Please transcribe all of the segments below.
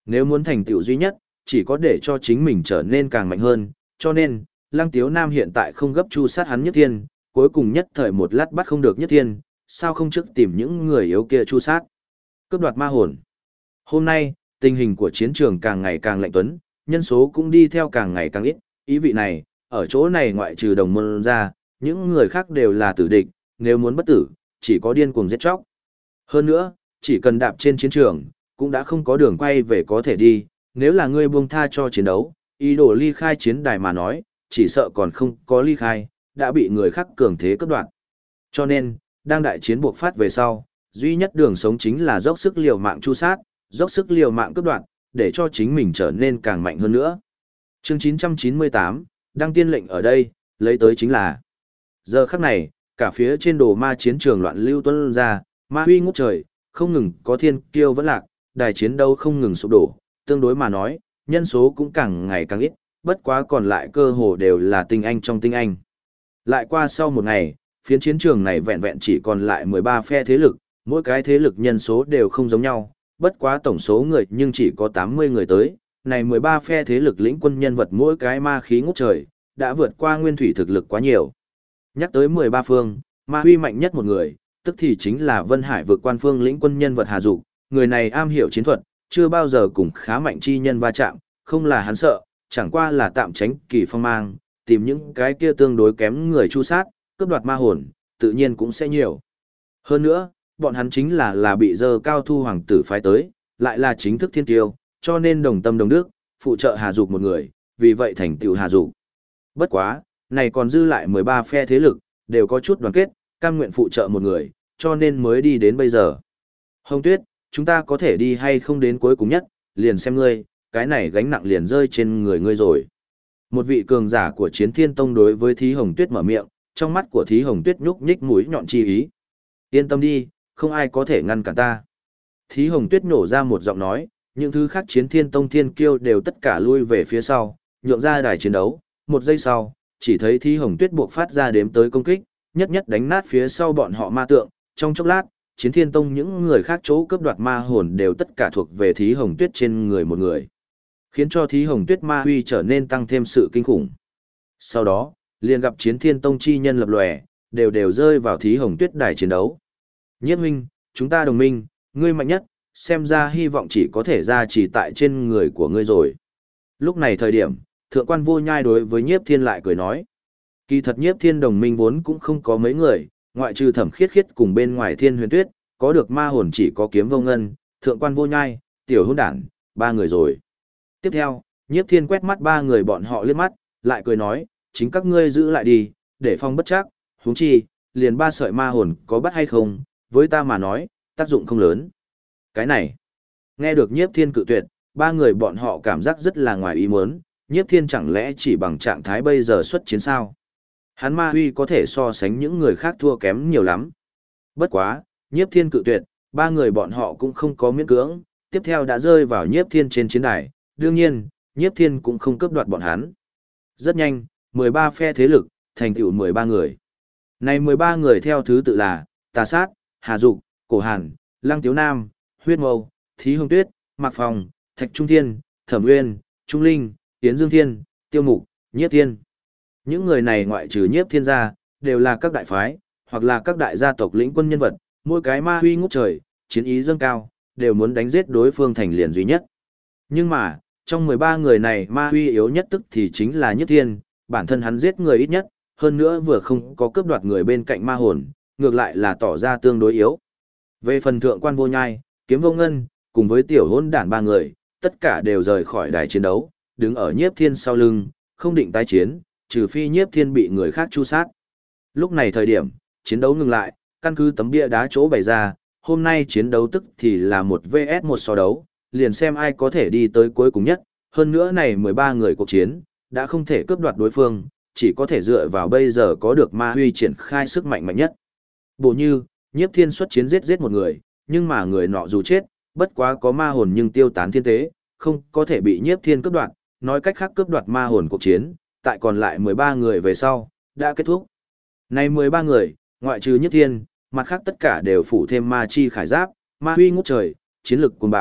Nếu muốn thành tựu duy nhất, chỉ có để cho chính mình trở nên càng mạnh hơn, cho nên, Lăng Tiếu Nam hiện tại không gấp chu sát hắn Nhất Thiên, cuối cùng nhất thời một lát bắt không được Nhất Thiên, sao không trước tìm những người yếu kia chu sát. Cướp đoạt ma hồn. Hôm nay, tình hình của chiến trường càng ngày càng lạnh tuấn, nhân số cũng đi theo càng ngày càng ít, ý vị này, ở chỗ này ngoại trừ đồng môn ra, những người khác đều là tử địch, nếu muốn bất tử, chỉ có điên cuồng giết chóc. Hơn nữa, chỉ cần đạp trên chiến trường, cũng đã không có đường quay về có thể đi, nếu là ngươi buông tha cho chiến đấu, ý đồ ly khai chiến đài mà nói, chỉ sợ còn không có ly khai, đã bị người khác cường thế cướp đoạt. Cho nên, đang đại chiến buộc phát về sau, duy nhất đường sống chính là dốc sức liều mạng chu sát, dốc sức liều mạng cướp đoạt, để cho chính mình trở nên càng mạnh hơn nữa. Chương 998, đăng tiên lệnh ở đây, lấy tới chính là. Giờ khắc này, cả phía trên đồ ma chiến trường loạn lưu tuôn ra, ma huy ngút trời, không ngừng có thiên kiêu vẫn lạc, đài chiến đấu không ngừng sụp đổ, tương đối mà nói, nhân số cũng càng ngày càng ít, bất quá còn lại cơ hồ đều là tinh anh trong tinh anh. Lại qua sau một ngày, phiến chiến trường này vẹn vẹn chỉ còn lại 13 phe thế lực, mỗi cái thế lực nhân số đều không giống nhau, bất quá tổng số người nhưng chỉ có 80 người tới, này 13 phe thế lực lĩnh quân nhân vật mỗi cái ma khí ngút trời, đã vượt qua nguyên thủy thực lực quá nhiều. Nhắc tới 13 phương, ma huy mạnh nhất một người, tức thì chính là Vân Hải vực quan phương lĩnh quân nhân vật Hà Dục, người này am hiểu chiến thuật, chưa bao giờ cùng khá mạnh chi nhân va chạm, không là hắn sợ, chẳng qua là tạm tránh kỳ phong mang, tìm những cái kia tương đối kém người chu sát, cướp đoạt ma hồn, tự nhiên cũng sẽ nhiều. Hơn nữa, bọn hắn chính là bị dơ cao thu hoàng tử phái tới, lại là chính thức thiên tiêu, cho nên đồng tâm đồng đức, phụ trợ Hà Dục một người, vì vậy thành tựu Hà Dục. Bất quá, này còn dư lại 13 phe thế lực, đều có chút đoàn kết, cam nguyện phụ trợ một người, cho nên mới đi đến bây giờ. Hồng Tuyết, chúng ta có thể đi hay không đến cuối cùng nhất, liền xem ngươi, cái này gánh nặng liền rơi trên người ngươi rồi. Một vị cường giả của Chiến Thiên Tông đối với Thí Hồng Tuyết mở miệng, trong mắt của Thí Hồng Tuyết nhúc nhích mũi nhọn chi ý. Yên tâm đi, không ai có thể ngăn cản ta. Thí Hồng Tuyết nổ ra một giọng nói, những thứ khác Chiến Thiên Tông thiên kiêu đều tất cả lui về phía sau, nhượng ra đài chiến đấu. Một giây sau, chỉ thấy Thí Hồng Tuyết buộc phát ra đếm tới công kích, nhất nhất đánh nát phía sau bọn họ ma tượng. Trong chốc lát, Chiến Thiên Tông những người khác chỗ cướp đoạt ma hồn đều tất cả thuộc về Thí Hồng Tuyết trên người một người, khiến cho Thí Hồng Tuyết ma huy trở nên tăng thêm sự kinh khủng. Sau đó, liền gặp Chiến Thiên Tông chi nhân lập lòe, đều rơi vào Thí Hồng Tuyết đài chiến đấu. Nhiếp huynh, chúng ta đồng minh, ngươi mạnh nhất, xem ra hy vọng chỉ có thể ra chỉ tại trên người của ngươi rồi. Lúc này thời điểm, Thượng quan Vô Nhai đối với Nhiếp Thiên lại cười nói. Kỳ thật Nhiếp Thiên đồng minh vốn cũng không có mấy người, ngoại trừ Thẩm Khiết Khiết cùng bên ngoài Thiên Huyền Tuyết, có được ma hồn chỉ có Kiếm Vô Ngân, Thượng quan Vô Nhai, Tiểu Hôn Đản, 3 người rồi. Tiếp theo, Nhiếp Thiên quét mắt 3 người bọn họ liếc mắt, lại cười nói, chính các ngươi giữ lại đi, để phòng bất chắc, huống chi, liền 3 sợi ma hồn có bắt hay không, với ta mà nói, tác dụng không lớn. Cái này, nghe được Nhiếp Thiên cự tuyệt, 3 người bọn họ cảm giác rất là ngoài ý muốn, Nhiếp Thiên chẳng lẽ chỉ bằng trạng thái bây giờ xuất chiến sao? Hắn ma huy có thể so sánh những người khác thua kém nhiều lắm. Bất quá, Nhiếp Thiên cự tuyệt, 3 người bọn họ cũng không có miễn cưỡng, tiếp theo đã rơi vào Nhiếp Thiên trên chiến đài, đương nhiên, Nhiếp Thiên cũng không cướp đoạt bọn hắn. Rất nhanh, 13 phe thế lực, thành tựu 13 người. Này 13 người theo thứ tự là, Tà Sát, Hà Dục, Cổ Hàn, Lăng Tiếu Nam, Huyết Mâu, Thí Hồng Tuyết, Mạc Phong, Thạch Trung Thiên, Thẩm Uyên, Trung Linh, Yến Dương Thiên, Tiêu Mục, Nhiếp Thiên. Những người này ngoại trừ Nhiếp Thiên ra, đều là các đại phái, hoặc là các đại gia tộc lĩnh quân nhân vật, mỗi cái ma huy ngút trời, chiến ý dâng cao, đều muốn đánh giết đối phương thành liền duy nhất. Nhưng mà, trong 13 người này ma huy yếu nhất tức thì chính là Nhiếp Thiên, bản thân hắn giết người ít nhất, hơn nữa vừa không có cướp đoạt người bên cạnh ma hồn, ngược lại là tỏ ra tương đối yếu. Về phần Thượng quan Vô Nhai, Kiếm Vô Ngân, cùng với Tiểu Hôn Đản 3 người, tất cả đều rời khỏi đài chiến đấu, đứng ở Nhiếp Thiên sau lưng, không định tái chiến, trừ phi Nhiếp Thiên bị người khác chu sát. Lúc này thời điểm, chiến đấu ngừng lại, căn cứ tấm bia đá chỗ bày ra, hôm nay chiến đấu tức thì là 1 vs 1 so đấu, liền xem ai có thể đi tới cuối cùng nhất, hơn nữa này 13 người cuộc chiến, đã không thể cướp đoạt đối phương, chỉ có thể dựa vào bây giờ có được ma huy triển khai sức mạnh mạnh nhất. Bộ như, Nhiếp Thiên xuất chiến giết một người, nhưng mà người nọ dù chết, bất quá có ma hồn nhưng tiêu tán thiên tế, không có thể bị Nhiếp Thiên cướp đoạt, nói cách khác cướp đoạt ma hồn cuộc chiến, tại còn lại 13 người về sau, đã kết thúc. Này 13 người, ngoại trừ Nhiếp Thiên, mặt khác tất cả đều phủ thêm ma chi khải giáp, ma huy ngút trời, chiến lực cuồng bạo,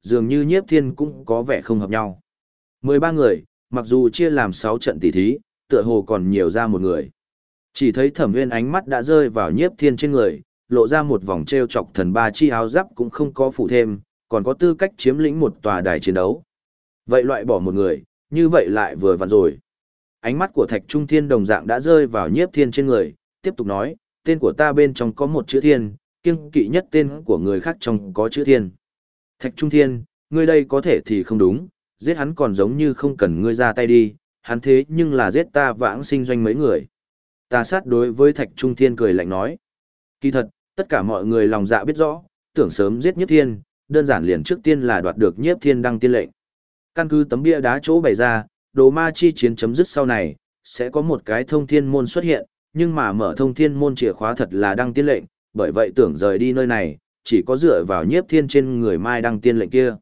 dường như Nhiếp Thiên cũng có vẻ không hợp nhau. 13 người, mặc dù chia làm 6 trận tỉ thí, tựa hồ còn nhiều ra một người. Chỉ thấy Thẩm Nguyên ánh mắt đã rơi vào Nhiếp Thiên trên người, lộ ra một vòng treo chọc thần ba chi áo giáp cũng không có phụ thêm, còn có tư cách chiếm lĩnh một tòa đài chiến đấu. Vậy loại bỏ một người, như vậy lại vừa vặn rồi. Ánh mắt của Thạch Trung Thiên đồng dạng đã rơi vào Nhiếp Thiên trên người, tiếp tục nói, tên của ta bên trong có một chữ Thiên, kiêng kỵ nhất tên của người khác trong có chữ Thiên. Thạch Trung Thiên, ngươi đây có thể thì không đúng, giết hắn còn giống như không cần ngươi ra tay đi, hắn thế nhưng là giết ta vãng sinh doanh mấy người. Tà sát đối với Thạch Trung Thiên cười lạnh nói. Kỳ thật, tất cả mọi người lòng dạ biết rõ, tưởng sớm giết Nhiếp Thiên, đơn giản liền trước tiên là đoạt được Nhiếp Thiên đăng tiên lệnh. Căn cứ tấm bia đá chỗ bày ra, đồ ma chi chiến chấm dứt sau này, sẽ có một cái thông thiên môn xuất hiện, nhưng mà mở thông thiên môn chìa khóa thật là đăng tiên lệnh, bởi vậy tưởng rời đi nơi này, chỉ có dựa vào Nhiếp Thiên trên người mai đăng tiên lệnh kia.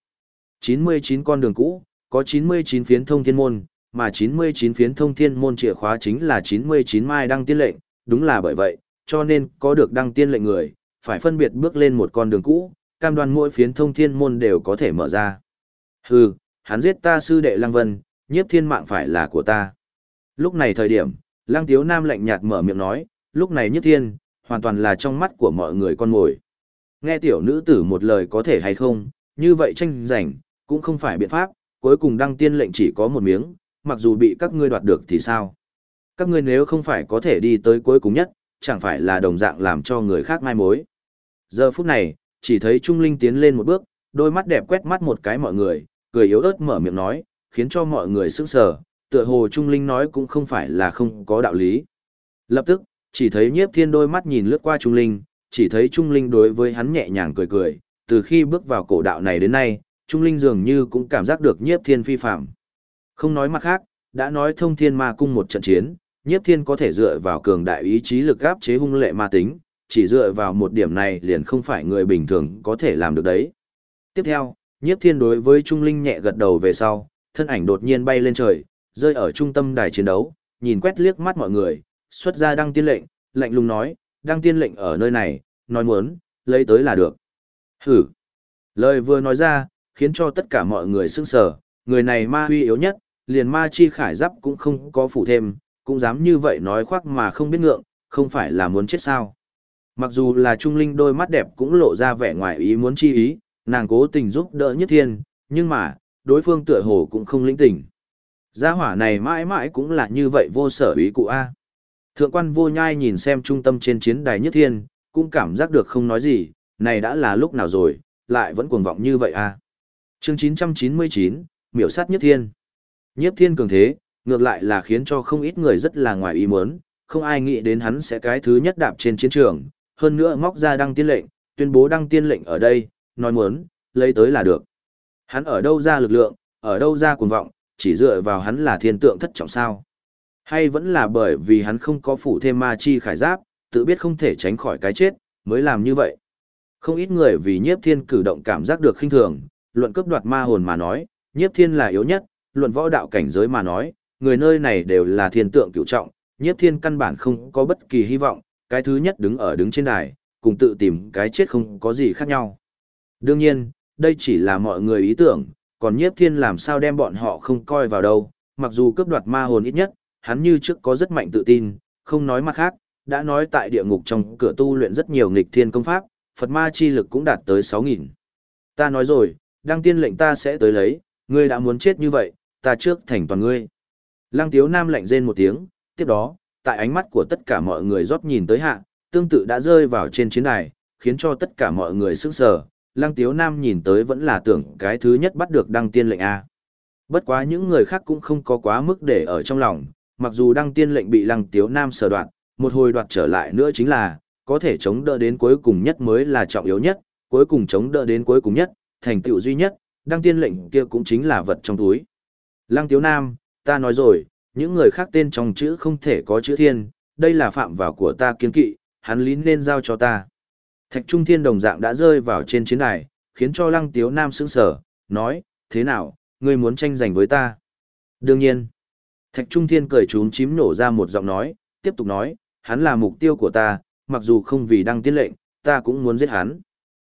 99 con đường cũ, có 99 phiến thông thiên môn, mà 99 phiến thông thiên môn chìa khóa chính là 99 mai đăng tiên lệnh, đúng là bởi vậy, cho nên có được đăng tiên lệnh người, phải phân biệt bước lên một con đường cũ, cam đoan mỗi phiến thông thiên môn đều có thể mở ra. Hừ, hắn giết ta sư đệ Lăng Vân, Nhiếp Thiên mạng phải là của ta. Lúc này thời điểm, Lăng Tiếu Nam lạnh nhạt mở miệng nói, lúc này Nhiếp Thiên, hoàn toàn là trong mắt của mọi người con mồi. Nghe tiểu nữ tử một lời có thể hay không, như vậy tranh giành, cũng không phải biện pháp, cuối cùng đăng tiên lệnh chỉ có một miếng, mặc dù bị các ngươi đoạt được thì sao? Các ngươi nếu không phải có thể đi tới cuối cùng nhất, chẳng phải là đồng dạng làm cho người khác mai mối. Giờ phút này, chỉ thấy Trung Linh tiến lên một bước, đôi mắt đẹp quét mắt một cái mọi người, cười yếu ớt mở miệng nói, khiến cho mọi người sững sờ, tựa hồ Trung Linh nói cũng không phải là không có đạo lý. Lập tức, chỉ thấy Nhiếp Thiên đôi mắt nhìn lướt qua Trung Linh, chỉ thấy Trung Linh đối với hắn nhẹ nhàng cười cười, từ khi bước vào cổ đạo này đến nay, Trung Linh dường như cũng cảm giác được Nhiếp Thiên phi phạm. Không nói mặt khác, đã nói thông thiên ma cung một trận chiến, Nhiếp Thiên có thể dựa vào cường đại ý chí lực áp chế hung lệ ma tính, chỉ dựa vào một điểm này liền không phải người bình thường có thể làm được đấy. Tiếp theo, Nhiếp Thiên đối với Trung Linh nhẹ gật đầu về sau, thân ảnh đột nhiên bay lên trời, rơi ở trung tâm đài chiến đấu, nhìn quét liếc mắt mọi người, xuất ra đăng tiên lệnh, lạnh lùng nói, đăng tiên lệnh ở nơi này, nói muốn, lấy tới là được. Hử! Lời vừa nói ra, khiến cho tất cả mọi người sững sờ, người này ma huy yếu nhất, liền ma chi khải giáp cũng không có phủ thêm, cũng dám như vậy nói khoác mà không biết ngượng, không phải là muốn chết sao. Mặc dù là Trung Linh đôi mắt đẹp cũng lộ ra vẻ ngoài ý muốn chi ý, nàng cố tình giúp đỡ Nhất Thiên, nhưng mà, đối phương tựa hồ cũng không lĩnh tình. Gia hỏa này mãi mãi cũng là như vậy vô sở ý cụ A. Thượng quan Vô Nhai nhìn xem trung tâm trên chiến đài Nhất Thiên, cũng cảm giác được không nói gì, này đã là lúc nào rồi, lại vẫn cuồng vọng như vậy A. Chương 999, miểu sát Nhất Thiên. Nhất Thiên cường thế, ngược lại là khiến cho không ít người rất là ngoài ý muốn, không ai nghĩ đến hắn sẽ cái thứ nhất đạp trên chiến trường, hơn nữa móc ra đăng tiên lệnh, tuyên bố đăng tiên lệnh ở đây, nói muốn, lấy tới là được. Hắn ở đâu ra lực lượng, ở đâu ra cuồng vọng, chỉ dựa vào hắn là thiên tượng thất trọng sao. Hay vẫn là bởi vì hắn không có phủ thêm ma chi khải giáp, tự biết không thể tránh khỏi cái chết, mới làm như vậy. Không ít người vì Nhiếp Thiên cử động cảm giác được khinh thường, luận cướp đoạt ma hồn mà nói, Nhiếp Thiên là yếu nhất, luận võ đạo cảnh giới mà nói, người nơi này đều là thiên tượng cửu trọng, Nhiếp Thiên căn bản không có bất kỳ hy vọng, cái thứ nhất đứng trên đài, cùng tự tìm cái chết không có gì khác nhau. Đương nhiên, đây chỉ là mọi người ý tưởng, còn Nhiếp Thiên làm sao đem bọn họ không coi vào đâu, mặc dù cướp đoạt ma hồn ít nhất, hắn như trước có rất mạnh tự tin, không nói mặt khác, đã nói tại địa ngục trong cửa tu luyện rất nhiều nghịch thiên công pháp, Phật ma chi lực cũng đạt tới 6.000. Ta nói rồi, đăng tiên lệnh ta sẽ tới lấy, ngươi đã muốn chết như vậy, ta trước thành toàn ngươi. Lăng Tiếu Nam lạnh rên một tiếng, tiếp đó, tại ánh mắt của tất cả mọi người rót nhìn tới hạ, tương tự đã rơi vào trên chiến đài, khiến cho tất cả mọi người sững sờ. Lăng Tiếu Nam nhìn tới vẫn là tưởng cái thứ nhất bắt được đăng tiên lệnh A. Bất quá những người khác cũng không có quá mức để ở trong lòng, mặc dù đăng tiên lệnh bị Lăng Tiếu Nam sờ đoạt, một hồi đoạt trở lại nữa chính là, có thể chống đỡ đến cuối cùng nhất mới là trọng yếu nhất, cuối cùng chống đỡ đến cuối cùng nhất, thành tựu duy nhất, đăng tiên lệnh kia cũng chính là vật trong túi. Lăng Tiếu Nam, ta nói rồi, những người khác tên trong chữ không thể có chữ thiên, đây là phạm vào của ta kiên kỵ, hắn lý nên giao cho ta. Thạch Trung Thiên đồng dạng đã rơi vào trên chiến đài, khiến cho Lăng Tiếu Nam sững sờ, nói, thế nào, ngươi muốn tranh giành với ta? Đương nhiên. Thạch Trung Thiên cười trúng chím nổ ra một giọng nói, tiếp tục nói, hắn là mục tiêu của ta, mặc dù không vì đăng tiên lệnh, ta cũng muốn giết hắn.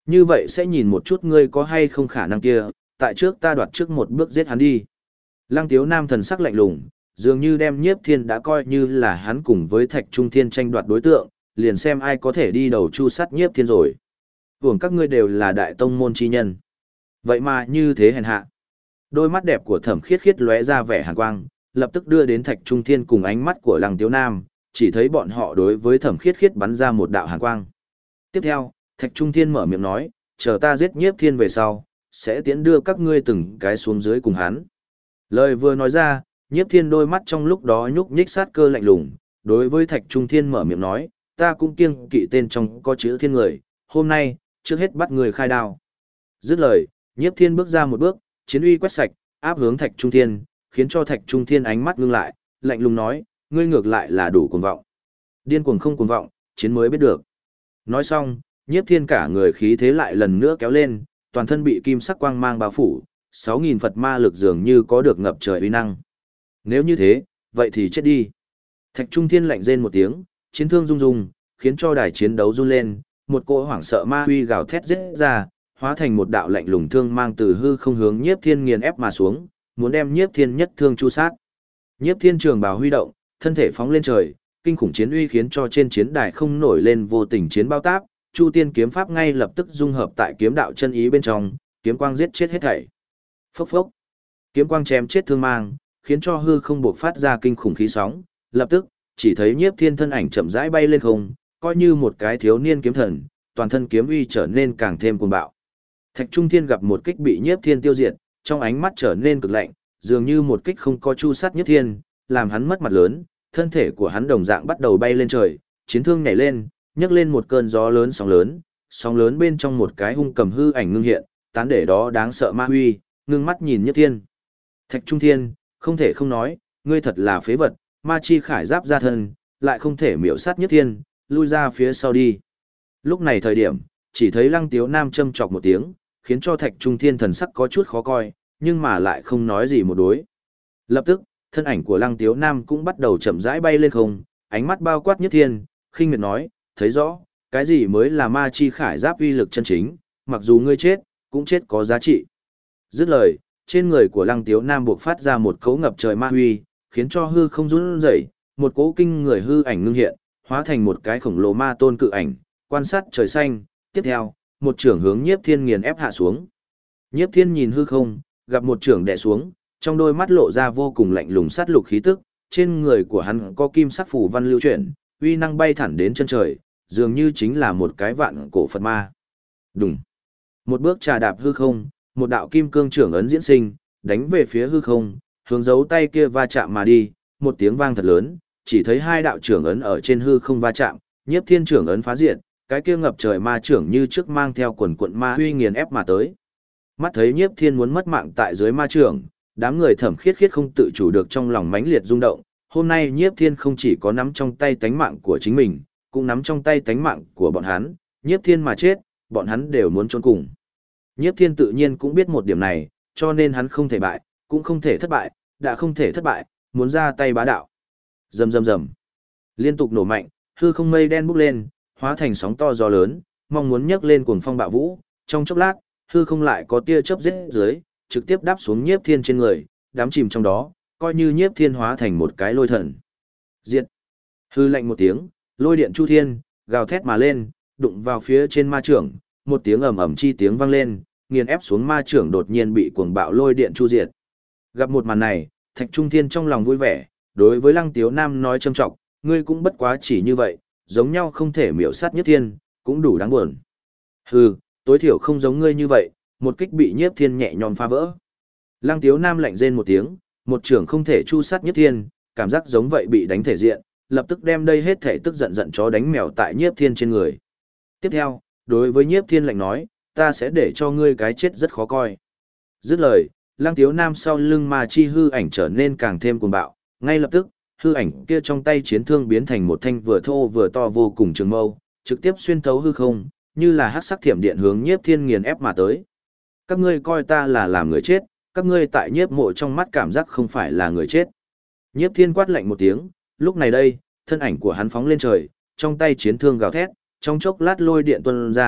Như vậy sẽ nhìn một chút ngươi có hay không khả năng kia, tại trước ta đoạt trước một bước giết hắn đi. Lăng Tiếu Nam thần sắc lạnh lùng, dường như đem Nhiếp Thiên đã coi như là hắn cùng với Thạch Trung Thiên tranh đoạt đối tượng, liền xem ai có thể đi đầu chu sát Nhiếp Thiên rồi. Hưởng các ngươi đều là đại tông môn chi nhân. Vậy mà như thế hèn hạ. Đôi mắt đẹp của Thẩm Khiết Khiết lóe ra vẻ hàn quang, lập tức đưa đến Thạch Trung Thiên cùng ánh mắt của Lăng Tiếu Nam, chỉ thấy bọn họ đối với Thẩm Khiết Khiết bắn ra một đạo hàn quang. Tiếp theo, Thạch Trung Thiên mở miệng nói, chờ ta giết Nhiếp Thiên về sau, sẽ tiễn đưa các ngươi từng cái xuống dưới cùng hắn. Lời vừa nói ra, Nhiếp Thiên đôi mắt trong lúc đó nhúc nhích sát cơ lạnh lùng, đối với Thạch Trung Thiên mở miệng nói, ta cũng kiêng kỵ tên trong có chữ thiên người, hôm nay, trước hết bắt người khai đao. Dứt lời, Nhiếp Thiên bước ra một bước, chiến uy quét sạch, áp hướng Thạch Trung Thiên, khiến cho Thạch Trung Thiên ánh mắt ngưng lại, lạnh lùng nói, ngươi ngược lại là đủ cuồng vọng. Điên cuồng không cuồng vọng, chiến mới biết được. Nói xong, Nhiếp Thiên cả người khí thế lại lần nữa kéo lên, toàn thân bị kim sắc quang mang bao phủ, 6.000 Phật ma lực dường như có được ngập trời uy năng. Nếu như thế, vậy thì chết đi. Thạch Trung Thiên lạnh rên một tiếng, chiến thương rung rung, khiến cho đài chiến đấu run lên, một cỗ hoảng sợ ma uy gào thét giết ra, hóa thành một đạo lạnh lùng thương mang từ hư không hướng Nhiếp Thiên nghiền ép mà xuống, muốn đem Nhiếp Thiên nhất thương chu sát. Nhiếp Thiên trường bào huy động, thân thể phóng lên trời, kinh khủng chiến uy khiến cho trên chiến đài không nổi lên vô tình chiến bao táp, Chu Tiên kiếm pháp ngay lập tức dung hợp tại kiếm đạo chân ý bên trong, kiếm quang giết chết hết thảy. Phốc phốc. Kiếm quang chém chết thương mang, khiến cho hư không bộc phát ra kinh khủng khí sóng, lập tức, chỉ thấy Nhiếp Thiên thân ảnh chậm rãi bay lên không, coi như một cái thiếu niên kiếm thần, toàn thân kiếm uy trở nên càng thêm cuồng bạo. Thạch Trung Thiên gặp một kích bị Nhiếp Thiên tiêu diệt, trong ánh mắt trở nên cực lạnh, dường như một kích không có chu sát Nhiếp Thiên, làm hắn mất mặt lớn, thân thể của hắn đồng dạng bắt đầu bay lên trời, chiến thương nhảy lên, nhấc lên một cơn gió lớn, sóng lớn bên trong một cái hung cầm hư ảnh ngưng hiện, tán để đó đáng sợ ma huy, ngưng mắt nhìn Nhiếp Thiên. Thạch Trung Thiên, không thể không nói, ngươi thật là phế vật, ma chi khải giáp ra thân, lại không thể miểu sát Nhiếp Thiên, lui ra phía sau đi. Lúc này thời điểm, chỉ thấy Lăng Tiếu Nam châm chọc một tiếng, khiến cho Thạch Trung Thiên thần sắc có chút khó coi, nhưng mà lại không nói gì một đối. Lập tức, thân ảnh của Lăng Tiếu Nam cũng bắt đầu chậm rãi bay lên không, ánh mắt bao quát Nhiếp Thiên, khinh miệt nói, thấy rõ, cái gì mới là ma chi khải giáp uy lực chân chính, mặc dù ngươi chết, cũng chết có giá trị. Dứt lời, trên người của Lăng Tiếu Nam buộc phát ra một cấu ngập trời ma huy, khiến cho hư không run rẩy, một cỗ kinh người hư ảnh ngưng hiện, hóa thành một cái khổng lồ ma tôn cự ảnh, quan sát trời xanh, tiếp theo, một trưởng hướng Nhiếp Thiên nghiền ép hạ xuống. Nhiếp Thiên nhìn hư không, gặp một trưởng đè xuống, trong đôi mắt lộ ra vô cùng lạnh lùng sát lục khí tức, trên người của hắn có kim sắc phủ văn lưu chuyển, uy năng bay thẳng đến chân trời, dường như chính là một cái vạn cổ Phật ma. Đùng. Một bước trà đạp hư không, một đạo kim cương trưởng ấn diễn sinh, đánh về phía hư không, hướng dấu tay kia va chạm mà đi, một tiếng vang thật lớn, chỉ thấy hai đạo trưởng ấn ở trên hư không va chạm, Nhiếp Thiên trưởng ấn phá diệt, cái kia ngập trời ma trưởng như trước mang theo quần quận ma huy nghiền ép mà tới. Mắt thấy Nhiếp Thiên muốn mất mạng tại dưới ma trưởng, đám người Thẩm Khiết Khiết không tự chủ được trong lòng mãnh liệt rung động, hôm nay Nhiếp Thiên không chỉ có nắm trong tay tánh mạng của chính mình, cũng nắm trong tay tánh mạng của bọn hắn, Nhiếp Thiên mà chết, bọn hắn đều muốn chôn cùng. Nhiếp Thiên tự nhiên cũng biết một điểm này, cho nên hắn không thể bại, cũng không thể thất bại, đã không thể thất bại, muốn ra tay bá đạo. Rầm rầm rầm. Liên tục nổ mạnh, hư không mây đen bốc lên, hóa thành sóng to gió lớn, mong muốn nhấc lên cuồng phong bạo vũ, trong chốc lát, hư không lại có tia chớp giết dưới, trực tiếp đáp xuống Nhiếp Thiên trên người, đám chìm trong đó, coi như Nhiếp Thiên hóa thành một cái lôi thần. Diệt. Hư lạnh một tiếng, lôi điện chu thiên, gào thét mà lên, đụng vào phía trên ma trưởng, một tiếng ầm ầm chi tiếng vang lên, nghiền ép xuống ma trưởng đột nhiên bị cuồng bạo lôi điện chu diệt. Gặp một màn này, Thạch Trung Thiên trong lòng vui vẻ, đối với Lăng Tiếu Nam nói châm trọng, ngươi cũng bất quá chỉ như vậy, giống nhau không thể miểu sát Nhiếp Thiên, cũng đủ đáng buồn. Hừ, tối thiểu không giống ngươi như vậy, một kích bị Nhiếp Thiên nhẹ nhõm phá vỡ. Lăng Tiếu Nam lạnh rên một tiếng, một trưởng không thể chu sát Nhiếp Thiên, cảm giác giống vậy bị đánh thể diện, lập tức đem đây hết thể tức giận chó đánh mèo tại Nhiếp Thiên trên người. Tiếp theo, đối với Nhiếp Thiên lạnh nói, ta sẽ để cho ngươi cái chết rất khó coi. Dứt lời, Lăng Tiếu Nam sau lưng ma chi hư ảnh trở nên càng thêm cuồng bạo, ngay lập tức, hư ảnh kia trong tay chiến thương biến thành một thanh vừa thô vừa to vô cùng trường mâu, trực tiếp xuyên thấu hư không, như là hắc sắc thiểm điện hướng Nhiếp Thiên nghiền ép mà tới. Các ngươi coi ta là làm người chết, các ngươi tại Nhiếp Mộ trong mắt cảm giác không phải là người chết. Nhiếp Thiên quát lạnh một tiếng, lúc này đây, thân ảnh của hắn phóng lên trời, trong tay chiến thương gào thét, trong chốc lát lôi điện tuôn ra,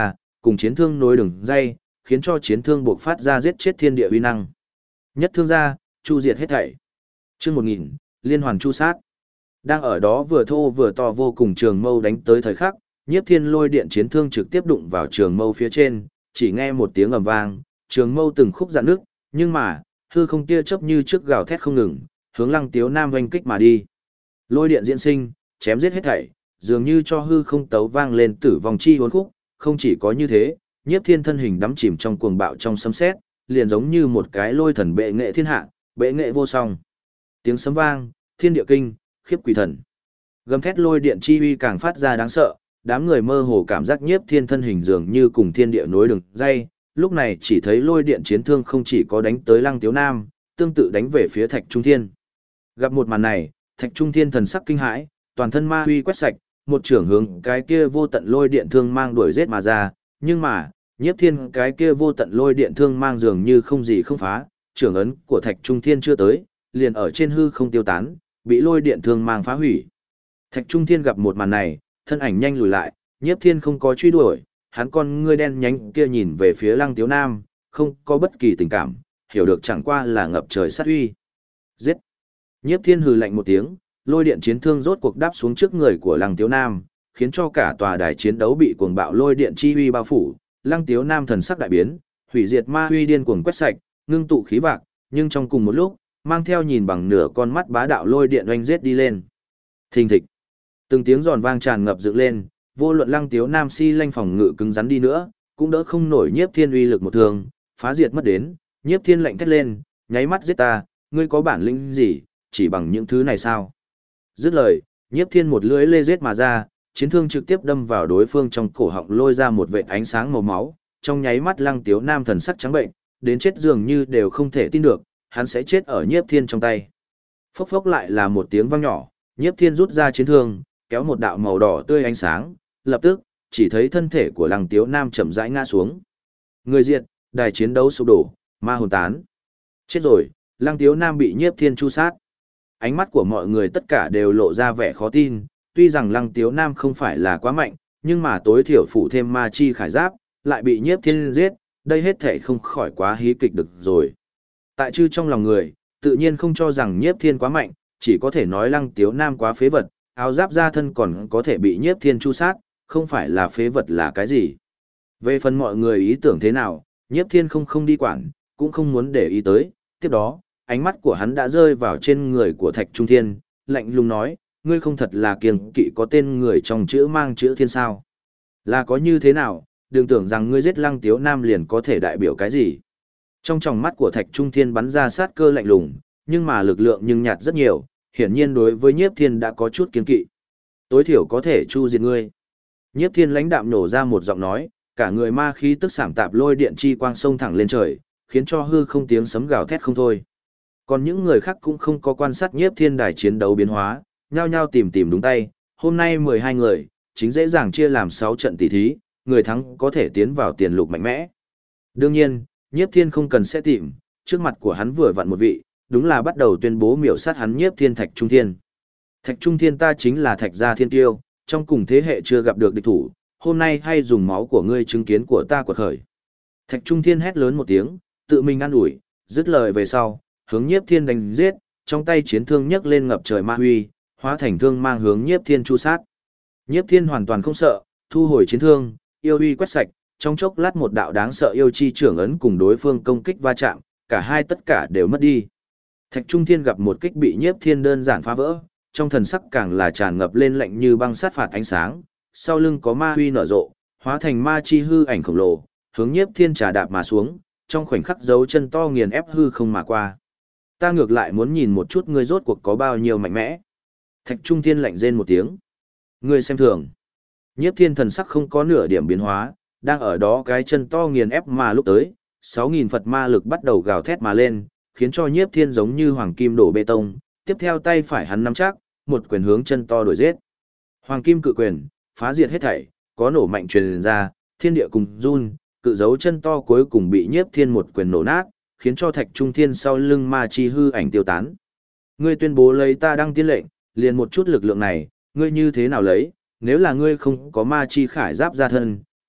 cùng chiến thương nối đường dây, khiến cho chiến thương buộc phát ra giết chết thiên địa uy năng. Nhất thương ra, chu diệt hết thảy. Chương 1000, liên hoàn chu sát. Đang ở đó vừa thô vừa to vô cùng trường mâu đánh tới thời khắc, Nhiếp Thiên lôi điện chiến thương trực tiếp đụng vào trường mâu phía trên, chỉ nghe một tiếng ầm vang, trường mâu từng khúc rạn nước, nhưng mà, hư không tia chớp như trước gào thét không ngừng, hướng Lăng Tiếu Nam oanh kích mà đi. Lôi điện diễn sinh, chém giết hết thảy, dường như cho hư không tấu vang lên tử vong chi hồn khúc, không chỉ có như thế, Nhiếp Thiên thân hình đắm chìm trong cuồng bạo trong sấm sét, liền giống như một cái lôi thần bệ nghệ thiên hạ, bệ nghệ vô song. Tiếng sấm vang, thiên địa kinh, khiếp quỷ thần. Gầm thét lôi điện chi uy càng phát ra đáng sợ, đám người mơ hồ cảm giác Nhiếp Thiên thân hình dường như cùng thiên địa nối đường dây, lúc này chỉ thấy lôi điện chiến thương không chỉ có đánh tới Lăng Tiếu Nam, tương tự đánh về phía Thạch Trung Thiên. Gặp một màn này, Thạch Trung Thiên thần sắc kinh hãi, toàn thân ma uy quét sạch, một trưởng hướng cái kia vô tận lôi điện thương mang đuổi giết mà ra, nhưng mà, Nhiếp Thiên cái kia vô tận lôi điện thương mang dường như không gì không phá, trưởng ấn của Thạch Trung Thiên chưa tới, liền ở trên hư không tiêu tán, bị lôi điện thương mang phá hủy. Thạch Trung Thiên gặp một màn này, thân ảnh nhanh lùi lại, Nhiếp Thiên không có truy đuổi, hắn con ngươi đen nhánh kia nhìn về phía Lăng Tiếu Nam, không có bất kỳ tình cảm, hiểu được chẳng qua là ngập trời sát uy. Giết! Nhiếp Thiên hừ lạnh một tiếng, lôi điện chiến thương rốt cuộc đáp xuống trước người của Lăng Tiếu Nam, khiến cho cả tòa đài chiến đấu bị cuồng bạo lôi điện chi uy bao phủ. Lăng Tiếu Nam thần sắc đại biến, hủy diệt ma uy điên cuồng quét sạch, ngưng tụ khí vạc, nhưng trong cùng một lúc, mang theo nhìn bằng nửa con mắt bá đạo lôi điện oanh giết đi lên. Thình thịch. Từng tiếng giòn vang tràn ngập dựng lên, vô luận Lăng Tiếu Nam si lanh phòng ngự cứng rắn đi nữa, cũng đỡ không nổi Nhiếp Thiên uy lực một thường, phá diệt mất đến. Nhiếp Thiên lạnh thét lên, nháy mắt giết ta, ngươi có bản lĩnh gì, chỉ bằng những thứ này sao? Dứt lời, Nhiếp Thiên một lưỡi lê giết mà ra, chiến thương trực tiếp đâm vào đối phương trong cổ họng, lôi ra một vệt ánh sáng màu máu, trong nháy mắt Lăng Tiếu Nam thần sắc trắng bệnh, đến chết dường như đều không thể tin được, hắn sẽ chết ở Nhiếp Thiên trong tay. Phốc phốc lại là một tiếng vang nhỏ, Nhiếp Thiên rút ra chiến thương, kéo một đạo màu đỏ tươi ánh sáng, lập tức, chỉ thấy thân thể của Lăng Tiếu Nam chậm rãi ngã xuống. Người diệt, đài chiến đấu sụp đổ, ma hồn tán. Chết rồi, Lăng Tiếu Nam bị Nhiếp Thiên chu sát. Ánh mắt của mọi người tất cả đều lộ ra vẻ khó tin, tuy rằng Lăng Tiếu Nam không phải là quá mạnh, nhưng mà tối thiểu phụ thêm ma chi khải giáp, lại bị Nhiếp Thiên giết, đây hết thể không khỏi quá hí kịch được rồi. Tại chư trong lòng người, tự nhiên không cho rằng Nhiếp Thiên quá mạnh, chỉ có thể nói Lăng Tiếu Nam quá phế vật, áo giáp ra thân còn có thể bị Nhiếp Thiên chu sát, không phải là phế vật là cái gì. Về phần mọi người ý tưởng thế nào, Nhiếp Thiên không đi quản, cũng không muốn để ý tới, tiếp đó, ánh mắt của hắn đã rơi vào trên người của Thạch Trung Thiên, lạnh lùng nói, ngươi không thật là kiêng kỵ có tên người trong chữ mang chữ thiên sao. Là có như thế nào, đừng tưởng rằng ngươi giết Lăng Tiếu Nam liền có thể đại biểu cái gì. Trong tròng mắt của Thạch Trung Thiên bắn ra sát cơ lạnh lùng, nhưng mà lực lượng nhưng nhạt rất nhiều, hiển nhiên đối với Nhiếp Thiên đã có chút kiêng kỵ. Tối thiểu có thể chu diệt ngươi. Nhiếp Thiên lãnh đạm nổ ra một giọng nói, cả người ma khí tức sảm tạp lôi điện chi quang sông thẳng lên trời, khiến cho hư không tiếng sấm gào thét không thôi. Còn những người khác cũng không có quan sát Nhiếp Thiên đài chiến đấu biến hóa, nhao nhao tìm đúng tay, hôm nay 12 người, chính dễ dàng chia làm 6 trận tỷ thí, người thắng có thể tiến vào tiền lục mạnh mẽ. Đương nhiên, Nhiếp Thiên không cần sẽ tìm, trước mặt của hắn vừa vặn một vị, đúng là bắt đầu tuyên bố miểu sát hắn Nhiếp Thiên Thạch Trung Thiên. Thạch Trung Thiên ta chính là Thạch gia thiên tiêu, trong cùng thế hệ chưa gặp được địch thủ, hôm nay hay dùng máu của ngươi chứng kiến của ta quật khởi. Thạch Trung Thiên hét lớn một tiếng, tự mình ăn ủi, dứt lời về sau, hướng Nhiếp Thiên đánh giết, trong tay chiến thương nhấc lên ngập trời ma huy, hóa thành thương mang hướng Nhiếp Thiên chu sát. Nhiếp Thiên hoàn toàn không sợ, thu hồi chiến thương, yêu uy quét sạch, trong chốc lát một đạo đáng sợ yêu chi trưởng ấn cùng đối phương công kích va chạm, cả hai tất cả đều mất đi. Thạch Trung Thiên gặp một kích bị Nhiếp Thiên đơn giản phá vỡ, trong thần sắc càng là tràn ngập lên lạnh như băng sát phạt ánh sáng, sau lưng có ma huy nở rộ, hóa thành ma chi hư ảnh khổng lồ, hướng Nhiếp Thiên trà đạp mà xuống, trong khoảnh khắc dấu chân to nghiền ép hư không mà qua. Ta ngược lại muốn nhìn một chút ngươi rốt cuộc có bao nhiêu mạnh mẽ. Thạch Trung Thiên lạnh rên một tiếng. Ngươi xem thường. Nhiếp Thiên thần sắc không có nửa điểm biến hóa, đang ở đó cái chân to nghiền ép mà lúc tới, 6.000 Phật ma lực bắt đầu gào thét mà lên, khiến cho Nhiếp Thiên giống như hoàng kim đổ bê tông, tiếp theo tay phải hắn nắm chắc, một quyền hướng chân to đuổi giết. Hoàng kim cự quyền, phá diệt hết thảy, có nổ mạnh truyền ra, thiên địa cùng run, cự dấu chân to cuối cùng bị Nhiếp Thiên một quyền nổ nát, khiến cho Thạch Trung Thiên sau lưng ma chi hư ảnh tiêu tán. Ngươi tuyên bố lấy ta đăng tiên lệnh, liền một chút lực lượng này, ngươi như thế nào lấy, nếu là ngươi không có ma chi khải giáp ra thân,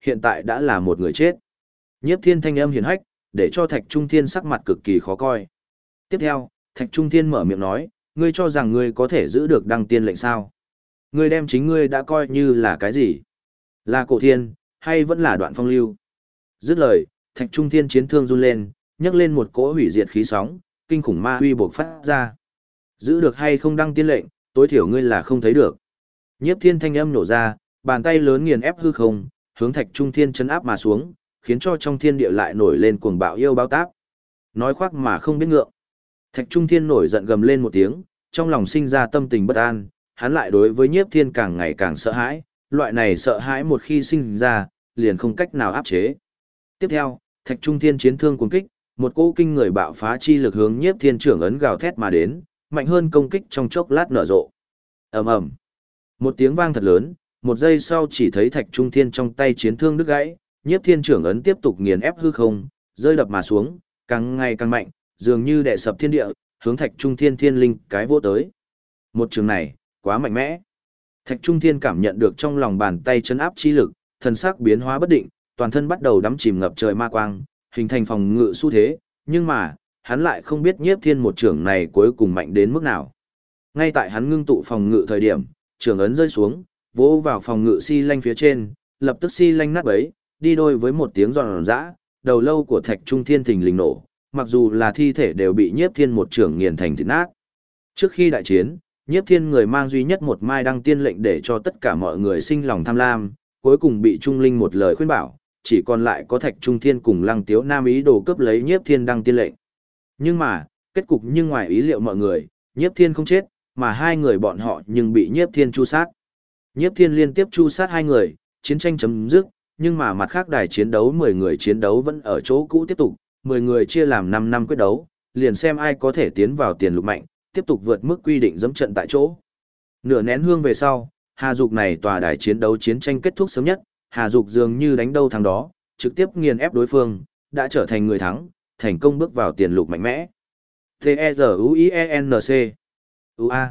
hiện tại đã là một người chết. Nhiếp Thiên thanh âm hiền hách, để cho Thạch Trung Thiên sắc mặt cực kỳ khó coi. Tiếp theo, Thạch Trung Thiên mở miệng nói, ngươi cho rằng ngươi có thể giữ được đăng tiên lệnh sao? Ngươi đem chính ngươi đã coi như là cái gì? Là cổ thiên, hay vẫn là đoạn phong lưu? Dứt lời, Thạch Trung Thiên chiến thương run lên, nhấc lên một cỗ hủy diệt khí sóng, kinh khủng ma uy bộc phát ra. Giữ được hay không đăng tiên lệnh, tối thiểu ngươi là không thấy được. Nhiếp Thiên thanh âm nổ ra, bàn tay lớn nghiền ép hư không, hướng Thạch Trung Thiên chấn áp mà xuống, khiến cho trong thiên địa lại nổi lên cuồng bạo yêu báo táp. Nói khoác mà không biết ngượng. Thạch Trung Thiên nổi giận gầm lên một tiếng, trong lòng sinh ra tâm tình bất an, hắn lại đối với Nhiếp Thiên càng ngày càng sợ hãi, loại này sợ hãi một khi sinh ra, liền không cách nào áp chế. Tiếp theo, Thạch Trung Thiên chiến thương cuồng kích, một cỗ kinh người bạo phá chi lực hướng Nhiếp Thiên trưởng ấn gào thét mà đến, mạnh hơn công kích trong chốc lát nở rộ. Ầm ầm. Một tiếng vang thật lớn, một giây sau chỉ thấy Thạch Trung Thiên trong tay chiến thương đứt gãy, Nhiếp Thiên trưởng ấn tiếp tục nghiền ép hư không, rơi đập mà xuống, càng ngày càng mạnh, dường như đè sập thiên địa, hướng Thạch Trung Thiên thiên linh cái vỗ tới. Một trường này, quá mạnh mẽ. Thạch Trung Thiên cảm nhận được trong lòng bàn tay chấn áp chi lực, thần sắc biến hóa bất định, toàn thân bắt đầu đắm chìm ngập trời ma quang, hình thành phòng ngự xu thế, nhưng mà, hắn lại không biết Nhiếp Thiên một trường này cuối cùng mạnh đến mức nào. Ngay tại hắn ngưng tụ phòng ngự thời điểm, trường ấn rơi xuống, vỗ vào phòng ngự xi lanh phía trên, lập tức xi lanh nát bấy, đi đôi với một tiếng giòn giã, đầu lâu của Thạch Trung Thiên thình lình nổ, mặc dù là thi thể đều bị Nhiếp Thiên một trường nghiền thành thịt nát. Trước khi đại chiến, Nhiếp Thiên người mang duy nhất một mai đăng tiên lệnh để cho tất cả mọi người sinh lòng tham lam, cuối cùng bị Trung Linh một lời khuyên bảo, chỉ còn lại có Thạch Trung Thiên cùng Lăng Tiếu Nam ý đồ cướp lấy Nhiếp Thiên đăng tiên lệnh. Nhưng mà, kết cục nhưng ngoài ý liệu mọi người, Nhiếp Thiên không chết, mà hai người bọn họ nhưng bị Nhiếp Thiên tru sát. Nhiếp Thiên liên tiếp tru sát hai người, chiến tranh chấm dứt, nhưng mà mặt khác đài chiến đấu 10 người chiến đấu vẫn ở chỗ cũ tiếp tục, 10 người chia làm 5 năm quyết đấu, liền xem ai có thể tiến vào tiền lục mạnh, tiếp tục vượt mức quy định dẫm trận tại chỗ. Nửa nén hương về sau, Hà Dục này tòa đài chiến đấu chiến tranh kết thúc sớm nhất, Hà Dục dường như đánh đâu thắng đó, trực tiếp nghiền ép đối phương, đã trở thành người thắng, thành công bước vào tiền lục mạnh mẽ. T-E-Z-U-I-E-N-C U-A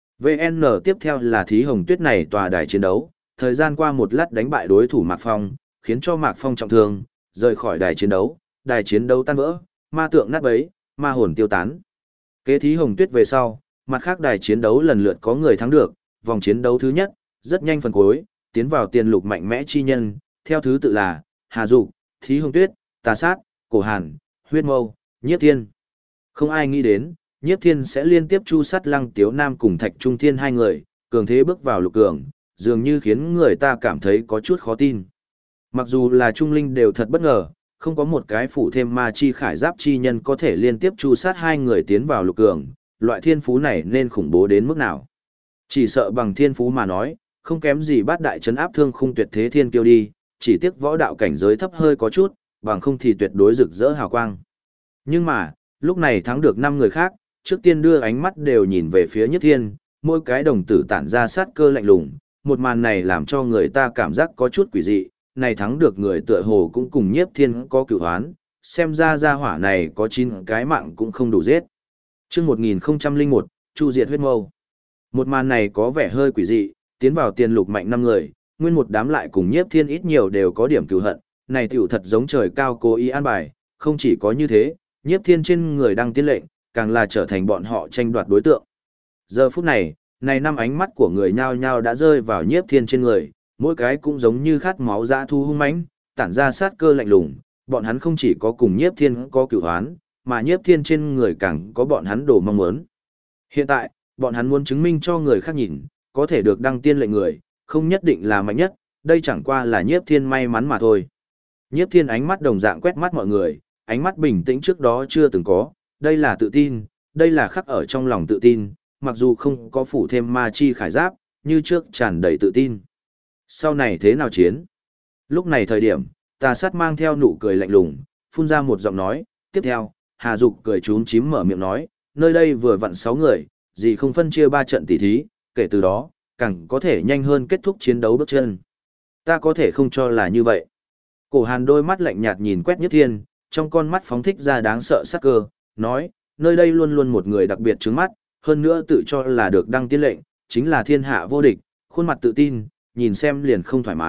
VN tiếp theo là Thí Hồng Tuyết này tòa đài chiến đấu, thời gian qua một lát đánh bại đối thủ Mạc Phong, khiến cho Mạc Phong trọng thương, rời khỏi đài chiến đấu tan vỡ, ma tượng nát bấy, ma hồn tiêu tán. Kế Thí Hồng Tuyết về sau, mặt khác đài chiến đấu lần lượt có người thắng được, vòng chiến đấu thứ nhất, rất nhanh phần cuối, tiến vào tiền lục mạnh mẽ chi nhân, theo thứ tự là Hà Dục, Thí Hồng Tuyết, Tà Sát, Cổ Hàn, Huyết Mâu, Nhiếp Thiên. Không ai nghĩ đến, Nhiếp Thiên sẽ liên tiếp chu sát Lăng Tiếu Nam cùng Thạch Trung Thiên hai người, cường thế bước vào lục cường, dường như khiến người ta cảm thấy có chút khó tin. Mặc dù là Trung Linh đều thật bất ngờ, không có một cái phủ thêm ma chi khải giáp chi nhân có thể liên tiếp chu sát hai người tiến vào lục cường, loại thiên phú này nên khủng bố đến mức nào. Chỉ sợ bằng thiên phú mà nói, không kém gì bát đại trấn áp thương khung tuyệt thế thiên kiêu đi, chỉ tiếc võ đạo cảnh giới thấp hơi có chút, bằng không thì tuyệt đối rực rỡ hào quang. Nhưng mà, lúc này thắng được 5 người khác, trước tiên đưa ánh mắt đều nhìn về phía Nhiếp Thiên, mỗi cái đồng tử tản ra sát cơ lạnh lùng, một màn này làm cho người ta cảm giác có chút quỷ dị, này thắng được người tựa hồ cũng cùng Nhiếp Thiên có cửu hoán, xem ra gia hỏa này có 9 cái mạng cũng không đủ giết. Chương 1001, Chu diệt huyết mâu. Một màn này có vẻ hơi quỷ dị, tiến vào tiền lục mạnh 5 người, nguyên một đám lại cùng Nhiếp Thiên ít nhiều đều có điểm cừu hận, này tiểu thật giống trời cao cố ý an bài, không chỉ có như thế, Nhiếp Thiên trên người đăng tiên lệnh, càng là trở thành bọn họ tranh đoạt đối tượng. Giờ phút này, này 5 ánh mắt của người nhao nhao đã rơi vào Nhiếp Thiên trên người, mỗi cái cũng giống như khát máu dã thu hung mãnh, tản ra sát cơ lạnh lùng, bọn hắn không chỉ có cùng Nhiếp Thiên có cửu oán, mà Nhiếp Thiên trên người càng có bọn hắn đồ mong muốn. Hiện tại, bọn hắn muốn chứng minh cho người khác nhìn, có thể được đăng tiên lệnh người, không nhất định là mạnh nhất, đây chẳng qua là Nhiếp Thiên may mắn mà thôi. Nhiếp Thiên ánh mắt đồng dạng quét mắt mọi người, ánh mắt bình tĩnh trước đó chưa từng có, đây là tự tin, đây là khắc ở trong lòng tự tin, mặc dù không có phủ thêm ma chi khải giáp, như trước tràn đầy tự tin. Sau này thế nào chiến? Lúc này thời điểm, Tà Sát mang theo nụ cười lạnh lùng, phun ra một giọng nói, tiếp theo, Hà Dục cười chúm chím mở miệng nói, nơi đây vừa vặn 6 người, gì không phân chia 3 trận tỉ thí, kể từ đó, càng có thể nhanh hơn kết thúc chiến đấu bước chân. Ta có thể không cho là như vậy. Cổ Hàn đôi mắt lạnh nhạt nhìn quét Nhiếp Thiên, trong con mắt phóng thích ra đáng sợ sắc cơ, nói, nơi đây luôn luôn một người đặc biệt trướng mắt, hơn nữa tự cho là được đăng tiên lệnh, chính là thiên hạ vô địch, khuôn mặt tự tin, nhìn xem liền không thoải mái,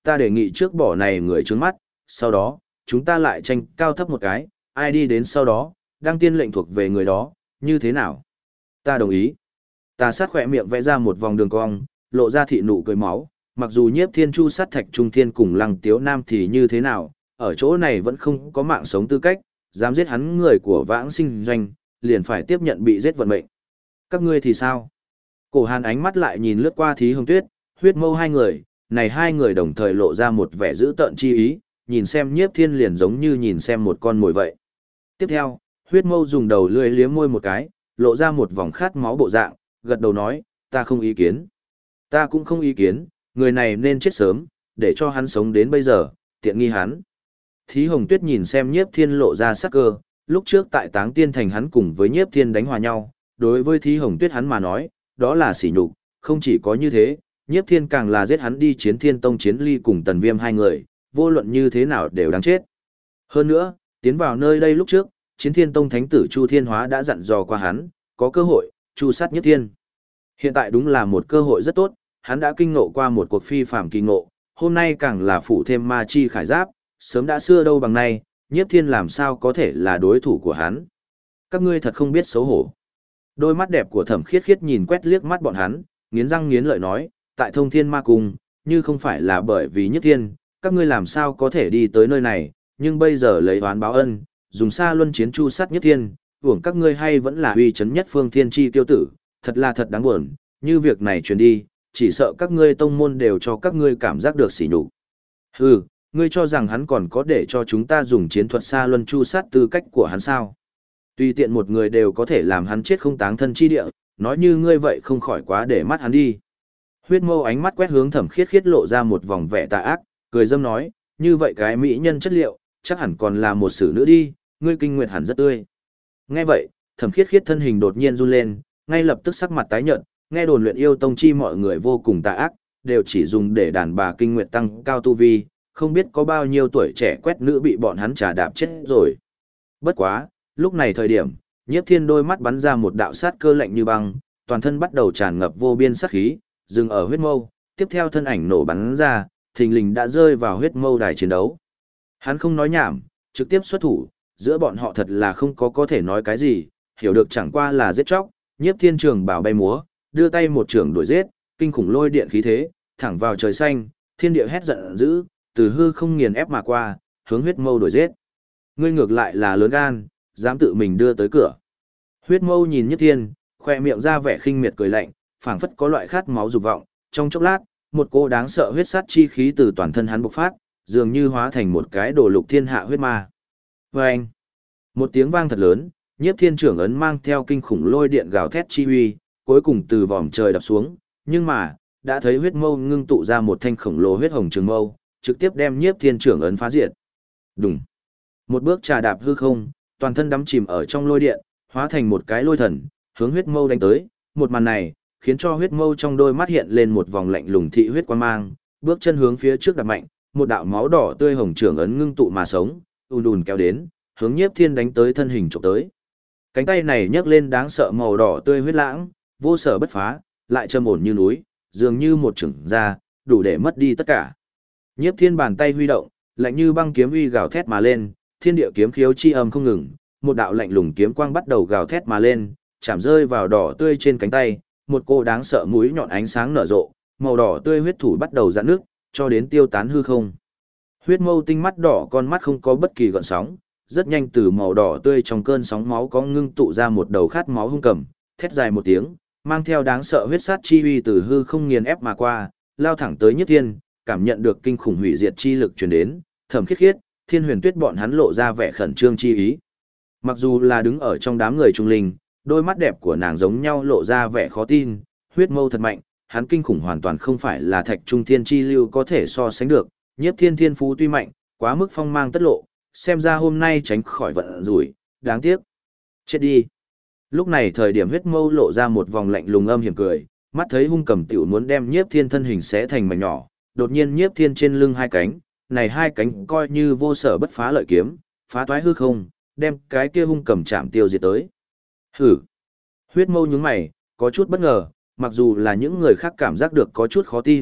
ta đề nghị trước bỏ này người trước mắt, sau đó, chúng ta lại tranh cao thấp một cái, ai đi đến sau đó, đăng tiên lệnh thuộc về người đó, như thế nào? Ta đồng ý. Tà sát khỏe miệng vẽ ra một vòng đường cong, lộ ra thị nụ cười máu, mặc dù Nhiếp Thiên Chu sát Thạch Trung Thiên cùng Lăng Tiếu Nam thì như thế nào, ở chỗ này vẫn không có mạng sống tư cách, dám giết hắn người của Vãng Sinh Doanh, liền phải tiếp nhận bị giết vận mệnh. Các ngươi thì sao? Cổ Hàn ánh mắt lại nhìn lướt qua Thí Hồng Tuyết, Huyết Mâu hai người, này hai người đồng thời lộ ra một vẻ dữ tợn chi ý, nhìn xem Nhiếp Thiên liền giống như nhìn xem một con mồi vậy. Tiếp theo, Huyết Mâu dùng đầu lưỡi liếm môi một cái, lộ ra một vòng khát máu bộ dạng, gật đầu nói, ta không ý kiến. Ta cũng không ý kiến, người này nên chết sớm, để cho hắn sống đến bây giờ, tiện nghi hắn. Thí Hồng Tuyết nhìn xem Nhiếp Thiên lộ ra sắc cơ, lúc trước tại Táng Tiên Thành hắn cùng với Nhiếp Thiên đánh hòa nhau, đối với Thí Hồng Tuyết hắn mà nói, đó là sỉ nhục, không chỉ có như thế, Nhiếp Thiên càng là giết hắn đi Chiến Thiên Tông Chiến Ly cùng Tần Viêm hai người, vô luận như thế nào đều đáng chết. Hơn nữa, tiến vào nơi đây lúc trước, Chiến Thiên Tông Thánh tử Chu Thiên Hóa đã dặn dò qua hắn, có cơ hội, chu sát Nhiếp Thiên. Hiện tại đúng là một cơ hội rất tốt, hắn đã kinh ngộ qua một cuộc phi phàm kỳ ngộ, hôm nay càng là phủ thêm ma chi khải giáp, sớm đã xưa đâu bằng nay, Nhiếp Thiên làm sao có thể là đối thủ của hắn. Các ngươi thật không biết xấu hổ. Đôi mắt đẹp của Thẩm Khiết Khiết nhìn quét liếc mắt bọn hắn, nghiến răng nghiến lợi nói, tại Thông Thiên Ma Cung, như không phải là bởi vì Nhiếp Thiên, các ngươi làm sao có thể đi tới nơi này, nhưng bây giờ lấy oán báo ân, dùng Sa Luân chiến chu sát Nhiếp Thiên, hưởng các ngươi hay vẫn là uy chấn nhất phương thiên chi tiêu tử, thật là thật đáng buồn, như việc này truyền đi, chỉ sợ các ngươi tông môn đều cho các ngươi cảm giác được sỉ nhục. Hừ, ngươi cho rằng hắn còn có để cho chúng ta dùng chiến thuật Sa Luân chu sát tư cách của hắn sao? Tùy tiện một người đều có thể làm hắn chết không táng thân chi địa, nói như ngươi vậy không khỏi quá để mắt hắn đi. Huyết Mâu ánh mắt quét hướng Thẩm Khiết Khiết lộ ra một vòng vẻ tà ác, cười dâm nói, như vậy cái mỹ nhân chất liệu, chắc hẳn còn là một xử nữ đi, ngươi kinh nguyệt hẳn rất tươi. Nghe vậy, Thẩm Khiết Khiết thân hình đột nhiên run lên, ngay lập tức sắc mặt tái nhợt, nghe đồn luyện yêu tông chi mọi người vô cùng tà ác, đều chỉ dùng để đàn bà kinh nguyệt tăng cao tu vi, không biết có bao nhiêu tuổi trẻ quét nữ bị bọn hắn trà đạp chết rồi. Bất quá, lúc này thời điểm, Nhiếp Thiên đôi mắt bắn ra một đạo sát cơ lạnh như băng, toàn thân bắt đầu tràn ngập vô biên sát khí, dừng ở Huyết Mâu, tiếp theo thân ảnh nổ bắn ra, thình lình đã rơi vào Huyết Mâu đài chiến đấu. Hắn không nói nhảm, trực tiếp xuất thủ, giữa bọn họ thật là không có thể nói cái gì, hiểu được chẳng qua là giết chóc, Nhiếp Thiên trường bảo bay múa, đưa tay một trường đuổi giết, kinh khủng lôi điện khí thế, thẳng vào trời xanh, thiên địa hét giận dữ, từ hư không nghiền ép mà qua, hướng Huyết Mâu đuổi giết. Ngươi ngược lại là lớn gan, dám tự mình đưa tới cửa. Huyết Mâu nhìn Nhiếp Thiên, khoe miệng ra vẻ khinh miệt cười lạnh, phảng phất có loại khát máu dục vọng, trong chốc lát, một cô đáng sợ huyết sát chi khí từ toàn thân hắn bộc phát, dường như hóa thành một cái đồ lục thiên hạ huyết ma. Vâng! Một tiếng vang thật lớn, Nhiếp Thiên trưởng ấn mang theo kinh khủng lôi điện gào thét chi uy, cuối cùng từ vòm trời đập xuống, nhưng mà, đã thấy Huyết Mâu ngưng tụ ra một thanh khổng lồ huyết hồng trường mâu, trực tiếp đem Nhiếp Thiên trưởng ấn phá diệt. Đùng! Một bước trà đạp hư không, toàn thân đắm chìm ở trong lôi điện, hóa thành một cái lôi thần, hướng Huyết Mâu đánh tới. Một màn này, khiến cho Huyết Mâu trong đôi mắt hiện lên một vòng lạnh lùng thị huyết quang mang, bước chân hướng phía trước đạp mạnh, một đạo máu đỏ tươi hồng trưởng ấn ngưng tụ mà sống, ùn ùn kéo đến, hướng Nhiếp Thiên đánh tới thân hình chụp tới. Cánh tay này nhấc lên đáng sợ màu đỏ tươi huyết lãng, vô sở bất phá, lại trầm ổn như núi, dường như một chưởng ra, đủ để mất đi tất cả. Nhiếp Thiên bàn tay huy động, lạnh như băng kiếm uy gào thét mà lên, thiên địa kiếm khiếu chi âm không ngừng, một đạo lạnh lùng kiếm quang bắt đầu gào thét mà lên, chạm rơi vào đỏ tươi trên cánh tay, một cô đáng sợ mũi nhọn ánh sáng nở rộ, màu đỏ tươi huyết thủ bắt đầu giãn nước, cho đến tiêu tán hư không. Huyết Mâu tinh mắt đỏ con mắt không có bất kỳ gợn sóng, rất nhanh từ màu đỏ tươi trong cơn sóng máu có ngưng tụ ra một đầu khát máu hung cầm, thét dài một tiếng, mang theo đáng sợ huyết sát chi uy từ hư không nghiền ép mà qua, lao thẳng tới Nhiếp Thiên, cảm nhận được kinh khủng hủy diệt chi lực truyền đến, Thẩm Khiết Khiết, Thiên Huyền Tuyết bọn hắn lộ ra vẻ khẩn trương chi ý. Mặc dù là đứng ở trong đám người trung linh, đôi mắt đẹp của nàng giống nhau lộ ra vẻ khó tin, Huyết Mâu thật mạnh, hắn kinh khủng hoàn toàn không phải là Thạch Trung Thiên chi lưu có thể so sánh được, Nhiếp Thiên thiên phú tuy mạnh, quá mức phong mang tất lộ, xem ra hôm nay tránh khỏi vận rủi, đáng tiếc. Chết đi. Lúc này thời điểm Huyết Mâu lộ ra một vòng lạnh lùng âm hiểm cười, mắt thấy hung cầm tiểu muốn đem Nhiếp Thiên thân hình xé thành mảnh nhỏ, đột nhiên Nhiếp Thiên trên lưng hai cánh, này hai cánh coi như vô sở bất phá lợi kiếm, phá toái hư không, đem cái kia hung cầm chạm tiêu diệt tới. Hử. Huyết Mâu nhướng mày, có chút bất ngờ, mặc dù là những người khác cảm giác được có chút khó tin,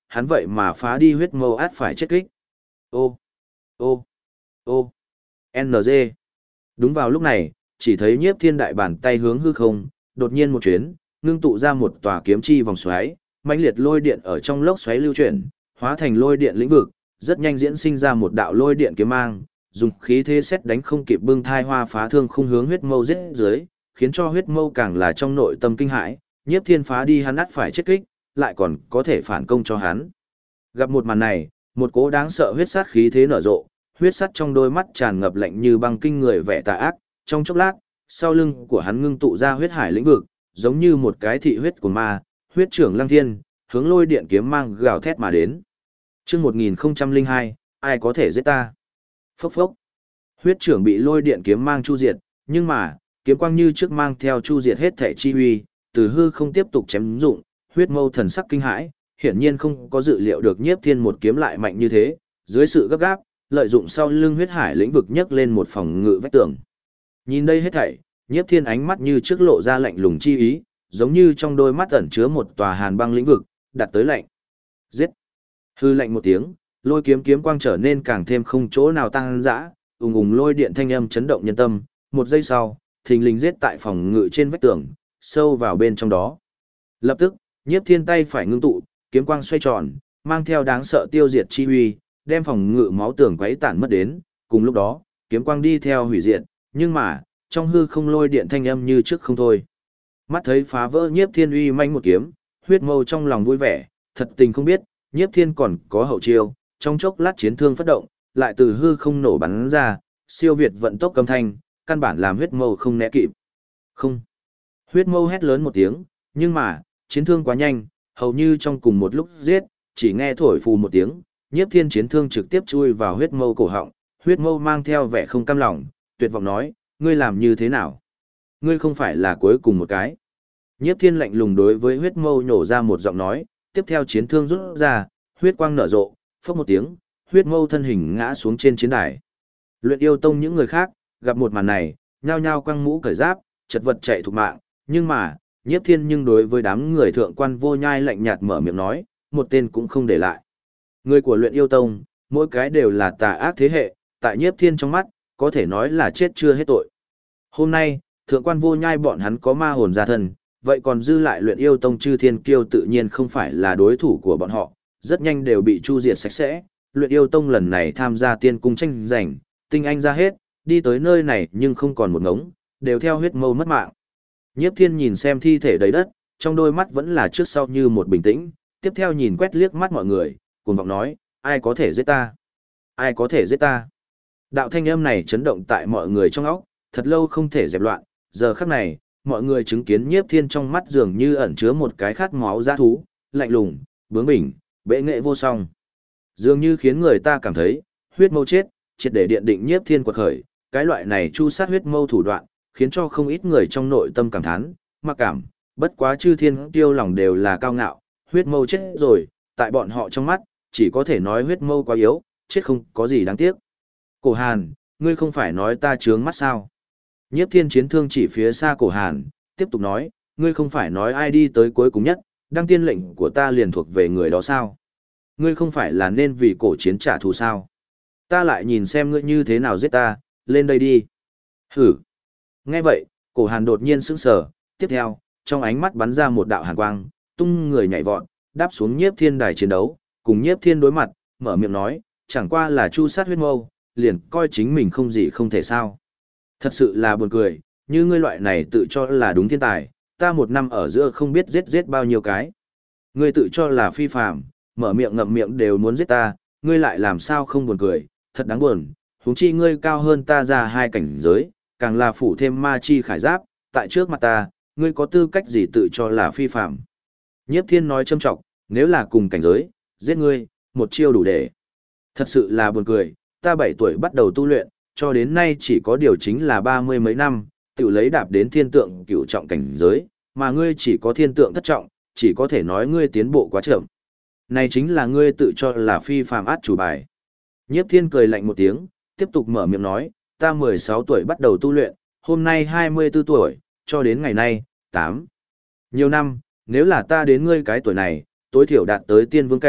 hắn vậy mà phá đi huyết mâu át phải chết kích. Ô, ô, ô, NG. Đúng vào lúc này, chỉ thấy Nhiếp Thiên đại bàn tay hướng hư không, đột nhiên một chuyến, ngưng tụ ra một tòa kiếm chi vòng xoáy, mãnh liệt lôi điện ở trong lốc xoáy lưu chuyển, hóa thành lôi điện lĩnh vực, rất nhanh diễn sinh ra một đạo lôi điện kiếm mang, dùng khí thế xét đánh không kịp bưng thai hoa phá thương khung hướng huyết mâu giết dưới, khiến cho huyết mâu càng là trong nội tâm kinh hãi, Nhiếp Thiên phá đi hắn ắt phải chết kích, lại còn có thể phản công cho hắn. Gặp một màn này, một cỗ đáng sợ huyết sát khí thế nở rộ, huyết sắt trong đôi mắt tràn ngập lạnh như băng kinh người vẻ tà ác, trong chốc lát, sau lưng của hắn ngưng tụ ra huyết hải lĩnh vực, giống như một cái thị huyết của ma, huyết trưởng lăng thiên, hướng lôi điện kiếm mang gào thét mà đến. Chương 1002, ai có thể giết ta? Phốc phốc. Huyết trưởng bị lôi điện kiếm mang chu diệt, nhưng mà, kiếm quang như trước mang theo chu diệt hết thể chi uy, từ hư không tiếp tục chém dụng, huyết mâu thần sắc kinh hãi, hiển nhiên không có dự liệu được Nhiếp Thiên một kiếm lại mạnh như thế, dưới sự gấp gáp, lợi dụng sau lưng huyết hải lĩnh vực nhấc lên một phòng ngự vách tường. Nhìn đây hết thảy, Nhiếp Thiên ánh mắt như trước lộ ra lạnh lùng chi ý, giống như trong đôi mắt ẩn chứa một tòa hàn băng lĩnh vực, đặt tới lạnh. Giết! Hư lạnh một tiếng, lôi kiếm quang trở nên càng thêm không chỗ nào tăng dã, ùng ùng lôi điện thanh âm chấn động nhân tâm, một giây sau, thình lình giết tại phòng ngự trên vách tường, sâu vào bên trong đó. Lập tức, Nhiếp Thiên tay phải ngưng tụ, kiếm quang xoay tròn, mang theo đáng sợ tiêu diệt chi uy, đem phòng ngự máu tường quấy tản mất đến, cùng lúc đó, kiếm quang đi theo hủy diệt, nhưng mà, trong hư không lôi điện thanh âm như trước không thôi. Mắt thấy phá vỡ Nhiếp Thiên uy manh một kiếm, huyết mâu trong lòng vui vẻ, thật tình không biết, Nhiếp Thiên còn có hậu chiêu, trong chốc lát chiến thương phát động, lại từ hư không nổ bắn ra, siêu việt vận tốc âm thanh, căn bản làm huyết mâu không né kịp. Không. Huyết mâu hét lớn một tiếng, nhưng mà, chiến thương quá nhanh, hầu như trong cùng một lúc giết, chỉ nghe thổi phù một tiếng, Nhiếp Thiên chiến thương trực tiếp chui vào huyết mâu cổ họng, huyết mâu mang theo vẻ không cam lòng, tuyệt vọng nói, ngươi làm như thế nào? Ngươi không phải là cuối cùng một cái. Nhiếp Thiên lạnh lùng đối với huyết mâu nhổ ra một giọng nói, tiếp theo chiến thương rút ra, huyết quang nở rộ, phốc một tiếng, huyết mâu thân hình ngã xuống trên chiến đài. Luyện Yêu Tông những người khác, gặp một màn này, nhao nhao quăng mũ cởi giáp, chật vật chạy thục mạng, nhưng mà, Nhiếp Thiên nhưng đối với đám người thượng quan vô nhai lạnh nhạt mở miệng nói, một tên cũng không để lại. Người của Luyện Yêu Tông, mỗi cái đều là tà ác thế hệ, tại Nhiếp Thiên trong mắt, có thể nói là chết chưa hết tội. Hôm nay, thượng quan vô nhai bọn hắn có ma hồn gia thân, vậy còn dư lại Luyện Yêu Tông chư thiên kiêu tự nhiên không phải là đối thủ của bọn họ, rất nhanh đều bị chu diệt sạch sẽ. Luyện Yêu Tông lần này tham gia tiên cung tranh giành, tinh anh ra hết, đi tới nơi này nhưng không còn một ngống, đều theo huyết mâu mất mạng. Nhiếp Thiên nhìn xem thi thể đầy đất, trong đôi mắt vẫn là trước sau như một bình tĩnh, tiếp theo nhìn quét liếc mắt mọi người, cuồng vọng nói, ai có thể giết ta? Ai có thể giết ta? Đạo thanh âm này chấn động tại mọi người trong óc, thật lâu không thể dẹp loạn, giờ khắc này, mọi người chứng kiến Nhiếp Thiên trong mắt dường như ẩn chứa một cái khát máu dã thú, lạnh lùng, bướng bỉnh, bệ nghệ vô song. Dường như khiến người ta cảm thấy, huyết mâu chết, triệt để điện định Nhiếp Thiên quật khởi, cái loại này chu sát huyết mâu thủ đoạn, khiến cho không ít người trong nội tâm cảm thán, mặc cảm, bất quá chư thiên tiêu lòng đều là cao ngạo, huyết mâu chết rồi, tại bọn họ trong mắt, chỉ có thể nói huyết mâu quá yếu, chết không có gì đáng tiếc. Cổ Hàn, ngươi không phải nói ta trướng mắt sao? Nhiếp Thiên chiến thương chỉ phía xa Cổ Hàn, tiếp tục nói, ngươi không phải nói ai đi tới cuối cùng nhất, đăng tiên lệnh của ta liền thuộc về người đó sao? Ngươi không phải là nên vì cổ chiến trả thù sao? Ta lại nhìn xem ngươi như thế nào giết ta, lên đây đi. Hử. Nghe vậy, Cổ Hàn đột nhiên sững sờ, tiếp theo, trong ánh mắt bắn ra một đạo hàn quang, tung người nhảy vọt, đáp xuống Nhiếp Thiên đài chiến đấu, cùng Nhiếp Thiên đối mặt, mở miệng nói, chẳng qua là chu sát huyết mâu, liền coi chính mình không gì không thể sao. Thật sự là buồn cười, như ngươi loại này tự cho là đúng thiên tài, ta một năm ở giữa không biết giết bao nhiêu cái. Ngươi tự cho là phi phàm, mở miệng ngậm miệng đều muốn giết ta, ngươi lại làm sao không buồn cười, thật đáng buồn, huống chi ngươi cao hơn ta ra 2 cảnh giới, càng là phủ thêm ma chi khải giáp, tại trước mặt ta, ngươi có tư cách gì tự cho là phi phàm. Nhiếp Thiên nói châm trọng, nếu là cùng cảnh giới, giết ngươi, một chiêu đủ để. Thật sự là buồn cười, ta 7 tuổi bắt đầu tu luyện, cho đến nay chỉ có điều chính là 30 mấy năm, tự lấy đạp đến thiên tượng cửu trọng cảnh giới, mà ngươi chỉ có thiên tượng thất trọng, chỉ có thể nói ngươi tiến bộ quá chậm. Này chính là ngươi tự cho là phi phàm át chủ bài. Nhiếp Thiên cười lạnh một tiếng, tiếp tục mở miệng nói, ta 16 tuổi bắt đầu tu luyện, hôm nay 24 tuổi, cho đến ngày nay, 8. Nhiều năm, nếu là ta đến ngươi cái tuổi này, tối thiểu đạt tới tiên vương cảnh,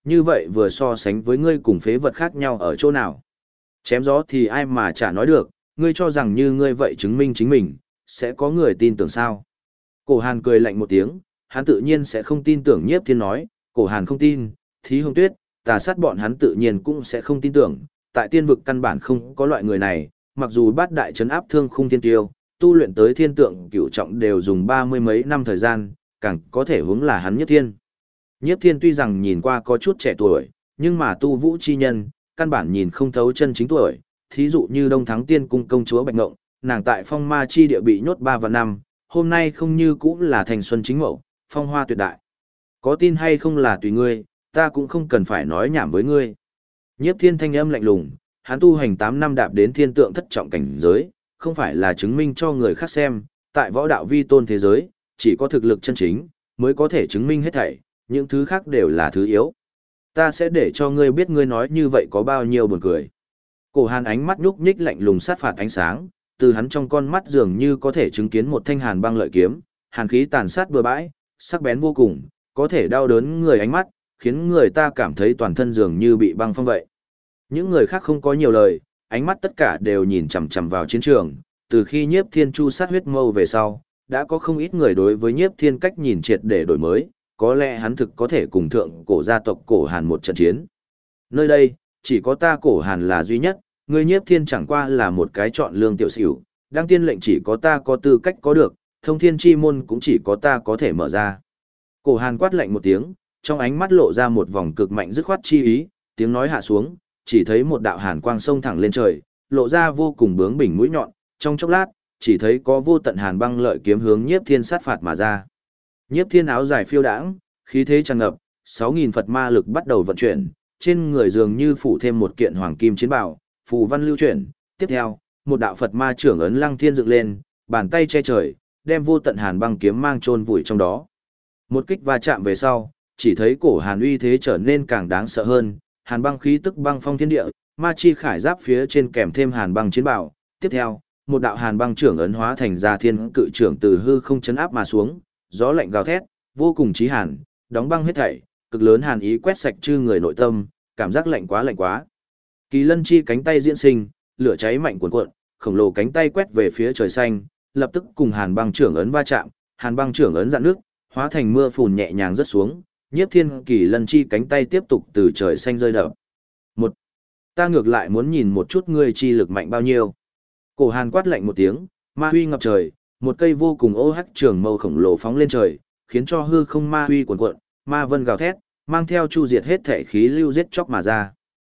như vậy vừa so sánh với ngươi cùng phế vật khác nhau ở chỗ nào. Chém gió thì ai mà chả nói được, ngươi cho rằng như ngươi vậy chứng minh chính mình, sẽ có người tin tưởng sao. Cổ Hàn cười lạnh một tiếng, hắn tự nhiên sẽ không tin tưởng Nhiếp Thiên nói, Cổ Hàn không tin, Thí Hồng Tuyết, Tà Sát bọn hắn tự nhiên cũng sẽ không tin tưởng, tại tiên vực căn bản không có loại người này, mặc dù bát đại trấn áp thương khung thiên tiêu, tu luyện tới thiên tượng cửu trọng đều dùng 30 mấy năm thời gian, càng có thể hướng là hắn Nhiếp Thiên. Nhiếp Thiên tuy rằng nhìn qua có chút trẻ tuổi, nhưng mà tu vũ chi nhân, căn bản nhìn không thấu chân chính tuổi, thí dụ như Đông Thắng Tiên cung công chúa Bạch Ngộng, nàng tại phong ma chi địa bị nhốt 3 và 5, hôm nay không như cũng là thành xuân chính mẫu, phong hoa tuyệt đại. Có tin hay không là tùy ngươi, ta cũng không cần phải nói nhảm với ngươi. Nhiếp Thiên thanh âm lạnh lùng, hắn tu hành 8 năm đạp đến thiên tượng thất trọng cảnh giới, không phải là chứng minh cho người khác xem, tại võ đạo vi tôn thế giới, chỉ có thực lực chân chính, mới có thể chứng minh hết thảy, những thứ khác đều là thứ yếu. Ta sẽ để cho ngươi biết ngươi nói như vậy có bao nhiêu buồn cười. Cổ Hàn ánh mắt nhúc nhích lạnh lùng sát phạt ánh sáng, từ hắn trong con mắt dường như có thể chứng kiến một thanh hàn băng lợi kiếm, hàn khí tàn sát bừa bãi, sắc bén vô cùng, có thể đau đớn người ánh mắt, khiến người ta cảm thấy toàn thân dường như bị băng phong vậy. Những người khác không có nhiều lời, ánh mắt tất cả đều nhìn chằm chằm vào chiến trường, từ khi Nhiếp Thiên chu sát huyết mâu về sau, đã có không ít người đối với Nhiếp Thiên cách nhìn triệt để đổi mới, có lẽ hắn thực có thể cùng thượng cổ gia tộc Cổ Hàn một trận chiến. Nơi đây, chỉ có ta Cổ Hàn là duy nhất, ngươi Nhiếp Thiên chẳng qua là một cái chọn lương tiểu xỉu, đăng tiên lệnh chỉ có ta có tư cách có được, thông thiên chi môn cũng chỉ có ta có thể mở ra. Cổ Hàn quát lạnh một tiếng, trong ánh mắt lộ ra một vòng cực mạnh dứt khoát chi ý, tiếng nói hạ xuống, chỉ thấy một đạo hàn quang sông thẳng lên trời, lộ ra vô cùng bướng bỉnh mũi nhọn, trong chốc lát, chỉ thấy có vô tận hàn băng lợi kiếm hướng Nhiếp Thiên sát phạt mà ra. Nhiếp Thiên áo dài phiêu đãng, khí thế tràn ngập, 6000 Phật ma lực bắt đầu vận chuyển, trên người dường như phủ thêm một kiện hoàng kim chiến bào, phù văn lưu chuyển, tiếp theo, một đạo Phật ma trưởng ấn lăng thiên dựng lên, bàn tay che trời, đem vô tận hàn băng kiếm mang chôn vùi trong đó. Một kích va chạm về sau, chỉ thấy Cổ Hàn uy thế trở nên càng đáng sợ hơn, hàn băng khí tức băng phong thiên địa, ma chi khải giáp phía trên kèm thêm hàn băng chiến bào, tiếp theo, một đạo hàn băng trưởng ấn hóa thành ra thiên cự trưởng từ hư không chấn áp mà xuống, gió lạnh gào thét, vô cùng chí hàn, đóng băng hết thảy, cực lớn hàn ý quét sạch chư người nội tâm, cảm giác lạnh quá lạnh quá. Kỳ Lân chi cánh tay diễn sinh, lửa cháy mạnh cuồn cuộn, khổng lồ cánh tay quét về phía trời xanh, lập tức cùng hàn băng trưởng ấn va chạm, hàn băng trưởng ấn dạn nước, hóa thành mưa phùn nhẹ nhàng rớt xuống, Nhiếp Thiên Kỳ Lân chi cánh tay tiếp tục từ trời xanh rơi đập. Một, ta ngược lại muốn nhìn một chút ngươi chi lực mạnh bao nhiêu. Cổ Hàn quát lạnh một tiếng, ma huy ngập trời, một cây vô cùng ô hắc trường mâu khổng lồ phóng lên trời, khiến cho hư không ma huy cuồn cuộn, ma vân gào thét, mang theo chu diệt hết thể khí lưu giết chóc mà ra.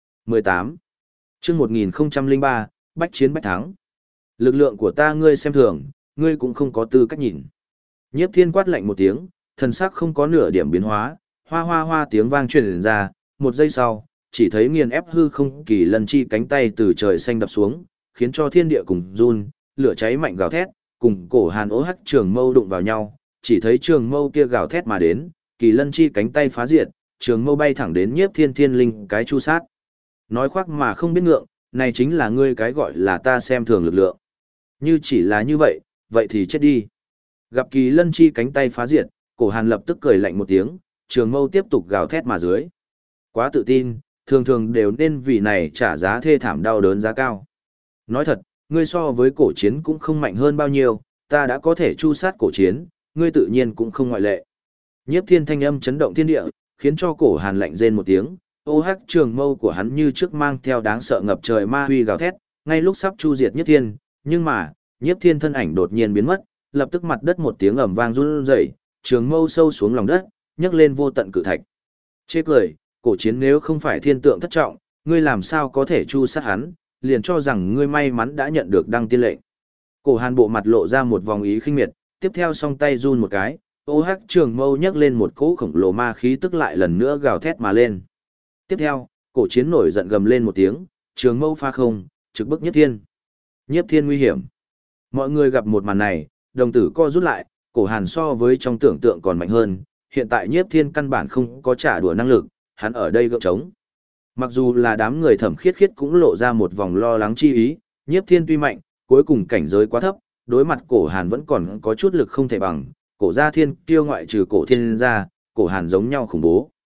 18. Chương 1003, bách chiến bách thắng. Lực lượng của ta ngươi xem thường, ngươi cũng không có tư cách nhìn. Nhiếp Thiên quát lạnh một tiếng, thần sắc không có nửa điểm biến hóa, hoa hoa hoa tiếng vang truyền ra, một giây sau, chỉ thấy nghiền ép hư không Kỳ Lân chi cánh tay từ trời xanh đập xuống, khiến cho thiên địa cùng run, lửa cháy mạnh gào thét, cùng Cổ Hàn ố hắc trường mâu đụng vào nhau, chỉ thấy trường mâu kia gào thét mà đến, Kỳ Lân chi cánh tay phá diệt, trường mâu bay thẳng đến Nhiếp Thiên thiên linh cái chu sát. Nói khoác mà không biết ngượng, này chính là ngươi cái gọi là ta xem thường lực lượng. Như chỉ là như vậy, vậy thì chết đi. Gặp Kỳ Lân chi cánh tay phá diệt, Cổ Hàn lập tức cười lạnh một tiếng, trường mâu tiếp tục gào thét mà dưới. Quá tự tin, thường thường đều nên vì này trả giá thê thảm đau đớn giá cao. Nói thật, ngươi so với cổ chiến cũng không mạnh hơn bao nhiêu, ta đã có thể chu sát cổ chiến, ngươi tự nhiên cũng không ngoại lệ. Nhiếp Thiên thanh âm chấn động thiên địa, khiến cho Cổ Hàn lạnh rên một tiếng, ô hắc trường mâu của hắn như trước mang theo đáng sợ ngập trời ma huy gào thét, ngay lúc sắp chu diệt Nhiếp Thiên, nhưng mà, Nhiếp Thiên thân ảnh đột nhiên biến mất, lập tức mặt đất một tiếng ầm vang run rẩy, trường mâu sâu xuống lòng đất, nhấc lên vô tận cự thạch. Chê cười, cổ chiến nếu không phải thiên tượng thất trọng, ngươi làm sao có thể chu sát hắn, liền cho rằng ngươi may mắn đã nhận được đăng tiên lệnh. Cổ Hàn bộ mặt lộ ra một vòng ý khinh miệt, tiếp theo song tay run một cái, ô hắc trường mâu nhấc lên một cỗ khổng lồ ma khí tức lại lần nữa gào thét mà lên. Tiếp theo, cổ chiến nổi giận gầm lên một tiếng, trường mâu pha không, trực bức Nhiếp Thiên. Nhiếp Thiên nguy hiểm. Mọi người gặp một màn này, đồng tử co rút lại, Cổ Hàn so với trong tưởng tượng còn mạnh hơn, hiện tại Nhiếp Thiên căn bản không có trả đùa năng lực, hắn ở đây gượng trống. Mặc dù là đám người Thẩm Khiết Khiết cũng lộ ra một vòng lo lắng chi ý, Nhiếp Thiên tuy mạnh, cuối cùng cảnh giới quá thấp, đối mặt Cổ Hàn vẫn còn có chút lực không thể bằng, Cổ gia thiên kiêu ngoại trừ Cổ Thiên gia, Cổ Hàn giống nhau khủng bố.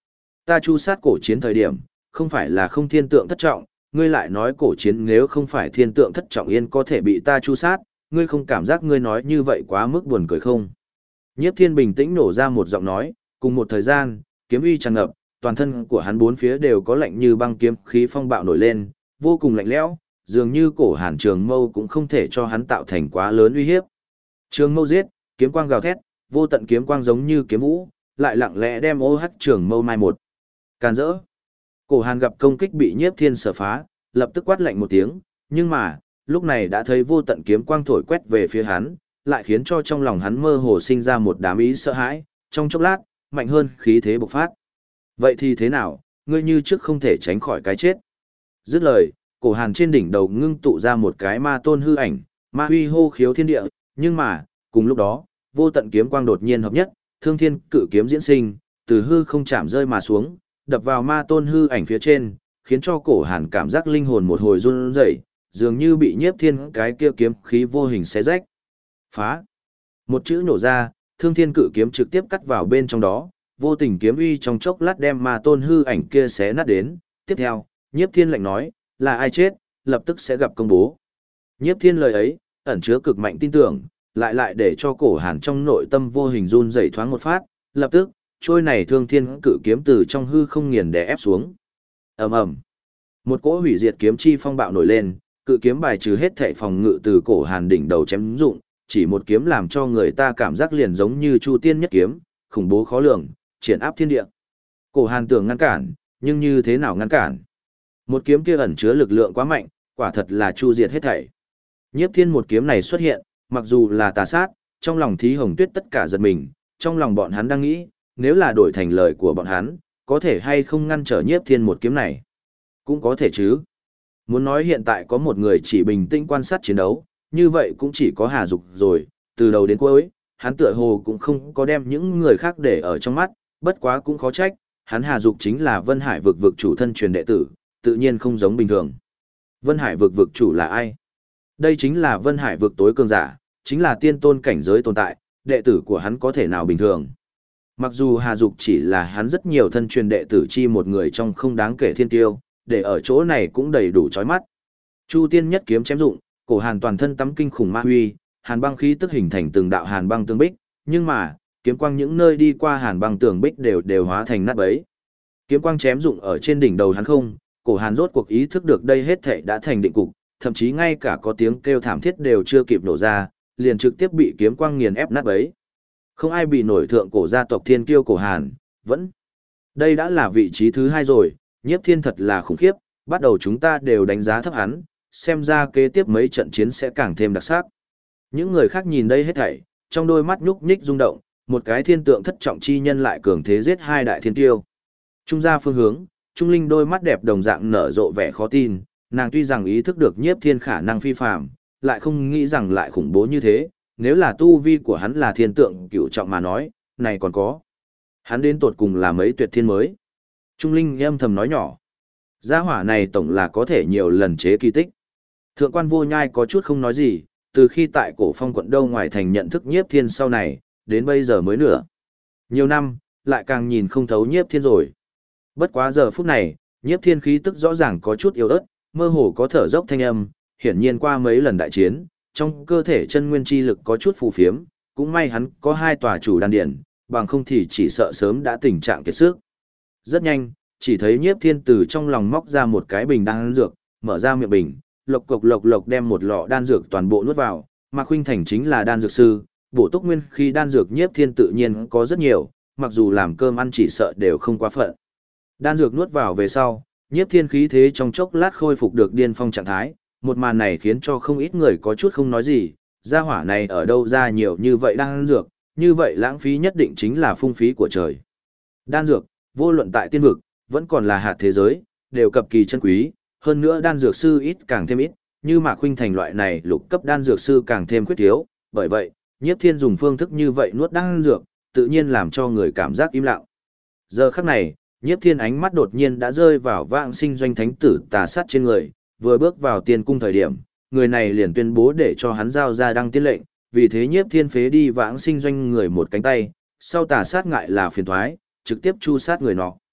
Ta chu sát cổ chiến thời điểm, không phải là không thiên tượng thất trọng, ngươi lại nói cổ chiến nếu không phải thiên tượng thất trọng yên có thể bị ta chu sát, ngươi không cảm giác ngươi nói như vậy quá mức buồn cười không? Nhiếp Thiên bình tĩnh nổ ra một giọng nói, cùng một thời gian, kiếm uy tràn ngập, toàn thân của hắn bốn phía đều có lạnh như băng kiếm khí phong bạo nổi lên, vô cùng lạnh lẽo, dường như cổ Hàn Trường Mâu cũng không thể cho hắn tạo thành quá lớn uy hiếp. Trường Mâu giết, kiếm quang gào thét, vô tận kiếm quang giống như kiếm vũ, lại lặng lẽ đem ô hắc Trường Mâu mai một. Càn rỡ. Cổ Hàn gặp công kích bị Nhiếp Thiên sở phá, lập tức quát lạnh một tiếng, nhưng mà, lúc này đã thấy vô tận kiếm quang thổi quét về phía hắn, lại khiến cho trong lòng hắn mơ hồ sinh ra một đám ý sợ hãi, trong chốc lát, mạnh hơn khí thế bộc phát. Vậy thì thế nào, ngươi như trước không thể tránh khỏi cái chết. Dứt lời, cổ Hàn trên đỉnh đầu ngưng tụ ra một cái ma tôn hư ảnh, ma huy hô khiếu thiên địa, nhưng mà, cùng lúc đó, vô tận kiếm quang đột nhiên hợp nhất, thương thiên cự kiếm diễn sinh, từ hư không chạm rơi mà xuống, đập vào ma tôn hư ảnh phía trên, khiến cho cổ Hàn cảm giác linh hồn một hồi run rẩy, dường như bị Nhiếp Thiên cái kia kiếm khí vô hình xé rách. Phá. Một chữ nổ ra, thương thiên cự kiếm trực tiếp cắt vào bên trong đó, vô tình kiếm uy trong chốc lát đem ma tôn hư ảnh kia xé nát đến. Tiếp theo, Nhiếp Thiên lạnh nói, là ai chết, lập tức sẽ gặp công bố. Nhiếp Thiên lời ấy, ẩn chứa cực mạnh tin tưởng, lại để cho cổ Hàn trong nội tâm vô hình run rẩy thoáng một phát, lập tức, trôi này thương thiên cự kiếm từ trong hư không nghiền đè ép xuống. Ầm ầm. Một cỗ hủy diệt kiếm chi phong bạo nổi lên, cự kiếm bài trừ hết thảy phòng ngự từ cổ Hàn đỉnh đầu chém dụng, chỉ một kiếm làm cho người ta cảm giác liền giống như Chu Tiên nhất kiếm, khủng bố khó lường, triển áp thiên địa. Cổ Hàn tưởng ngăn cản, nhưng như thế nào ngăn cản? Một kiếm kia ẩn chứa lực lượng quá mạnh, quả thật là chu diệt hết thảy. Nhiếp Thiên một kiếm này xuất hiện, mặc dù là tà sát, trong lòng Thí Hồng Tuyết tất cả giật mình, trong lòng bọn hắn đang nghĩ, nếu là đổi thành lời của bọn hắn, có thể hay không ngăn trở Nhiếp Thiên một kiếm này? Cũng có thể chứ. Muốn nói hiện tại có một người chỉ bình tĩnh quan sát chiến đấu, như vậy cũng chỉ có Hà Dục rồi, từ đầu đến cuối, hắn tựa hồ cũng không có đem những người khác để ở trong mắt, bất quá cũng khó trách, hắn Hà Dục chính là Vân Hải vực vực chủ thân truyền đệ tử, tự nhiên không giống bình thường. Vân Hải vực vực chủ là ai? Đây chính là Vân Hải vực tối cường giả, chính là tiên tôn cảnh giới tồn tại, đệ tử của hắn có thể nào bình thường. Mặc dù Hà Dục chỉ là hắn rất nhiều thân truyền đệ tử chi một người trong không đáng kể thiên tiêu, để ở chỗ này cũng đầy đủ chói mắt. Chu Tiên nhất kiếm chém dụng, cổ Hàn toàn thân tắm kinh khủng ma huy, hàn băng khí tức hình thành từng đạo hàn băng tường bích, nhưng mà, kiếm quang những nơi đi qua hàn băng tường bích đều hóa thành nát bấy. Kiếm quang chém dụng ở trên đỉnh đầu hắn không, cổ Hàn rốt cuộc ý thức được đây hết thảy đã thành định cục, thậm chí ngay cả có tiếng kêu thảm thiết đều chưa kịp nổ ra, liền trực tiếp bị kiếm quang nghiền ép nát bấy. Không ai bị nổi thượng cổ gia tộc Thiên Kiêu cổ Hàn, vẫn. Đây đã là vị trí thứ 2 rồi, Nhiếp Thiên thật là khủng khiếp, bắt đầu chúng ta đều đánh giá thấp hắn, xem ra kế tiếp mấy trận chiến sẽ càng thêm đặc sắc. Những người khác nhìn đây hết thảy, trong đôi mắt nhúc nhích rung động, một cái thiên tượng thất trọng chi nhân lại cường thế giết 2 đại thiên tiêu. Trung gia phương hướng, Trung Linh đôi mắt đẹp đồng dạng nở rộ vẻ khó tin, nàng tuy rằng ý thức được Nhiếp Thiên khả năng phi phàm, lại không nghĩ rằng lại khủng bố như thế, nếu là tu vi của hắn là thiên tượng cửu trọng mà nói, này còn có. Hắn đến tột cùng là mấy tuyệt thiên mới. Trung Linh âm thầm nói nhỏ. Gia hỏa này tổng là có thể nhiều lần chế kỳ tích. Thượng quan Vô Nhai có chút không nói gì, từ khi tại cổ phong quận đâu ngoài thành nhận thức Nhiếp Thiên sau này, đến bây giờ mới nửa. Nhiều năm, lại càng nhìn không thấu Nhiếp Thiên rồi. Bất quá giờ phút này, Nhiếp Thiên khí tức rõ ràng có chút yếu ớt, mơ hồ có thở dốc thanh âm, hiển nhiên qua mấy lần đại chiến, trong cơ thể chân nguyên chi lực có chút phù phiếm, cũng may hắn có 2 tòa chủ đan điển, bằng không thì chỉ sợ sớm đã tình trạng kiệt sức. Rất nhanh, chỉ thấy Nhiếp Thiên từ trong lòng móc ra một cái bình đan dược, mở ra miệng bình, lộc cộc đem một lọ đan dược toàn bộ nuốt vào, Mạc Khuynh Thành chính là đan dược sư, bổ túc nguyên khi đan dược Nhiếp Thiên tự nhiên có rất nhiều, mặc dù làm cơm ăn chỉ sợ đều không quá phận. Đan dược nuốt vào về sau, Nhiếp Thiên khí thế trong chốc lát khôi phục được điên phong trạng thái, một màn này khiến cho không ít người có chút không nói gì, gia hỏa này ở đâu ra nhiều như vậy đan dược, như vậy lãng phí nhất định chính là phung phí của trời. Đan dược, vô luận tại tiên vực, vẫn còn là hạt thế giới, đều cực kỳ chân quý, hơn nữa đan dược sư ít càng thêm ít, như Mạc Khuynh Thành loại này lục cấp đan dược sư càng thêm khuyết thiếu, bởi vậy, Nhiếp Thiên dùng phương thức như vậy nuốt đan dược, tự nhiên làm cho người cảm giác im lặng. Giờ khắc này, Nhiếp Thiên ánh mắt đột nhiên đã rơi vào Vãng Sinh Doanh thánh tử tà sát trên người, vừa bước vào tiên cung thời điểm, người này liền tuyên bố để cho hắn giao ra đăng tiên lệnh, vì thế Nhiếp Thiên phế đi Vãng Sinh Doanh người một cánh tay, sau tà sát ngại là phiền toái, trực tiếp chu sát người nọ.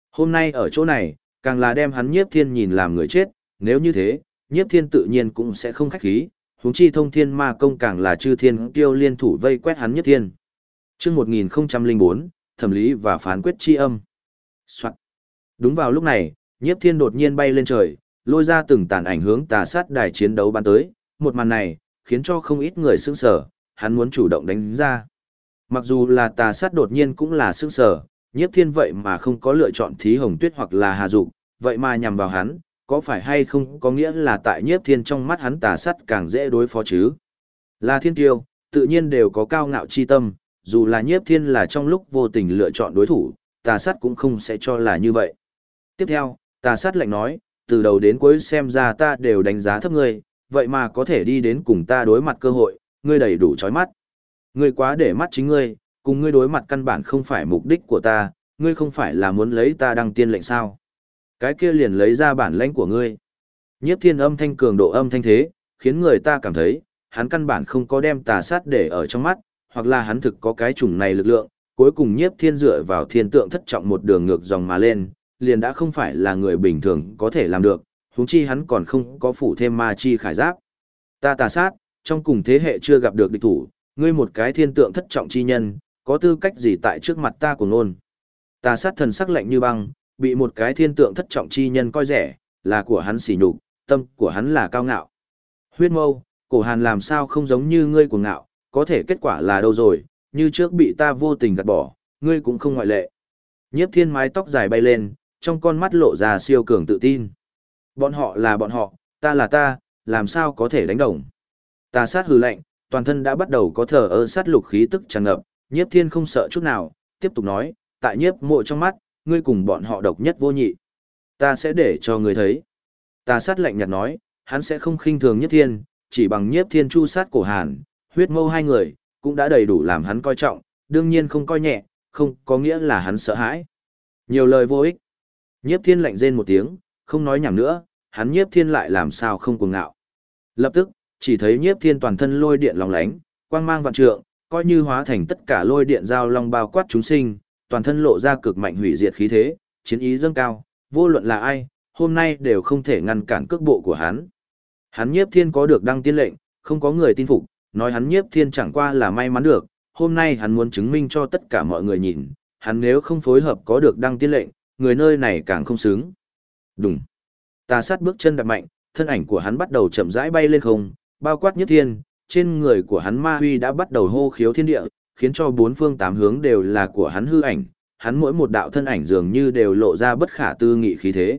Hôm nay ở chỗ này, càng là đem hắn Nhiếp Thiên nhìn làm người chết, nếu như thế, Nhiếp Thiên tự nhiên cũng sẽ không khách khí, huống chi Thông Thiên Ma Công càng là chư thiên tiêu liên thủ vây quét hắn Nhiếp Thiên. Chương 1004, thẩm lý và phán quyết chi âm. Soạt. Đúng vào lúc này, Nhiếp Thiên đột nhiên bay lên trời, lôi ra từng tàn ảnh hướng Tà Sát đài chiến đấu bắn tới, một màn này khiến cho không ít người sửng sở, hắn muốn chủ động đánh ra. Mặc dù là Tà Sát đột nhiên cũng là sửng sở, Nhiếp Thiên vậy mà không có lựa chọn Thí Hồng Tuyết hoặc là Hà Dục, vậy mà nhằm vào hắn, có phải hay không có nghĩa là tại Nhiếp Thiên trong mắt hắn Tà Sát càng dễ đối phó chứ? Là thiên tiêu, tự nhiên đều có cao ngạo chi tâm, dù là Nhiếp Thiên là trong lúc vô tình lựa chọn đối thủ, Tà Sát cũng không sẽ cho là như vậy. Tiếp theo, Tà Sát lạnh nói, từ đầu đến cuối xem ra ta đều đánh giá thấp ngươi, vậy mà có thể đi đến cùng ta đối mặt cơ hội, ngươi đầy đủ chói mắt. Ngươi quá để mắt chính ngươi, cùng ngươi đối mặt căn bản không phải mục đích của ta, ngươi không phải là muốn lấy ta đăng tiên lệnh sao? Cái kia liền lấy ra bản lãnh của ngươi. Nhiếp Thiên âm thanh cường độ âm thanh thế, khiến người ta cảm thấy, hắn căn bản không có đem Tà Sát để ở trong mắt, hoặc là hắn thực có cái chủng này lực lượng, cuối cùng Nhiếp Thiên dựa vào thiên tượng thất trọng một đường ngược dòng mà lên, liền đã không phải là người bình thường có thể làm được, huống chi hắn còn không có phủ thêm ma chi khải giáp. Ta Tà Sát, trong cùng thế hệ chưa gặp được địch thủ, ngươi một cái thiên tượng thất trọng chi nhân, có tư cách gì tại trước mặt ta của nôn. Tà Sát thần sắc lạnh như băng, bị một cái thiên tượng thất trọng chi nhân coi rẻ, là của hắn sỉ nhục, tâm của hắn là cao ngạo. Huyết Mâu, Cổ Hàn làm sao không giống như ngươi cuồng ngạo, có thể kết quả là đâu rồi, như trước bị ta vô tình gạt bỏ, ngươi cũng không ngoại lệ. Nhiếp Thiên mái tóc dài bay lên, trong con mắt lộ ra siêu cường tự tin. Bọn họ là bọn họ, ta là ta, làm sao có thể đánh đồng. Tà Sát hừ lạnh, toàn thân đã bắt đầu có thờ ơ sát lục khí tức tràn ngập, Nhiếp Thiên không sợ chút nào, tiếp tục nói, tại Nhiếp Mộ trong mắt, ngươi cùng bọn họ độc nhất vô nhị. Ta sẽ để cho ngươi thấy. Tà Sát lạnh nhạt nói, hắn sẽ không khinh thường Nhiếp Thiên, chỉ bằng Nhiếp Thiên chu sát Cổ Hàn, Huyết Mâu hai người, cũng đã đầy đủ làm hắn coi trọng, đương nhiên không coi nhẹ, không có nghĩa là hắn sợ hãi. Nhiều lời vô ích. Nhiếp Thiên lạnh rên một tiếng, không nói nhảm nữa, hắn Nhiếp Thiên lại làm sao không cuồng ngạo. Lập tức, chỉ thấy Nhiếp Thiên toàn thân lôi điện lóng lánh, quang mang vạn trượng, coi như hóa thành tất cả lôi điện giao long bao quát chúng sinh, toàn thân lộ ra cực mạnh hủy diệt khí thế, chiến ý dâng cao, vô luận là ai, hôm nay đều không thể ngăn cản cước bộ của hắn. Hắn Nhiếp Thiên có được đăng tiên lệnh, không có người tin phục, nói hắn Nhiếp Thiên chẳng qua là may mắn được, hôm nay hắn muốn chứng minh cho tất cả mọi người nhìn, hắn nếu không phối hợp có được đăng tiên lệnh, người nơi này càng không xứng. Đùng. Tà Sát bước chân đạp mạnh, thân ảnh của hắn bắt đầu chậm rãi bay lên không, bao quát Nhiếp Thiên, trên người của hắn ma huy đã bắt đầu hô khiếu thiên địa, khiến cho bốn phương tám hướng đều là của hắn hư ảnh, hắn mỗi một đạo thân ảnh dường như đều lộ ra bất khả tư nghị khí thế.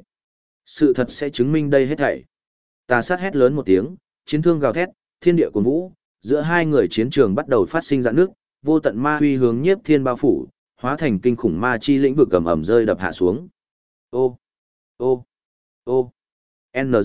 Sự thật sẽ chứng minh đây hết thảy. Tà Sát hét lớn một tiếng, chiến thương gào thét, thiên địa cuồn vũ, giữa hai người chiến trường bắt đầu phát sinh rạn nước, vô tận ma huy hướng Nhiếp Thiên bao phủ, hóa thành kinh khủng ma chi lĩnh vực ầm ầm rơi đập hạ xuống. Ô, ô, ô, NG.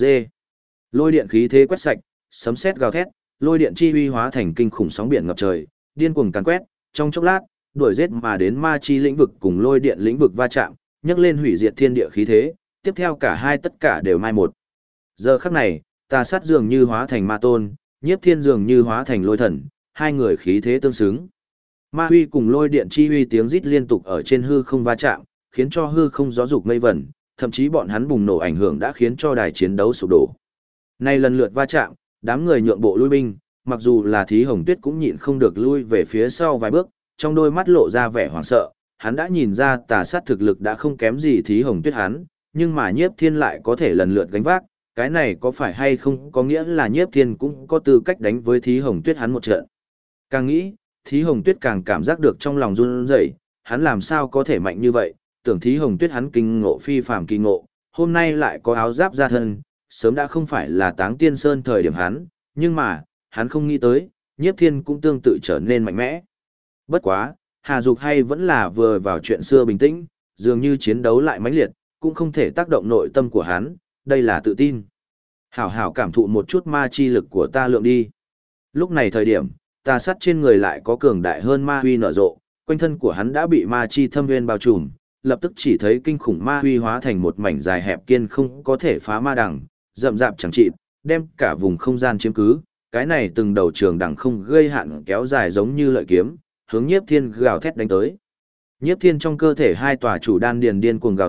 Lôi điện khí thế quét sạch, sấm sét gào thét, lôi điện chi huy hóa thành kinh khủng sóng biển ngập trời, điên cuồng càn quét, trong chốc lát, đuổi giết mà đến ma chi lĩnh vực cùng lôi điện lĩnh vực va chạm, nhấc lên hủy diệt thiên địa khí thế, tiếp theo cả hai tất cả đều mai một. Giờ khắc này, Tà Sát dường như hóa thành ma tôn, Nhiếp Thiên dường như hóa thành lôi thần, hai người khí thế tương xứng. Ma huy cùng lôi điện chi huy tiếng rít liên tục ở trên hư không va chạm, khiến cho hư không gió dục mây vẩn, thậm chí bọn hắn bùng nổ ảnh hưởng đã khiến cho đài chiến đấu sụp đổ. Nay lần lượt va chạm, đám người nhượng bộ lui binh, mặc dù là Thí Hồng Tuyết cũng nhịn không được lui về phía sau vài bước, trong đôi mắt lộ ra vẻ hoảng sợ, hắn đã nhìn ra Tà Sát thực lực đã không kém gì Thí Hồng Tuyết hắn, nhưng mà Nhiếp Thiên lại có thể lần lượt gánh vác, cái này có phải hay không có nghĩa là Nhiếp Thiên cũng có tư cách đánh với Thí Hồng Tuyết hắn một trận. Càng nghĩ, Thí Hồng Tuyết càng cảm giác được trong lòng run rẩy, hắn làm sao có thể mạnh như vậy, tưởng Thí Hồng Tuyết hắn kinh ngộ phi phàm kỳ ngộ, hôm nay lại có áo giáp ra thân, sớm đã không phải là Táng Tiên Sơn thời điểm hắn, nhưng mà, hắn không nghĩ tới, Nhiếp Thiên cũng tương tự trở nên mạnh mẽ. Bất quá, Hà Dục hay vẫn là vừa vào chuyện xưa bình tĩnh, dường như chiến đấu lại mãnh liệt, cũng không thể tác động nội tâm của hắn, đây là tự tin. Hảo hảo cảm thụ một chút ma chi lực của ta lượng đi. Lúc này thời điểm, Tà Sát trên người lại có cường đại hơn ma huy nở rộ, quanh thân của hắn đã bị ma chi thâm nguyên bao trùm, lập tức chỉ thấy kinh khủng ma huy hóa thành một mảnh dài hẹp kiên không có thể phá ma đằng, rậm rạp chẳng chịt, đem cả vùng không gian chiếm cứ, cái này từng đầu trường đằng không gây hạn kéo dài giống như lợi kiếm, hướng Nhiếp Thiên gào thét đánh tới. Nhiếp Thiên trong cơ thể hai tòa chủ đan điền điên cuồng gào thét,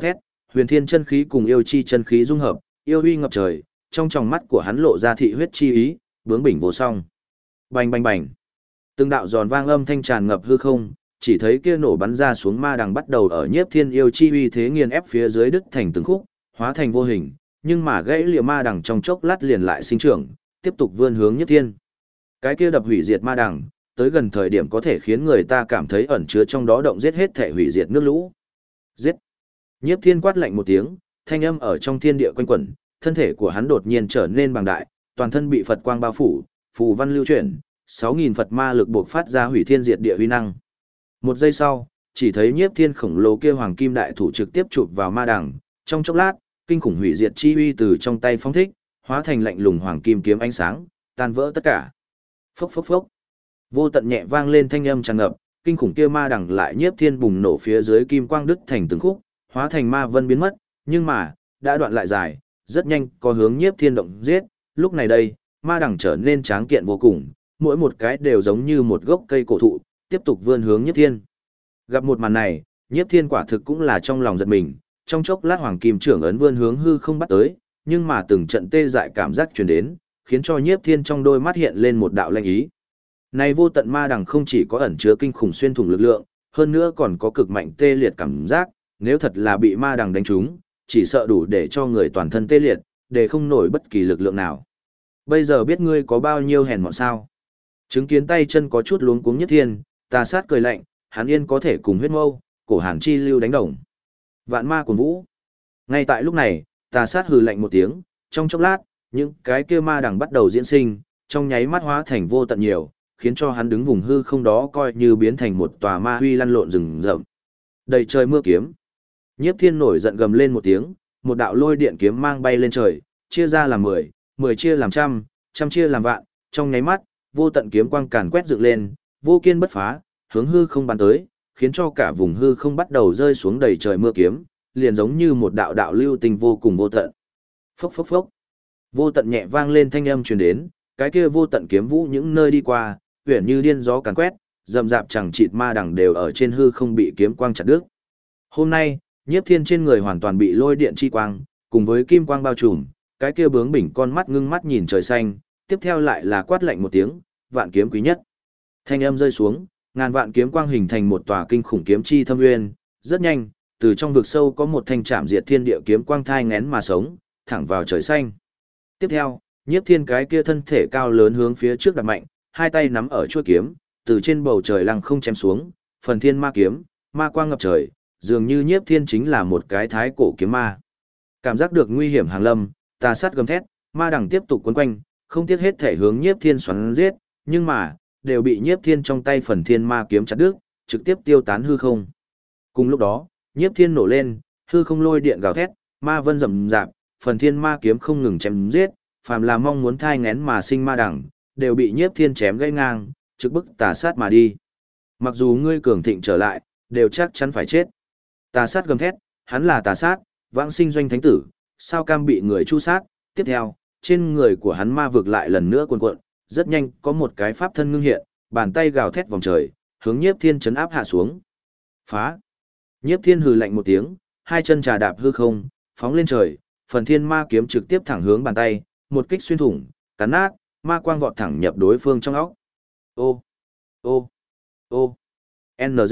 huyền thiên chân khí cùng yêu chi chân khí dung hợp, yêu uy ngập trời, trong tròng mắt của hắn lộ ra thị huyết chi ý, bướng bỉnh vô song. Bành bành bành. Từng đạo giòn vang âm thanh tràn ngập hư không, chỉ thấy kia nổ bắn ra xuống ma đằng bắt đầu ở nhiếp thiên yêu chi uy thế nghiền ép phía dưới đứt thành từng khúc, hóa thành vô hình, nhưng mà gãy lìa ma đằng trong chốc lát liền lại sinh trưởng, tiếp tục vươn hướng nhiếp thiên. Cái kia đập hủy diệt ma đằng, tới gần thời điểm có thể khiến người ta cảm thấy ẩn chứa trong đó động giết hết thể hủy diệt nước lũ. Giết! Nhiếp thiên quát lạnh một tiếng, thanh âm ở trong thiên địa quanh quẩn, thân thể của hắn đột nhiên trở nên bằng đại, toàn thân bị Phật quang bao phủ, phù văn lưu chuyển, 6.000 Phật ma lực buộc phát ra hủy thiên diệt địa uy năng. Một giây sau, chỉ thấy nhiếp thiên khổng lồ kia hoàng kim đại thủ trực tiếp chụp vào ma đằng, trong chốc lát, kinh khủng hủy diệt chi uy từ trong tay phóng thích, hóa thành lạnh lùng hoàng kim kiếm ánh sáng, tan vỡ tất cả. Phốc phốc phốc. Vô tận nhẹ vang lên thanh âm tràn ngập, kinh khủng kia ma đằng lại nhiếp thiên bùng nổ phía dưới kim quang đứt thành từng khúc, hóa thành ma vân biến mất, nhưng mà, đã đoạn lại dài, rất nhanh có hướng nhiếp thiên động giết, lúc này đây, ma đằng trở nên tráng kiện vô cùng, mỗi một cái đều giống như một gốc cây cổ thụ, tiếp tục vươn hướng nhiếp thiên. Gặp một màn này, nhiếp thiên quả thực cũng là trong lòng giật mình, trong chốc lát hoàng kim trưởng ấn vươn hướng hư không bắt tới, nhưng mà từng trận tê dại cảm giác truyền đến, khiến cho nhiếp thiên trong đôi mắt hiện lên một đạo lanh ý. Này vô tận ma đằng không chỉ có ẩn chứa kinh khủng xuyên thủng lực lượng, hơn nữa còn có cực mạnh tê liệt cảm giác, nếu thật là bị ma đằng đánh trúng, chỉ sợ đủ để cho người toàn thân tê liệt, để không nổi bất kỳ lực lượng nào. Bây giờ biết ngươi có bao nhiêu hèn mọn sao? Chứng kiến tay chân có chút luống cuống nhất thiên, Tà Sát cười lạnh, hắn yên có thể cùng huyết mâu, cổ hàn chi lưu đánh đồng. Vạn ma cuồng vũ. Ngay tại lúc này, Tà Sát hừ lạnh một tiếng, trong chốc lát, những cái kia ma đằng bắt đầu diễn sinh, trong nháy mắt hóa thành vô tận nhiều, khiến cho hắn đứng vùng hư không đó coi như biến thành một tòa ma huy lăn lộn rừng rậm. Đầy trời mưa kiếm. Nhiếp Thiên nổi giận gầm lên một tiếng, một đạo lôi điện kiếm mang bay lên trời, chia ra làm 10, 10 chia làm trăm, trăm chia làm vạn, trong nháy mắt, vô tận kiếm quang càn quét dựng lên, vô kiên bất phá, hướng hư không bắn tới, khiến cho cả vùng hư không bắt đầu rơi xuống đầy trời mưa kiếm, liền giống như một đạo đạo lưu tình vô cùng vô tận. Phốc phốc phốc. Vô tận nhẹ vang lên thanh âm truyền đến, cái kia vô tận kiếm vũ những nơi đi qua, huyền như điên gió càn quét, rầm rạp chẳng chịt ma đằng đều ở trên hư không bị kiếm quang chặt đứt. Hôm nay, Nhiếp Thiên trên người hoàn toàn bị lôi điện chi quang, cùng với kim quang bao trùm, cái kia bướng bỉnh con mắt ngưng mắt nhìn trời xanh, tiếp theo lại là quát lạnh một tiếng, vạn kiếm quý nhất. Thanh âm rơi xuống, ngàn vạn kiếm quang hình thành một tòa kinh khủng kiếm chi thâm nguyên, rất nhanh, từ trong vực sâu có một thanh trảm diệt thiên địa kiếm quang thai ngén mà sống, thẳng vào trời xanh. Tiếp theo, Nhiếp Thiên cái kia thân thể cao lớn hướng phía trước đặt mạnh, hai tay nắm ở chuôi kiếm, từ trên bầu trời lăng không chém xuống, phần thiên ma kiếm, ma quang ngập trời, dường như Nhiếp Thiên chính là một cái thái cổ kiếm ma. Cảm giác được nguy hiểm hàng lâm, Tà Sát gầm thét, ma đằng tiếp tục quấn quanh, không tiếc hết thể hướng Nhiếp Thiên xoắn giết, nhưng mà, đều bị Nhiếp Thiên trong tay phần thiên ma kiếm chặt đứt, trực tiếp tiêu tán hư không. Cùng lúc đó, Nhiếp Thiên nổ lên, hư không lôi điện gào thét, ma vân rầm rạp, phần thiên ma kiếm không ngừng chém giết, phàm là mong muốn thai ngén mà sinh ma đằng, đều bị Nhiếp Thiên chém gãy ngang, trực bức Tà Sát mà đi. Mặc dù ngươi cường thịnh trở lại, đều chắc chắn phải chết. Tà Sát gầm thét, hắn là Tà Sát, vãng sinh doanh thánh tử, sao cam bị người chu sát. Tiếp theo, trên người của hắn ma vực lại lần nữa cuồn cuộn, rất nhanh có một cái pháp thân ngưng hiện, bàn tay gào thét vòng trời, hướng Nhiếp Thiên chấn áp hạ xuống. Phá! Nhiếp Thiên hừ lạnh một tiếng, hai chân trà đạp hư không, phóng lên trời, phần thiên ma kiếm trực tiếp thẳng hướng bàn tay, một kích xuyên thủng, cắn nát, ma quang vọt thẳng nhập đối phương trong óc. Ô! Ô! Ô! NG!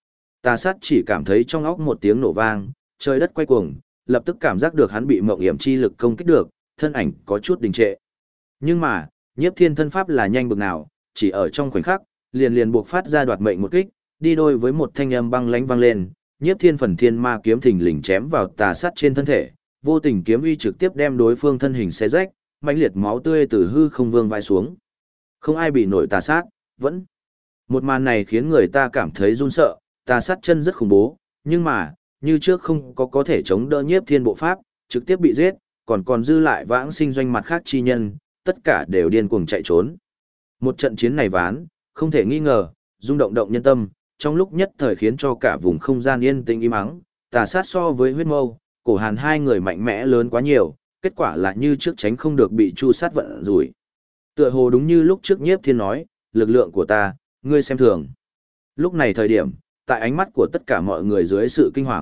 Tà Sát chỉ cảm thấy trong óc một tiếng nổ vang, trời đất quay cuồng, lập tức cảm giác được hắn bị mộng hiểm chi lực công kích được, thân ảnh có chút đình trệ. Nhưng mà, Nhiếp Thiên thân pháp là nhanh bực nào, chỉ ở trong khoảnh khắc, liền buộc phát ra đoạt mệnh một kích, đi đôi với một thanh âm băng lãnh vang lên, Nhiếp Thiên phần thiên ma kiếm thình lình chém vào Tà Sát trên thân thể, vô tình kiếm uy trực tiếp đem đối phương thân hình xé rách, mãnh liệt máu tươi từ hư không vương vai xuống. Không ai bị nổi Tà Sát, vẫn. Một màn này khiến người ta cảm thấy run sợ, Tà Sát chân rất khủng bố, nhưng mà, như trước không có thể chống đỡ Nhiếp Thiên bộ pháp, trực tiếp bị giết, còn dư lại vãng sinh doanh mặt khác chi nhân, tất cả đều điên cuồng chạy trốn. Một trận chiến này ván, không thể nghi ngờ, rung động động nhân tâm, trong lúc nhất thời khiến cho cả vùng không gian yên tĩnh im ắng, Tà Sát so với huyết mâu, cổ hàn hai người mạnh mẽ lớn quá nhiều, kết quả là như trước tránh không được bị chu sát vận rủi. Tựa hồ đúng như lúc trước Nhiếp Thiên nói, lực lượng của ta, ngươi xem thường. Lúc này thời điểm, tại ánh mắt của tất cả mọi người dưới sự kinh hoàng,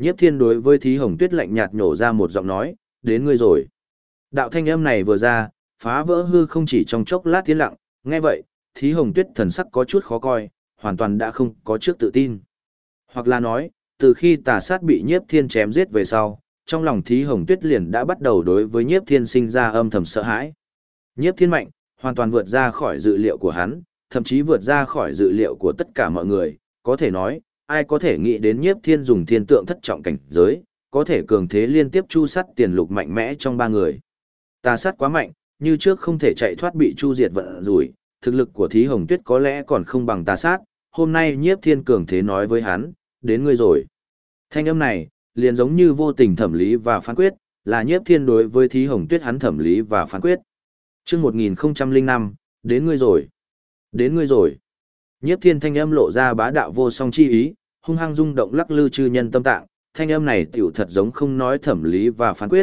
Nhiếp Thiên đối với Thí Hồng Tuyết lạnh nhạt nhổ ra một giọng nói, đến ngươi rồi. Đạo thanh âm này vừa ra, phá vỡ hư không chỉ trong chốc lát tiến lặng, nghe vậy, Thí Hồng Tuyết thần sắc có chút khó coi, hoàn toàn đã không có trước tự tin. Hoặc là nói, từ khi Tà Sát bị Nhiếp Thiên chém giết về sau, trong lòng Thí Hồng Tuyết liền đã bắt đầu đối với Nhiếp Thiên sinh ra âm thầm sợ hãi. Nhiếp Thiên mạnh, hoàn toàn vượt ra khỏi dự liệu của hắn, thậm chí vượt ra khỏi dự liệu của tất cả mọi người, có thể nói, ai có thể nghĩ đến Nhiếp Thiên dùng thiên tượng thất trọng cảnh giới, có thể cường thế liên tiếp chu sát tiền lục mạnh mẽ trong ba người. Tà Sát quá mạnh, như trước không thể chạy thoát bị chu diệt vận rủi, thực lực của Thí Hồng Tuyết có lẽ còn không bằng Tà Sát, hôm nay Nhiếp Thiên cường thế nói với hắn, đến ngươi rồi. Thanh âm này, liền giống như vô tình thẩm lý và phán quyết, là Nhiếp Thiên đối với Thí Hồng Tuyết hắn thẩm lý và phán quyết. Chương 1005, đến ngươi rồi. Đến ngươi rồi. Nhiếp Thiên thanh âm lộ ra bá đạo vô song chi ý, hung hăng rung động lắc lư chư nhân tâm tạng, thanh âm này tiểu thật giống không nói thẩm lý và phán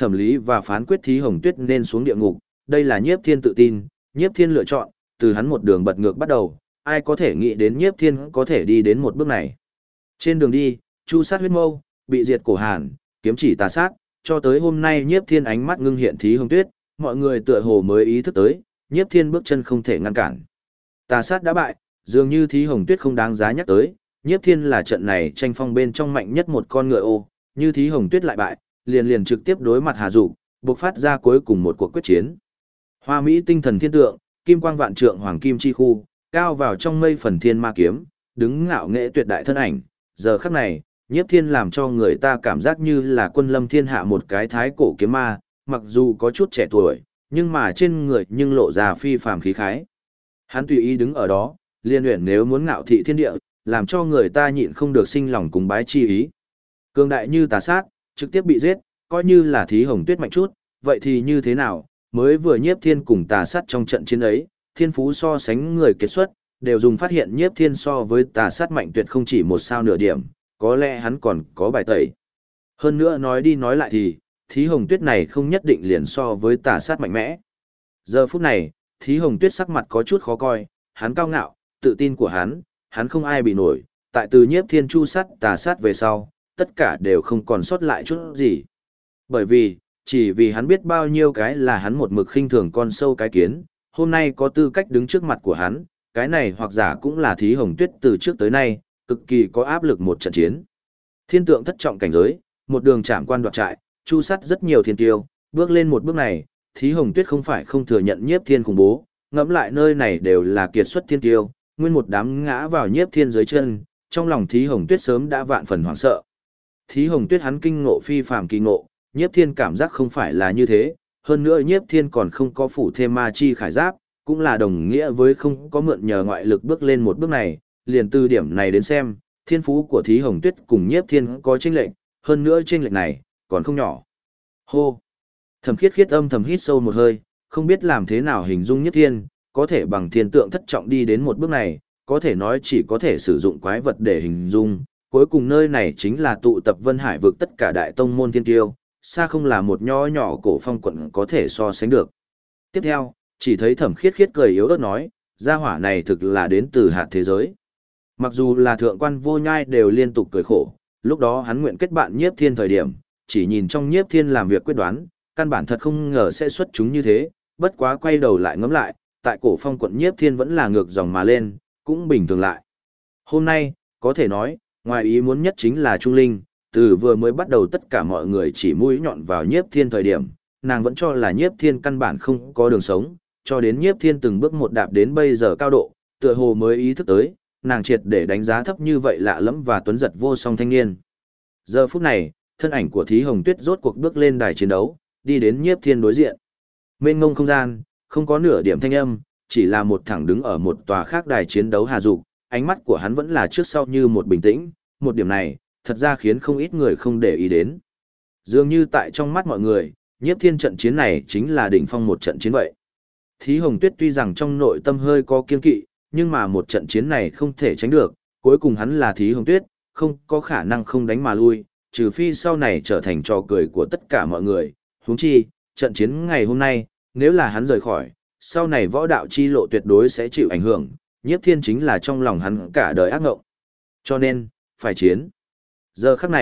quyết Thí Hồng Tuyết nên xuống địa ngục, đây là Nhiếp Thiên tự tin, Nhiếp Thiên lựa chọn, từ hắn một đường bật ngược bắt đầu, ai có thể nghĩ đến Nhiếp Thiên có thể đi đến một bước này. Trên đường đi, chu sát huyết mâu, bị diệt cổ hàn, kiếm chỉ Tà Sát, cho tới hôm nay Nhiếp Thiên ánh mắt ngưng hiện Thí Hồng Tuyết, mọi người tựa hồ mới ý thức tới, Nhiếp Thiên bước chân không thể ngăn cản. Tà Sát đã bại, dường như Thí Hồng Tuyết không đáng giá nhắc tới, Nhiếp Thiên là trận này tranh phong bên trong mạnh nhất một con ngựa ô, như Thí Hồng Tuyết lại bại, liền trực tiếp đối mặt Hà Dục, bộc phát ra cuối cùng một cuộc quyết chiến. Hoa Mỹ tinh thần thiên tượng, kim quang vạn trượng hoàng kim chi khu, cao vào trong mây phần thiên ma kiếm, đứng ngạo nghệ tuyệt đại thân ảnh, giờ khắc này, Nhiếp Thiên làm cho người ta cảm giác như là quân lâm thiên hạ một cái thái cổ kiếm ma, mặc dù có chút trẻ tuổi, nhưng mà trên người nhưng lộ ra phi phàm khí khái. Hắn tùy ý đứng ở đó, liên luyện nếu muốn ngạo thị thiên địa, làm cho người ta nhịn không được sinh lòng cúng bái chi ý. Cường đại như Tà Sát, trực tiếp bị giết, coi như là Thí Hồng Tuyết mạnh chút, vậy thì như thế nào, mới vừa Nhiếp Thiên cùng Tà Sát trong trận chiến ấy, thiên phú so sánh người kiệt xuất, đều dùng phát hiện Nhiếp Thiên so với Tà Sát mạnh tuyệt không chỉ một sao nửa điểm, có lẽ hắn còn có bài tẩy. Hơn nữa nói đi nói lại thì, Thí Hồng Tuyết này không nhất định liền so với Tà Sát mạnh mẽ. Giờ phút này, Thí Hồng Tuyết sắc mặt có chút khó coi, hắn cao ngạo, tự tin của hắn không ai bị nổi, tại từ Nhiếp Thiên chu sát Tà Sát về sau, tất cả đều không còn sót lại chút gì. Bởi vì, chỉ vì hắn biết bao nhiêu cái là hắn một mực khinh thường con sâu cái kiến, hôm nay có tư cách đứng trước mặt của hắn, cái này hoặc giả cũng là Thí Hồng Tuyết từ trước tới nay, cực kỳ có áp lực một trận chiến. Thiên tượng thất trọng cảnh giới, một đường chạm quan đoạt trại, chu sát rất nhiều thiên tiêu, bước lên một bước này, Thí Hồng Tuyết không phải không thừa nhận Nhiếp Thiên khủng bố, ngẫm lại nơi này đều là kiệt xuất thiên tiêu, nguyên một đám ngã vào Nhiếp Thiên dưới chân, trong lòng Thí Hồng Tuyết sớm đã vạn phần hoảng sợ. Thí Hồng Tuyết hắn kinh ngộ phi phàm kỳ ngộ, Nhiếp Thiên cảm giác không phải là như thế, hơn nữa Nhiếp Thiên còn không có phủ thêm ma chi khải giáp, cũng là đồng nghĩa với không có mượn nhờ ngoại lực bước lên một bước này, liền từ điểm này đến xem, thiên phú của Thí Hồng Tuyết cùng Nhiếp Thiên có chênh lệch, hơn nữa chênh lệch này còn không nhỏ. Hô. Thẩm Khiết Khiết âm thầm hít sâu một hơi, không biết làm thế nào hình dung Nhiếp Thiên, có thể bằng thiên tượng thất trọng đi đến một bước này, có thể nói chỉ có thể sử dụng quái vật để hình dung, cuối cùng nơi này chính là tụ tập Vân Hải vực tất cả đại tông môn thiên tiêu, xa không là một nho nhỏ cổ phong quận có thể so sánh được. Tiếp theo, chỉ thấy Thẩm Khiết Khiết cười yếu ớt nói, gia hỏa này thực là đến từ hạt thế giới. Mặc dù là thượng quan Vô Nhai đều liên tục cười khổ, lúc đó hắn nguyện kết bạn Nhiếp Thiên thời điểm, chỉ nhìn trong Nhiếp Thiên làm việc quyết đoán, căn bản thật không ngờ sẽ xuất chúng như thế, bất quá quay đầu lại ngẫm lại, tại cổ phong quận Nhiếp Thiên vẫn là ngược dòng mà lên, cũng bình thường lại. Hôm nay, có thể nói, ngoài ý muốn nhất chính là Trung Linh, từ vừa mới bắt đầu tất cả mọi người chỉ mũi nhọn vào Nhiếp Thiên thời điểm, nàng vẫn cho là Nhiếp Thiên căn bản không có đường sống, cho đến Nhiếp Thiên từng bước một đạp đến bây giờ cao độ, tựa hồ mới ý thức tới, nàng triệt để đánh giá thấp như vậy lạ lẫm và tuấn giật vô song thanh niên. Giờ phút này, thân ảnh của Thí Hồng Tuyết rốt cuộc bước lên đài chiến đấu, đi đến Nhiếp Thiên đối diện. Mênh mông không gian, không có nửa điểm thanh âm, chỉ là một thẳng đứng ở một tòa khác đài chiến đấu Hà Dục, ánh mắt của hắn vẫn là trước sau như một bình tĩnh, một điểm này, thật ra khiến không ít người không để ý đến. Dường như tại trong mắt mọi người, Nhiếp Thiên trận chiến này chính là đỉnh phong một trận chiến vậy. Thí Hồng Tuyết tuy rằng trong nội tâm hơi có kiên kỵ, nhưng mà một trận chiến này không thể tránh được, cuối cùng hắn là Thí Hồng Tuyết, không có khả năng không đánh mà lui, trừ phi sau này trở thành trò cười của tất cả mọi người. Huống chi, trận chiến ngày hôm nay, nếu là hắn rời khỏi, sau này võ đạo chi lộ tuyệt đối sẽ chịu ảnh hưởng, Nhiếp Thiên chính là trong lòng hắn cả đời ác ngộng. Cho nên, phải chiến. Giờ khắc này,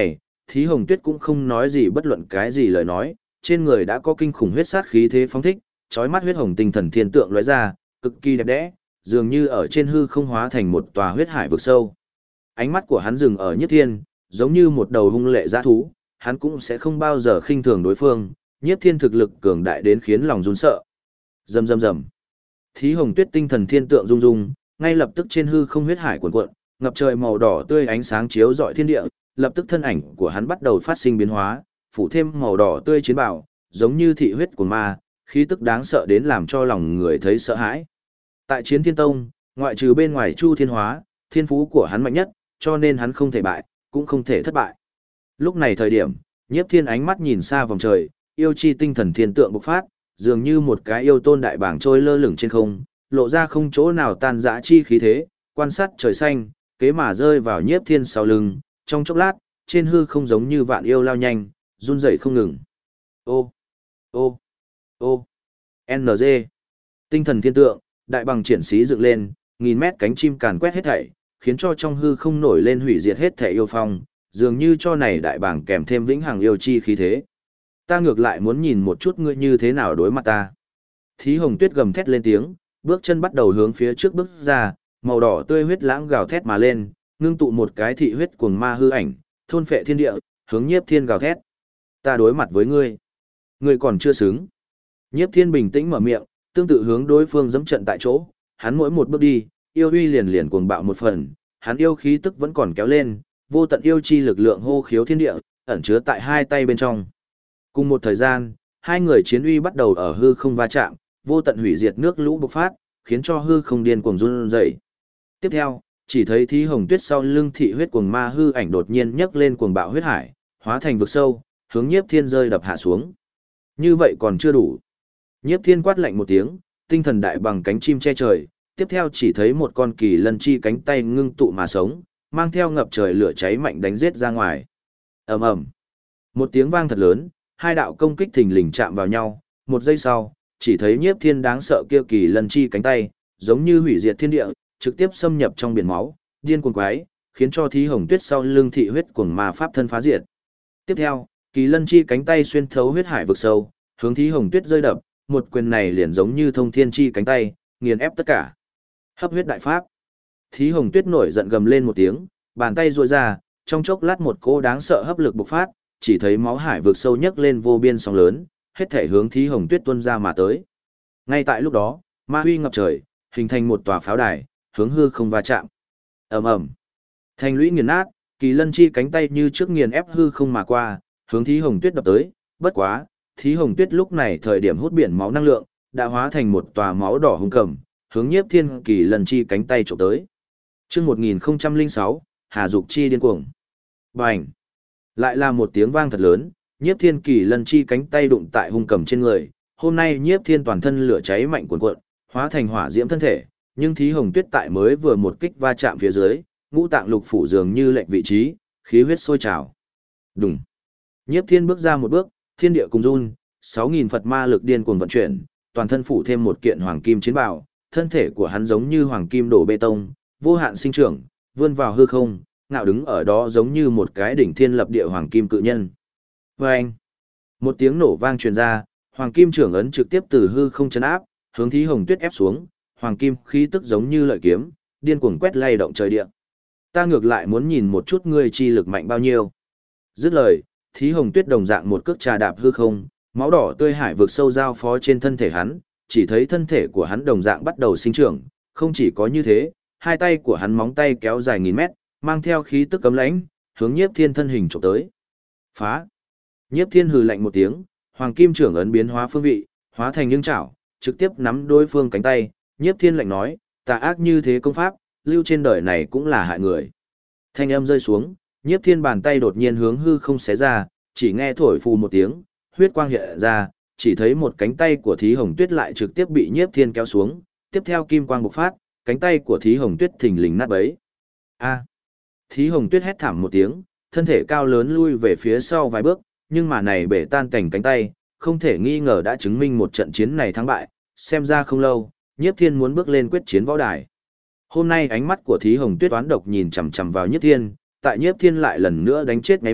Thí Hồng Tuyết cũng không nói gì bất luận cái gì lời nói, trên người đã có kinh khủng huyết sát khí thế phóng thích, chói mắt huyết hồng tinh thần thiên tượng lóe ra, cực kỳ đẹp đẽ, dường như ở trên hư không hóa thành một tòa huyết hải vực sâu. Ánh mắt của hắn dừng ở Nhiếp Thiên, giống như một đầu hung lệ dã thú, hắn cũng sẽ không bao giờ khinh thường đối phương, Nhiếp Thiên thực lực cường đại đến khiến lòng run sợ. Rầm rầm rầm. Thí Hồng Tuyết tinh thần thiên tượng rung rung, ngay lập tức trên hư không huyết hải cuồn cuộn, ngập trời màu đỏ tươi ánh sáng chiếu rọi thiên địa, lập tức thân ảnh của hắn bắt đầu phát sinh biến hóa, phủ thêm màu đỏ tươi chiến bào, giống như thị huyết của ma, khí tức đáng sợ đến làm cho lòng người thấy sợ hãi. Tại Chiến Thiên Tông, ngoại trừ bên ngoài Chu Thiên Hóa, thiên phú của hắn mạnh nhất, cho nên hắn không thể bại, cũng không thể thất bại. Lúc này thời điểm, Nhiếp Thiên ánh mắt nhìn xa vòng trời, yêu chi tinh thần thiên tượng bộc phát, dường như một cái yêu tôn đại bảng trôi lơ lửng trên không, lộ ra không chỗ nào tan dã chi khí thế, quan sát trời xanh, kế mà rơi vào Nhiếp Thiên sau lưng, trong chốc lát, trên hư không giống như vạn yêu lao nhanh, run rẩy không ngừng. Ô, ô, ô, NG. Tinh thần thiên tượng, đại bằng triển xí dựng lên, nghìn mét cánh chim càn quét hết thảy, khiến cho trong hư không nổi lên hủy diệt hết thảy yêu phong, dường như cho này đại bảng kèm thêm vĩnh hằng yêu chi khí thế. Ta ngược lại muốn nhìn một chút ngươi như thế nào đối mặt ta. Thí Hồng Tuyết gầm thét lên tiếng, bước chân bắt đầu hướng phía trước bước ra, màu đỏ tươi huyết lãng gào thét mà lên, ngưng tụ một cái thị huyết cuồng ma hư ảnh, thôn phệ thiên địa, hướng Nhiếp Thiên gào thét. Ta đối mặt với ngươi. Ngươi còn chưa xứng. Nhiếp Thiên bình tĩnh mở miệng, tương tự hướng đối phương dẫm trận tại chỗ, hắn mỗi một bước đi, yêu uy liền liền cuồng bạo một phần, hắn yêu khí tức vẫn còn kéo lên, vô tận yêu chi lực lượng hô khiếu thiên địa, ẩn chứa tại hai tay bên trong. Cùng một thời gian, hai người chiến uy bắt đầu ở hư không va chạm, vô tận hủy diệt nước lũ bộc phát, khiến cho hư không điên cuồng run rẩy. Tiếp theo, chỉ thấy Thí Hồng Tuyết sau lưng thị huyết cuồng ma hư ảnh đột nhiên nhấc lên cuồng bạo huyết hải, hóa thành vực sâu, hướng Nhiếp Thiên rơi đập hạ xuống. Như vậy còn chưa đủ. Nhiếp Thiên quát lạnh một tiếng, tinh thần đại bằng cánh chim che trời, tiếp theo chỉ thấy một con kỳ lân chi cánh tay ngưng tụ mà sống, mang theo ngập trời lửa cháy mạnh đánh giết ra ngoài. Ầm ầm. Một tiếng vang thật lớn, hai đạo công kích thình lình chạm vào nhau, một giây sau, chỉ thấy Nhiếp Thiên đáng sợ kia kỳ lân chi cánh tay, giống như hủy diệt thiên địa, trực tiếp xâm nhập trong biển máu, điên cuồng quái, khiến cho Thí Hồng Tuyết sau lưng thị huyết cuồng ma pháp thân phá diệt. Tiếp theo, kỳ lân chi cánh tay xuyên thấu huyết hải vực sâu, hướng Thí Hồng Tuyết rơi đập, một quyền này liền giống như thông thiên chi cánh tay, nghiền ép tất cả. Hấp huyết đại pháp. Thí Hồng Tuyết nổi giận gầm lên một tiếng, bàn tay duỗi ra, trong chốc lát một cỗ đáng sợ hấp lực bộc phát, chỉ thấy máu hải vực sâu nhấc lên vô biên sóng lớn, hết thể hướng Thí Hồng Tuyết tuôn ra mà tới. Ngay tại lúc đó, ma huy ngập trời, hình thành một tòa pháo đài, hướng hư không va chạm. Ầm ầm. Thành lũy nghiền nát, kỳ lân chi cánh tay như trước nghiền ép hư không mà qua, hướng Thí Hồng Tuyết đập tới, bất quá, Thí Hồng Tuyết lúc này thời điểm hút biển máu năng lượng, đã hóa thành một tòa máu đỏ hung cầm, hướng Nhiếp Thiên kỳ lân chi cánh tay chụp tới. Chương 1006, Hà Dục chi điên cuồng. Bành! Lại là một tiếng vang thật lớn, Nhiếp Thiên kỳ lân chi cánh tay đụng tại hung cầm trên người. Hôm nay Nhiếp Thiên toàn thân lửa cháy mạnh cuồn cuộn, hóa thành hỏa diễm thân thể, nhưng Thí Hồng Tuyết tại mới vừa một kích va chạm phía dưới, ngũ tạng lục phủ dường như lệch vị trí, khí huyết sôi trào. Đùng! Nhiếp Thiên bước ra một bước, thiên địa cùng run, 6000 Phật ma lực điên cuồng vận chuyển, toàn thân phủ thêm một kiện hoàng kim chiến bào, thân thể của hắn giống như hoàng kim đổ bê tông, vô hạn sinh trưởng, vươn vào hư không, ngạo đứng ở đó giống như một cái đỉnh thiên lập địa hoàng kim cự nhân. Oeng! Một tiếng nổ vang truyền ra, hoàng kim trưởng ấn trực tiếp từ hư không chấn áp, hướng Thí Hồng Tuyết ép xuống, hoàng kim khí tức giống như lợi kiếm, điên cuồng quét lay động trời địa. Ta ngược lại muốn nhìn một chút ngươi chi lực mạnh bao nhiêu. Dứt lời, Thí Hồng Tuyết đồng dạng một cước trà đạp hư không, máu đỏ tươi hải vực sâu giao phó trên thân thể hắn, chỉ thấy thân thể của hắn đồng dạng bắt đầu sinh trưởng, không chỉ có như thế, hai tay của hắn móng tay kéo dài nghìn mét, mang theo khí tức cấm lãnh, hướng Nhiếp Thiên thân hình chụp tới. Phá! Nhiếp Thiên hừ lạnh một tiếng, hoàng kim trưởng ấn biến hóa phương vị, hóa thành những chảo, trực tiếp nắm đối phương cánh tay. Nhiếp Thiên lạnh nói, tà ác như thế công pháp, lưu trên đời này cũng là hại người. Thanh âm rơi xuống, Nhiếp Thiên bàn tay đột nhiên hướng hư không xé ra, chỉ nghe thổi phù một tiếng, huyết quang hiện ra, chỉ thấy một cánh tay của Thí Hồng Tuyết lại trực tiếp bị Nhiếp Thiên kéo xuống, tiếp theo kim quang bộc phát, cánh tay của Thí Hồng Tuyết thình lình nát bấy. A! Thí Hồng Tuyết hét thảm một tiếng, thân thể cao lớn lui về phía sau vài bước, nhưng mà này bể tan cảnh cánh tay, không thể nghi ngờ đã chứng minh một trận chiến này thắng bại, xem ra không lâu, Nhiếp Thiên muốn bước lên quyết chiến võ đài. Hôm nay ánh mắt của Thí Hồng Tuyết toán độc nhìn chằm chằm vào Nhiếp Thiên, tại Nhiếp Thiên lại lần nữa đánh chết ngáy mắt,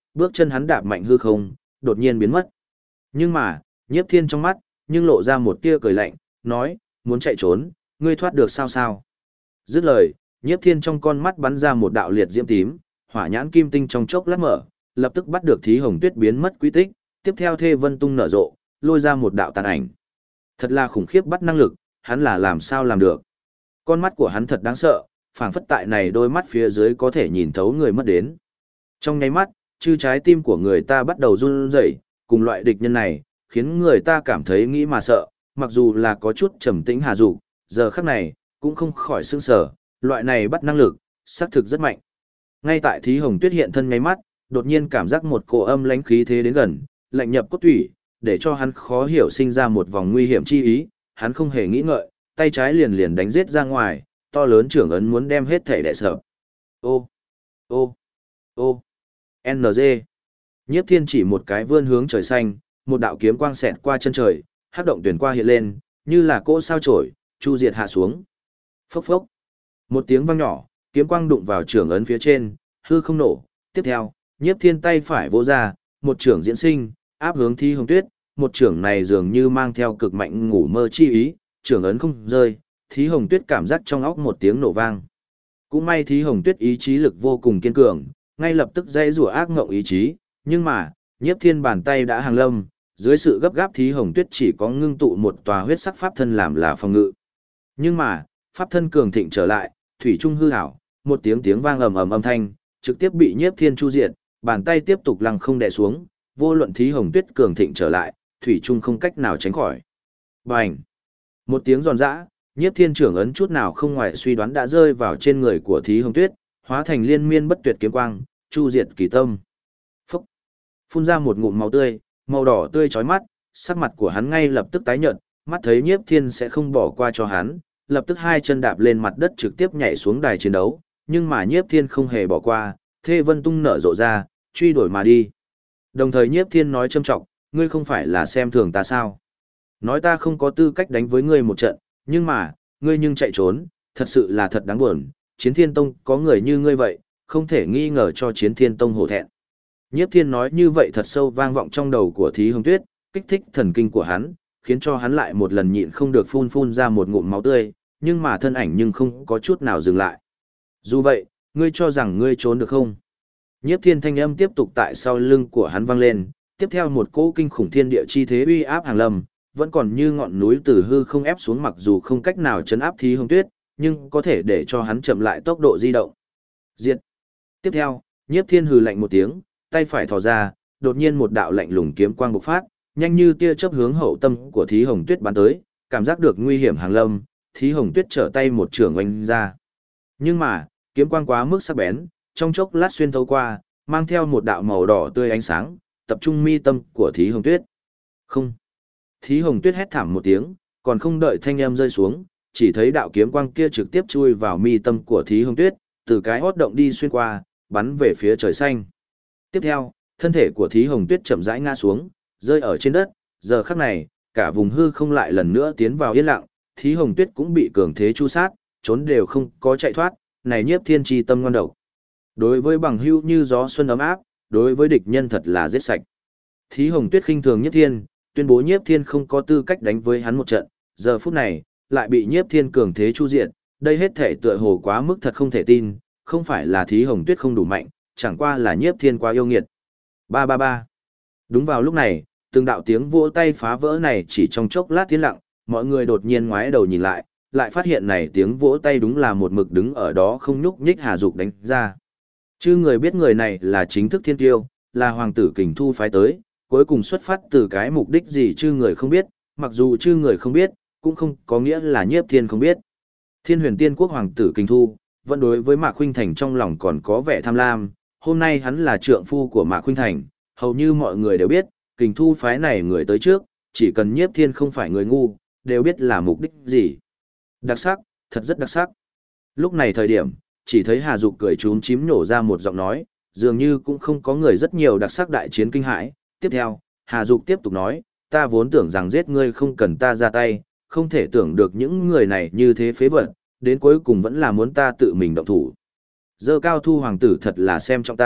bước chân hắn đạp mạnh hư không, đột nhiên biến mất. Nhưng mà, Nhiếp Thiên trong mắt, nhưng lộ ra một tia cười lạnh, nói, muốn chạy trốn, ngươi thoát được sao sao. Dứt lời, Nhiếp Thiên trong con mắt bắn ra một đạo liệt diễm tím, hỏa nhãn kim tinh trong chốc lát mở, lập tức bắt được Thí Hồng Tuyết biến mất quy tích, tiếp theo Thê Vân Tung nở rộ, lôi ra một đạo tàn ảnh. Thật là khủng khiếp bắt năng lực, hắn là làm sao làm được. Con mắt của hắn thật đáng sợ, phảng phất tại này đôi mắt phía dưới có thể nhìn thấu người mất đến. Trong nháy mắt, chư trái tim của người ta bắt đầu run rẩy, cùng loại địch nhân này, khiến người ta cảm thấy nghĩ mà sợ, mặc dù là có chút trầm tĩnh Hà Dục, giờ khắc này, cũng không khỏi sững sờ, loại này bắt năng lực, xác thực rất mạnh. Ngay tại Thí Hồng Tuyết hiện thân nháy mắt, đột nhiên cảm giác một cỗ âm lãnh khí thế đến gần, lạnh nhập cốt tủy, để cho hắn khó hiểu sinh ra một vòng nguy hiểm chi ý, hắn không hề nghĩ ngợi, tay trái liền liền đánh giết ra ngoài, to lớn trưởng ấn muốn đem hết thể đè sập. Ô, ô, ô, NG. Nhiếp Thiên chỉ một cái vươn hướng trời xanh, một đạo kiếm quang xẹt qua chân trời, hắc động tuyển qua hiện lên, như là cỗ sao chổi, chu diệt hạ xuống. Phốc phốc. Một tiếng vang nhỏ, kiếm quang đụng vào trưởng ấn phía trên, hư không nổ. Tiếp theo, Nhiếp Thiên tay phải vỗ ra, một trưởng diễn sinh, áp hướng Thí Hồng Tuyết, một trưởng này dường như mang theo cực mạnh ngủ mơ chi ý, trưởng ấn không rơi, Thí Hồng Tuyết cảm giác trong óc một tiếng nổ vang. Cũng may Thí Hồng Tuyết ý chí lực vô cùng kiên cường, ngay lập tức dãy rủa ác ngộng ý chí, nhưng mà, Nhiếp Thiên bàn tay đã hàng lâm, dưới sự gấp gáp Thí Hồng Tuyết chỉ có ngưng tụ một tòa huyết sắc pháp thân làm là phòng ngự. Nhưng mà, pháp thân cường thịnh trở lại, thủy trung hư ảo, một tiếng tiếng vang ầm ầm âm thanh, trực tiếp bị Nhiếp Thiên chu diệt, bàn tay tiếp tục lăng không đè xuống, vô luận Thí Hồng Tuyết cường thịnh trở lại, thủy trung không cách nào tránh khỏi. Bành! Một tiếng giòn giã, Nhiếp Thiên trưởng ấn chút nào không ngoài suy đoán đã rơi vào trên người của Thí Hồng Tuyết, hóa thành liên miên bất tuyệt kiếm quang, chu diệt kỳ tâm. Phúc! Phun ra một ngụm máu tươi, màu đỏ tươi chói mắt, sắc mặt của hắn ngay lập tức tái nhợt, mắt thấy Nhiếp Thiên sẽ không bỏ qua cho hắn, lập tức hai chân đạp lên mặt đất trực tiếp nhảy xuống đài chiến đấu, nhưng mà Nhiếp Thiên không hề bỏ qua, Thê Vân Tung nở rộ ra, truy đuổi mà đi. Đồng thời Nhiếp Thiên nói châm trọng, ngươi không phải là xem thường ta sao? Nói ta không có tư cách đánh với ngươi một trận, nhưng mà, ngươi nhưng chạy trốn, thật sự là thật đáng buồn, Chiến Thiên Tông có người như ngươi vậy, không thể nghi ngờ cho Chiến Thiên Tông hổ thẹn. Nhiếp Thiên nói như vậy thật sâu vang vọng trong đầu của Thí Hồng Tuyết, kích thích thần kinh của hắn, khiến cho hắn lại một lần nhịn không được phun ra một ngụm máu tươi, nhưng mà thân ảnh nhưng không có chút nào dừng lại. Dù vậy, ngươi cho rằng ngươi trốn được không? Nhiếp Thiên thanh âm tiếp tục tại sau lưng của hắn vang lên, tiếp theo một cỗ kinh khủng thiên địa chi thế uy áp hàng lâm, vẫn còn như ngọn núi từ hư không ép xuống, mặc dù không cách nào chấn áp Thí Hồng Tuyết, nhưng có thể để cho hắn chậm lại tốc độ di động. Diệt. Tiếp theo, Nhiếp Thiên hừ lạnh một tiếng, tay phải thò ra, đột nhiên một đạo lạnh lùng kiếm quang bộc phát, nhanh như tia chớp hướng hậu tâm của Thí Hồng Tuyết bắn tới, cảm giác được nguy hiểm hàng lâm, Thí Hồng Tuyết trở tay một trường oanh ra. Nhưng mà, kiếm quang quá mức sắc bén, trong chốc lát xuyên thấu qua, mang theo một đạo màu đỏ tươi ánh sáng, tập trung mi tâm của Thí Hồng Tuyết. Không. Thí Hồng Tuyết hét thảm một tiếng, còn không đợi thanh âm rơi xuống, chỉ thấy đạo kiếm quang kia trực tiếp chui vào mi tâm của Thí Hồng Tuyết, từ cái hốt động đi xuyên qua, bắn về phía trời xanh. Tiếp theo, thân thể của Thí Hồng Tuyết chậm rãi ngã xuống, rơi ở trên đất, giờ khắc này, cả vùng hư không lại lần nữa tiến vào yên lặng, Thí Hồng Tuyết cũng bị cường thế chu sát, trốn đều không có chạy thoát, này Nhiếp Thiên chi tâm ngoan độc. Đối với bằng hữu như gió xuân ấm áp, đối với địch nhân thật là giết sạch. Thí Hồng Tuyết khinh thường Nhiếp Thiên, tuyên bố Nhiếp Thiên không có tư cách đánh với hắn một trận, giờ phút này, lại bị Nhiếp Thiên cường thế chu diệt, đây hết thể tựa hồ quá mức thật không thể tin, không phải là Thí Hồng Tuyết không đủ mạnh, chẳng qua là Nhiếp Thiên quá yêu nghiệt. Ba ba ba. Đúng vào lúc này, từng đạo tiếng vỗ tay phá vỡ này chỉ trong chốc lát tiến lặng, mọi người đột nhiên ngoái đầu nhìn lại, lại phát hiện này tiếng vỗ tay đúng là một mực đứng ở đó không nhúc nhích Hà Dục đánh ra. Chứ người biết người này là chính thức thiên tiêu, là hoàng tử Kình Thu phái tới, cuối cùng xuất phát từ cái mục đích gì chứ người không biết, mặc dù chứ người không biết, cũng không có nghĩa là Nhiếp Thiên không biết. Thiên Huyền Tiên Quốc hoàng tử Kình Thu, vẫn đối với Mạc Khuynh Thành trong lòng còn có vẻ tham lam, hôm nay hắn là trượng phu của Mạc Khuynh Thành, hầu như mọi người đều biết, Kình Thu phái này người tới trước, chỉ cần Nhiếp Thiên không phải người ngu, đều biết là mục đích gì. Đặc sắc, thật rất đặc sắc. Lúc này thời điểm, chỉ thấy Hà Dục cười trúm chím nhổ ra một giọng nói, dường như cũng không có người rất nhiều đặc sắc đại chiến kinh hãi. Tiếp theo, Hà Dục tiếp tục nói, ta vốn tưởng rằng giết ngươi không cần ta ra tay, không thể tưởng được những người này như thế phế vật, đến cuối cùng vẫn là muốn ta tự mình động thủ. Dơ Cao Thu hoàng tử thật là xem trọng ta,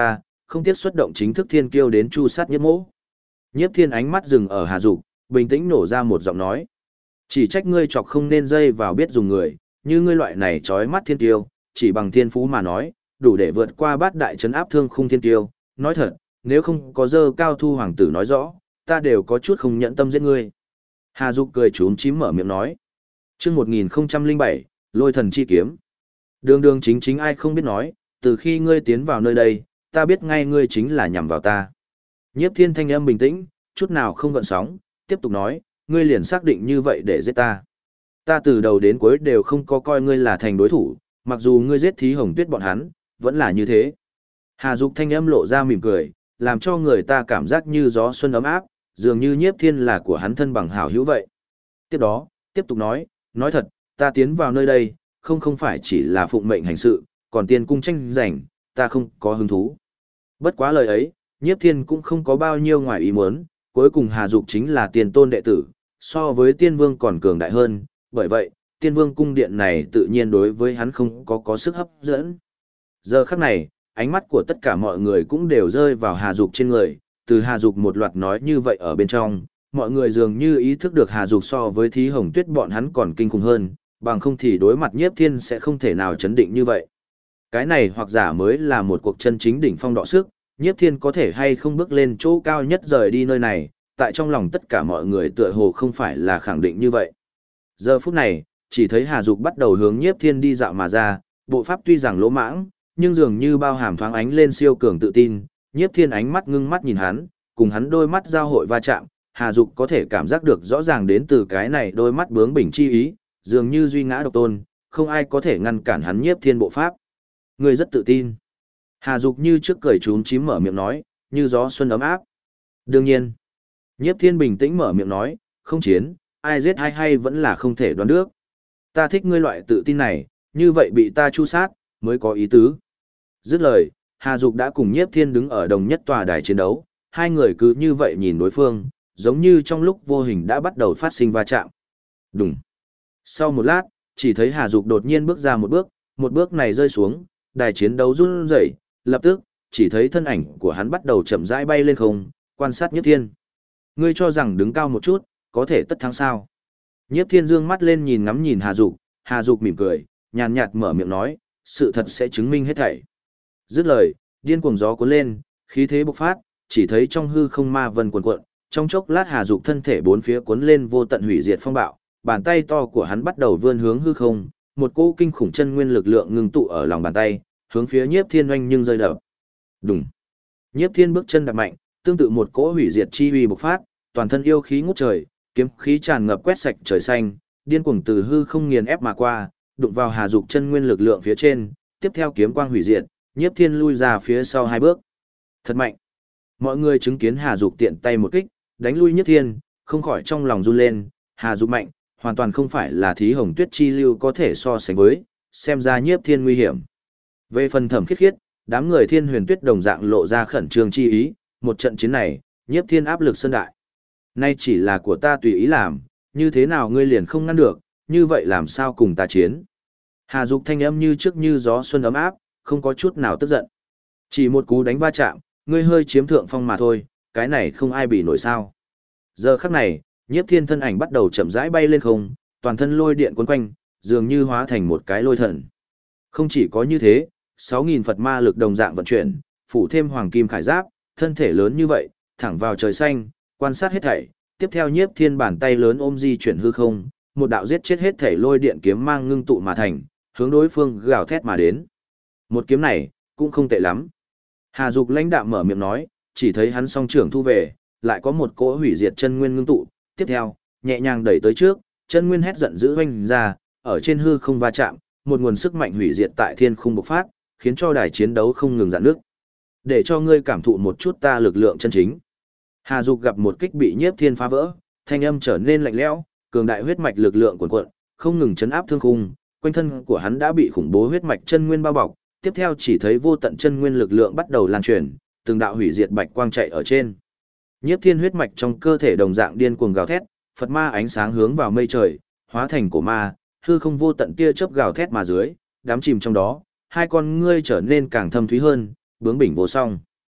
không tiếc xuất động chính thức thiên kiêu đến chu sát Nhiếp Mỗ. Nhiếp Thiên ánh mắt dừng ở Hà Dục, bình tĩnh nổ ra một giọng nói. Chỉ trách ngươi chọc không nên dây vào biết dùng người, như ngươi loại này trói mắt thiên kiêu, chỉ bằng thiên phú mà nói, đủ để vượt qua bát đại trấn áp thương khung thiên kiêu. Nói thật, nếu không có dơ cao thu hoàng tử nói rõ, ta đều có chút không nhẫn tâm giết ngươi. Hà Dục cười trúm chím mở miệng nói. Chương 1007, Lôi thần chi kiếm. Đường đường chính chính ai không biết nói, từ khi ngươi tiến vào nơi đây, ta biết ngay ngươi chính là nhằm vào ta. Nhiếp Thiên thanh âm bình tĩnh, chút nào không gợn sóng, tiếp tục nói, ngươi liền xác định như vậy để giết ta. Ta từ đầu đến cuối đều không có coi ngươi là thành đối thủ, mặc dù ngươi giết Thí Hồng Tuyết bọn hắn, vẫn là như thế. Hà Dục thanh âm lộ ra mỉm cười, làm cho người ta cảm giác như gió xuân ấm áp, dường như Nhiếp Thiên là của hắn thân bằng hảo hữu vậy. Tiếp đó, tiếp tục nói thật, ta tiến vào nơi đây, không phải chỉ là phụng mệnh hành sự, còn tiên cung tranh giành, ta không có hứng thú. Bất quá lời ấy, Nhiếp Thiên cũng không có bao nhiêu ngoài ý muốn, cuối cùng Hà Dục chính là tiền tôn đệ tử, so với tiên vương còn cường đại hơn, bởi vậy, tiên vương cung điện này tự nhiên đối với hắn không có sức hấp dẫn. Giờ khắc này, ánh mắt của tất cả mọi người cũng đều rơi vào Hà Dục trên người, từ Hà Dục một loạt nói như vậy ở bên trong, mọi người dường như ý thức được Hà Dục so với Thí Hồng Tuyết bọn hắn còn kinh khủng hơn, bằng không thì đối mặt Nhiếp Thiên sẽ không thể nào chấn định như vậy. Cái này hoặc giả mới là một cuộc chân chính đỉnh phong đọ sức, Nhiếp Thiên có thể hay không bước lên chỗ cao nhất rời đi nơi này, tại trong lòng tất cả mọi người tựa hồ không phải là khẳng định như vậy. Giờ phút này, chỉ thấy Hà Dục bắt đầu hướng Nhiếp Thiên đi dạo mà ra, bộ pháp tuy rằng lỗ mãng, nhưng dường như bao hàm thoáng ánh lên siêu cường tự tin, Nhiếp Thiên ánh mắt ngưng mắt nhìn hắn, cùng hắn đôi mắt giao hội va chạm, Hà Dục có thể cảm giác được rõ ràng đến từ cái này đôi mắt bướng bỉnh chi ý, dường như duy ngã độc tôn, không ai có thể ngăn cản hắn Nhiếp Thiên bộ pháp. Người rất tự tin. Hà Dục như trước cười trúm chím mở miệng nói, như gió xuân ấm áp. Đương nhiên. Nhiếp Thiên bình tĩnh mở miệng nói, không chiến, ai giết ai hay vẫn là không thể đoán được. Ta thích ngươi loại tự tin này, như vậy bị ta chu sát, mới có ý tứ. Dứt lời, Hà Dục đã cùng Nhiếp Thiên đứng ở đồng nhất tòa đài chiến đấu, hai người cứ như vậy nhìn đối phương, giống như trong lúc vô hình đã bắt đầu phát sinh va chạm. Đùng. Sau một lát, chỉ thấy Hà Dục đột nhiên bước ra một bước này rơi xuống, đài chiến đấu run rẩy, lập tức, chỉ thấy thân ảnh của hắn bắt đầu chậm rãi bay lên không, quan sát Nhiếp Thiên. Ngươi cho rằng đứng cao một chút, có thể tất thắng sao? Nhiếp Thiên dương mắt lên nhìn Hà Dục mỉm cười, nhàn nhạt mở miệng nói, sự thật sẽ chứng minh hết thảy. Dứt lời, điên cuồng gió cuốn lên, khí thế bộc phát, chỉ thấy trong hư không ma vân cuồn cuộn, trong chốc lát Hà Dục thân thể bốn phía cuốn lên vô tận hủy diệt phong bạo, bàn tay to của hắn bắt đầu vươn hướng hư không, một cỗ kinh khủng chân nguyên lực lượng ngưng tụ ở lòng bàn tay, hướng phía Nhiếp Thiên oanh nhưng rơi đập. Đùng. Nhiếp Thiên bước chân đạp mạnh, tương tự một cỗ hủy diệt chi uy bộc phát, toàn thân yêu khí ngút trời, kiếm khí tràn ngập quét sạch trời xanh, điên cuồng từ hư không nghiền ép mà qua, đụng vào Hà Dục chân nguyên lực lượng phía trên, tiếp theo kiếm quang hủy diệt, Nhiếp Thiên lui ra phía sau hai bước. Thật mạnh. Mọi người chứng kiến Hà Dục tiện tay một kích, đánh lui Nhiếp Thiên, không khỏi trong lòng run lên, Hà Dục mạnh, hoàn toàn không phải là Thí Hồng Tuyết chi lưu có thể so sánh với, xem ra Nhiếp Thiên nguy hiểm. Về phần Thẩm Khiết Khiết, đám người Thiên Huyền Tuyết đồng dạng lộ ra khẩn trương chi ý, một trận chiến này, Nhiếp Thiên áp lực sơn đại. Nay chỉ là của ta tùy ý làm, như thế nào ngươi liền không ngăn được, như vậy làm sao cùng ta chiến? Hà Dục thanh âm như trước như gió xuân ấm áp, không có chút nào tức giận. Chỉ một cú đánh va chạm, ngươi hơi chiếm thượng phong mà thôi, cái này không ai bị nổi sao. Giờ khắc này, Nhiếp Thiên thân ảnh bắt đầu chậm rãi bay lên không, toàn thân lôi điện quấn quanh, dường như hóa thành một cái lôi thần. Không chỉ có như thế, 6.000 Phật ma lực đồng dạng vận chuyển, phủ thêm hoàng kim khải giáp, thân thể lớn như vậy, thẳng vào trời xanh, quan sát hết thảy. Tiếp theo Nhiếp Thiên bàn tay lớn ôm di chuyển hư không, một đạo giết chết hết thảy lôi điện kiếm mang ngưng tụ mà thành, hướng đối phương gào thét mà đến. Một kiếm này, cũng không tệ lắm. Hà Dục lãnh đạm mở miệng nói, chỉ thấy hắn song trưởng thu về, lại có một cỗ hủy diệt chân nguyên ngưng tụ, tiếp theo, nhẹ nhàng đẩy tới trước, chân nguyên hét giận dữ hoành ra, ở trên hư không va chạm, một nguồn sức mạnh hủy diệt tại thiên khung bộc phát, khiến cho đài chiến đấu không ngừng dạn nước. Để cho ngươi cảm thụ một chút ta lực lượng chân chính. Hà Dục gặp một kích bị Nhiếp Thiên phá vỡ, thanh âm trở nên lạnh lẽo, cường đại huyết mạch lực lượng cuồn cuộn, không ngừng chấn áp thương khung, quanh thân của hắn đã bị khủng bố huyết mạch chân nguyên bao bọc, tiếp theo chỉ thấy vô tận chân nguyên lực lượng bắt đầu lan truyền, từng đạo hủy diệt bạch quang chạy ở trên. Nhiếp Thiên huyết mạch trong cơ thể đồng dạng điên cuồng gào thét, Phật ma ánh sáng hướng vào mây trời, hóa thành cổ ma, hư không vô tận tia chớp gào thét mà dưới, đám chìm trong đó, hai con ngươi trở nên càng thâm thúy hơn, bướng bỉnh vô song.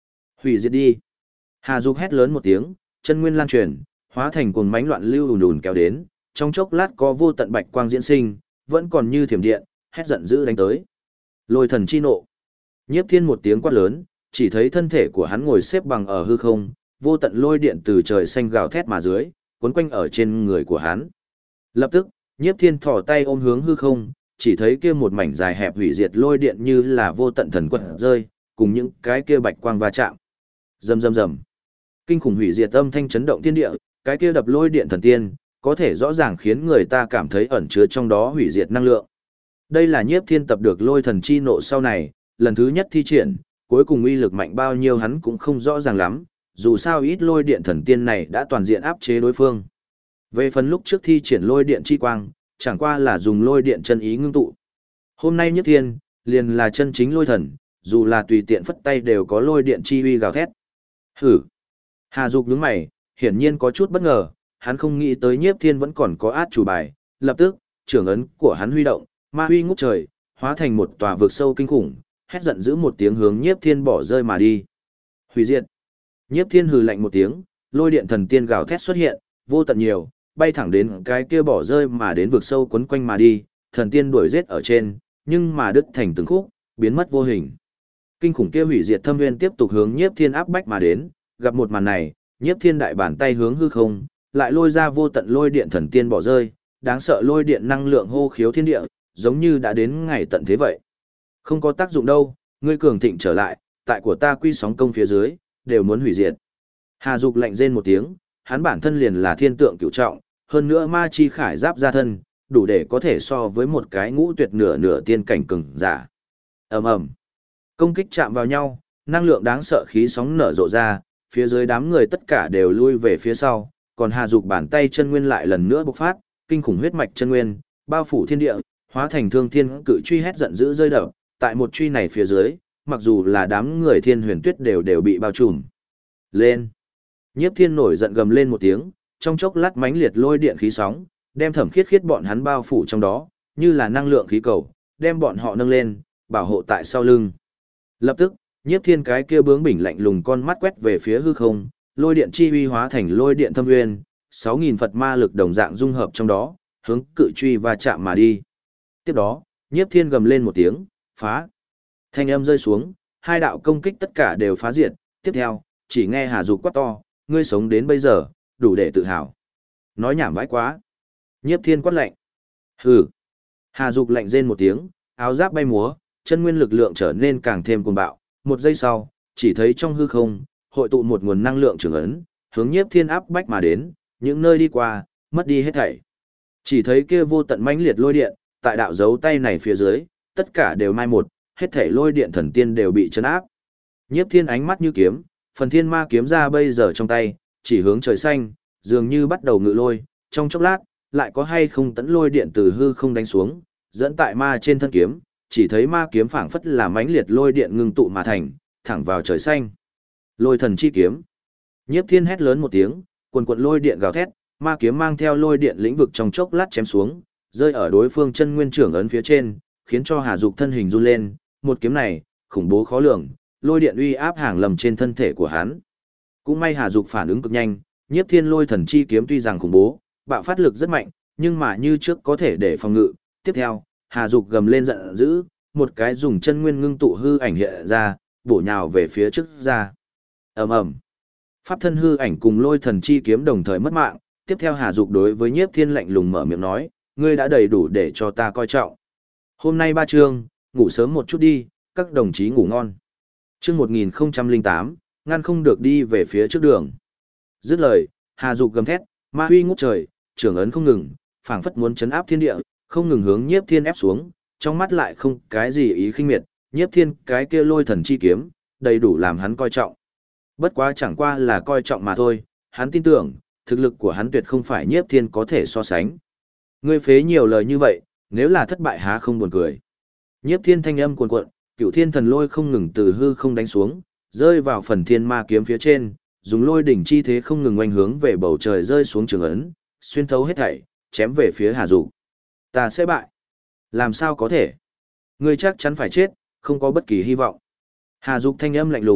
Hủy diệt đi. Hà Dục hét lớn một tiếng, chân nguyên lan truyền, hóa thành cuồng mãnh loạn lưu ùn ùn kéo đến, trong chốc lát có vô tận bạch quang diễn sinh, vẫn còn như thiểm điện, hét giận dữ đánh tới. Lôi thần chi nộ. Nhiếp Thiên một tiếng quát lớn, chỉ thấy thân thể của hắn ngồi xếp bằng ở hư không, vô tận lôi điện từ trời xanh gào thét mà dưới, cuốn quanh ở trên người của hắn. Lập tức, Nhiếp Thiên thò tay ôm hướng hư không, chỉ thấy kia một mảnh dài hẹp hủy diệt lôi điện như là vô tận thần quật rơi, cùng những cái kia bạch quang va chạm. Rầm rầm rầm. Kinh khủng hủy diệt âm thanh chấn động thiên địa, cái kia đập lôi điện thần tiên, có thể rõ ràng khiến người ta cảm thấy ẩn chứa trong đó hủy diệt năng lượng. Đây là Nhiếp Thiên tập được lôi thần chi nộ sau này, lần thứ nhất thi triển, cuối cùng uy lực mạnh bao nhiêu hắn cũng không rõ ràng lắm, dù sao ít lôi điện thần tiên này đã toàn diện áp chế đối phương. Về phần lúc trước thi triển lôi điện chi quang, chẳng qua là dùng lôi điện chân ý ngưng tụ. Hôm nay Nhiếp Thiên, liền là chân chính lôi thần, dù là tùy tiện phất tay đều có lôi điện chi uy gào thét. Hử! Hà Dục nhướng mày, hiển nhiên có chút bất ngờ, hắn không nghĩ tới Nhiếp Thiên vẫn còn có át chủ bài, lập tức, trưởng ấn của hắn huy động, ma huy ngút trời, hóa thành một tòa vực sâu kinh khủng, hét giận dữ một tiếng hướng Nhiếp Thiên bỏ rơi mà đi. Hủy diệt. Nhiếp Thiên hừ lạnh một tiếng, lôi điện thần tiên gào thét xuất hiện, vô tận nhiều, bay thẳng đến cái kia bỏ rơi mà đến vực sâu quấn quanh mà đi, thần tiên đuổi giết ở trên, nhưng mà đứt thành từng khúc, biến mất vô hình. Kinh khủng kia hủy diệt thâm nguyên tiếp tục hướng Nhiếp Thiên áp bách mà đến, gặp một màn này, Nhiếp Thiên đại bàn tay hướng hư không, lại lôi ra vô tận lôi điện thần tiên bỏ rơi, đáng sợ lôi điện năng lượng hô khiếu thiên địa, giống như đã đến ngày tận thế vậy. Không có tác dụng đâu, ngươi cường thịnh trở lại, tại của ta quy sóng công phía dưới, đều muốn hủy diệt. Hà Dục lạnh rên một tiếng, hắn bản thân liền là thiên tượng cửu trọng, hơn nữa ma chi khải giáp ra thân, đủ để có thể so với một cái ngũ tuyệt nửa tiên cảnh cường giả. Ầm ầm. Công kích chạm vào nhau, năng lượng đáng sợ khí sóng nở rộ ra, phía dưới đám người tất cả đều lui về phía sau, còn Hà Dục bàn tay chân nguyên lại lần nữa bộc phát, kinh khủng huyết mạch chân nguyên, bao phủ thiên địa, hóa thành thương thiên cự truy hét giận dữ rơi đập, tại một truy này phía dưới, mặc dù là đám người Thiên Huyền Tuyết đều bị bao trùm. Lên. Nhiếp Thiên nổi giận gầm lên một tiếng, trong chốc lát mãnh liệt lôi điện khí sóng, đem Thẩm Khiết Khiết bọn hắn bao phủ trong đó, như là năng lượng khí cầu, đem bọn họ nâng lên, bảo hộ tại sau lưng. Lập tức, Nhiếp Thiên cái kia bướng bỉnh lạnh lùng con mắt quét về phía hư không, lôi điện chi uy hóa thành lôi điện thâm nguyên, 6000 Phật ma lực đồng dạng dung hợp trong đó, hướng cự truy va chạm mà đi. Tiếp đó, Nhiếp Thiên gầm lên một tiếng, phá. Thanh âm rơi xuống, hai đạo công kích tất cả đều phá diệt, tiếp theo, chỉ nghe Hà Dục quát to, ngươi sống đến bây giờ, đủ để tự hào. Nói nhảm vãi quá. Nhiếp Thiên quát lạnh. Hừ. Hà Dục lạnh rên một tiếng, áo giáp bay múa, chân nguyên lực lượng trở nên càng thêm cuồng bạo, một giây sau, chỉ thấy trong hư không, hội tụ một nguồn năng lượng trường ấn, hướng Nhiếp Thiên áp bách mà đến, những nơi đi qua, mất đi hết thảy. Chỉ thấy kia vô tận mãnh liệt lôi điện, tại đạo dấu tay này phía dưới, tất cả đều mai một, hết thảy lôi điện thần tiên đều bị chấn áp. Nhiếp Thiên ánh mắt như kiếm, phần thiên ma kiếm ra bây giờ trong tay, chỉ hướng trời xanh, dường như bắt đầu ngự lôi, trong chốc lát, lại có hay không tấn lôi điện từ hư không đánh xuống, dẫn tại ma trên thân kiếm, chỉ thấy ma kiếm phảng phất là mãnh liệt lôi điện ngưng tụ mà thành, thẳng vào trời xanh. Lôi thần chi kiếm. Nhiếp Thiên hét lớn một tiếng, quần quần lôi điện gào thét, ma kiếm mang theo lôi điện lĩnh vực trong chốc lát chém xuống, rơi ở đối phương chân nguyên trưởng ấn phía trên, khiến cho Hà Dục thân hình run lên, một kiếm này, khủng bố khó lường, lôi điện uy áp hàng lầm trên thân thể của hắn. Cũng may Hà Dục phản ứng cực nhanh, Nhiếp Thiên lôi thần chi kiếm tuy rằng khủng bố, bạo phát lực rất mạnh, nhưng mà như trước có thể để phòng ngự. Tiếp theo, Hà Dục gầm lên giận dữ, một cái dùng chân nguyên ngưng tụ hư ảnh hiện ra, bổ nhào về phía trước ra. Ầm ầm. Pháp thân hư ảnh cùng lôi thần chi kiếm đồng thời mất mạng, tiếp theo Hà Dục đối với Nhiếp Thiên lạnh lùng mở miệng nói, ngươi đã đầy đủ để cho ta coi trọng. Hôm nay 3 chương, ngủ sớm một chút đi, các đồng chí ngủ ngon. Chương 1008, ngăn không được đi về phía trước đường. Dứt lời, Hà Dục gầm thét, ma huy ngút trời, trưởng ấn không ngừng, phảng phất muốn chấn áp thiên địa, không ngừng hướng Nhiếp Thiên ép xuống, trong mắt lại không cái gì ý khinh miệt, Nhiếp Thiên cái kia lôi thần chi kiếm, đầy đủ làm hắn coi trọng. Bất quá chẳng qua là coi trọng mà thôi, hắn tin tưởng, thực lực của hắn tuyệt không phải Nhiếp Thiên có thể so sánh. Ngươi phế nhiều lời như vậy, nếu là thất bại há không buồn cười. Nhiếp Thiên thanh âm cuồn cuộn, Cửu Thiên thần lôi không ngừng từ hư không đánh xuống, rơi vào phần thiên ma kiếm phía trên, dùng lôi đỉnh chi thế không ngừng oanh hướng về bầu trời rơi xuống trường ấn, xuyên thấu hết thảy, chém về phía Hà Dục. Ta sẽ bại. Làm sao có thể? Ngươi chắc chắn phải chết, không có bất kỳ hy vọng. Hà Dục thanh âm lạnh lùng,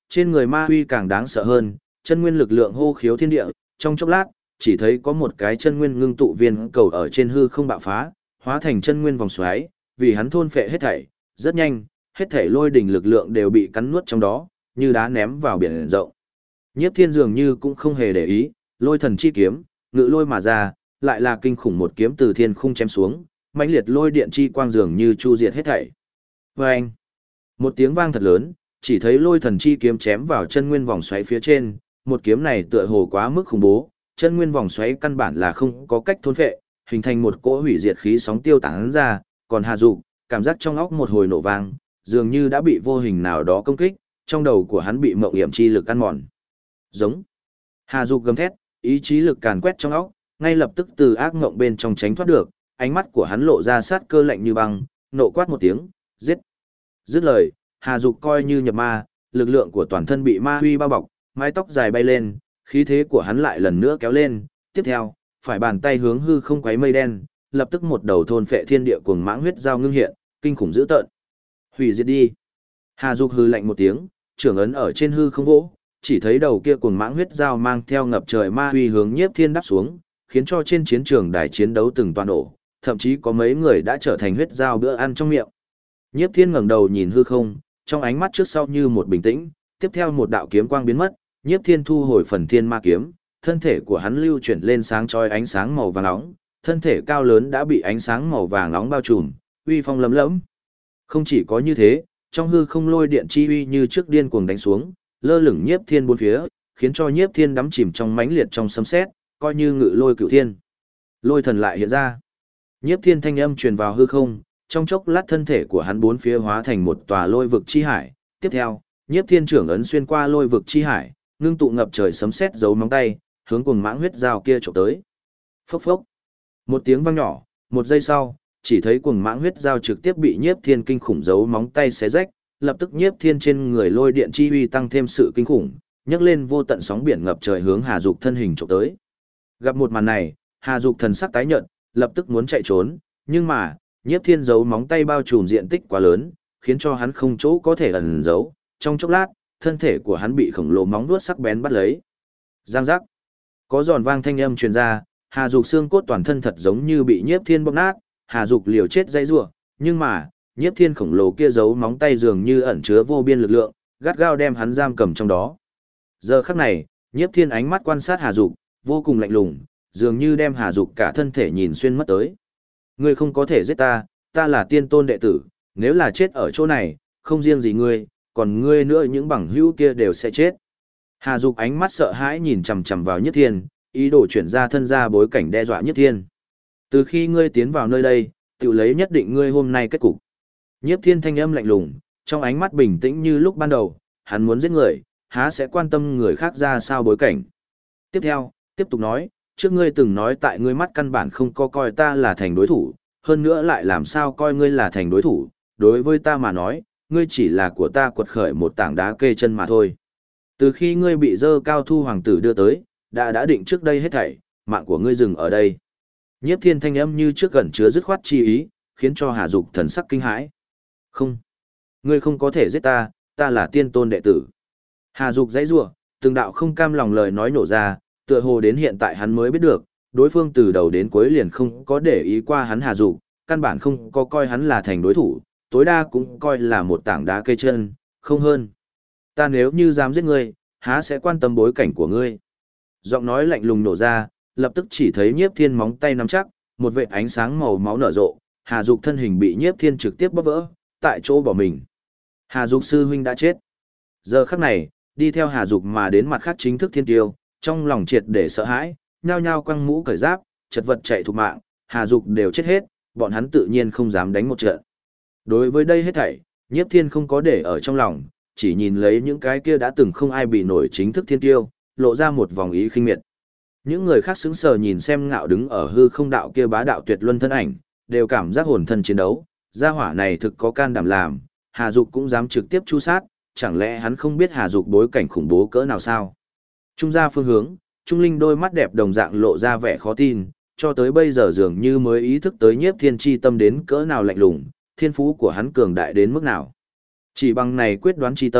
trên người ma huy càng đáng sợ hơn, chân nguyên lực lượng hô khiếu thiên địa, trong chốc lát, chỉ thấy có một cái chân nguyên ngưng tụ viên cầu ở trên hư không bạo phá, hóa thành chân nguyên vòng xoáy, vì hắn thôn phệ hết thảy, rất nhanh, hết thảy lôi đỉnh lực lượng đều bị cắn nuốt trong đó, như đá ném vào biển rộng. Nhiếp Thiên dường như cũng không hề để ý, lôi thần chi kiếm, ngự lôi mà ra, lại là kinh khủng một kiếm từ thiên khung chém xuống, mãnh liệt lôi điện chi quang dường như chu diệt hết thảy. Oeng! Một tiếng vang thật lớn, chỉ thấy lôi thần chi kiếm chém vào chân nguyên vòng xoáy phía trên, một kiếm này tựa hồ quá mức khủng bố, chân nguyên vòng xoáy căn bản là không có cách thôn phệ, hình thành một cỗ hủy diệt khí sóng tiêu tán ra, còn Hà Dục, cảm giác trong óc một hồi nổ vang, dường như đã bị vô hình nào đó công kích, trong đầu của hắn bị mộng hiểm chi lực ăn mòn. Giống. Hà Dục gầm thét, ý chí lực càn quét trong óc, ngay lập tức từ ác mộng bên trong tránh thoát được, ánh mắt của hắn lộ ra sát cơ lạnh như băng, nộ quát một tiếng, giết. Dứt lời, Hà Dục coi như nhập ma, lực lượng của toàn thân bị ma huy bao bọc, mái tóc dài bay lên, khí thế của hắn lại lần nữa kéo lên, tiếp theo, phải bàn tay hướng hư không quấy mây đen, lập tức một đầu thôn phệ thiên địa cuồng mãng huyết dao ngưng hiện, kinh khủng dữ tợn. Hủy diệt đi. Hà Dục hừ lạnh một tiếng, trưởng ấn ở trên hư không vỗ, chỉ thấy đầu kia cuồng mãng huyết dao mang theo ngập trời ma huy hướng Nhiếp Thiên đáp xuống, khiến cho trên chiến trường đài chiến đấu từng toàn ổ, thậm chí có mấy người đã trở thành huyết dao bữa ăn trong miệng. Nhiếp Thiên ngẩng đầu nhìn hư không, trong ánh mắt trước sau như một bình tĩnh, tiếp theo một đạo kiếm quang biến mất, Nhiếp Thiên thu hồi phần thiên ma kiếm, thân thể của hắn lưu chuyển lên sáng chói ánh sáng màu vàng nóng, thân thể cao lớn đã bị ánh sáng màu vàng nóng bao trùm, uy phong lấm lẫm. Không chỉ có như thế, trong hư không lôi điện chi uy như trước điên cuồng đánh xuống, lơ lửng Nhiếp Thiên bốn phía, khiến cho Nhiếp Thiên đắm chìm trong mãnh liệt trong sấm sét, coi như ngự lôi cửu thiên. Lôi thần lại hiện ra. Nhiếp Thiên thanh âm truyền vào hư không, trong chốc lát thân thể của hắn bốn phía hóa thành một tòa lôi vực chi hải, tiếp theo, Nhiếp Thiên trưởng ấn xuyên qua lôi vực chi hải, ngưng tụ ngập trời sấm sét giấu móng tay, hướng cuồng mãng huyết dao kia chụp tới. Phốc phốc. Một tiếng vang nhỏ, một giây sau, chỉ thấy cuồng mãng huyết dao trực tiếp bị Nhiếp Thiên kinh khủng giấu móng tay xé rách, lập tức Nhiếp Thiên trên người lôi điện chi uy tăng thêm sự kinh khủng, nhấc lên vô tận sóng biển ngập trời hướng Hà Dục thân hình chụp tới. Gặp một màn này, Hà Dục thần sắc tái nhợt, lập tức muốn chạy trốn, nhưng mà, Nhiếp Thiên giấu móng tay bao trùm diện tích quá lớn, khiến cho hắn không chỗ có thể ẩn giấu, trong chốc lát, thân thể của hắn bị khổng lồ móng vuốt sắc bén bắt lấy. Giang giác. Có giòn vang thanh âm truyền ra, Hà Dục xương cốt toàn thân thật giống như bị Nhiếp Thiên bóp nát, Hà Dục liều chết dãy rủa, nhưng mà, Nhiếp Thiên khổng lồ kia giấu móng tay dường như ẩn chứa vô biên lực lượng, gắt gao đem hắn giam cầm trong đó. Giờ khắc này, Nhiếp Thiên ánh mắt quan sát Hà Dục, vô cùng lạnh lùng, dường như đem Hà Dục cả thân thể nhìn xuyên mất tới. Ngươi không có thể giết ta, ta là tiên tôn đệ tử, nếu là chết ở chỗ này, không riêng gì ngươi, còn ngươi nữa những bằng hữu kia đều sẽ chết. Hà Dục ánh mắt sợ hãi nhìn chằm chằm vào Nhất Thiên, ý đồ chuyển ra thân ra bối cảnh đe dọa Nhất Thiên. Từ khi ngươi tiến vào nơi đây, tự lấy nhất định ngươi hôm nay kết cục. Nhiếp Thiên thanh âm lạnh lùng, trong ánh mắt bình tĩnh như lúc ban đầu, hắn muốn giết người, há sẽ quan tâm người khác ra sao bối cảnh. Tiếp theo, tiếp tục nói, trước ngươi từng nói tại ngươi mắt căn bản không có coi ta là thành đối thủ, hơn nữa lại làm sao coi ngươi là thành đối thủ, đối với ta mà nói, ngươi chỉ là của ta quật khởi một tảng đá kê chân mà thôi. Từ khi ngươi bị dơ cao thu hoàng tử đưa tới, đã định trước đây hết thảy, mạng của ngươi dừng ở đây. Nhiếp Thiên thanh âm như trước gần chứa dứt khoát chi ý, khiến cho Hà Dục thần sắc kinh hãi. Không, ngươi không có thể giết ta, ta là tiên tôn đệ tử. Hà Dục giãy giụa, từng đạo không cam lòng lời nói nổ ra, tựa hồ đến hiện tại hắn mới biết được, đối phương từ đầu đến cuối liền không có để ý qua hắn Hà Dục, căn bản không có coi hắn là thành đối thủ, tối đa cũng coi là một tảng đá cây chân, không hơn. Ta nếu như dám giết ngươi, há sẽ quan tâm bối cảnh của ngươi. Giọng nói lạnh lùng nổ ra, lập tức chỉ thấy Nhiếp Thiên móng tay nắm chắc, một vệt ánh sáng màu máu nở rộ, Hà Dục thân hình bị Nhiếp Thiên trực tiếp bóp vỡ, tại chỗ bỏ mình. Hà Dục sư huynh đã chết. Giờ khắc này, đi theo Hà Dục mà đến mặt khác chính thức thiên tiêu, trong lòng triệt để sợ hãi, nhao nhao quăng mũ cởi giáp, chật vật chạy thục mạng, Hà Dục đều chết hết, bọn hắn tự nhiên không dám đánh một trận. Đối với đây hết thảy, Nhiếp Thiên không có để ở trong lòng, chỉ nhìn lấy những cái kia đã từng không ai bị nổi chính thức thiên tiêu, lộ ra một vòng ý khinh miệt. Những người khác sững sờ nhìn xem ngạo đứng ở hư không đạo kia bá đạo tuyệt luân thân ảnh, đều cảm giác hồn thân chiến đấu, gia hỏa này thực có can đảm làm, Hà Dục cũng dám trực tiếp chu sát, chẳng lẽ hắn không biết Hà Dục bối cảnh khủng bố cỡ nào sao? Trung gia phương hướng, Trung Linh đôi mắt đẹp đồng dạng lộ ra vẻ khó tin, cho tới bây giờ dường như mới ý thức tới Nhiếp Thiên chi tâm đến cỡ nào lạnh lùng, thiên phú của hắn cường đại đến mức nào. Chỉ bằng này quyết đoán chi tâm,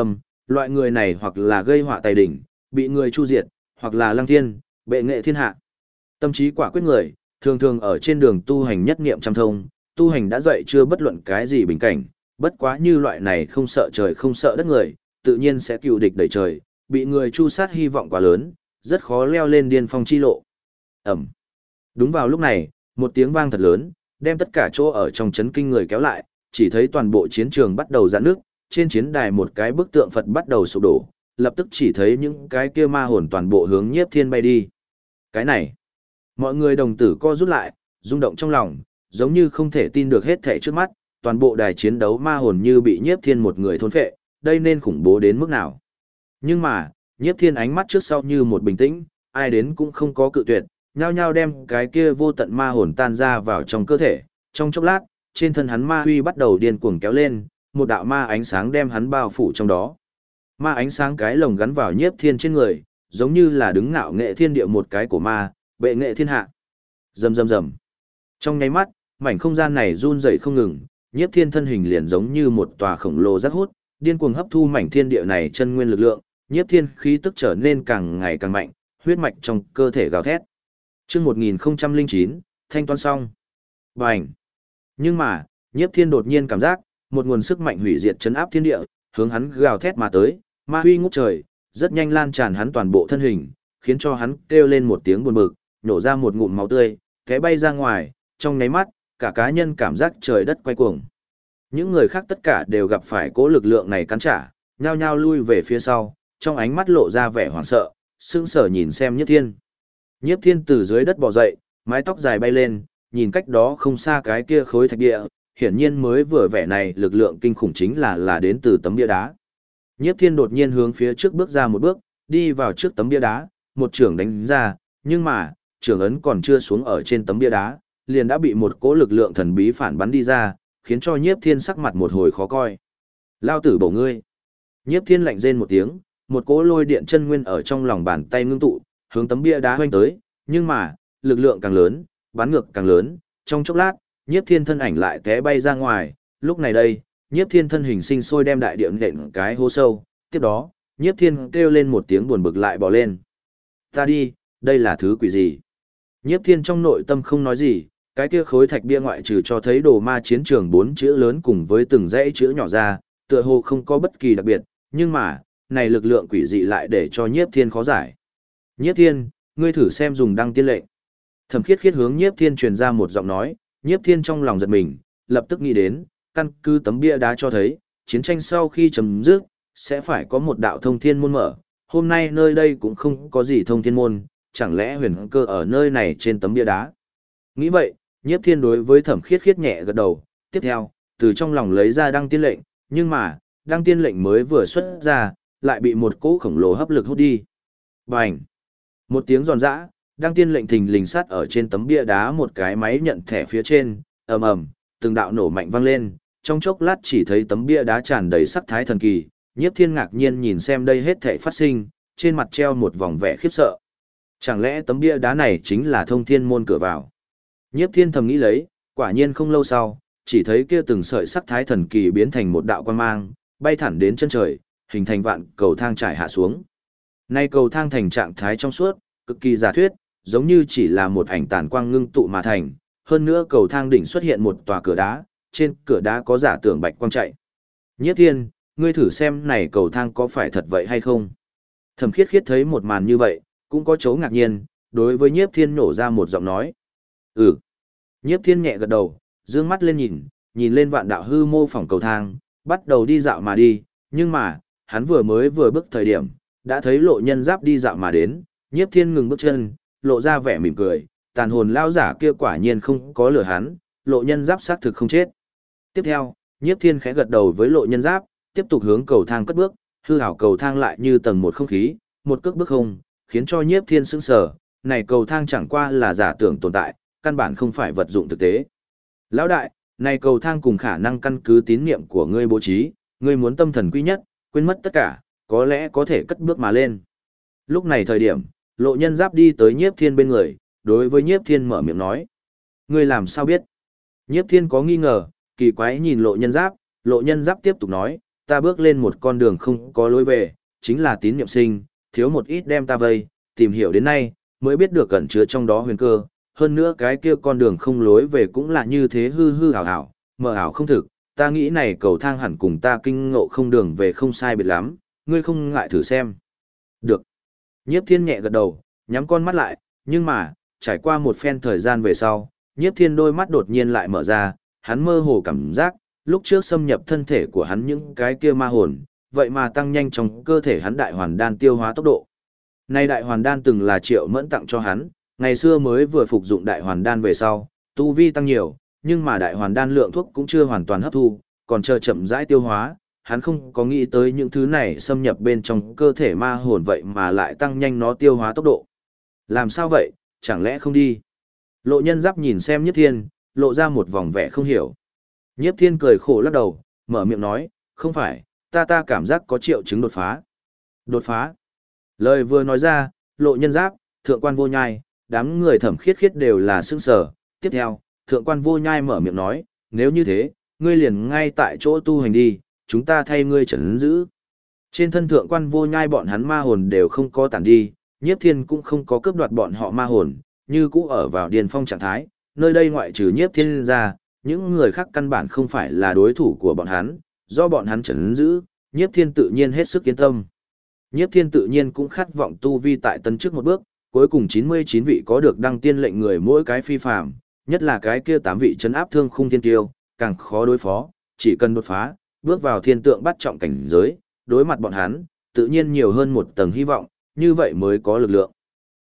Loại người này hoặc là gây họa tài đỉnh, bị người chu diệt, hoặc là lăng thiên, bệ nghệ thiên hạ. Tâm trí quả quyết người, thường thường ở trên đường tu hành nhất niệm trăm thông, tu hành đã dậy chưa bất luận cái gì bình cảnh, bất quá như loại này không sợ trời không sợ đất người, tự nhiên sẽ cựu địch đẩy trời, bị người chu sát hy vọng quá lớn, rất khó leo lên điên phong chi lộ. Ẩm. Đúng vào lúc này, một tiếng vang thật lớn, đem tất cả chỗ ở trong chấn kinh người kéo lại, chỉ thấy toàn bộ chiến trường bắt đầu giãn nước, trên chiến đài một cái bức tượng Phật bắt đầu sụp đổ, lập tức chỉ thấy những cái kia ma hồn toàn bộ hướng Nhiếp Thiên bay đi. Cái này, mọi người đồng tử co rút lại, rung động trong lòng, giống như không thể tin được hết thảy trước mắt, toàn bộ đài chiến đấu ma hồn như bị Nhiếp Thiên một người thôn phệ, đây nên khủng bố đến mức nào. Nhưng mà, Nhiếp Thiên ánh mắt trước sau như một bình tĩnh, ai đến cũng không có cự tuyệt, nhao nhao đem cái kia vô tận ma hồn tan ra vào trong cơ thể, trong chốc lát, trên thân hắn ma huy bắt đầu điên cuồng kéo lên, một đạo ma ánh sáng đem hắn bao phủ trong đó. Ma ánh sáng cái lồng gắn vào Nhiếp Thiên trên người, giống như là đứng ngạo nghệ thiên địa một cái của ma, bệ nghệ thiên hạ. Rầm rầm rầm. Trong nháy mắt, mảnh không gian này run rẩy không ngừng, Nhiếp Thiên thân hình liền giống như một tòa khổng lồ rác hút, điên cuồng hấp thu mảnh thiên địa này chân nguyên lực lượng, Nhiếp Thiên khí tức trở nên càng ngày càng mạnh, huyết mạch trong cơ thể gào thét. Chương 1009, thanh toán xong. Bành. Nhưng mà, Nhiếp Thiên đột nhiên cảm giác, một nguồn sức mạnh hủy diệt chấn áp thiên địa, hướng hắn gào thét mà tới, ma huy ngút trời, rất nhanh lan tràn hắn toàn bộ thân hình, khiến cho hắn kêu lên một tiếng buồn bực, nổ ra một ngụm máu tươi, té bay ra ngoài, trong nháy mắt, cả cá nhân cảm giác trời đất quay cuồng. Những người khác tất cả đều gặp phải cỗ lực lượng này cắn trả, nhao nhao lui về phía sau, trong ánh mắt lộ ra vẻ hoảng sợ, sững sờ nhìn xem Nhiếp Thiên. Nhiếp Thiên từ dưới đất bò dậy, mái tóc dài bay lên, nhìn cách đó không xa cái kia khối thạch địa, hiển nhiên mới vừa vẻ này lực lượng kinh khủng chính là đến từ tấm bia đá. Nhiếp Thiên đột nhiên hướng phía trước bước ra một bước, đi vào trước tấm bia đá, một chưởng đánh ra, nhưng mà, chưởng ấn còn chưa xuống ở trên tấm bia đá, liền đã bị một cỗ lực lượng thần bí phản bắn đi ra, khiến cho Nhiếp Thiên sắc mặt một hồi khó coi. Lao tử bổ ngươi. Nhiếp Thiên lạnh rên một tiếng, một cỗ lôi điện chân nguyên ở trong lòng bàn tay ngưng tụ, hướng tấm bia đá hoành tới, nhưng mà, lực lượng càng lớn, bắn ngược càng lớn, trong chốc lát, Nhiếp Thiên thân ảnh lại té bay ra ngoài, lúc này đây, Nhiếp Thiên thân hình sinh sôi đem đại địa nện cái hố sâu, tiếp đó, Nhiếp Thiên kêu lên một tiếng buồn bực lại bò lên. Ta đi, đây là thứ quỷ gì? Nhiếp Thiên trong nội tâm không nói gì, cái kia khối thạch bia ngoại trừ cho thấy đồ ma chiến trường 4 chữ lớn cùng với từng dãy chữ nhỏ ra, tựa hồ không có bất kỳ đặc biệt, nhưng mà, này lực lượng quỷ dị lại để cho Nhiếp Thiên khó giải. Nhiếp Thiên, ngươi thử xem dùng đăng tiên lệnh. Thẩm Khiết Khiết hướng Nhiếp Thiên truyền ra một giọng nói, Nhiếp Thiên trong lòng giật mình, lập tức nghĩ đến, căn cứ tấm bia đá cho thấy, chiến tranh sau khi chấm dứt, sẽ phải có một đạo thông thiên môn mở, hôm nay nơi đây cũng không có gì thông thiên môn, chẳng lẽ huyền cơ ở nơi này trên tấm bia đá. Nghĩ vậy, Nhiếp Thiên đối với Thẩm Khiết Khiết nhẹ gật đầu, tiếp theo, từ trong lòng lấy ra đăng tiên lệnh, nhưng mà, đăng tiên lệnh mới vừa xuất ra, lại bị một cỗ khổng lồ hấp lực hút đi. Bành! Một tiếng giòn giã, đăng tiên lệnh thình lình sắt ở trên tấm bia đá một cái máy nhận thẻ phía trên, ầm ầm, từng đạo nổ mạnh vang lên, trong chốc lát chỉ thấy tấm bia đá tràn đầy sắc thái thần kỳ, Nhiếp Thiên ngạc nhiên nhìn xem đây hết thảy phát sinh, trên mặt treo một vòng vẻ khiếp sợ. Chẳng lẽ tấm bia đá này chính là thông thiên môn cửa vào? Nhiếp Thiên thầm nghĩ lấy, quả nhiên không lâu sau, chỉ thấy kia từng sợi sắc thái thần kỳ biến thành một đạo quang mang, bay thẳng đến chân trời, hình thành vạn cầu thang trải hạ xuống. Nay cầu thang thành trạng thái trong suốt, cực kỳ giả thuyết, giống như chỉ là một ảnh tàn quang ngưng tụ mà thành, hơn nữa cầu thang đỉnh xuất hiện một tòa cửa đá, trên cửa đá có giả tưởng bạch quang chạy. Nhiếp Thiên, ngươi thử xem này cầu thang có phải thật vậy hay không? Thẩm Khiết Khiết thấy một màn như vậy, cũng có chỗ ngạc nhiên, đối với Nhiếp Thiên nổ ra một giọng nói. Ừ. Nhiếp Thiên nhẹ gật đầu, dương mắt lên nhìn lên vạn đạo hư mô phỏng cầu thang, bắt đầu đi dạo mà đi, nhưng mà, hắn vừa bước thời điểm, đã thấy Lộ Nhân Giáp đi dạo mà đến, Nhiếp Thiên ngừng bước chân, lộ ra vẻ mỉm cười, tàn hồn lao giả kia quả nhiên không có lừa hắn, Lộ Nhân Giáp xác thực không chết. Tiếp theo, Nhiếp Thiên khẽ gật đầu với Lộ Nhân Giáp, tiếp tục hướng cầu thang cất bước, hư ảo cầu thang lại như tầng một không khí, một cước bước không, khiến cho Nhiếp Thiên sững sờ, này cầu thang chẳng qua là giả tưởng tồn tại, căn bản không phải vật dụng thực tế. Lão đại, này cầu thang cùng khả năng căn cứ tín niệm của ngươi bố trí, ngươi muốn tâm thần quy nhất, quên mất tất cả, có lẽ có thể cất bước mà lên. Lúc này thời điểm, Lộ Nhân Giáp đi tới Nhiếp Thiên bên người, đối với Nhiếp Thiên mở miệng nói. Ngươi làm sao biết? Nhiếp Thiên có nghi ngờ, kỳ quái nhìn Lộ Nhân Giáp tiếp tục nói, ta bước lên một con đường không có lối về, chính là tín niệm sinh, thiếu một ít đem ta vây, tìm hiểu đến nay, mới biết được ẩn chứa trong đó huyền cơ, hơn nữa cái kia con đường không lối về cũng là như thế hư hư ảo ảo, mờ ảo không thực, ta nghĩ này cầu thang hẳn cùng ta kinh ngộ không đường về không sai biệt lắm, ngươi không ngại thử xem. Được. Nhiếp Thiên nhẹ gật đầu, nhắm con mắt lại, nhưng mà, trải qua một phen thời gian về sau, Nhiếp Thiên đôi mắt đột nhiên lại mở ra, hắn mơ hồ cảm giác, lúc trước xâm nhập thân thể của hắn những cái kia ma hồn, vậy mà tăng nhanh trong cơ thể hắn đại hoàn đan tiêu hóa tốc độ. Nay đại hoàn đan từng là Triệu Mẫn tặng cho hắn, ngày xưa mới vừa phục dụng đại hoàn đan về sau, tu vi tăng nhiều, nhưng mà đại hoàn đan lượng thuốc cũng chưa hoàn toàn hấp thu, còn chờ chậm rãi tiêu hóa, hắn không có nghĩ tới những thứ này xâm nhập bên trong cơ thể ma hồn vậy mà lại tăng nhanh nó tiêu hóa tốc độ. Làm sao vậy, chẳng lẽ không đi? Lộ Nhân Giáp nhìn xem Nhiếp Thiên, lộ ra một vòng vẻ không hiểu. Nhiếp Thiên cười khổ lắc đầu, mở miệng nói, không phải, ta cảm giác có triệu chứng đột phá. Đột phá? Lời vừa nói ra, Lộ Nhân Giáp, Thượng quan Vô Nhai, đám người Thẩm Khiết Khiết đều là sững sờ. Tiếp theo, Thượng quan Vô Nhai mở miệng nói, nếu như thế, ngươi liền ngay tại chỗ tu hành đi, chúng ta thay ngươi trấn giữ. Trên thân Thượng quan Vô Nhai bọn hắn ma hồn đều không có tản đi, Nhiếp Thiên cũng không có cướp đoạt bọn họ ma hồn, như cũ ở vào điền phong trạng thái, nơi đây ngoại trừ Nhiếp Thiên ra, những người khác căn bản không phải là đối thủ của bọn hắn, do bọn hắn trấn giữ, Nhiếp Thiên tự nhiên hết sức yên tâm. Nhiếp Thiên tự nhiên cũng khát vọng tu vi tại tân trước một bước, cuối cùng 99 vị có được đăng tiên lệnh người mỗi cái phi phàm, nhất là cái kia 8 vị trấn áp thương khung thiên tiêu, càng khó đối phó, chỉ cần đột phá, bước vào thiên tượng bắt trọng cảnh giới, đối mặt bọn hắn, tự nhiên nhiều hơn một tầng hy vọng, như vậy mới có lực lượng.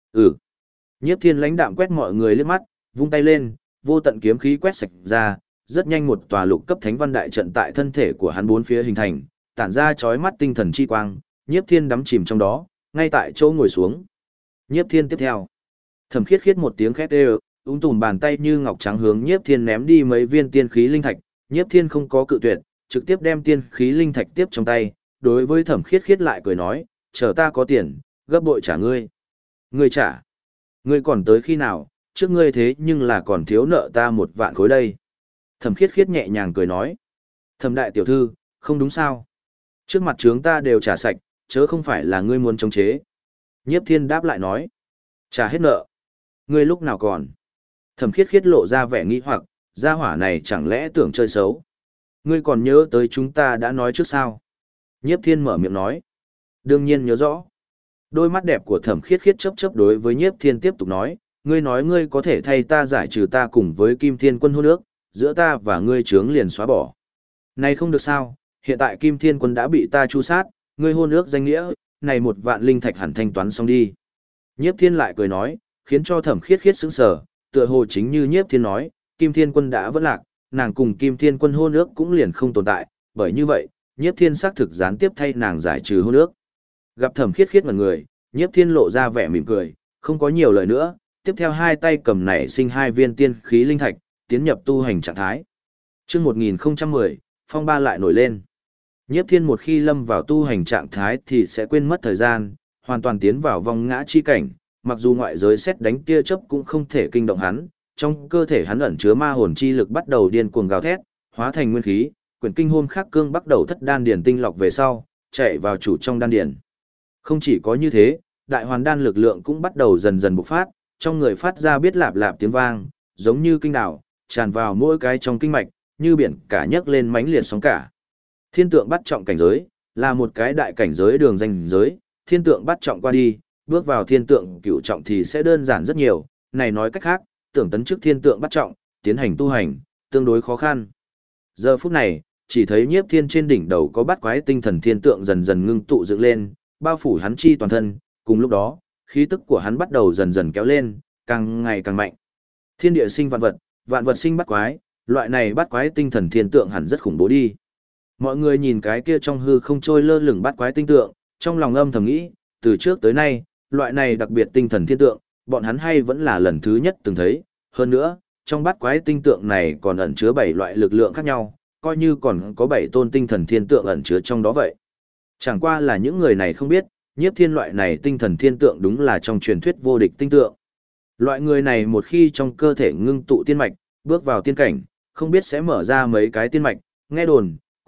Nhiếp Thiên lãnh đạm quét mọi người liếc mắt, vung tay lên, vô tận kiếm khí quét sạch ra, rất nhanh một tòa lục cấp thánh văn đại trận tại thân thể của hắn bốn phía hình thành, tản ra chói mắt tinh thần chi quang, Nhiếp Thiên đắm chìm trong đó, ngay tại chỗ ngồi xuống. Nhiếp Thiên tiếp theo, Thẩm Khiết Khiết một tiếng khét đều, ung tùm bàn tay như ngọc trắng hướng Nhiếp Thiên ném đi mấy viên tiên khí linh thạch, Nhiếp Thiên không có cự tuyệt, trực tiếp đem tiên khí linh thạch tiếp trong tay, đối với Thẩm Khiết Khiết lại cười nói, chờ ta có tiền, gấp bội trả ngươi. Ngươi trả? Ngươi còn tới khi nào, trước ngươi thế nhưng là còn thiếu nợ ta 1 vạn khối đây. Thẩm Khiết Khiết nhẹ nhàng cười nói, Thẩm đại tiểu thư, không đúng sao? Trước mặt trướng ta đều trả sạch, chớ không phải là ngươi muốn chống chế. Nhiếp Thiên đáp lại nói, trả hết nợ. Ngươi lúc nào còn? Thẩm Khiết Khiết lộ ra vẻ nghi hoặc, gia hỏa này chẳng lẽ tưởng chơi xấu? Ngươi còn nhớ tới chúng ta đã nói trước sao? Nhiếp Thiên mở miệng nói, đương nhiên nhớ rõ. Đôi mắt đẹp của Thẩm Khiết Khiết chớp chớp đối với Nhiếp Thiên tiếp tục nói, ngươi nói ngươi có thể thay ta giải trừ ta cùng với Kim Thiên Quân hôn ước, giữa ta và ngươi chướng liền xóa bỏ. Này không được sao, hiện tại Kim Thiên Quân đã bị ta tru sát, ngươi hôn ước danh nghĩa, này 1 vạn linh thạch hẳn thanh toán xong đi. Nhiếp Thiên lại cười nói, khiến cho Thẩm Khiết Khiết sững sờ, tựa hồ chính như Nhiếp Thiên nói, Kim Thiên Quân đã vẫn lạc, nàng cùng Kim Thiên Quân hôn ước cũng liền không tồn tại, bởi như vậy, Nhiếp Thiên xác thực gián tiếp thay nàng giải trừ hôn ước. Gặp Thẩm Khiết Khiết ngẩn người, Nhiếp Thiên lộ ra vẻ mỉm cười, không có nhiều lời nữa, tiếp theo hai tay cầm nảy sinh 2 viên tiên khí linh thạch, tiến nhập tu hành trạng thái. Chương 1010, phong ba lại nổi lên. Nhiếp Thiên một khi lâm vào tu hành trạng thái thì sẽ quên mất thời gian, hoàn toàn tiến vào vòng ngã chi cảnh, mặc dù ngoại giới xét đánh tia chớp cũng không thể kinh động hắn, trong cơ thể hắn ẩn chứa ma hồn chi lực bắt đầu điên cuồng gào thét, hóa thành nguyên khí, quyển kinh hôn khắc cương bắt đầu thất đan điển tinh lọc về sau, chạy vào chủ trong đan điển. Không chỉ có như thế, đại hoàn đan lực lượng cũng bắt đầu dần dần bộc phát, trong người phát ra biết lạp lạp tiếng vang, giống như kinh đảo, tràn vào mỗi cái trong kinh mạch, như biển cả nhấc lên mãnh liệt sóng cả. Thiên tượng bắt trọng cảnh giới, là một cái đại cảnh giới đường danh giới, thiên tượng bắt trọng qua đi, bước vào thiên tượng cửu trọng thì sẽ đơn giản rất nhiều, này nói cách khác, tưởng tấn chức thiên tượng bắt trọng, tiến hành tu hành, tương đối khó khăn. Giờ phút này, chỉ thấy Nhiếp Thiên trên đỉnh đầu có bát quái tinh thần thiên tượng dần dần ngưng tụ dựng lên, bao phủ hắn chi toàn thân, cùng lúc đó, khí tức của hắn bắt đầu dần dần kéo lên, càng ngày càng mạnh. Thiên địa sinh vạn vật sinh bát quái, loại này bát quái tinh thần thiên tượng hẳn rất khủng bố đi. Mọi người nhìn cái kia trong hư không trôi lơ lửng bát quái tinh tượng, trong lòng âm thầm nghĩ, từ trước tới nay, loại này đặc biệt tinh thần thiên tượng, bọn hắn hay vẫn là lần thứ nhất từng thấy, hơn nữa, trong bát quái tinh tượng này còn ẩn chứa 7 loại lực lượng khác nhau, coi như còn có 7 tôn tinh thần thiên tượng ẩn chứa trong đó vậy. Chẳng qua là những người này không biết, Nhiếp Thiên loại này tinh thần thiên tượng đúng là trong truyền thuyết vô địch tinh tượng. Loại người này một khi trong cơ thể ngưng tụ tiên mạch, bước vào tiên cảnh, không biết sẽ mở ra mấy cái tiên mạch, nghe đồn,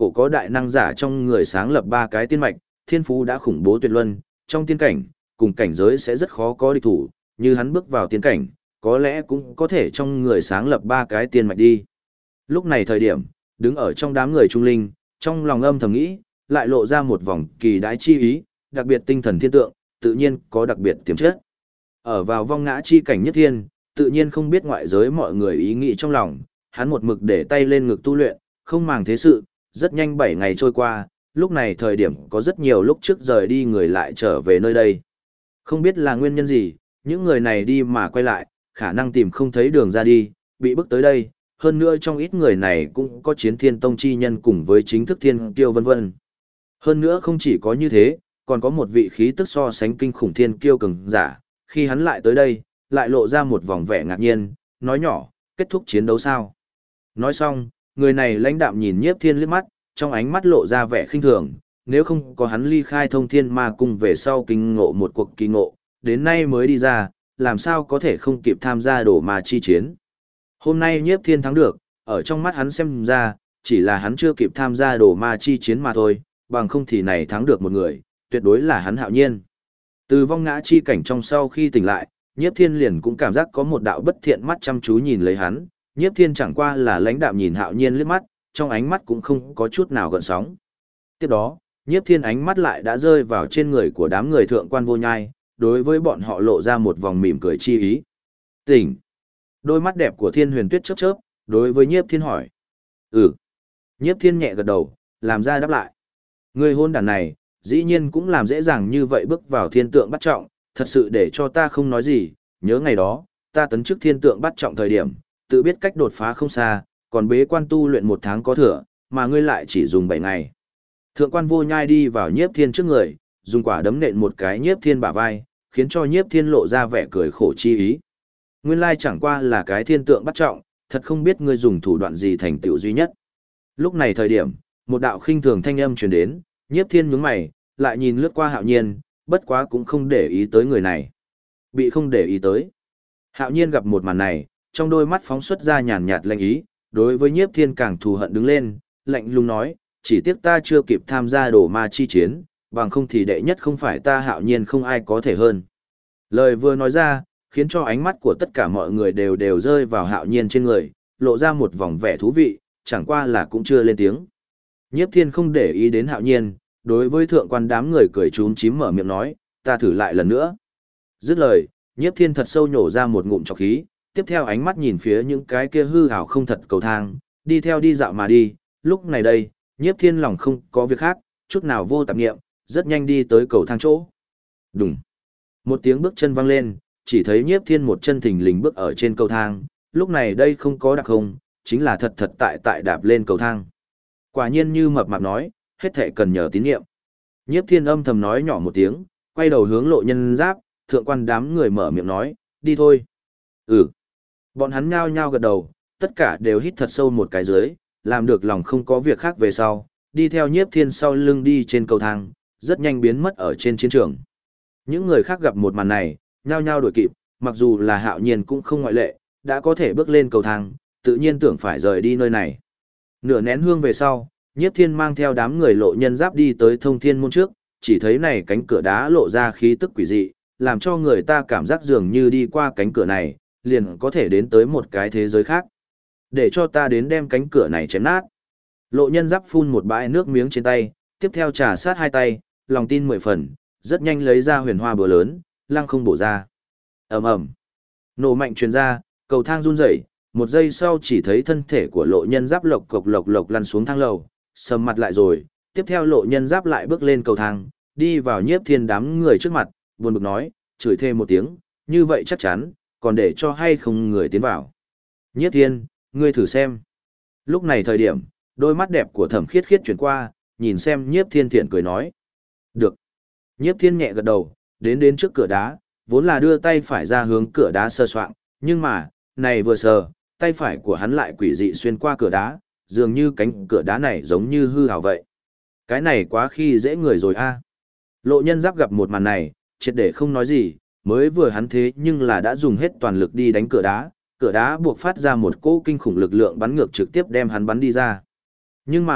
cổ có đại năng giả trong người sáng lập 3 cái tiên mạch, thiên phú đã khủng bố tuyệt luân, trong tiên cảnh, cùng cảnh giới sẽ rất khó có địch thủ, như hắn bước vào tiên cảnh, có lẽ cũng có thể trong người sáng lập 3 cái tiên mạch đi. Lúc này thời điểm, đứng ở trong đám người trung linh, trong lòng âm thầm nghĩ, lại lộ ra một vòng kỳ đái chi ý, đặc biệt tinh thần thiên tượng, tự nhiên có đặc biệt tiềm chất. Ở vào vong ngã chi cảnh nhất thiên, tự nhiên không biết ngoại giới mọi người ý nghĩ trong lòng, hắn một mực để tay lên ngực tu luyện, không màng thế sự, rất nhanh 7 ngày trôi qua, lúc này thời điểm có rất nhiều lúc trước rời đi người lại trở về nơi đây. Không biết là nguyên nhân gì, những người này đi mà quay lại, khả năng tìm không thấy đường ra đi, bị bức tới đây, hơn nữa trong ít người này cũng có chiến thiên tông chi nhân cùng với chính thức thiên kiêu vân vân. Hơn nữa không chỉ có như thế, còn có một vị khí tức so sánh kinh khủng thiên kiêu cường giả, khi hắn lại tới đây, lại lộ ra một vòng vẻ ngạc nhiên, nói nhỏ, kết thúc chiến đấu sao? Nói xong, người này lãnh đạm nhìn Nhiếp Thiên liếc mắt, trong ánh mắt lộ ra vẻ khinh thường, nếu không có hắn ly khai Thông Thiên Ma Cung về sau kinh ngộ một cuộc kỳ ngộ, đến nay mới đi ra, làm sao có thể không kịp tham gia đổ ma chi chiến. Hôm nay Nhiếp Thiên thắng được, ở trong mắt hắn xem ra, chỉ là hắn chưa kịp tham gia đổ ma chi chiến mà thôi, bằng không thì này thắng được một người, tuyệt đối là hắn Hạo Nhiên. Từ vong ngã chi cảnh trong sau khi tỉnh lại, Nhiếp Thiên liền cũng cảm giác có một đạo bất thiện mắt chăm chú nhìn lấy hắn, Nhiếp Thiên chẳng qua là lãnh đạm nhìn Hạo Nhiên liếc mắt, trong ánh mắt cũng không có chút nào gợn sóng. Tiếp đó, Nhiếp Thiên ánh mắt lại đã rơi vào trên người của đám người thượng quan vô nhai, đối với bọn họ lộ ra một vòng mỉm cười chi ý. Tỉnh! Đôi mắt đẹp của Thiên Huyền Tuyết chớp chớp, đối với Nhiếp Thiên hỏi. Ừ. Nhiếp Thiên nhẹ gật đầu, làm ra đáp lại. Người hôn đàn này, dĩ nhiên cũng làm dễ dàng như vậy bước vào thiên tượng bắt trọng, thật sự để cho ta không nói gì, nhớ ngày đó, ta tấn chức thiên tượng bắt trọng thời điểm, tự biết cách đột phá không xa, còn bế quan tu luyện 1 tháng có thừa, mà ngươi lại chỉ dùng 7 ngày. Thượng quan vô nhai đi vào Nhiếp Thiên trước người, dùng quả đấm nện một cái Nhiếp Thiên bả vai, khiến cho Nhiếp Thiên lộ ra vẻ cười khổ chi ý. Nguyên lai chẳng qua là cái thiên tượng bắt trọng, thật không biết ngươi dùng thủ đoạn gì thành tựu duy nhất. Lúc này thời điểm, một đạo khinh thường thanh âm truyền đến, Nhiếp Thiên nhướng mày, lại nhìn lướt qua Hạo Nhiên, bất quá cũng không để ý tới người này. Bị không để ý tới. Hạo Nhiên gặp một màn này, trong đôi mắt phóng xuất ra nhàn nhạt lạnh ý, đối với Nhiếp Thiên càng thù hận đứng lên, lạnh lùng nói, chỉ tiếc ta chưa kịp tham gia đổ ma chi chiến, bằng không thì đệ nhất không phải ta Hạo Nhiên không ai có thể hơn. Lời vừa nói ra, khiến cho ánh mắt của tất cả mọi người đều rơi vào Hạo Nhiên trên người, lộ ra một vòng vẻ thú vị, chẳng qua là cũng chưa lên tiếng. Nhiếp Thiên không để ý đến Hạo Nhiên, đối với thượng quan đám người cười chúm chím mở miệng nói, ta thử lại lần nữa. Dứt lời, Nhiếp Thiên thật sâu nhổ ra một ngụm trọc khí, tiếp theo ánh mắt nhìn phía những cái kia hư ảo không thật cầu thang, đi theo đi dạo mà đi, lúc này đây, Nhiếp Thiên lòng không có việc khác, chút nào vô tạp nghiệm, rất nhanh đi tới cầu thang chỗ. Đùng. Một tiếng bước chân vang lên, chỉ thấy Nhiếp Thiên một chân thình lình bước ở trên cầu thang, lúc này đây không có đặc không, chính là thật thật tại đạp lên cầu thang. Quả nhiên như mập mạp nói, hết thệ cần nhờ tín nhiệm. Nhiếp Thiên âm thầm nói nhỏ một tiếng, quay đầu hướng Lộ Nhân Giáp, thượng quan đám người mở miệng nói, đi thôi. Ừ. Bọn hắn nhao nhao gật đầu, tất cả đều hít thật sâu một cái dưới, làm được lòng không có việc khác về sau, đi theo Nhiếp Thiên sau lưng đi trên cầu thang, rất nhanh biến mất ở trên chiến trường. Những người khác gặp một màn này, nhao nhao đuổi kịp, mặc dù là Hạo Nhiên cũng không ngoại lệ, đã có thể bước lên cầu thang, tự nhiên tưởng phải rời đi nơi này. Nửa nén hương về sau, Nhiếp Thiên mang theo đám người Lộ Nhân Giáp đi tới Thông Thiên môn trước, chỉ thấy này cánh cửa đá lộ ra khí tức quỷ dị, làm cho người ta cảm giác dường như đi qua cánh cửa này, liền có thể đến tới một cái thế giới khác. Để cho ta đến đem cánh cửa này chém nát. Lộ Nhân Giáp phun một bãi nước miếng trên tay, tiếp theo trà sát hai tay, lòng tin 10 phần, rất nhanh lấy ra huyền hoa búa lớn, lăng không bổ ra. Ầm ầm. Nổ mạnh truyền ra, cầu thang run rẩy, một giây sau chỉ thấy thân thể của Lộ Nhân Giáp lộc cộc lăn xuống thang lầu, sầm mặt lại rồi, tiếp theo Lộ Nhân Giáp lại bước lên cầu thang, đi vào Nhiếp Thiên đám người trước mặt, buồn bực nói, chửi thêm một tiếng, như vậy chắc chắn, còn để cho hay không người tiến vào. Nhiếp Thiên, ngươi thử xem. Lúc này thời điểm, đôi mắt đẹp của Thẩm Khiết Khiết chuyển qua, nhìn xem Nhiếp Thiên thiện cười nói. Được. Nhiếp Thiên nhẹ gật đầu, đến trước cửa đá, vốn là đưa tay phải ra hướng cửa đá sơ soạng, nhưng mà, này vừa sờ, tay phải của hắn lại quỷ dị xuyên qua cửa đá, dường như cánh cửa đá này giống như hư ảo vậy. Cái này quá khi dễ người rồi a. Lộ Nhân Giáp gặp một màn này, triệt để không nói gì, mới vừa hắn thế nhưng là đã dùng hết toàn lực đi đánh cửa đá buộc phát ra một cỗ kinh khủng lực lượng bắn ngược trực tiếp đem hắn bắn đi ra. Nhưng mà,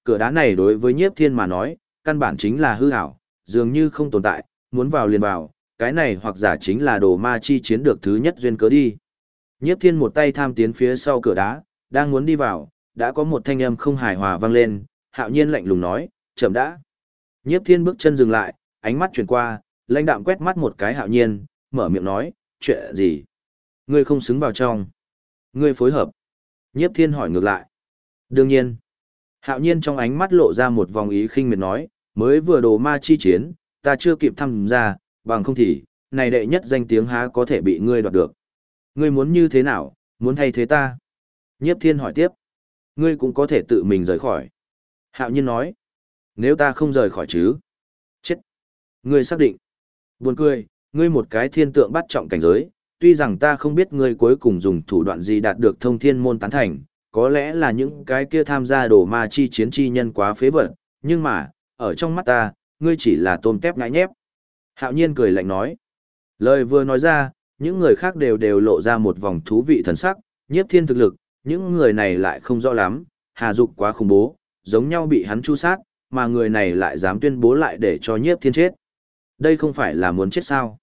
Cửa đá này đối với Nhiếp Thiên mà nói, căn bản chính là hư ảo, dường như không tồn tại, muốn vào liền vào, cái này hoặc giả chính là đồ ma chi chiến được thứ nhất duyên cớ đi. Nhiếp Thiên một tay tham tiến phía sau cửa đá, đang muốn đi vào, đã có một thanh âm không hài hòa vang lên, Hạo Nhiên lạnh lùng nói, chậm đã. Nhiếp Thiên bước chân dừng lại, ánh mắt chuyển qua, lãnh đạm quét mắt một cái Hạo Nhiên, mở miệng nói, chuyện gì? Ngươi không xứng vào trong. Ngươi phối hợp. Nhiếp Thiên hỏi ngược lại. Đương nhiên. Hạo Nhiên trong ánh mắt lộ ra một vòng ý khinh miệt nói, mới vừa đồ ma chi chiến, ta chưa kịp tham gia, bằng không thì, này đệ nhất danh tiếng há có thể bị ngươi đoạt được. Ngươi muốn như thế nào, muốn thay thế ta? Nhiếp Thiên hỏi tiếp. Ngươi cũng có thể tự mình rời khỏi. Hạo Nhiên nói. Nếu ta không rời khỏi chứ? Chết. Ngươi xác định. Buồn cười, ngươi một cái thiên tượng bắt trọng cảnh giới, tuy rằng ta không biết ngươi cuối cùng dùng thủ đoạn gì đạt được thông thiên môn tán thành, có lẽ là những cái kia tham gia đồ ma chi chiến chi nhân quá phế vật, nhưng mà, ở trong mắt ta, ngươi chỉ là tôm tép ngãi nhép. Hạo Nhiên cười lạnh nói. Lời vừa nói ra, những người khác đều lộ ra một vòng thú vị thần sắc, Nhiếp Thiên thực lực, những người này lại không rõ lắm, Hà Dục quá khủng bố, giống nhau bị hắn chu sát, mà người này lại dám tuyên bố lại để cho Nhiếp Thiên chết. Đây không phải là muốn chết sao?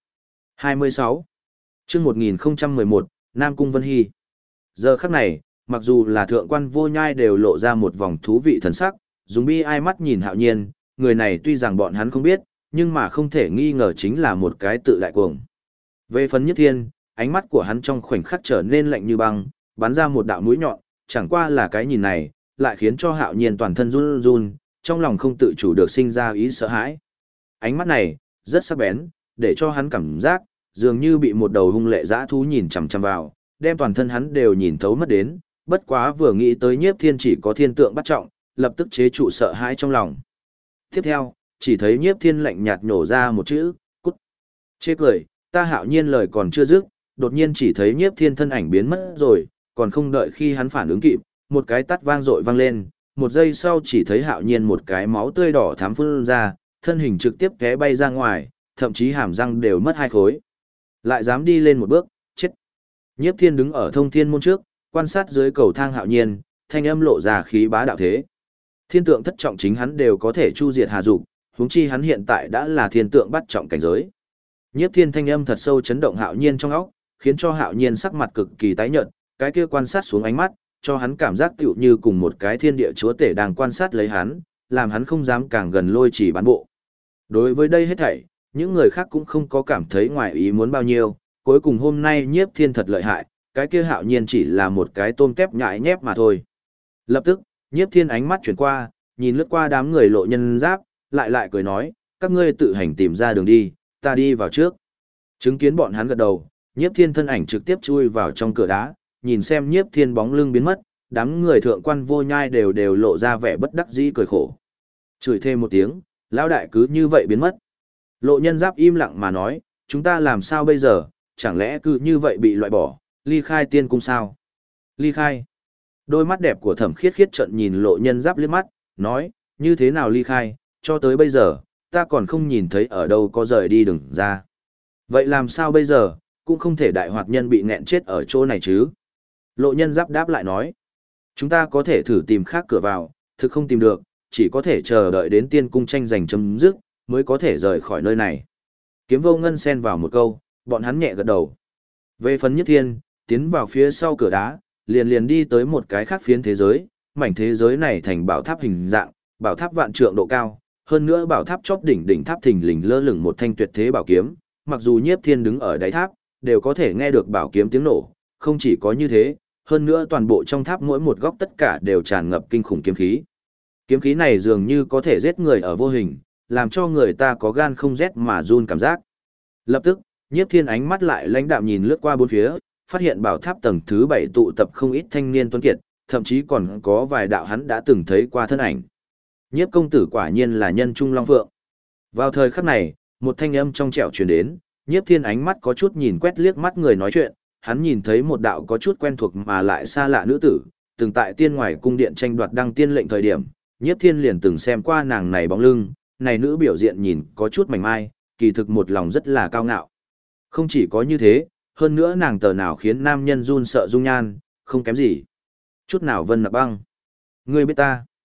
26. Chương 1011, Nam Cung Vân Hy. Giờ khắc này, mặc dù là thượng quan vô nhai đều lộ ra một vòng thú vị thần sắc, dùng bi ai mắt nhìn Hạo Nhiên, người này tuy rằng bọn hắn không biết, nhưng mà không thể nghi ngờ chính là một cái tự đại cuồng. Về phần Nhất Thiên, ánh mắt của hắn trong khoảnh khắc trở nên lạnh như băng, bắn ra một đạo mũi nhọn, chẳng qua là cái nhìn này, lại khiến cho Hạo Nhiên toàn thân run run, trong lòng không tự chủ được sinh ra ý sợ hãi. Ánh mắt này, rất sắc bén, để cho hắn cảm giác, dường như bị một đầu hung lệ dã thú nhìn chằm chằm vào, đem toàn thân hắn đều nhìn thấu mất đến, bất quá vừa nghĩ tới Nhiếp Thiên chỉ có thiên tượng bắt trọng, lập tức chế trụ sợ hãi trong lòng. Tiếp theo, chỉ thấy Nhiếp Thiên lạnh nhạt nhổ ra một chữ, cút. Chê cười, ta Hạo Nhiên lời còn chưa dứt, đột nhiên chỉ thấy Nhiếp Thiên thân ảnh biến mất rồi, còn không đợi khi hắn phản ứng kịp, một cái tát vang dội vang lên, một giây sau chỉ thấy Hạo Nhiên một cái máu tươi đỏ thắm phun ra, thân hình trực tiếp té bay ra ngoài, thậm chí hàm răng đều mất hai khối. Lại dám đi lên một bước, chết. Nhiếp Thiên đứng ở thông thiên môn trước, quan sát dưới cầu thang Hạo Nhiên, thanh âm lộ ra khí bá đạo thế. Thiên tượng thất trọng chính hắn đều có thể chu diệt Hà Dục, huống chi hắn hiện tại đã là thiên tượng bắt trọng cảnh giới. Nhiếp Thiên thanh âm thật sâu chấn động Hạo Nhiên trong óc, khiến cho Hạo Nhiên sắc mặt cực kỳ tái nhợt, cái kia quan sát xuống ánh mắt, cho hắn cảm giác tựu như cùng một cái thiên địa chúa tể đang quan sát lấy hắn, làm hắn không dám càng gần lôi chỉ bán bộ. Đối với đây hết thảy, những người khác cũng không có cảm thấy ngoài ý muốn bao nhiêu, cuối cùng hôm nay Nhiếp Thiên thật lợi hại, cái kia Hạo Nhiên chỉ là một cái tôm tép nhại nhép mà thôi. Lập tức, Nhiếp Thiên ánh mắt chuyển qua, nhìn lướt qua đám người Lộ Nhân Giáp, lại cười nói, các ngươi tự hành tìm ra đường đi, ta đi vào trước. Chứng kiến bọn hắn gật đầu, Nhiếp Thiên thân ảnh trực tiếp chui vào trong cửa đá, nhìn xem Nhiếp Thiên bóng lưng biến mất, đám người thượng quan vô nhai đều lộ ra vẻ bất đắc dĩ cười khổ. Chửi thêm một tiếng, lão đại cứ như vậy biến mất. Lộ Nhân Giáp im lặng mà nói, chúng ta làm sao bây giờ, chẳng lẽ cứ như vậy bị loại bỏ, ly khai tiên cung sao? Ly khai. Đôi mắt đẹp của Thẩm Khiết Khiết trợn nhìn Lộ Nhân Giáp liếc mắt, nói, như thế nào ly khai, cho tới bây giờ, ta còn không nhìn thấy ở đâu có rời đi đừng ra. Vậy làm sao bây giờ, cũng không thể đại hoạt nhân bị nghẹn chết ở chỗ này chứ? Lộ Nhân Giáp đáp lại nói, chúng ta có thể thử tìm khác cửa vào, thực không tìm được, chỉ có thể chờ đợi đến tiên cung tranh giành chấm dứt, mới có thể rời khỏi nơi này. Kiếm Vô Ngân xen vào một câu, bọn hắn nhẹ gật đầu. Về phần Nhất Thiên, tiến vào phía sau cửa đá, liền đi tới một cái khác phiến thế giới, mảnh thế giới này thành bảo tháp hình dạng, bảo tháp vạn trượng độ cao, hơn nữa bảo tháp chóp đỉnh tháp thình lình lơ lửng một thanh tuyệt thế bảo kiếm, mặc dù Nhiếp Thiên đứng ở đáy tháp, đều có thể nghe được bảo kiếm tiếng nổ, không chỉ có như thế, hơn nữa toàn bộ trong tháp mỗi một góc tất cả đều tràn ngập kinh khủng kiếm khí. Kiếm khí này dường như có thể giết người ở vô hình, làm cho người ta có gan không rét mà run cảm giác. Lập tức, Nhiếp Thiên ánh mắt lại lãnh đạm nhìn lướt qua bốn phía, phát hiện bảo tháp tầng thứ 7 tụ tập không ít thanh niên tuấn kiệt, thậm chí còn có vài đạo hắn đã từng thấy qua thân ảnh. Nhiếp công tử quả nhiên là nhân trung long phượng. Vào thời khắc này, một thanh âm trong trẻo truyền đến, Nhiếp Thiên ánh mắt có chút nhìn quét liếc mắt người nói chuyện, hắn nhìn thấy một đạo có chút quen thuộc mà lại xa lạ nữ tử, từng tại tiên ngoài cung điện tranh đoạt đăng tiên lệnh thời điểm, Nhiếp Thiên liền từng xem qua nàng này bóng lưng, này nữ biểu diện nhìn có chút mảnh mai, kỳ thực một lòng rất là cao ngạo. Không chỉ có như thế, hơn nữa nàng tờ nào khiến nam nhân run sợ dung nhan, không kém gì. Chút nào Vân Nặc Băng. Ngươi biết ta.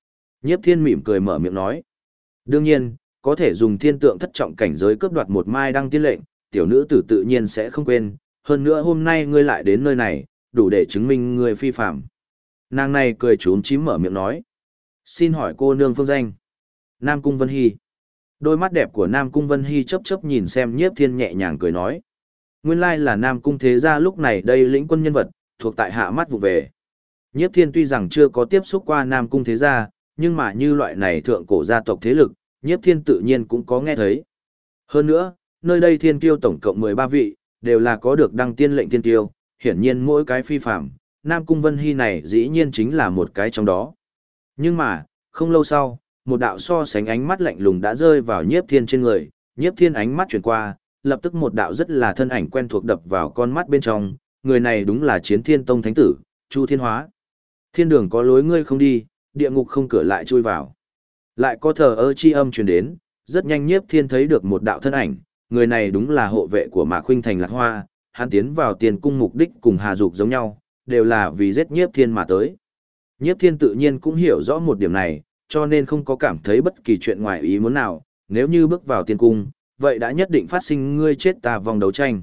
Nhiếp Thiên mỉm cười mở miệng nói. Đương nhiên, có thể dùng thiên tượng thất trọng cảnh giới cướp đoạt một mai đăng tiên lệnh, tiểu nữ tử tự nhiên sẽ không quên, hơn nữa hôm nay ngươi lại đến nơi này, đủ để chứng minh ngươi phi phạm. Nàng này cười trúm chím mở miệng nói. Xin hỏi cô nương phương danh. Nam Cung Vân Hy. Đôi mắt đẹp của Nam Cung Vân Hy chớp chớp nhìn xem Nhiếp Thiên nhẹ nhàng cười nói. Nguyên lai là Nam Cung thế gia lúc này đây lĩnh quân nhân vật, thuộc tại hạ mắt vụ về. Nhiếp Thiên tuy rằng chưa có tiếp xúc qua Nam Cung thế gia, nhưng mà như loại này thượng cổ gia tộc thế lực, Nhiếp Thiên tự nhiên cũng có nghe thấy. Hơn nữa, nơi đây thiên kiêu tổng cộng 13 vị, đều là có được đăng tiên lệnh thiên kiêu, hiển nhiên mỗi cái phi phạm, Nam Cung Vân Hy này dĩ nhiên chính là một cái trong đó. Nhưng mà, không lâu sau, một đạo so sánh ánh mắt lạnh lùng đã rơi vào Nhiếp Thiên trên người, Nhiếp Thiên ánh mắt chuyển qua, lập tức một đạo rất là thân ảnh quen thuộc đập vào con mắt bên trong, người này đúng là Chiến Thiên Tông thánh tử, Chu Thiên Hóa. Thiên đường có lối ngươi không đi, địa ngục không cửa lại chui vào. Lại có thờ ơ chi âm truyền đến, rất nhanh Nhiếp Thiên thấy được một đạo thân ảnh, người này đúng là hộ vệ của Mạc Khuynh Thành Lạc Hoa, hắn tiến vào Tiền cung mục đích cùng Hà Dục giống nhau, đều là vì giết Nhiếp Thiên mà tới. Nhiếp Thiên tự nhiên cũng hiểu rõ một điểm này, cho nên không có cảm thấy bất kỳ chuyện ngoài ý muốn nào, nếu như bước vào Tiên cung, vậy đã nhất định phát sinh ngươi chết ta vòng đấu tranh.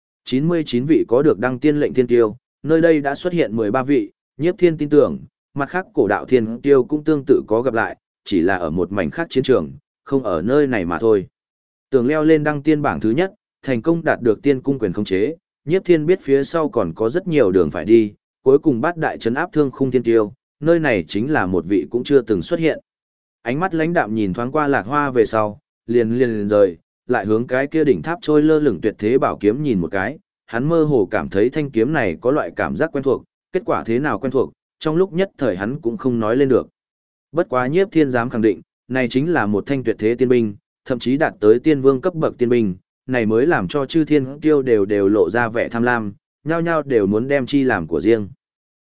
99 vị có được đăng tiên lệnh thiên tiêu, nơi đây đã xuất hiện 13 vị, Nhiếp Thiên tin tưởng, mặt khác cổ đạo thiên tiêu cũng tương tự có gặp lại, chỉ là ở một mảnh khác chiến trường, không ở nơi này mà thôi. Tưởng leo lên đăng tiên bảng thứ nhất, thành công đạt được tiên cung quyền khống chế, Nhiếp Thiên biết phía sau còn có rất nhiều đường phải đi, cuối cùng bắt đại trấn áp thương khung thiên tiêu, nơi này chính là một vị cũng chưa từng xuất hiện. Ánh mắt lãnh đạm nhìn thoáng qua Lạc Hoa về sau, liền rời, lại hướng cái kia đỉnh tháp trôi lơ lửng tuyệt thế bảo kiếm nhìn một cái, hắn mơ hồ cảm thấy thanh kiếm này có loại cảm giác quen thuộc, kết quả thế nào quen thuộc, trong lúc nhất thời hắn cũng không nói lên được. Bất quá Nhiếp Thiên dám khẳng định, này chính là một thanh tuyệt thế tiên binh, thậm chí đạt tới tiên vương cấp bậc tiên binh, này mới làm cho chư thiên kiêu đều lộ ra vẻ tham lam, nhao nhao đều muốn đem chi làm của riêng.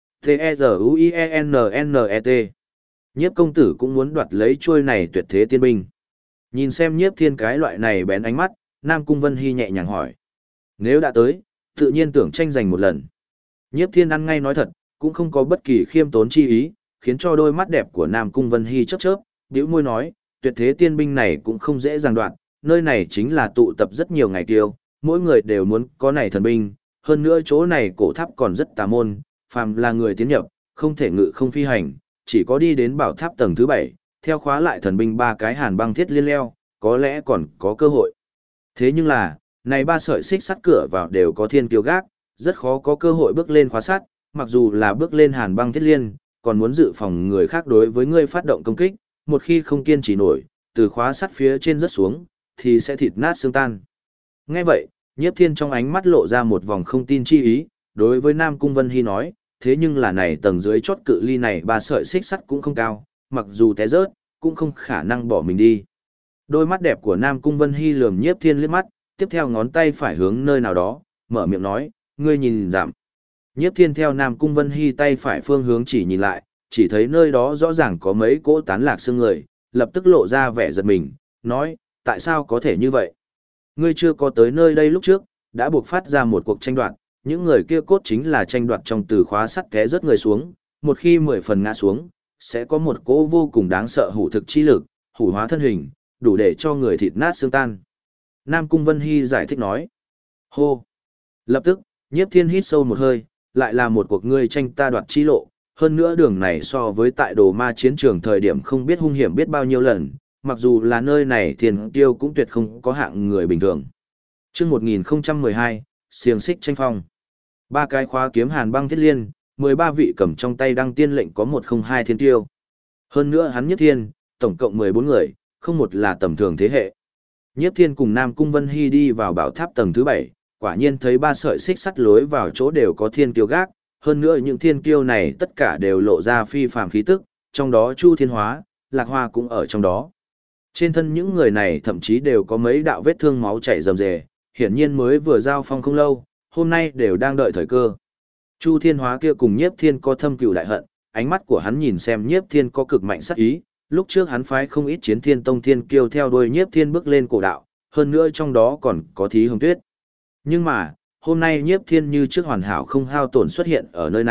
T-E-Z-U-I-E-N-N-E-T. Nhiếp công tử cũng muốn đoạt lấy chuôi này tuyệt thế tiên binh. Nhìn xem Nhiếp Thiên cái loại này bén ánh mắt, Nam Cung Vân Hy nhẹ nhàng hỏi. Nếu đã tới, tự nhiên tưởng tranh giành một lần. Nhiếp Thiên ăn ngay nói thật, cũng không có bất kỳ khiêm tốn chi ý, khiến cho đôi mắt đẹp của Nam Cung Vân Hy chớp chớp, bĩu môi nói, tuyệt thế tiên binh này cũng không dễ dàng đoạt, nơi này chính là tụ tập rất nhiều ngày tiêu, mỗi người đều muốn có này thần binh, hơn nữa chỗ này cổ tháp còn rất tà môn, phàm là người tiến nhập, không thể ngự không phi hành, chỉ có đi đến bảo tháp tầng thứ 7, theo khóa lại thần binh 3 cái hàn băng thiết liên leo, có lẽ còn có cơ hội. Thế nhưng là, này 3 sợi xích sắt cửa vào đều có thiên kiêu gác, rất khó có cơ hội bước lên khóa sắt, mặc dù là bước lên hàn băng thiết liên, còn muốn dự phòng người khác đối với ngươi phát động công kích, một khi không kiên trì nổi, từ khóa sắt phía trên rớt xuống, thì sẽ thịt nát xương tan. Nghe vậy, Nhiếp Thiên trong ánh mắt lộ ra một vòng không tin chi ý, đối với Nam Cung Vân Hy nói, thế nhưng là này tầng dưới chót cự ly này 3 sợi xích sắt cũng không cao, mặc dù té rớt, cũng không khả năng bỏ mình đi. Đôi mắt đẹp của Nam Cung Vân Hy lườm Nhiếp Thiên liếc mắt, tiếp theo ngón tay phải hướng nơi nào đó, mở miệng nói, ngươi nhìn giảm. Nhiếp Thiên theo Nam Cung Vân Hy tay phải phương hướng chỉ nhìn lại, chỉ thấy nơi đó rõ ràng có mấy cỗ tán lạc xương người, lập tức lộ ra vẻ giật mình, nói, tại sao có thể như vậy? Ngươi chưa có tới nơi đây lúc trước, đã buộc phát ra một cuộc tranh đoạt, những người kia cốt chính là tranh đoạt trong từ khóa sắt té rớt người xuống, một khi 10 phần ngã xuống, sẽ có một cỗ vô cùng đáng sợ hủ thực chi lực, hủ hóa thân hình, đủ để cho người thịt nát xương tan. Nam Cung Vân Hy giải thích nói. Hô! Lập tức, Nhiếp Thiên hít sâu một hơi, lại là một cuộc ngươi tranh ta đoạt chi lộ, hơn nữa đường này so với tại đồ ma chiến trường thời điểm không biết hung hiểm biết bao nhiêu lần, mặc dù là nơi này thiên tiêu cũng tuyệt không có hạng người bình thường. Chương 1012, xiềng xích tranh phong. 3 cái khóa kiếm hàn băng thiết liên, 13 vị cầm trong tay đăng tiên lệnh có 102 thiên tiêu. Hơn nữa hắn Nhiếp Thiên, tổng cộng 14 người, không một là tầm thường thế hệ. Nhiếp Thiên cùng Nam Cung Vân Hy đi vào bảo tháp tầng thứ 7, quả nhiên thấy 3 sợi xích sắt lối vào chỗ đều có thiên kiêu gác, hơn nữa những thiên kiêu này tất cả đều lộ ra phi phàm khí tức, trong đó Chu Thiên Hóa, Lạc Hoa cũng ở trong đó. Trên thân những người này thậm chí đều có mấy đạo vết thương máu chảy rầm rề, hiển nhiên mới vừa giao phong không lâu, hôm nay đều đang đợi thời cơ. Chu Thiên Hóa kia cùng Nhiếp Thiên có thâm cừu đại hận, ánh mắt của hắn nhìn xem Nhiếp Thiên có cực mạnh sát ý, lúc trước hắn phái không ít Chiến Thiên Tông thiên kiêu theo đuôi Nhiếp Thiên bước lên cổ đạo, hơn nữa trong đó còn có Thí Hồng Tuyết. Nhưng mà, hôm nay Nhiếp Thiên như trước hoàn hảo không hao tổn xuất hiện ở nơi này,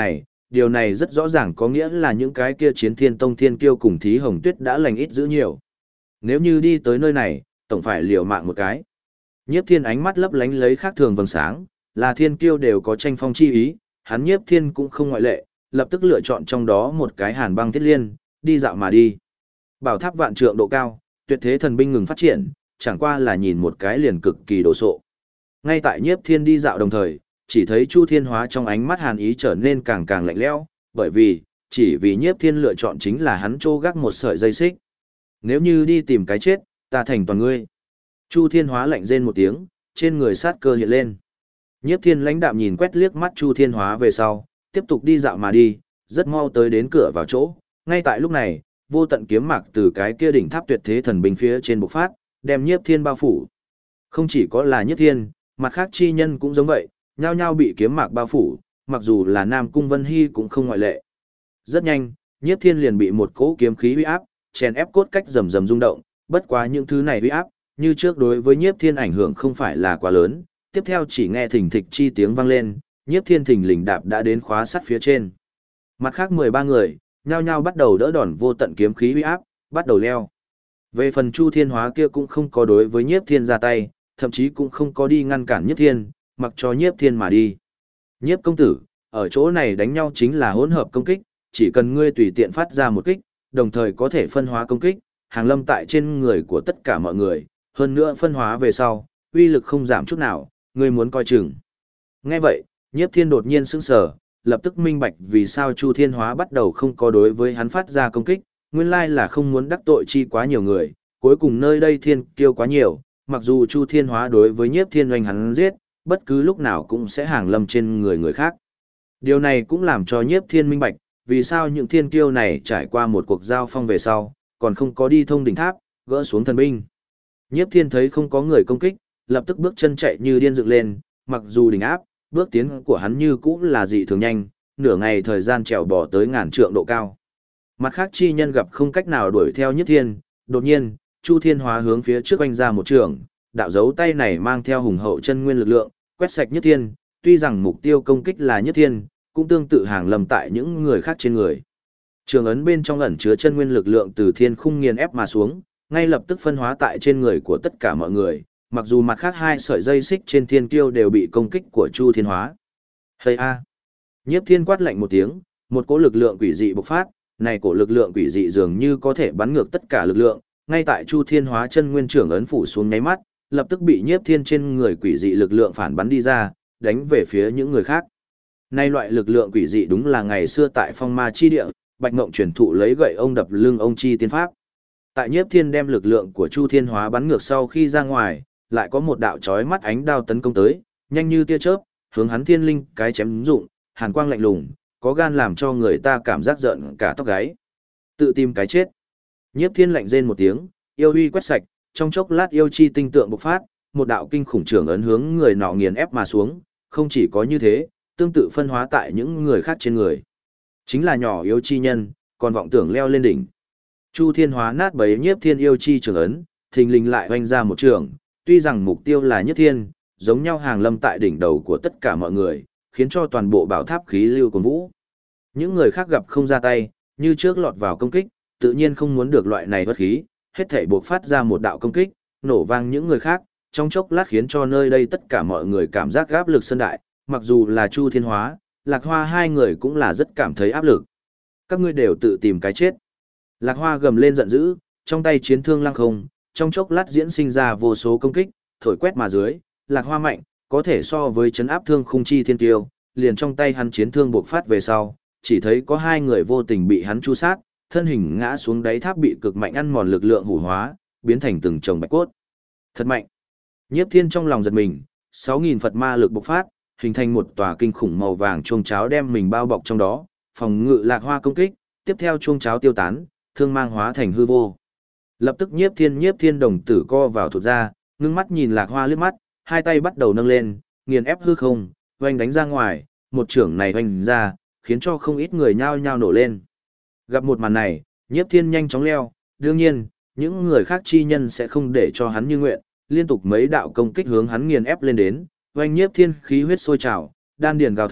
điều này rất rõ ràng có nghĩa là những cái kia chiến thiên tông thiên kiêu cùng thí hồng tuyết đã lành ít giữ nhiều. Nếu như đi tới nơi này, tổng phải liều mạng một cái. Nhiếp thiên ánh mắt lấp lánh lấy khác thường vầng sáng, là thiên kiêu đều có tranh phong chi ý, hắn nhiếp thiên cũng không ngoại lệ, lập tức lựa chọn trong đó một cái hàn băng thiết liên, đi dạo mà đi. Bảo tháp vạn trượng độ cao, tuyệt thế thần binh ngừng phát triển, chẳng qua là nhìn một cái liền cực kỳ đồ sộ. Ngay tại nhiếp thiên đi dạo đồng thời, chỉ thấy Chu Thiên Hóa trong ánh mắt hàn ý trở nên càng càng lạnh lẽo, bởi vì, chỉ vì nhiếp thiên lựa chọn chính là hắn trô gác một sợi dây xích. Nếu như đi tìm cái chết, ta thành toàn ngươi. Chu Thiên Hóa lạnh rên một tiếng, trên người sát cơ hiện lên. Nhiếp thiên lãnh đạm nhìn quét liếc mắt Chu Thiên Hóa về sau, tiếp tục đi dạo mà đi, rất mau tới đến cửa vào chỗ. Ngay tại lúc này, vô tận kiếm mạc từ cái kia đỉnh tháp tuyệt thế thần binh phía trên bộc phát, đem nhiếp thiên bao phủ. Không chỉ có là nhiếp thiên, mặt khác chi nhân cũng giống vậy, nhao nhao bị kiếm mạc bao phủ, mặc dù là Nam Cung Vân Hy cũng không ngoại lệ. Rất nhanh, nhiếp thiên liền bị một cỗ kiếm khí uy áp, chèn ép cốt cách rầm rầm rung động, bất quá những thứ này uy áp, như trước đối với nhiếp thiên ảnh hưởng không phải là quá lớn, tiếp theo chỉ nghe thình thịch chi tiếng vang lên, nhiếp thiên thình lình đạp đã đến khóa sắt phía trên. Mặt khác 13 người, nhao nhao bắt đầu đỡ đòn vô tận kiếm khí uy áp, bắt đầu leo. Về phần Chu Thiên Hóa kia cũng không có đối với nhiếp thiên ra tay, thậm chí cũng không có đi ngăn cản nhiếp thiên, mặc cho nhiếp thiên mà đi. Nhiếp công tử, ở chỗ này đánh nhau chính là hỗn hợp công kích, chỉ cần ngươi tùy tiện phát ra một kích, đồng thời có thể phân hóa công kích, hàng lâm tại trên người của tất cả mọi người, hơn nữa phân hóa về sau, uy lực không giảm chút nào, ngươi muốn coi chừng. Nghe vậy, nhiếp thiên đột nhiên sững sờ, lập tức minh bạch vì sao Chu Thiên Hóa bắt đầu không có đối với hắn phát ra công kích, nguyên lai là không muốn đắc tội chi quá nhiều người, cuối cùng nơi đây thiên kiêu quá nhiều, mặc dù Chu Thiên Hóa đối với nhiếp thiên oanh hắn giết, bất cứ lúc nào cũng sẽ hàng lâm trên người người khác. Điều này cũng làm cho nhiếp thiên minh bạch, vì sao những thiên kiêu này trải qua một cuộc giao phong về sau, còn không có đi thông đỉnh tháp, gỡ xuống thần binh. Nhiếp thiên thấy không có người công kích, lập tức bước chân chạy như điên dựng lên, mặc dù đỉnh áp, bước tiến của hắn như cũ là dị thường nhanh, nửa ngày thời gian trèo bò tới ngàn trượng độ cao. Mặt khác chi nhân gặp không cách nào đuổi theo nhiếp thiên, đột nhiên, Chu Thiên Hóa hướng phía trước oanh ra một trường, đạo dấu tay này mang theo hùng hậu chân nguyên lực lượng, quét sạch nhất thiên, tuy rằng mục tiêu công kích là nhất thiên, cũng tương tự hàng lầm tại những người khác trên người. Trường ấn bên trong ẩn chứa chân nguyên lực lượng từ thiên khung nghiền ép mà xuống, ngay lập tức phân hóa tại trên người của tất cả mọi người, mặc dù mặt khác hai sợi dây xích trên thiên kiêu đều bị công kích của Chu Thiên Hóa. Hây a! Nhiếp thiên quát lạnh một tiếng, một cỗ lực lượng quỷ dị bộc phát, này cổ lực lượng quỷ dị dường như có thể bắn ngược tất cả lực lượng, ngay tại Chu Thiên Hóa chân nguyên trưởng ấn phủ xuống nháy mắt, lập tức bị nhiếp thiên trên người quỷ dị lực lượng phản bắn đi ra, đánh về phía những người khác. Nay loại lực lượng quỷ dị đúng là ngày xưa tại phong ma chi địa, Bạch Ngộng truyền thụ lấy gậy ông đập lưng ông chi tiên pháp. Tại nhiếp thiên đem lực lượng của Chu Thiên Hóa bắn ngược sau khi ra ngoài, lại có một đạo chói mắt ánh đao tấn công tới, nhanh như tia chớp, hướng hắn thiên linh cái chém dụng, hàn quang lạnh lùng, có gan làm cho người ta cảm giác giận cả tóc gáy. Tự tìm cái chết. Nhiếp thiên lạnh rên một tiếng, yêu uy quét sạch, trong chốc lát yêu chi tinh tượng bộc phát, một đạo kinh khủng trưởng ấn hướng người nọ nghiền ép mà xuống, không chỉ có như thế, tương tự phân hóa tại những người khác trên người. Chính là nhỏ yêu chi nhân, còn vọng tưởng leo lên đỉnh. Chu Thiên Hóa nát bấy nhiếp thiên yêu chi trưởng ấn, thình lình lại hoành ra một trường, tuy rằng mục tiêu là nhất thiên, giống nhau hàng lâm tại đỉnh đầu của tất cả mọi người, khiến cho toàn bộ bảo tháp khí lưu cuồn vũ. Những người khác gặp không ra tay, như trước lọt vào công kích, tự nhiên không muốn được loại này bất khí, hết thảy buộc phát ra một đạo công kích, nổ vang những người khác, trong chốc lát khiến cho nơi đây tất cả mọi người cảm giác áp lực sơn đại, mặc dù là Chu Thiên Hóa, Lạc Hoa hai người cũng là rất cảm thấy áp lực. Các ngươi đều tự tìm cái chết. Lạc Hoa gầm lên giận dữ, trong tay chiến thương lăng không, trong chốc lát diễn sinh ra vô số công kích, thổi quét mà dưới, Lạc Hoa mạnh, có thể so với chấn áp thương khung chi thiên tiêu, liền trong tay hắn chiến thương buộc phát về sau, chỉ thấy có hai người vô tình bị hắn chu sát, thân hình ngã xuống đáy tháp bị cực mạnh ăn mòn lực lượng hủ hóa, biến thành từng chồng bạch cốt. Thật mạnh. Nhiếp Thiên trong lòng giật mình, 6000 Phật ma lực bộc phát, hình thành một tòa kinh khủng màu vàng chuông cháo đem mình bao bọc trong đó, phòng ngự Lạc Hoa công kích, tiếp theo chuông cháo tiêu tán, thương mang hóa thành hư vô. Lập tức Nhiếp Thiên đồng tử co vào thụt ra, ngưng mắt nhìn Lạc Hoa liếc mắt, hai tay bắt đầu nâng lên, nghiền ép hư không, oanh đánh ra ngoài, một trưởng này oanh ra, khiến cho không ít người nhao nhao nổ lên. Gặp một màn này, Nhiếp Thiên nhanh chóng leo, đương nhiên, những người khác chi nhân sẽ không để cho hắn như nguyện, liên tục mấy đạo công kích hướng hắn nghiền ép lên đến, oanh Nhiếp Thiên khí huyết sôi trào, đan điền gào thét,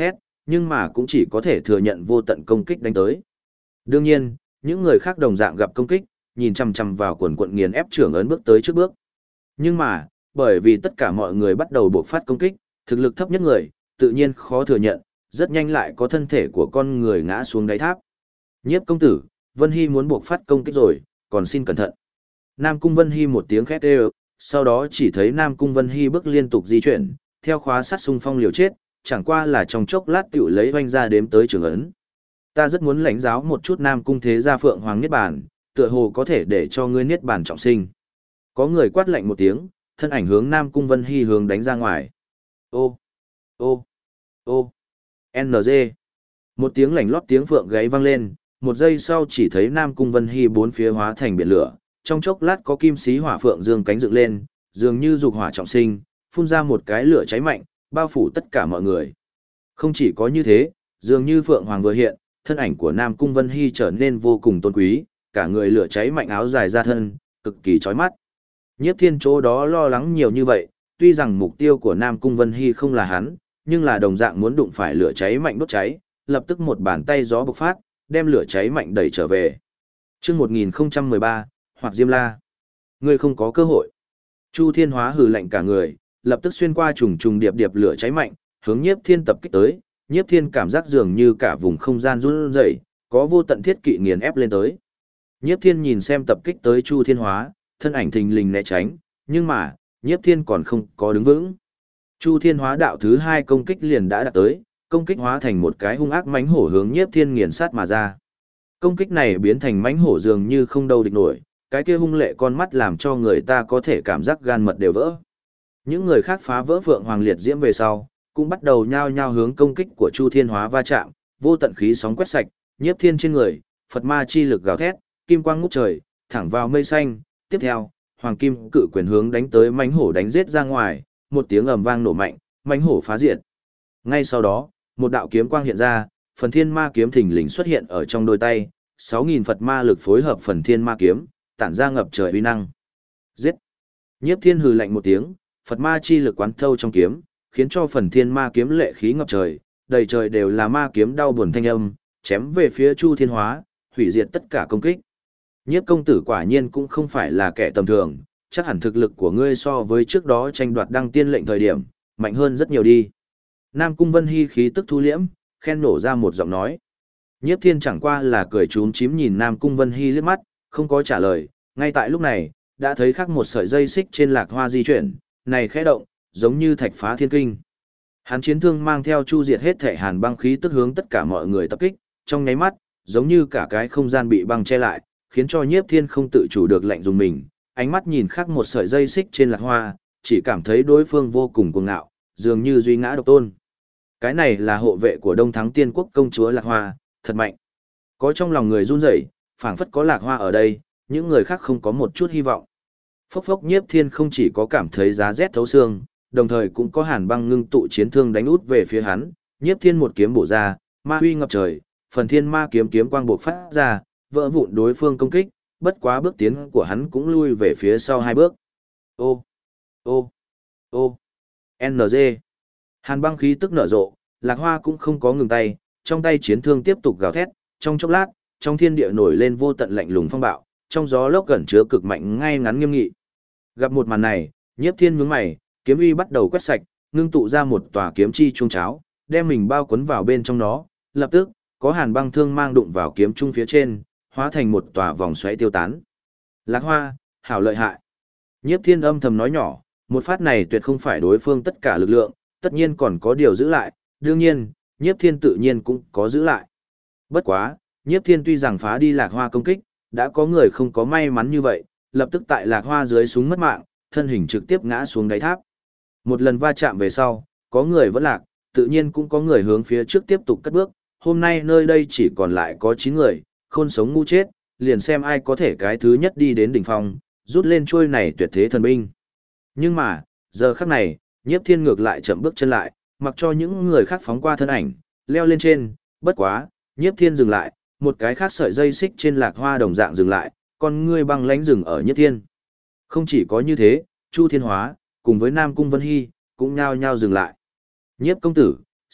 nhưng mà cũng chỉ có thể thừa nhận vô tận công kích đánh tới. Đương nhiên, những người khác đồng dạng gặp công kích, nhìn chằm chằm vào quần quận nghiền ép trưởng ấn bước tới trước bước. Nhưng mà, bởi vì tất cả mọi người bắt đầu buộc phát công kích, thực lực thấp nhất người, tự nhiên khó thừa nhận, rất nhanh lại có thân thể của con người ngã xuống đáy tháp. Nhiếp công tử, Vân Hy muốn buộc phát công kích rồi, còn xin cẩn thận. Nam Cung Vân Hy một tiếng khét đều, sau đó chỉ thấy Nam Cung Vân Hy bước liên tục di chuyển, theo khóa sát xung phong liều chết, chẳng qua là trong chốc lát tiểu lấy oanh ra đếm tới trường ấn. Ta rất muốn lãnh giáo một chút Nam Cung thế gia Phượng Hoàng Niết Bàn, tựa hồ có thể để cho ngươi Niết Bàn trọng sinh. Có người quát lạnh một tiếng, thân ảnh hướng Nam Cung Vân Hy hướng đánh ra ngoài. Ô, ô, ô, NG. Một tiếng lảnh lót tiếng phượng gáy vang lên, một giây sau chỉ thấy Nam Cung Vân Hy bốn phía hóa thành biển lửa, trong chốc lát có kim xí hỏa phượng dương cánh dựng lên, dường như dục hỏa trọng sinh, phun ra một cái lửa cháy mạnh, bao phủ tất cả mọi người. Không chỉ có như thế, dường như phượng hoàng vừa hiện, thân ảnh của Nam Cung Vân Hy trở nên vô cùng tôn quý, cả người lửa cháy mạnh áo dài ra thân, cực kỳ chói mắt. Nhiếp Thiên chỗ đó lo lắng nhiều như vậy, tuy rằng mục tiêu của Nam Cung Vân Hy không là hắn, nhưng là đồng dạng muốn đụng phải lửa cháy mạnh đốt cháy, lập tức một bàn tay gió bộc phát, đem lửa cháy mạnh đẩy trở về. Chương 1013, hoặc Diêm La. Ngươi không có cơ hội. Chu Thiên Hóa hừ lạnh cả người, lập tức xuyên qua trùng trùng điệp điệp lửa cháy mạnh, hướng Nhiếp Thiên tập kích tới. Nhiếp Thiên cảm giác dường như cả vùng không gian run rẩy, có vô tận thiết kỵ nghiền ép lên tới. Nhiếp Thiên nhìn xem tập kích tới Chu Thiên Hóa, thân ảnh thình lình né tránh, nhưng mà, Nhiếp Thiên còn không có đứng vững. Chu Thiên Hóa đạo thứ hai công kích liền đã đạt tới, công kích hóa thành một cái hung ác mãnh hổ hướng Nhiếp Thiên nghiền sát mà ra. Công kích này biến thành mãnh hổ dường như không đâu địch nổi, cái kia hung lệ con mắt làm cho người ta có thể cảm giác gan mật đều vỡ. Những người khác phá vỡ Phượng Hoàng Liệt Diễm về sau, cũng bắt đầu nhao nhao hướng công kích của Chu Thiên Hóa va chạm, vô tận khí sóng quét sạch, Nhiếp Thiên trên người, Phật ma chi lực gào thét, kim quang ngút trời, thẳng vào mây xanh, tiếp theo, hoàng kim cự quyền hướng đánh tới mãnh hổ đánh giết ra ngoài, một tiếng ầm vang nổ mạnh, mãnh hổ phá diệt. Ngay sau đó, một đạo kiếm quang hiện ra, Phần Thiên Ma kiếm thình lình xuất hiện ở trong đôi tay, 6000 Phật ma lực phối hợp Phần Thiên Ma kiếm, tản ra ngập trời uy năng. Giết! Nhiếp Thiên hừ lạnh một tiếng, Phật ma chi lực quán thâu trong kiếm, khiến cho Phần Thiên Ma kiếm lệ khí ngập trời, đầy trời đều là ma kiếm đau buồn thanh âm, chém về phía Chu Thiên Hóa, hủy diệt tất cả công kích. Nhiếp công tử quả nhiên cũng không phải là kẻ tầm thường, chắc hẳn thực lực của ngươi so với trước đó tranh đoạt đăng tiên lệnh thời điểm, mạnh hơn rất nhiều đi. Nam Cung Vân Hy khí tức thu liễm, khen nổ ra một giọng nói. Nhiếp Thiên chẳng qua là cười chúm chím nhìn Nam Cung Vân Hy liếc mắt, không có trả lời, ngay tại lúc này, đã thấy khắc một sợi dây xích trên lạc hoa di chuyển, này khẽ động, giống như thạch phá thiên kinh. Hắn chiến thương mang theo chu diệt hết thể hàn băng khí tức hướng tất cả mọi người tập kích, trong nháy mắt, giống như cả cái không gian bị băng che lại, khiến cho Nhiếp Thiên không tự chủ được lạnh dùng mình, ánh mắt nhìn khắc một sợi dây xích trên lạc hoa, chỉ cảm thấy đối phương vô cùng cuồng ngạo, dường như duy ngã độc tôn. Cái này là hộ vệ của Đông Thắng Tiên Quốc công chúa Lạc Hoa, thật mạnh. Có trong lòng người run rẩy, phảng phất có Lạc Hoa ở đây, những người khác không có một chút hy vọng. Phốc phốc Nhiếp Thiên không chỉ có cảm thấy giá rét thấu xương, đồng thời cũng có hàn băng ngưng tụ chiến thương đánh út về phía hắn, Nhiếp Thiên một kiếm bổ ra, ma huy ngập trời, Phần Thiên Ma kiếm kiếm quang bộc phát ra, vỡ vụn đối phương công kích, bất quá bước tiến của hắn cũng lui về phía sau hai bước. Ô, ô, ô, NG. Hàn băng khí tức nở rộ, Lạc Hoa cũng không có ngừng tay, trong tay chiến thương tiếp tục gào thét, trong chốc lát, trong thiên địa nổi lên vô tận lạnh lùng phong bạo, trong gió lốc gần chứa cực mạnh ngay ngắn nghiêm nghị. Gặp một màn này, Nhiếp Thiên nhướng mày, kiếm uy bắt đầu quét sạch, ngưng tụ ra một tòa kiếm chi trung cháo, đem mình bao quấn vào bên trong nó, lập tức, có hàn băng thương mang đụng vào kiếm trung phía trên, hóa thành một tòa vòng xoáy tiêu tán. Lạc Hoa, hảo lợi hại. Nhiếp Thiên âm thầm nói nhỏ, một phát này tuyệt không phải đối phương tất cả lực lượng, tất nhiên còn có điều giữ lại, đương nhiên, Nhiếp Thiên tự nhiên cũng có giữ lại. Bất quá, Nhiếp Thiên tuy rằng phá đi Lạc Hoa công kích, đã có người không có may mắn như vậy, lập tức tại Lạc Hoa dưới súng mất mạng, thân hình trực tiếp ngã xuống đáy tháp. Một lần va chạm về sau, có người vẫn lạc, tự nhiên cũng có người hướng phía trước tiếp tục cất bước, hôm nay nơi đây chỉ còn lại có 9 người, khôn sống ngu chết, liền xem ai có thể cái thứ nhất đi đến đỉnh phong, rút lên chuôi này tuyệt thế thần binh. Nhưng mà, giờ khắc này, Nhiếp Thiên ngược lại chậm bước chân lại, mặc cho những người khác phóng qua thân ảnh, leo lên trên, bất quá, Nhiếp Thiên dừng lại, một cái khác sợi dây xích trên Lạc Hoa đồng dạng dừng lại, con ngươi băng lãnh dừng ở Nhiếp Thiên. Không chỉ có như thế, Chu Thiên Hóa, cùng với Nam Cung Vân Hy, cũng nhao nhao dừng lại. Nhiếp công tử,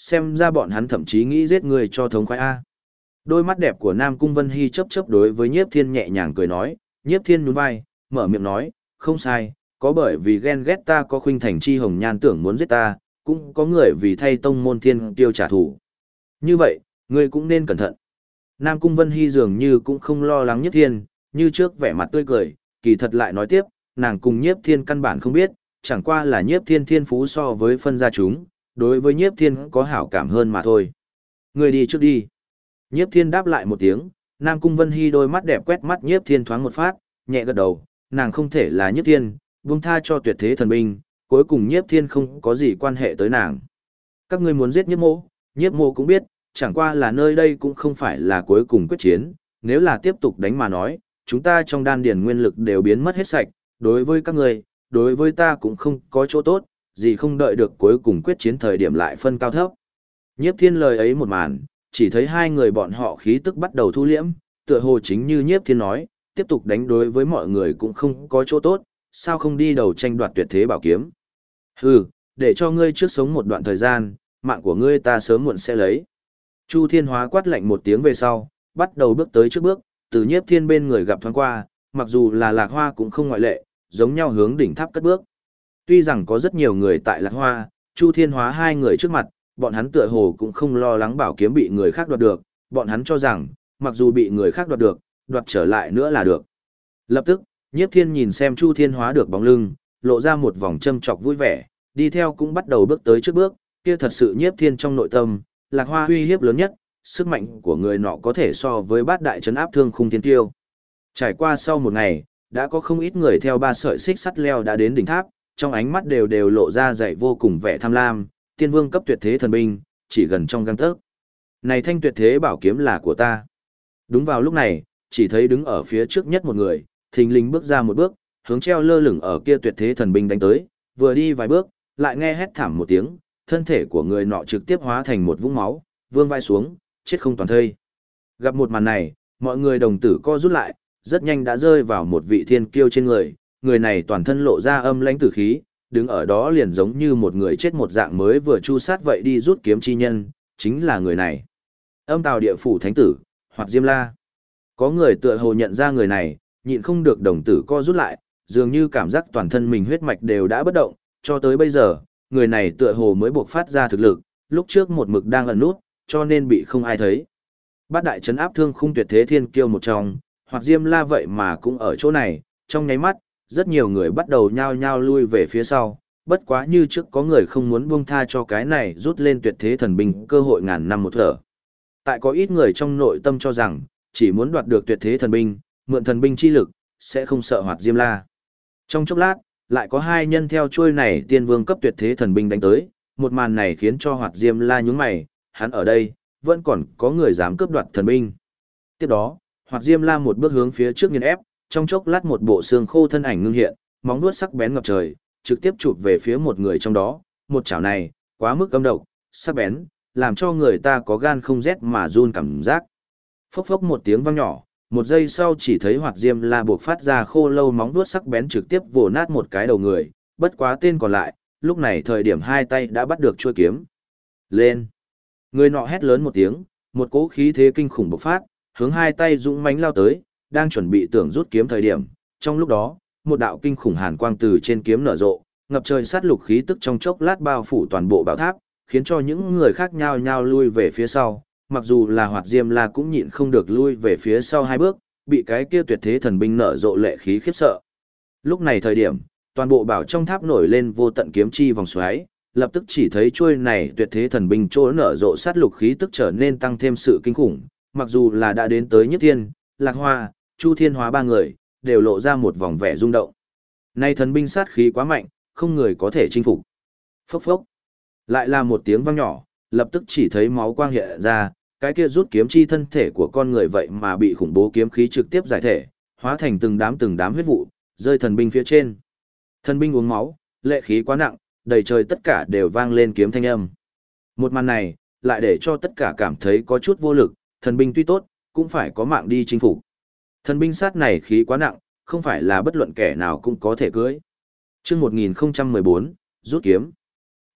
xem ra bọn hắn thậm chí nghĩ giết người cho thống khoái A. Đôi mắt đẹp của Nam Cung Vân Hy chớp chớp đối với Nhiếp Thiên nhẹ nhàng cười nói, Nhiếp Thiên nhún vai, mở miệng nói, không sai, có bởi vì ghen ghét ta có khuynh thành chi hồng nhan tưởng muốn giết ta, cũng có người vì thay tông môn thiên tiêu trả thù. Như vậy, ngươi cũng nên cẩn thận. Nam Cung Vân Hy dường như cũng không lo lắng Nhiếp Thiên, như trước vẻ mặt tươi cười, kỳ thật lại nói tiếp, nàng cùng Nhiếp Thiên căn bản không biết, chẳng qua là Nhiếp Thiên thiên phú so với phân gia chúng, đối với Nhiếp Thiên có hảo cảm hơn mà thôi. Ngươi đi trước đi. Nhiếp Thiên đáp lại một tiếng, Nam Cung Vân Hy đôi mắt đẹp quét mắt Nhiếp Thiên thoáng một phát, nhẹ gật đầu, nàng không thể là Nhiếp Thiên, buông tha cho tuyệt thế thần binh, cuối cùng Nhiếp Thiên không có gì quan hệ tới nàng. Các ngươi muốn giết Nhiếp mộ cũng biết, chẳng qua là nơi đây cũng không phải là cuối cùng quyết chiến, nếu là tiếp tục đánh mà nói, chúng ta trong đan điền nguyên lực đều biến mất hết sạch, đối với các ngươi, đối với ta cũng không có chỗ tốt, gì không đợi được cuối cùng quyết chiến thời điểm lại phân cao thấp. Nhiếp Thiên lời ấy một màn, chỉ thấy hai người bọn họ khí tức bắt đầu thu liễm, tựa hồ chính như Nhiếp Thiên nói, tiếp tục đánh đối với mọi người cũng không có chỗ tốt, sao không đi đầu tranh đoạt tuyệt thế bảo kiếm. Hừ, để cho ngươi trước sống một đoạn thời gian, mạng của ngươi ta sớm muộn sẽ lấy. Chu Thiên Hóa quát lạnh một tiếng về sau, bắt đầu bước tới trước bước, từ Nhiếp Thiên bên người gặp thoáng qua, mặc dù là Lạc Hoa cũng không ngoại lệ, giống nhau hướng đỉnh tháp cất bước. Tuy rằng có rất nhiều người tại Lạc Hoa, Chu Thiên Hóa hai người trước mặt, bọn hắn tựa hồ cũng không lo lắng bảo kiếm bị người khác đoạt được, bọn hắn cho rằng, mặc dù bị người khác đoạt được, đoạt trở lại nữa là được. Lập tức, Nhiếp Thiên nhìn xem Chu Thiên Hóa được bóng lưng, lộ ra một vòng châm chọc vui vẻ, đi theo cũng bắt đầu bước tới trước bước, kia thật sự Nhiếp Thiên trong nội tâm, Lạc Hoa uy hiếp lớn nhất, sức mạnh của người nọ có thể so với bát đại trấn áp thương khung thiên tiêu. Trải qua sau một ngày, đã có không ít người theo ba sợi xích sắt leo đã đến đỉnh tháp, trong ánh mắt đều lộ ra dày vô cùng vẻ tham lam, tiên vương cấp tuyệt thế thần binh, chỉ gần trong gang tấc. Này thanh tuyệt thế bảo kiếm là của ta. Đúng vào lúc này, chỉ thấy đứng ở phía trước nhất một người, thình lình bước ra một bước, hướng treo lơ lửng ở kia tuyệt thế thần binh đánh tới, vừa đi vài bước, lại nghe hét thảm một tiếng, thân thể của người nọ trực tiếp hóa thành một vũng máu, vương vai xuống, chết không toàn thây. Gặp một màn này, mọi người đồng tử co rút lại, rất nhanh đã rơi vào một vị thiên kiêu trên người, người này toàn thân lộ ra âm lãnh tử khí, đứng ở đó liền giống như một người chết một dạng mới vừa chu sát vậy đi rút kiếm chi nhân, chính là người này. Âm Tào địa phủ thánh tử, Hoạt Diêm La. Có người tựa hồ nhận ra người này, nhịn không được đồng tử co rút lại, dường như cảm giác toàn thân mình huyết mạch đều đã bất động, cho tới bây giờ, người này tựa hồ mới buộc phát ra thực lực, lúc trước một mực đang ẩn nút, cho nên bị không ai thấy. Bát đại trấn áp thương khung tuyệt thế thiên kiêu một trong, Hoạt Diêm La vậy mà cũng ở chỗ này, trong nháy mắt, rất nhiều người bắt đầu nhao nhao lui về phía sau, bất quá như trước có người không muốn buông tha cho cái này rút lên tuyệt thế thần binh cơ hội ngàn năm một thở. Tại có ít người trong nội tâm cho rằng, chỉ muốn đoạt được tuyệt thế thần binh, mượn thần binh chi lực, sẽ không sợ Hoạt Diêm La. Trong chốc lát, lại có hai nhân theo chuôi này tiên vương cấp tuyệt thế thần binh đánh tới, một màn này khiến cho Hoạt Diêm La nhướng mày, hắn ở đây, vẫn còn có người dám cướp đoạt thần binh. Tiếp đó, Hoạt Diêm La một bước hướng phía trước nghiền ép, trong chốc lát một bộ xương khô thân ảnh ngưng hiện, móng vuốt sắc bén ngập trời, trực tiếp chụp về phía một người trong đó, một chảo này, quá mức cấm độc, sắc bén, làm cho người ta có gan không rét mà run cảm giác. Phốc phốc một tiếng vang nhỏ, một giây sau chỉ thấy Hoạt Diêm La buộc phát ra khô lâu móng vuốt sắc bén trực tiếp vồ nát một cái đầu người, bất quá tên còn lại, lúc này thời điểm hai tay đã bắt được chuôi kiếm. Lên! Người nọ hét lớn một tiếng, một cỗ khí thế kinh khủng bộc phát, hướng hai tay dũng mãnh lao tới, đang chuẩn bị tưởng rút kiếm thời điểm, trong lúc đó, một đạo kinh khủng hàn quang từ trên kiếm nở rộ, ngập trời sát lục khí tức trong chốc lát bao phủ toàn bộ bảo tháp, khiến cho những người khác nhao nhao lui về phía sau, mặc dù là Hoạt Diêm La cũng nhịn không được lui về phía sau hai bước, bị cái kia tuyệt thế thần binh nở rộ lệ khí khiếp sợ. Lúc này thời điểm, toàn bộ bảo trong tháp nổi lên vô tận kiếm chi vòng xoáy, lập tức chỉ thấy chuôi này tuyệt thế thần binh chỗ nở rộ sát lục khí tức trở nên tăng thêm sự kinh khủng, mặc dù là đã đến tới Nhất Thiên, Lạc Hoa, Chu Thiên Hóa ba người, đều lộ ra một vòng vẻ rung động. Nay thần binh sát khí quá mạnh, không người có thể chinh phục. Phốc phốc. Lại là một tiếng vang nhỏ, lập tức chỉ thấy máu quang hiện ra, cái kia rút kiếm chi thân thể của con người vậy mà bị khủng bố kiếm khí trực tiếp giải thể, hóa thành từng đám huyết vụ, rơi thần binh phía trên. Thần binh uống máu, lệ khí quá nặng, đầy trời tất cả đều vang lên kiếm thanh âm. Một màn này, lại để cho tất cả cảm thấy có chút vô lực, thần binh tuy tốt, cũng phải có mạng đi chinh phục. Thần binh sát này khí quá nặng, không phải là bất luận kẻ nào cũng có thể cưới. Chương 1014, rút kiếm.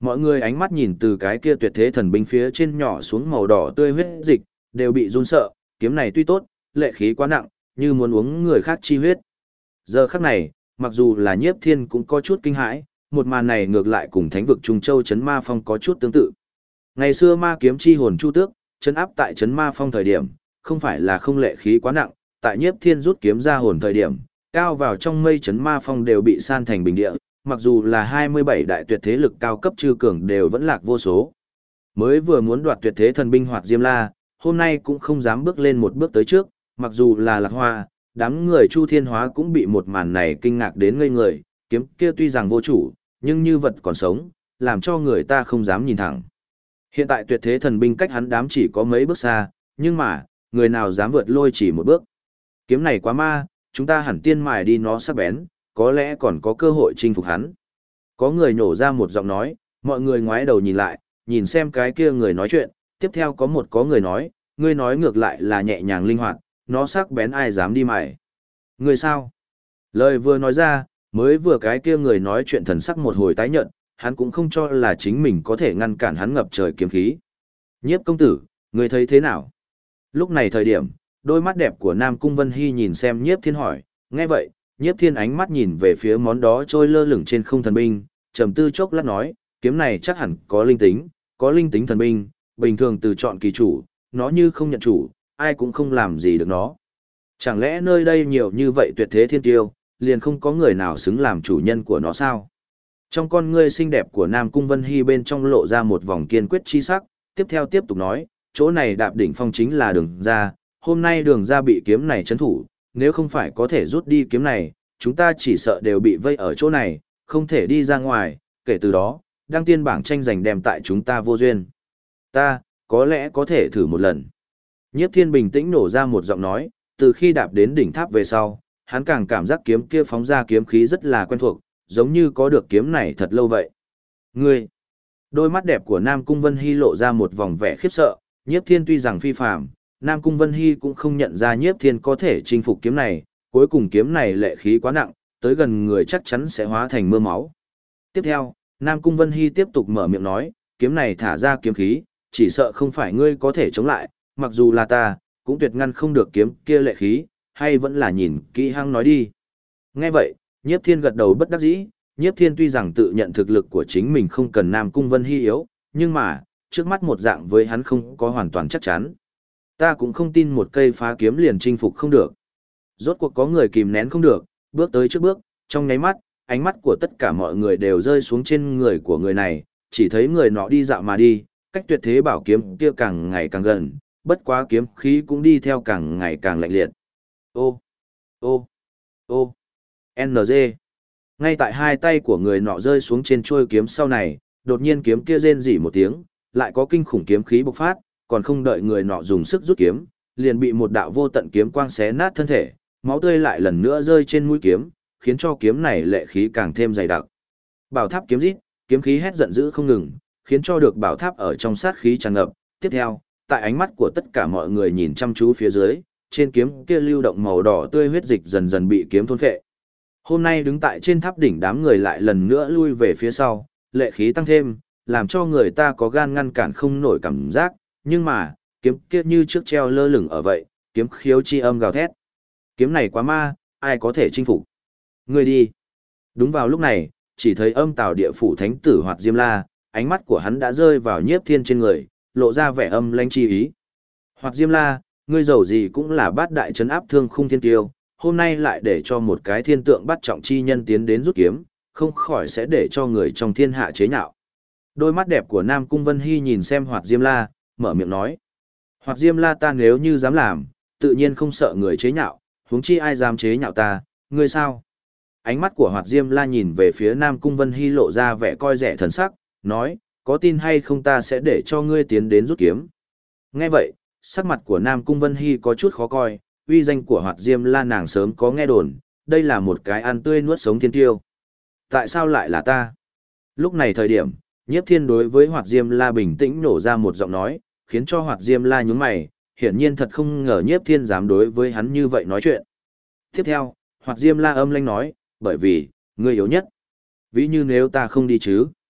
Mọi người ánh mắt nhìn từ cái kia tuyệt thế thần binh phía trên nhỏ xuống màu đỏ tươi huyết dịch, đều bị run sợ, kiếm này tuy tốt, lệ khí quá nặng, như muốn uống người khác chi huyết. Giờ khắc này, mặc dù là Nhiếp Thiên cũng có chút kinh hãi, một màn này ngược lại cùng thánh vực Trung Châu Trấn Ma Phong có chút tương tự. Ngày xưa ma kiếm chi hồn Chu Tước, trấn áp tại Trấn Ma Phong thời điểm, không phải là không lệ khí quá nặng, tại Nhiếp Thiên rút kiếm ra hồn thời điểm, cao vào trong mây Trấn Ma Phong đều bị san thành bình địa, mặc dù là 27 đại tuyệt thế lực cao cấp chư cường đều vẫn lạc vô số. Mới vừa muốn đoạt tuyệt thế thần binh Hoạt Diêm La, hôm nay cũng không dám bước lên một bước tới trước, mặc dù là Lạc Hoa, đám người Chu Thiên Hóa cũng bị một màn này kinh ngạc đến ngây người, kiếm kia tuy rằng vô chủ, nhưng như vật còn sống, làm cho người ta không dám nhìn thẳng. Hiện tại tuyệt thế thần binh cách hắn đám chỉ có mấy bước xa, nhưng mà, người nào dám vượt lôi chỉ một bước. Kiếm này quá ma, chúng ta hẳn tiên mài đi nó sắc bén, có lẽ còn có cơ hội chinh phục hắn. Có người nhổ ra một giọng nói, mọi người ngoái đầu nhìn lại, nhìn xem cái kia người nói chuyện, tiếp theo có người nói, ngươi nói ngược lại là nhẹ nhàng linh hoạt, nó sắc bén ai dám đi mài. Ngươi sao? Lời vừa nói ra, mới vừa cái kia người nói chuyện thần sắc một hồi tái nhợt, hắn cũng không cho là chính mình có thể ngăn cản hắn ngập trời kiếm khí. Nhiếp công tử, ngươi thấy thế nào? Lúc này thời điểm, đôi mắt đẹp của Nam Cung Vân Hy nhìn xem Nhiếp Thiên hỏi, nghe vậy, Nhiếp Thiên ánh mắt nhìn về phía món đó trôi lơ lửng trên không thần binh, trầm tư chốc lát nói, kiếm này chắc hẳn có linh tính thần binh, bình thường từ chọn kỳ chủ, nó như không nhận chủ, ai cũng không làm gì được nó. Chẳng lẽ nơi đây nhiều như vậy tuyệt thế thiên tiêu, liền không có người nào xứng làm chủ nhân của nó sao? Trong con ngươi xinh đẹp của Nam Cung Vân Hy bên trong lộ ra một vòng kiên quyết chi sắc, tiếp theo tiếp tục nói, chỗ này đạp đỉnh phong chính là đường ra, hôm nay đường ra bị kiếm này trấn thủ, nếu không phải có thể rút đi kiếm này, chúng ta chỉ sợ đều bị vây ở chỗ này, không thể đi ra ngoài, kể từ đó, đăng tiên bảng tranh giành đem tại chúng ta vô duyên. Ta, có lẽ có thể thử một lần. Nhiếp Thiên bình tĩnh nổ ra một giọng nói, từ khi đạp đến đỉnh tháp về sau, hắn càng cảm giác kiếm kia phóng ra kiếm khí rất là quen thuộc, giống như có được kiếm này thật lâu vậy. Ngươi! Đôi mắt đẹp của Nam Cung Vân Hy lộ ra một vòng vẻ khiếp sợ, Nhiếp Thiên tuy rằng phi phàm, Nam Cung Vân Hy cũng không nhận ra Nhiếp Thiên có thể chinh phục kiếm này, cuối cùng kiếm này lệ khí quá nặng, tới gần người chắc chắn sẽ hóa thành mưa máu. Tiếp theo, Nam Cung Vân Hy tiếp tục mở miệng nói, kiếm này thả ra kiếm khí, chỉ sợ không phải ngươi có thể chống lại, mặc dù là ta, cũng tuyệt ngăn không được kiếm kia lệ khí, hay vẫn là nhìn kỹ hăng nói đi. Nghe vậy, Nhiếp Thiên gật đầu bất đắc dĩ, Nhiếp Thiên tuy rằng tự nhận thực lực của chính mình không cần Nam Cung Vân Hy yếu, nhưng mà, trước mắt một dạng với hắn không có hoàn toàn chắc chắn. Ta cũng không tin một cây phá kiếm liền chinh phục không được. Rốt cuộc có người kìm nén không được, bước tới trước bước, trong nháy mắt, ánh mắt của tất cả mọi người đều rơi xuống trên người của người này, chỉ thấy người nọ đi dạo mà đi, cách tuyệt thế bảo kiếm kia càng ngày càng gần, bất quá kiếm khí cũng đi theo càng ngày càng lạnh liệt. Ô, ô, ô, NG. Ngay tại hai tay của người nọ rơi xuống trên chuôi kiếm sau này, đột nhiên kiếm kia rên rỉ một tiếng, lại có kinh khủng kiếm khí bộc phát, còn không đợi người nọ dùng sức rút kiếm, liền bị một đạo vô tận kiếm quang xé nát thân thể, máu tươi lại lần nữa rơi trên mũi kiếm, khiến cho kiếm này lệ khí càng thêm dày đặc. Bảo tháp kiếm rít, kiếm khí hét giận dữ không ngừng, khiến cho được bảo tháp ở trong sát khí tràn ngập. Tiếp theo, tại ánh mắt của tất cả mọi người nhìn chăm chú phía dưới, trên kiếm kia lưu động màu đỏ tươi huyết dịch dần dần bị kiếm thôn phệ. Hôm nay đứng tại trên tháp đỉnh đám người lại lần nữa lui về phía sau, lệ khí tăng thêm, làm cho người ta có gan ngăn cản không nổi cảm giác, nhưng mà, kiếm kia như trước treo lơ lửng ở vậy, kiếm khiếu chi âm gào thét. Kiếm này quá ma, ai có thể chinh phục? Ngươi đi. Đúng vào lúc này, chỉ thấy Âm Tào Địa Phủ thánh tử Hoạt Diêm La, ánh mắt của hắn đã rơi vào Nhiếp Thiên trên người, lộ ra vẻ âm lãnh chi ý. Hoạt Diêm La, ngươi giàu gì cũng là bát đại trấn áp thương khung thiên tiêu, hôm nay lại để cho một cái thiên tượng bắt trọng chi nhân tiến đến rút kiếm, không khỏi sẽ để cho người trong thiên hạ chế nhạo. Đôi mắt đẹp của Nam Cung Vân Hy nhìn xem Hoạt Diêm La, mở miệng nói. Hoạt Diêm La, ta nếu như dám làm, tự nhiên không sợ người chế nhạo, huống chi ai dám chế nhạo ta, ngươi sao? Ánh mắt của Hoạt Diêm La nhìn về phía Nam Cung Vân Hy lộ ra vẻ coi rẻ thần sắc, nói, có tin hay không ta sẽ để cho ngươi tiến đến rút kiếm. Nghe vậy, sắc mặt của Nam Cung Vân Hy có chút khó coi, uy danh của Hoạt Diêm La nàng sớm có nghe đồn, đây là một cái ăn tươi nuốt sống thiên tiêu. Tại sao lại là ta? Lúc này thời điểm, Nhiếp Thiên đối với Hoạt Diêm La bình tĩnh nổ ra một giọng nói, khiến cho Hoạt Diêm La nhướng mày, hiển nhiên thật không ngờ Nhiếp Thiên dám đối với hắn như vậy nói chuyện. Tiếp theo, Hoạt Diêm La âm lãnh nói, bởi vì, ngươi yếu nhất. Ví như nếu ta không đi chứ.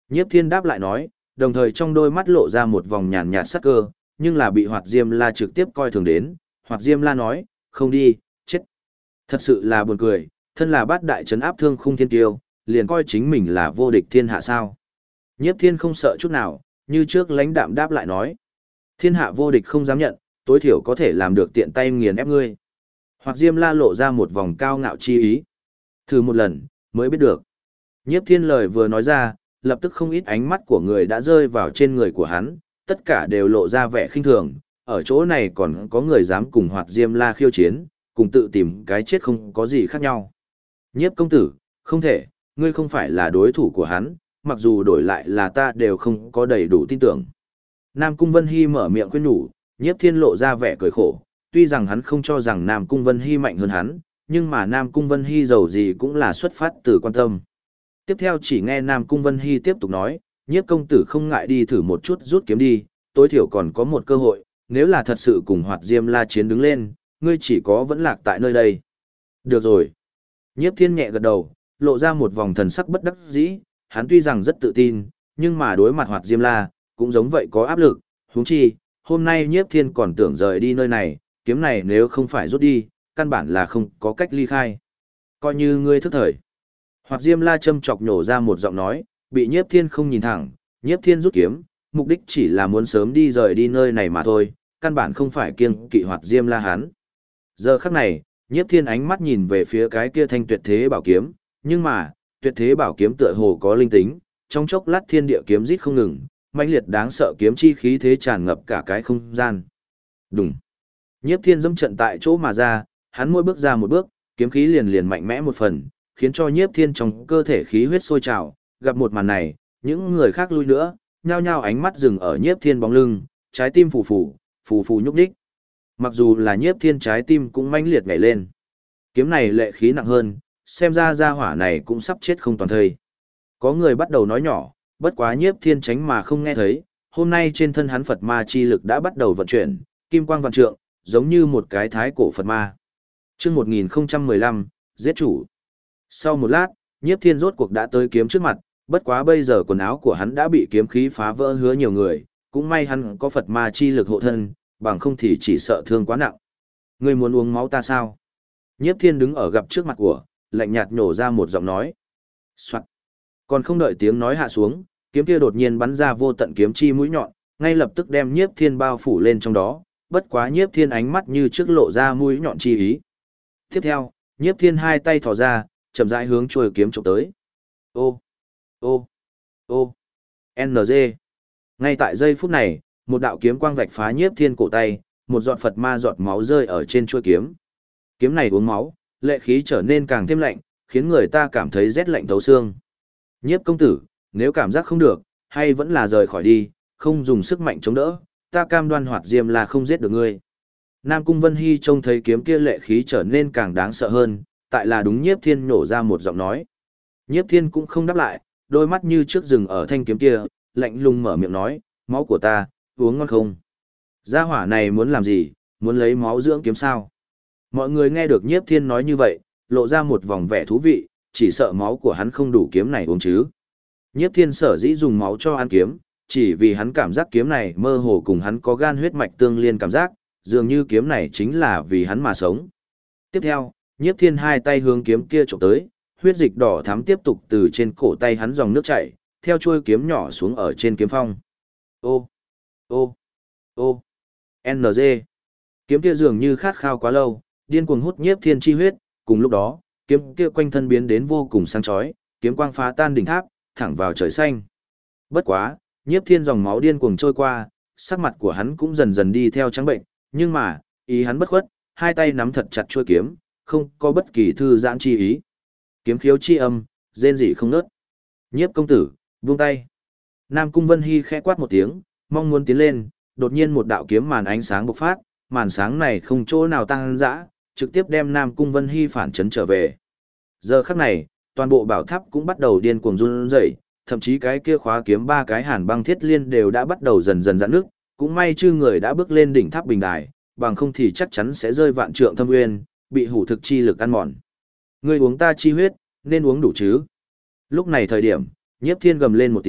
Nhiếp Thiên đáp lại nói, đồng thời trong đôi mắt lộ ra một vòng nhàn nhạt sắc cơ, nhưng là bị Hoạt Diêm La trực tiếp coi thường đến. Hoạt Diêm La nói, không đi, chết. Thật sự là buồn cười, thân là bát đại trấn áp thương khung thiên tiêu, liền coi chính mình là vô địch thiên hạ sao. Nhiếp Thiên không sợ chút nào, như trước lãnh đạm đáp lại nói. Thiên hạ vô địch không dám nhận, tối thiểu có thể làm được tiện tay nghiền ép ngươi. Hoặc Diêm La lộ ra một vòng cao ngạo chi ý. Thử một lần, mới biết được. Nhiếp Thiên lời vừa nói ra, lập tức không ít ánh mắt của người đã rơi vào trên người của hắn, tất cả đều lộ ra vẻ khinh thường. Ở chỗ này còn có người dám cùng Hoạt Diêm La khiêu chiến, cùng tự tìm cái chết không có gì khác nhau. Nhiếp công tử, không thể, ngươi không phải là đối thủ của hắn, mặc dù đổi lại là ta đều không có đầy đủ tin tưởng. Nam Cung Vân Hy mở miệng khuyên nhủ, Nhiếp Thiên lộ ra vẻ cười khổ, tuy rằng hắn không cho rằng Nam Cung Vân Hy mạnh hơn hắn, nhưng mà Nam Cung Vân Hy giàu gì cũng là xuất phát từ quan tâm. Tiếp theo chỉ nghe Nam Cung Vân Hy tiếp tục nói, Nhiếp công tử không ngại đi thử một chút rút kiếm đi, tối thiểu còn có một cơ hội, nếu là thật sự cùng Hoạt Diêm La chiến đứng lên, ngươi chỉ có vẫn lạc tại nơi đây. Được rồi. Nhiếp Thiên nhẹ gật đầu, lộ ra một vòng thần sắc bất đắc dĩ, hắn tuy rằng rất tự tin, nhưng mà đối mặt Hoạt Diêm La, cũng giống vậy có áp lực, huống chi, hôm nay Nhiếp Thiên còn tưởng rời đi nơi này, kiếm này nếu không phải rút đi, căn bản là không có cách ly khai. Coi như ngươi thức thời. Hoạt Diêm La châm chọc nhổ ra một giọng nói, bị Nhiếp Thiên không nhìn thẳng, Nhiếp Thiên rút kiếm, mục đích chỉ là muốn sớm đi rời đi nơi này mà thôi, căn bản không phải kiêng kỵ Hoạt Diêm La hắn. Giờ khắc này, Nhiếp Thiên ánh mắt nhìn về phía cái kia thanh tuyệt thế bảo kiếm, nhưng mà, tuyệt thế bảo kiếm tựa hồ có linh tính, trong chốc lát thiên địa kiếm rít không ngừng, mãnh liệt đáng sợ kiếm chi khí thế tràn ngập cả cái không gian. Đùng. Nhiếp Thiên dẫm trận tại chỗ mà ra, hắn mỗi bước ra một bước, kiếm khí liền liền mạnh mẽ một phần, khiến cho Nhiếp Thiên trong cơ thể khí huyết sôi trào, gặp một màn này, những người khác lui nữa, nhao nhao ánh mắt dừng ở Nhiếp Thiên bóng lưng, trái tim phù phù nhúc nhích. Mặc dù là Nhiếp Thiên trái tim cũng mãnh liệt nhảy lên. Kiếm này lệ khí nặng hơn, xem ra gia hỏa này cũng sắp chết không toàn thây. Có người bắt đầu nói nhỏ, bất quá Nhiếp Thiên tránh mà không nghe thấy, hôm nay trên thân hắn Phật ma chi lực đã bắt đầu vận chuyển, kim quang vạn trượng, giống như một cái thái cổ Phật ma. Chương 1015, giết chủ. Sau một lát, Nhiếp Thiên rốt cuộc đã tới kiếm trước mặt, bất quá bây giờ quần áo của hắn đã bị kiếm khí phá vỡ hứa nhiều người, cũng may hắn có Phật ma chi lực hộ thân, bằng không thì chỉ sợ thương quá nặng. Ngươi muốn uống máu ta sao? Nhiếp Thiên đứng ở gặp trước mặt của, lạnh nhạt nhổ ra một giọng nói. Soạn. Còn không đợi tiếng nói hạ xuống, kiếm kia đột nhiên bắn ra vô tận kiếm chi mũi nhọn, ngay lập tức đem Nhiếp Thiên bao phủ lên trong đó, bất quá Nhiếp Thiên ánh mắt như trước lộ ra mũi nhọn chi ý. Tiếp theo, Nhiếp Thiên hai tay thò ra, chậm rãi hướng chuôi kiếm chụp tới. Ô, ô, ô, NG. Ngay tại giây phút này, một đạo kiếm quang vạch phá Nhiếp Thiên cổ tay, một giọt Phật ma giọt máu rơi ở trên chuôi kiếm. Kiếm này uống máu, lệ khí trở nên càng thêm lạnh, khiến người ta cảm thấy rét lạnh thấu xương. Nhiếp công tử, nếu cảm giác không được, hay vẫn là rời khỏi đi, không dùng sức mạnh chống đỡ, ta cam đoan Hoạt Diêm là không giết được ngươi. Nam Cung Vân Hy trông thấy kiếm kia lệ khí trở nên càng đáng sợ hơn, tại là đúng Nhiếp Thiên nổ ra một giọng nói. Nhiếp Thiên cũng không đáp lại, đôi mắt như trước rừng ở thanh kiếm kia, lạnh lùng mở miệng nói, máu của ta, uống ngon không? Gia hỏa này muốn làm gì, muốn lấy máu dưỡng kiếm sao? Mọi người nghe được Nhiếp Thiên nói như vậy, lộ ra một vòng vẻ thú vị, chỉ sợ máu của hắn không đủ kiếm này uống chứ. Nhiếp Thiên sở dĩ dùng máu cho ăn kiếm, chỉ vì hắn cảm giác kiếm này mơ hồ cùng hắn có gan huyết mạch tương liên cảm giác, dường như kiếm này chính là vì hắn mà sống. Tiếp theo, Nhiếp Thiên hai tay hướng kiếm kia chụp tới, huyết dịch đỏ thắm tiếp tục từ trên cổ tay hắn dòng nước chảy, theo chuôi kiếm nhỏ xuống ở trên kiếm phong. Ô, ô, ô, NG. Kiếm kia dường như khát khao quá lâu, điên cuồng hút Nhiếp Thiên chi huyết, cùng lúc đó, kiếm kia quanh thân biến đến vô cùng sáng chói, kiếm quang phá tan đỉnh tháp, thẳng vào trời xanh. Bất quá, Nhiếp Thiên dòng máu điên cuồng trôi qua, sắc mặt của hắn cũng dần dần đi theo trắng bệnh, nhưng mà, ý hắn bất khuất, hai tay nắm thật chặt chuôi kiếm, không có bất kỳ thư giãn chi ý. Kiếm khiếu chi âm, rên rỉ không ngớt. Nhiếp công tử, buông tay. Nam Cung Vân Hy khẽ quát một tiếng, mong muốn tiến lên, đột nhiên một đạo kiếm màn ánh sáng bộc phát, màn sáng này không chỗ nào tăng dã, trực tiếp đem Nam Cung Vân Hy phản chấn trở về. Giờ khắc này, toàn bộ bảo tháp cũng bắt đầu điên cuồng run rẩy, thậm chí cái kia khóa kiếm ba cái hàn băng thiết liên đều đã bắt đầu dần dần giãn nước, cũng may chư người đã bước lên đỉnh tháp bình đài, bằng không thì chắc chắn sẽ rơi vạn trượng thâm nguyên, bị hủ thực chi lực ăn mòn. Ngươi uống ta chi huyết, nên uống đủ chứ? Lúc này thời điểm, Nhiếp Thiên gầm lên một tiếng,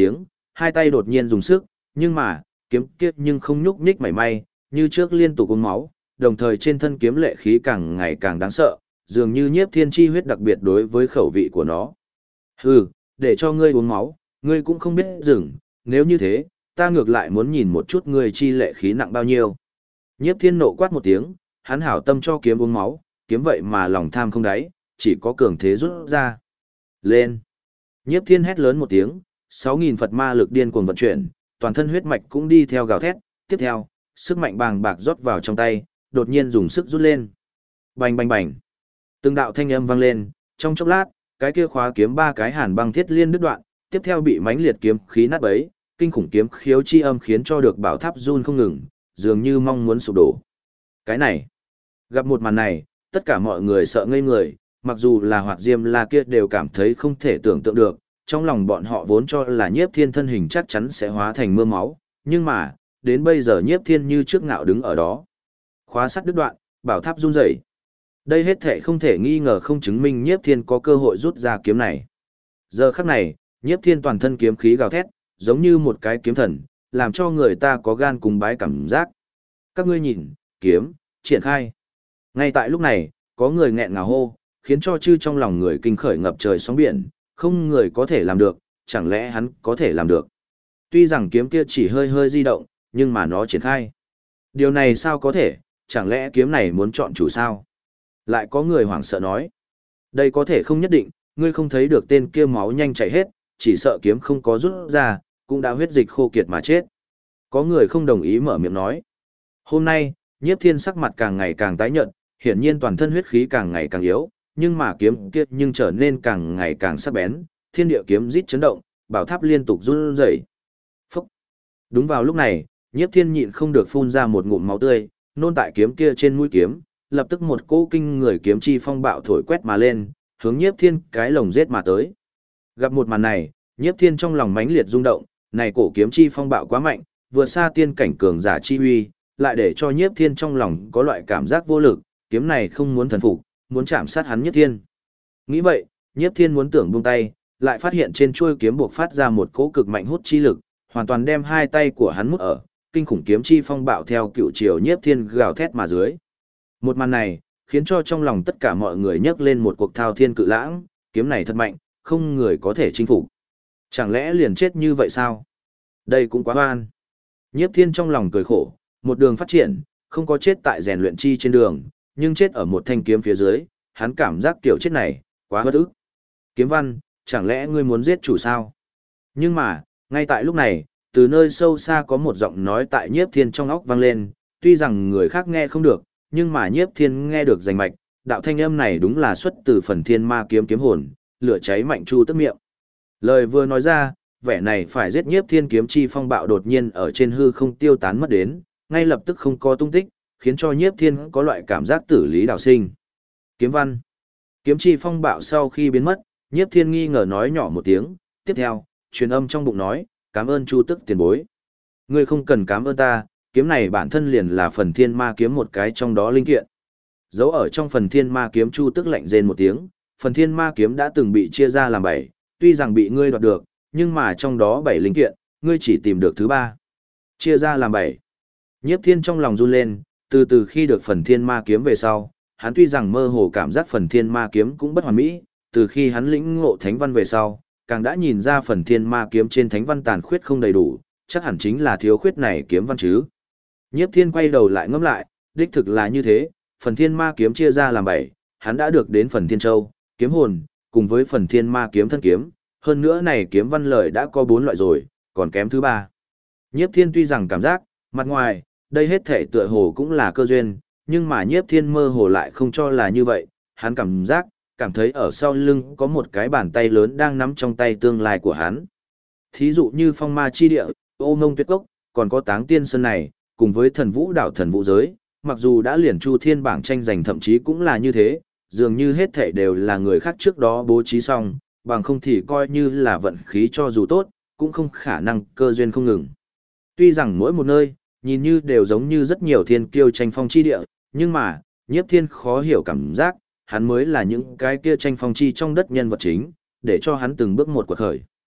hai tay đột nhiên dùng sức, nhưng mà, kiếm kia nhưng không nhúc nhích mảy may, như trước liên tục uống máu, đồng thời trên thân kiếm lệ khí càng ngày càng đáng sợ, dường như nhiếp thiên chi huyết đặc biệt đối với khẩu vị của nó. Hừ, để cho ngươi uống máu, ngươi cũng không biết dừng, nếu như thế, ta ngược lại muốn nhìn một chút ngươi chi lệ khí nặng bao nhiêu. Nhiếp thiên nộ quát một tiếng, hắn hảo tâm cho kiếm uống máu, kiếm vậy mà lòng tham không đáy, chỉ có cường thế rút ra. Lên! Nhiếp thiên hét lớn một tiếng, 6.000 Phật ma lực điên cuồng vận chuyển, toàn thân huyết mạch cũng đi theo gào thét, tiếp theo, sức mạnh bàng bạc rót vào trong tay, đột nhiên dùng sức rút lên. Bành bành bành! Từng đạo thanh âm vang lên, trong chốc lát, cái kia khóa kiếm ba cái hàn băng thiết liên đứt đoạn, tiếp theo bị mãnh liệt kiếm khí nát bấy, kinh khủng kiếm khiếu chi âm khiến cho được bảo tháp run không ngừng, dường như mong muốn sụp đổ. Cái này, gặp một màn này, tất cả mọi người sợ ngây người, mặc dù là Hoạt Diêm La kia đều cảm thấy không thể tưởng tượng được, trong lòng bọn họ vốn cho là Nhiếp Thiên thân hình chắc chắn sẽ hóa thành mưa máu, nhưng mà, đến bây giờ Nhiếp Thiên như trước ngạo đứng ở đó. Khóa sắt đứt đoạn, bảo tháp run rẩy. Đây hết thảy không thể nghi ngờ không chứng minh Nhiếp Thiên có cơ hội rút ra kiếm này. Giờ khắc này, Nhiếp Thiên toàn thân kiếm khí gào thét, giống như một cái kiếm thần, làm cho người ta có gan cùng bái cảm giác. Các ngươi nhìn, kiếm, triển khai. Ngay tại lúc này, có người nghẹn ngào hô, khiến cho chư trong lòng người kinh khởi ngập trời sóng biển, không người có thể làm được, chẳng lẽ hắn có thể làm được. Tuy rằng kiếm kia chỉ hơi hơi di động, nhưng mà nó triển khai. Điều này sao có thể, chẳng lẽ kiếm này muốn chọn chủ sao? Lại có người hoảng sợ nói. Đây có thể không nhất định, ngươi không thấy được tên kia máu nhanh chảy hết, chỉ sợ kiếm không có rút ra, cũng đã huyết dịch khô kiệt mà chết. Có người không đồng ý mở miệng nói. Hôm nay, Nhiếp Thiên sắc mặt càng ngày càng tái nhợt, hiển nhiên toàn thân huyết khí càng ngày càng yếu, nhưng mà kiếm kia nhưng trở nên càng ngày càng sắc bén, thiên địa kiếm rít chấn động, bảo tháp liên tục run rẩy. Phốc. Đúng vào lúc này, Nhiếp Thiên nhịn không được phun ra một ngụm máu tươi, nôn tại kiếm kia trên mũi kiếm, lập tức một cỗ kinh người kiếm chi phong bạo thổi quét mà lên, hướng Nhiếp Thiên cái lồng giết mà tới. Gặp một màn này, Nhiếp Thiên trong lòng mãnh liệt rung động, này cổ kiếm chi phong bạo quá mạnh, vượt xa tiên cảnh cường giả chi uy, lại để cho Nhiếp Thiên trong lòng có loại cảm giác vô lực, kiếm này không muốn thần phục, muốn chạm sát hắn Nhiếp Thiên. Nghĩ vậy, Nhiếp Thiên muốn tưởng buông tay, lại phát hiện trên chuôi kiếm buộc phát ra một cỗ cực mạnh hút chi lực, hoàn toàn đem hai tay của hắn mút ở, kinh khủng kiếm chi phong bạo theo cựu chiều Nhiếp Thiên gào thét mà dưới. Một màn này, khiến cho trong lòng tất cả mọi người nhấc lên một cuộc thao thiên cự lãng, kiếm này thật mạnh, không người có thể chinh phục. Chẳng lẽ liền chết như vậy sao? Đây cũng quá oan. Nhiếp Thiên trong lòng cười khổ, một đường phát triển, không có chết tại rèn luyện chi trên đường, nhưng chết ở một thanh kiếm phía dưới, hắn cảm giác kiểu chết này, quá bất ức. Kiếm Văn, chẳng lẽ ngươi muốn giết chủ sao? Nhưng mà, ngay tại lúc này, từ nơi sâu xa có một giọng nói tại Nhiếp Thiên trong óc vang lên, tuy rằng người khác nghe không được, nhưng mà Nhiếp Thiên nghe được rành mạch, đạo thanh âm này đúng là xuất từ phần thiên ma kiếm kiếm hồn, lửa cháy mạnh chu tức miệng. Lời vừa nói ra, vẻ này phải giết Nhiếp Thiên kiếm chi phong bạo đột nhiên ở trên hư không tiêu tán mất đến, ngay lập tức không có tung tích, khiến cho Nhiếp Thiên có loại cảm giác tử lý đào sinh. Kiếm Văn. Kiếm chi phong bạo sau khi biến mất, Nhiếp Thiên nghi ngờ nói nhỏ một tiếng, tiếp theo, truyền âm trong bụng nói, cảm ơn Chu Tức tiền bối. Ngươi không cần cảm ơn ta, kiếm này bản thân liền là phần thiên ma kiếm một cái trong đó linh kiện. Dấu ở trong phần thiên ma kiếm Chu Tức lạnh rên một tiếng, phần thiên ma kiếm đã từng bị chia ra làm 7, tuy rằng bị ngươi đoạt được, nhưng mà trong đó 7 linh kiện, ngươi chỉ tìm được thứ 3. Chia ra làm 7. Nhiếp Thiên trong lòng run lên, từ khi được phần thiên ma kiếm về sau, hắn tuy rằng mơ hồ cảm giác phần thiên ma kiếm cũng bất hoàn mỹ, từ khi hắn lĩnh ngộ thánh văn về sau, càng đã nhìn ra phần thiên ma kiếm trên thánh văn tàn khuyết không đầy đủ, chắc hẳn chính là thiếu khuyết này kiếm văn chứ. Nhiếp Thiên quay đầu lại ngẫm lại, đích thực là như thế, phần thiên ma kiếm chia ra làm 7, hắn đã được đến phần thiên châu, kiếm hồn, cùng với phần thiên ma kiếm thân kiếm, hơn nữa này kiếm văn lợi đã có 4 loại rồi, còn kém thứ 3. Nhiếp Thiên tuy rằng cảm giác, mặt ngoài, đây hết thể tựa hồ cũng là cơ duyên, nhưng mà Nhiếp Thiên mơ hồ lại không cho là như vậy, hắn cảm thấy ở sau lưng có một cái bàn tay lớn đang nắm trong tay tương lai của hắn. Thí dụ như phong ma chi địa, ô mông tuyết cốc, còn có táng tiên sơn này, cùng với thần vũ đảo thần vũ giới, mặc dù đã liền chu thiên bảng tranh giành thậm chí cũng là như thế, dường như hết thể đều là người khác trước đó bố trí xong, bằng không thì coi như là vận khí cho dù tốt, cũng không khả năng cơ duyên không ngừng. Tuy rằng mỗi một nơi, nhìn như đều giống như rất nhiều thiên kiêu tranh phong chi địa, nhưng mà, Nhiếp Thiên khó hiểu cảm giác, hắn mới là những cái kia tranh phong chi trong đất nhân vật chính, để cho hắn từng bước một quật khởi.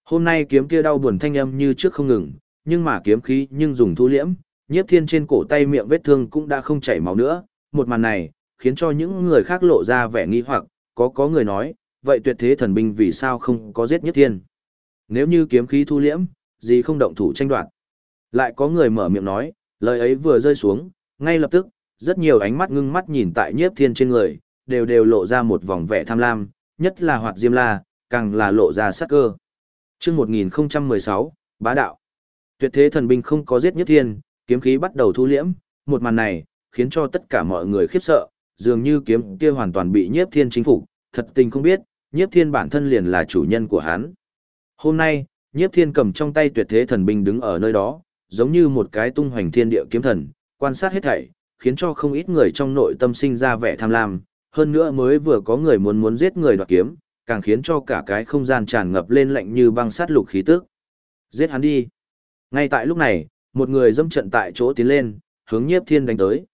Hôm nay kiếm kia đau buồn thanh âm như trước không ngừng, nhưng mà kiếm khí nhưng dùng thu liễm, Nhiếp Thiên trên cổ tay miệng vết thương cũng đã không chảy máu nữa. Một màn này khiến cho những người khác lộ ra vẻ nghi hoặc, có người nói, vậy tuyệt thế thần binh vì sao không có giết Nhiếp Thiên? Nếu như kiếm khí thu liễm, gì không động thủ tranh đoạt? Lại có người mở miệng nói, lời ấy vừa rơi xuống, ngay lập tức, rất nhiều ánh mắt ngưng mắt nhìn tại Nhiếp Thiên trên người, đều lộ ra một vòng vẻ tham lam, nhất là Hoạt Diêm La, càng là lộ ra sát cơ. Chương 1016, Bá đạo. Tuyệt thế thần binh không có giết Nhiếp Thiên, kiếm khí bắt đầu thu liễm, một màn này khiến cho tất cả mọi người khiếp sợ, dường như kiếm kia hoàn toàn bị Nhiếp Thiên chính phục, thật tình không biết, Nhiếp Thiên bản thân liền là chủ nhân của hắn. Hôm nay, Nhiếp Thiên cầm trong tay tuyệt thế thần binh đứng ở nơi đó, giống như một cái tung hoành thiên địa kiếm thần, quan sát hết thảy, khiến cho không ít người trong nội tâm sinh ra vẻ tham lam, hơn nữa mới vừa có người muốn giết người đoạt kiếm, càng khiến cho cả cái không gian tràn ngập lên lạnh như băng sát lục khí tức. Giết hắn đi. Ngay tại lúc này, một người dâm trận tại chỗ tiến lên, hướng Nhiếp Thiên đánh tới.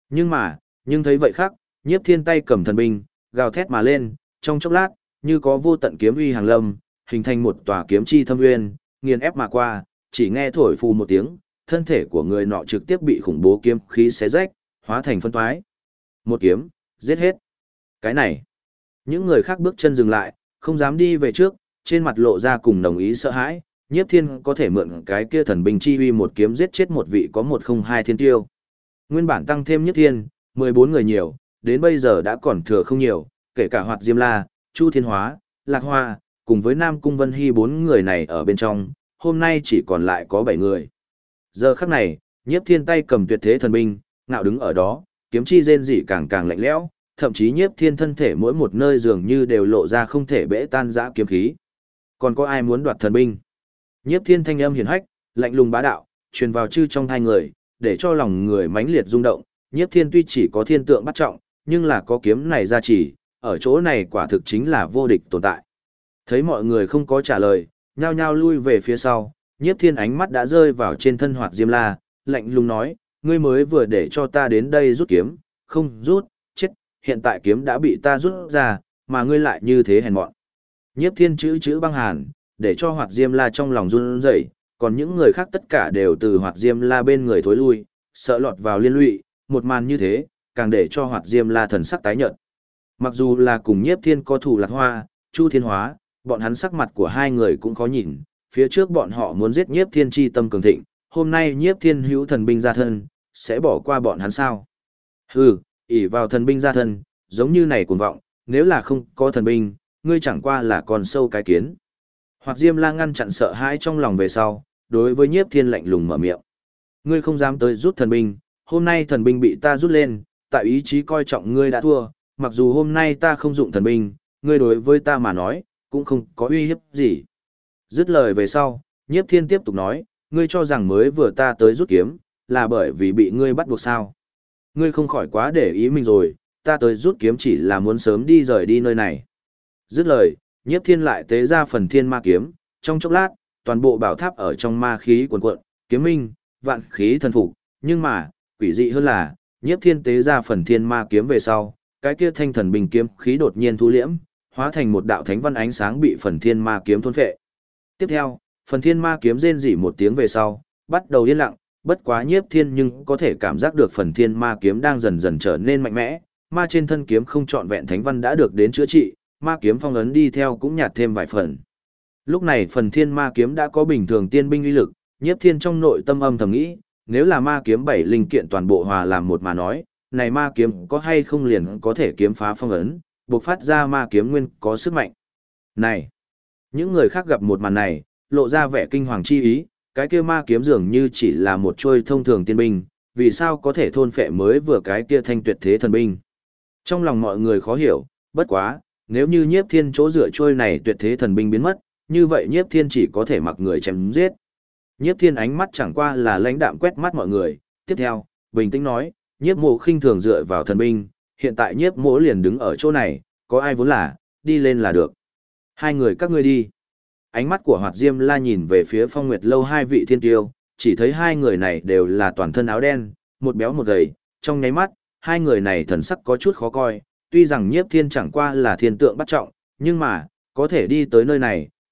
Nhưng thấy vậy khác, Nhiếp Thiên tay cầm thần binh, gào thét mà lên, trong chốc lát, như có vô tận kiếm uy hàng lâm, hình thành một tòa kiếm chi thâm nguyên, nghiền ép mà qua, chỉ nghe thổi phù một tiếng, thân thể của người nọ trực tiếp bị khủng bố kiếm khí xé rách, hóa thành phân toái. Một kiếm, giết hết. Cái này, những người khác bước chân dừng lại, không dám đi về trước, trên mặt lộ ra cùng đồng ý sợ hãi, Nhiếp Thiên có thể mượn cái kia thần binh chi uy một kiếm giết chết một vị có 102 thiên tiêu. Nguyên bản tăng thêm Nhiếp Thiên, 14 người nhiều, đến bây giờ đã còn thừa không nhiều, kể cả Hoạt Diêm La, Chu Thiên Hóa, Lạc Hoa, cùng với Nam Cung Vân Hy 4 người này ở bên trong, hôm nay chỉ còn lại có 7 người. Giờ khắc này, Nhiếp Thiên tay cầm tuyệt thế thần binh, ngạo đứng ở đó, kiếm chi rên rỉ càng càng lạnh lẽo, thậm chí Nhiếp Thiên thân thể mỗi một nơi dường như đều lộ ra không thể bẽ tan dã kiếm khí. Còn có ai muốn đoạt thần binh? Nhiếp Thiên thanh âm hiển hách, lạnh lùng bá đạo, truyền vào chư trong hai người, để cho lòng người mãnh liệt rung động. Nhiếp Thiên tuy chỉ có thiên tượng bắt trọng, nhưng là có kiếm này gia trì, ở chỗ này quả thực chính là vô địch tồn tại. Thấy mọi người không có trả lời, nhao nhao lui về phía sau, Nhiếp Thiên ánh mắt đã rơi vào trên thân Hoạt Diêm La, lạnh lùng nói, ngươi mới vừa để cho ta đến đây rút kiếm, không rút, chết, hiện tại kiếm đã bị ta rút ra, mà ngươi lại như thế hèn mọn. Nhiếp Thiên chữ băng hàn, để cho Hoạt Diêm La trong lòng run rẩy, còn những người khác tất cả đều từ Hoạt Diêm La bên người thối lui, sợ lọt vào liên lụy, một màn như thế, càng để cho Hoạt Diêm La thần sắc tái nhợt. Mặc dù là cùng Nhiếp Thiên có thủ Lạc Hoa, Chu Thiên Hóa, bọn hắn sắc mặt của hai người cũng khó nhìn, phía trước bọn họ muốn giết Nhiếp Thiên chi tâm cường thịnh, hôm nay Nhiếp Thiên hữu thần binh ra thân, sẽ bỏ qua bọn hắn sao? Hừ, ỷ vào thần binh ra thân, giống như này cuồng vọng, nếu là không có thần binh, ngươi chẳng qua là con sâu cái kiến. Hoặc Diêm La ngăn chặn sợ hãi trong lòng về sau, đối với Nhiếp Thiên lạnh lùng mở miệng. Ngươi không dám tới rút thần binh, hôm nay thần binh bị ta rút lên, tại ý chí coi trọng ngươi đã thua, mặc dù hôm nay ta không dụng thần binh, ngươi đối với ta mà nói, cũng không có uy hiếp gì. Dứt lời về sau, Nhiếp Thiên tiếp tục nói, ngươi cho rằng mới vừa ta tới rút kiếm, là bởi vì bị ngươi bắt buộc sao. Ngươi không khỏi quá để ý mình rồi, ta tới rút kiếm chỉ là muốn sớm đi rời đi nơi này. Dứt lời, Nhiếp Thiên lại tế ra phần thiên ma kiếm, trong chốc lát, toàn bộ bảo tháp ở trong ma khí cuồn cuộn, kiếm minh, vạn khí thần phục, nhưng mà, quỷ dị hơn là, Nhiếp Thiên tế ra phần thiên ma kiếm về sau, cái kia thanh thần bình kiếm khí đột nhiên thu liễm, hóa thành một đạo thánh văn ánh sáng bị phần thiên ma kiếm thôn phệ. Tiếp theo, phần thiên ma kiếm rên rỉ một tiếng về sau, bắt đầu yên lặng, bất quá Nhiếp Thiên nhưng có thể cảm giác được phần thiên ma kiếm đang dần dần trở nên mạnh mẽ, ma trên thân kiếm không trọn vẹn thánh văn đã được đến chữa trị, ma kiếm phong ấn đi theo cũng nhạt thêm vài phần. Lúc này phần thiên ma kiếm đã có bình thường tiên binh uy lực, Nhiếp Thiên trong nội tâm âm thầm nghĩ, nếu là ma kiếm 7 linh kiện toàn bộ hòa làm một mà nói, này ma kiếm có hay không liền có thể kiếm phá phong ấn, bộc phát ra ma kiếm nguyên có sức mạnh. Này, những người khác gặp một màn này, lộ ra vẻ kinh hoàng chi ý, cái kia ma kiếm dường như chỉ là một trôi thông thường tiên binh, vì sao có thể thôn phệ mới vừa cái kia thanh tuyệt thế thần binh. Trong lòng mọi người khó hiểu, bất quá, nếu như Nhiếp Thiên chỗ dựa trôi này tuyệt thế thần binh biến mất, như vậy Nhiếp Thiên chỉ có thể mặc người chém giết. Nhiếp Thiên ánh mắt chẳng qua là lãnh đạm quét mắt mọi người, tiếp theo, bình tĩnh nói, Nhiếp Mộ khinh thường dựa vào thần binh, hiện tại Nhiếp Mộ liền đứng ở chỗ này, có ai vốn là, đi lên là được. Hai người các ngươi đi. Ánh mắt của Hoạt Diêm La nhìn về phía Phong Nguyệt Lâu hai vị thiên tiêu, chỉ thấy hai người này đều là toàn thân áo đen, một béo một gầy, trong nháy mắt, hai người này thần sắc có chút khó coi, tuy rằng Nhiếp Thiên chẳng qua là thiên tượng bắt trọng, nhưng mà, có thể đi tới nơi này,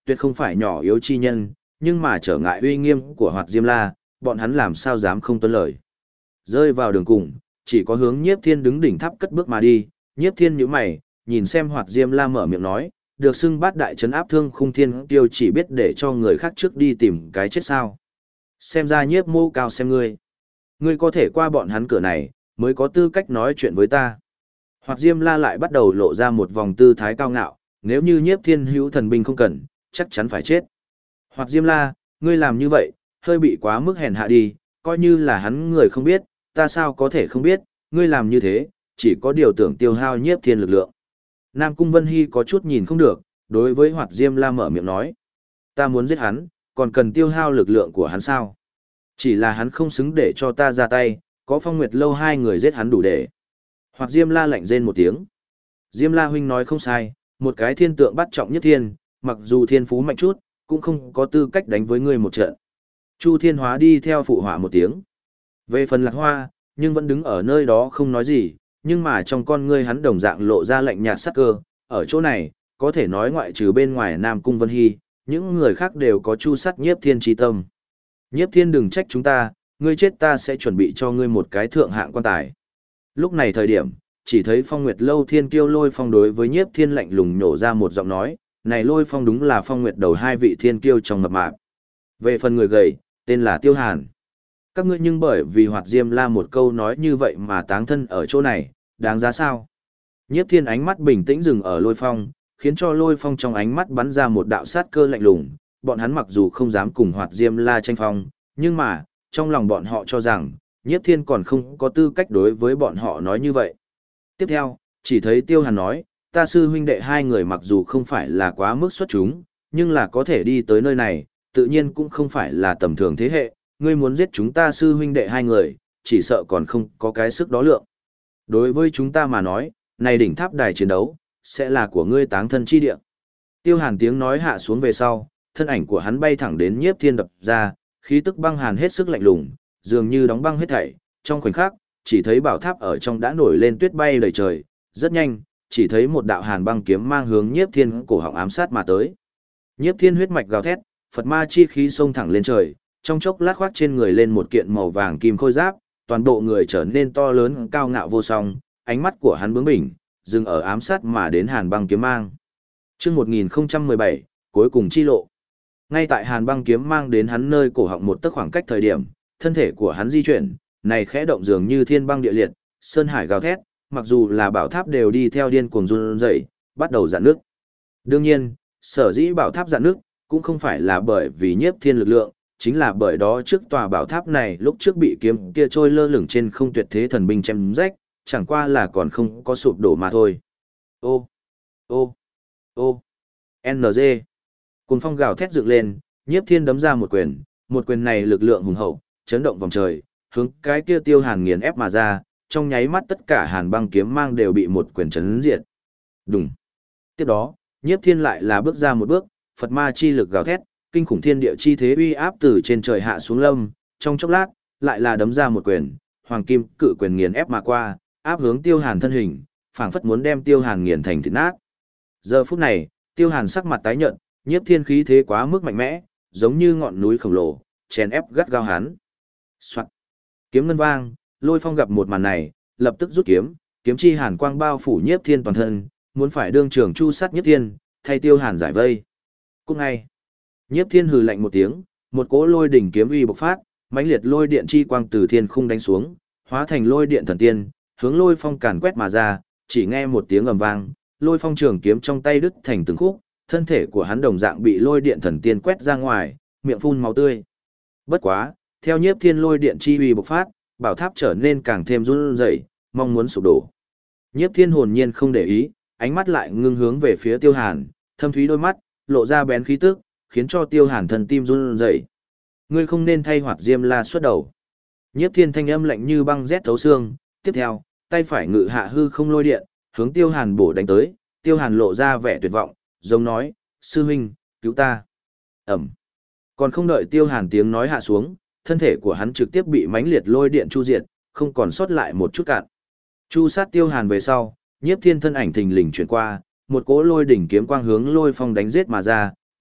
tuyệt không phải nhỏ yếu chi nhân, nhưng mà trở ngại uy nghiêm của Hoạt Diêm La, bọn hắn làm sao dám không tuân lời. Rơi vào đường cùng, chỉ có hướng Nhiếp Thiên đứng đỉnh tháp cất bước mà đi, Nhiếp Thiên nhíu mày, nhìn xem Hoạt Diêm La mở miệng nói, được xưng bát đại trấn áp thương khung thiên tiêu chỉ biết để cho người khác trước đi tìm cái chết sao. Xem ra Nhiếp mô cao xem ngươi. Ngươi có thể qua bọn hắn cửa này, mới có tư cách nói chuyện với ta. Hoạt Diêm La lại bắt đầu lộ ra một vòng tư thái cao ngạo, nếu như Nhiếp Thiên hữu thần binh không cần, chắc chắn phải chết. Hoạt Diêm La, ngươi làm như vậy, hơi bị quá mức hèn hạ đi, coi như là hắn người không biết, ta sao có thể không biết, ngươi làm như thế, chỉ có điều tưởng tiêu hao Nhiếp Thiên lực lượng. Nam Cung Vân Hy có chút nhìn không được, đối với Hoạt Diêm La mở miệng nói. Ta muốn giết hắn, còn cần tiêu hao lực lượng của hắn sao? Chỉ là hắn không xứng để cho ta ra tay, có Phong Nguyệt Lâu hai người giết hắn đủ để. Hoạt Diêm La lạnh rên một tiếng. Diêm La huynh nói không sai, một cái thiên tượng bắt trọng nhất thiên, mặc dù thiên phú mạnh chút, cũng không có tư cách đánh với ngươi một trận. Chu Thiên Hóa đi theo phụ họa một tiếng. Về phần Lạc Hoa, nhưng vẫn đứng ở nơi đó không nói gì, nhưng mà trong con ngươi hắn đồng dạng lộ ra lạnh nhạt sắc cơ, ở chỗ này, có thể nói ngoại trừ bên ngoài Nam Cung Vân Hy, những người khác đều có chu sát Nhiếp Thiên chi tâm. Nhiếp Thiên đừng trách chúng ta, ngươi chết ta sẽ chuẩn bị cho ngươi một cái thượng hạng quan tài. Lúc này thời điểm, chỉ thấy Phong Nguyệt Lâu Thiên Kiêu Lôi Phong đối với Nhiếp Thiên lạnh lùng nhổ ra một giọng nói, này Lôi Phong đúng là Phong Nguyệt đầu hai vị thiên kiêu trong mập mạp. Về phần người gầy, tên là Tiêu Hàn. Các ngươi nhưng bởi vì Hoạt Diêm La một câu nói như vậy mà táng thân ở chỗ này, đáng giá sao? Nhiếp Thiên ánh mắt bình tĩnh dừng ở Lôi Phong, khiến cho Lôi Phong trong ánh mắt bắn ra một đạo sát cơ lạnh lùng. Bọn hắn mặc dù không dám cùng Hoạt Diêm La tranh phong, nhưng mà, trong lòng bọn họ cho rằng, Nhiếp Thiên còn không có tư cách đối với bọn họ nói như vậy. Tiếp theo, chỉ thấy Tiêu Hàn nói, ta sư huynh đệ hai người mặc dù không phải là quá mức xuất chúng, nhưng là có thể đi tới nơi này, tự nhiên cũng không phải là tầm thường thế hệ, ngươi muốn giết chúng ta sư huynh đệ hai người, chỉ sợ còn không có cái sức đó lượng. Đối với chúng ta mà nói, này đỉnh tháp đài chiến đấu, sẽ là của ngươi táng thân chi địa. Tiêu Hàn tiếng nói hạ xuống về sau, thân ảnh của hắn bay thẳng đến Nhiếp Thiên đập ra, khí tức băng hàn hết sức lạnh lùng, dường như đóng băng hết thảy, trong khoảnh khắc, chỉ thấy bảo tháp ở trong đã nổi lên tuyết bay đầy trời, rất nhanh, chỉ thấy một đạo hàn băng kiếm mang hướng Nhiếp Thiên cổ họng ám sát mà tới. Nhiếp Thiên huyết mạch gào thét, Phật ma chi khí xông thẳng lên trời, trong chốc lát khoác trên người lên một kiện màu vàng kim khôi giáp, toàn bộ người trở nên to lớn cao ngạo vô song, ánh mắt của hắn bướng bỉnh, dừng ở ám sát mà đến hàn băng kiếm mang. Chương 1017, cuối cùng chi lộ. Ngay tại hàn băng kiếm mang đến hắn nơi cổ họng một tấc khoảng cách thời điểm, thân thể của hắn di chuyển, này khẽ động dường như thiên băng địa liệt, sơn hải gào thét, mặc dù là bảo tháp đều đi theo điên cuồng run rẩy, bắt đầu rạn nước. Đương nhiên, sở dĩ bảo tháp rạn nước, cũng không phải là bởi vì Nhiếp Thiên lực lượng, chính là bởi đó trước tòa bảo tháp này lúc trước bị kiếm kia trôi lơ lửng trên không tuyệt thế thần binh chém rách, chẳng qua là còn không có sụp đổ mà thôi. Ô, ô, ô, NG. Cùng phong gào thét dựng lên, Nhiếp Thiên đấm ra một quyền này lực lượng hùng hậu, chấn động vòng trời, hướng cái kia Tiêu Hàn nghiền ép mà ra, trong nháy mắt tất cả hàn băng kiếm mang đều bị một quyền chấn diệt. Đùng. Tiếp đó, Nhiếp Thiên lại là bước ra một bước, Phật ma chi lực gào thét, kinh khủng thiên địa chi thế uy áp từ trên trời hạ xuống lâm, trong chốc lát, lại là đấm ra một quyền, hoàng kim cự quyền nghiền ép mà qua, áp hướng Tiêu Hàn thân hình, phảng phất muốn đem Tiêu Hàn nghiền thành thịt nát. Giờ phút này, Tiêu Hàn sắc mặt tái nhợt, Nhiếp Thiên khí thế quá mức mạnh mẽ, giống như ngọn núi khổng lồ, chèn ép gắt gao hắn. Soạt. Kiếm ngân vang, Lôi Phong gặp một màn này, lập tức rút kiếm, kiếm chi hàn quang bao phủ Nhiếp Thiên toàn thân, muốn phải đương trường chu sát Nhiếp Thiên, thay Tiêu Hàn giải vây. Cũng ngay, Nhiếp Thiên hừ lạnh một tiếng, một cỗ lôi đỉnh kiếm uy bộc phát, mãnh liệt lôi điện chi quang từ thiên khung đánh xuống, hóa thành lôi điện thần tiên, hướng Lôi Phong càn quét mà ra, chỉ nghe một tiếng ầm vang, Lôi Phong trường kiếm trong tay đứt thành từng khúc, thân thể của hắn đồng dạng bị lôi điện thần tiên quét ra ngoài, miệng phun máu tươi. Bất quá, theo Nhiếp Thiên lôi điện chi uy bộc phát, bảo tháp trở nên càng thêm run rẩy, mong muốn sụp đổ. Nhiếp Thiên hồn nhiên không để ý, ánh mắt lại ngưng hướng về phía Tiêu Hàn, thâm thúy đôi mắt lộ ra bén khí tức, khiến cho Tiêu Hàn thần tim run rẩy. Ngươi không nên thay Hoạt Diêm La xuất đầu. Nhiếp Thiên thanh âm lạnh như băng rét thấu xương, tiếp theo, tay phải ngự hạ hư không lôi điện, hướng Tiêu Hàn bổ đánh tới, Tiêu Hàn lộ ra vẻ tuyệt vọng, giống nói, sư huynh, cứu ta. Ẩm. Còn không đợi Tiêu Hàn tiếng nói hạ xuống, thân thể của hắn trực tiếp bị mãnh liệt lôi điện chu diệt, không còn sót lại một chút cạn. Chu sát Tiêu Hàn về sau, Nhiếp Thiên thân ảnh thình lình chuyển qua, một cỗ lôi đỉnh kiếm quang hướng Lôi Phong đánh giết mà ra,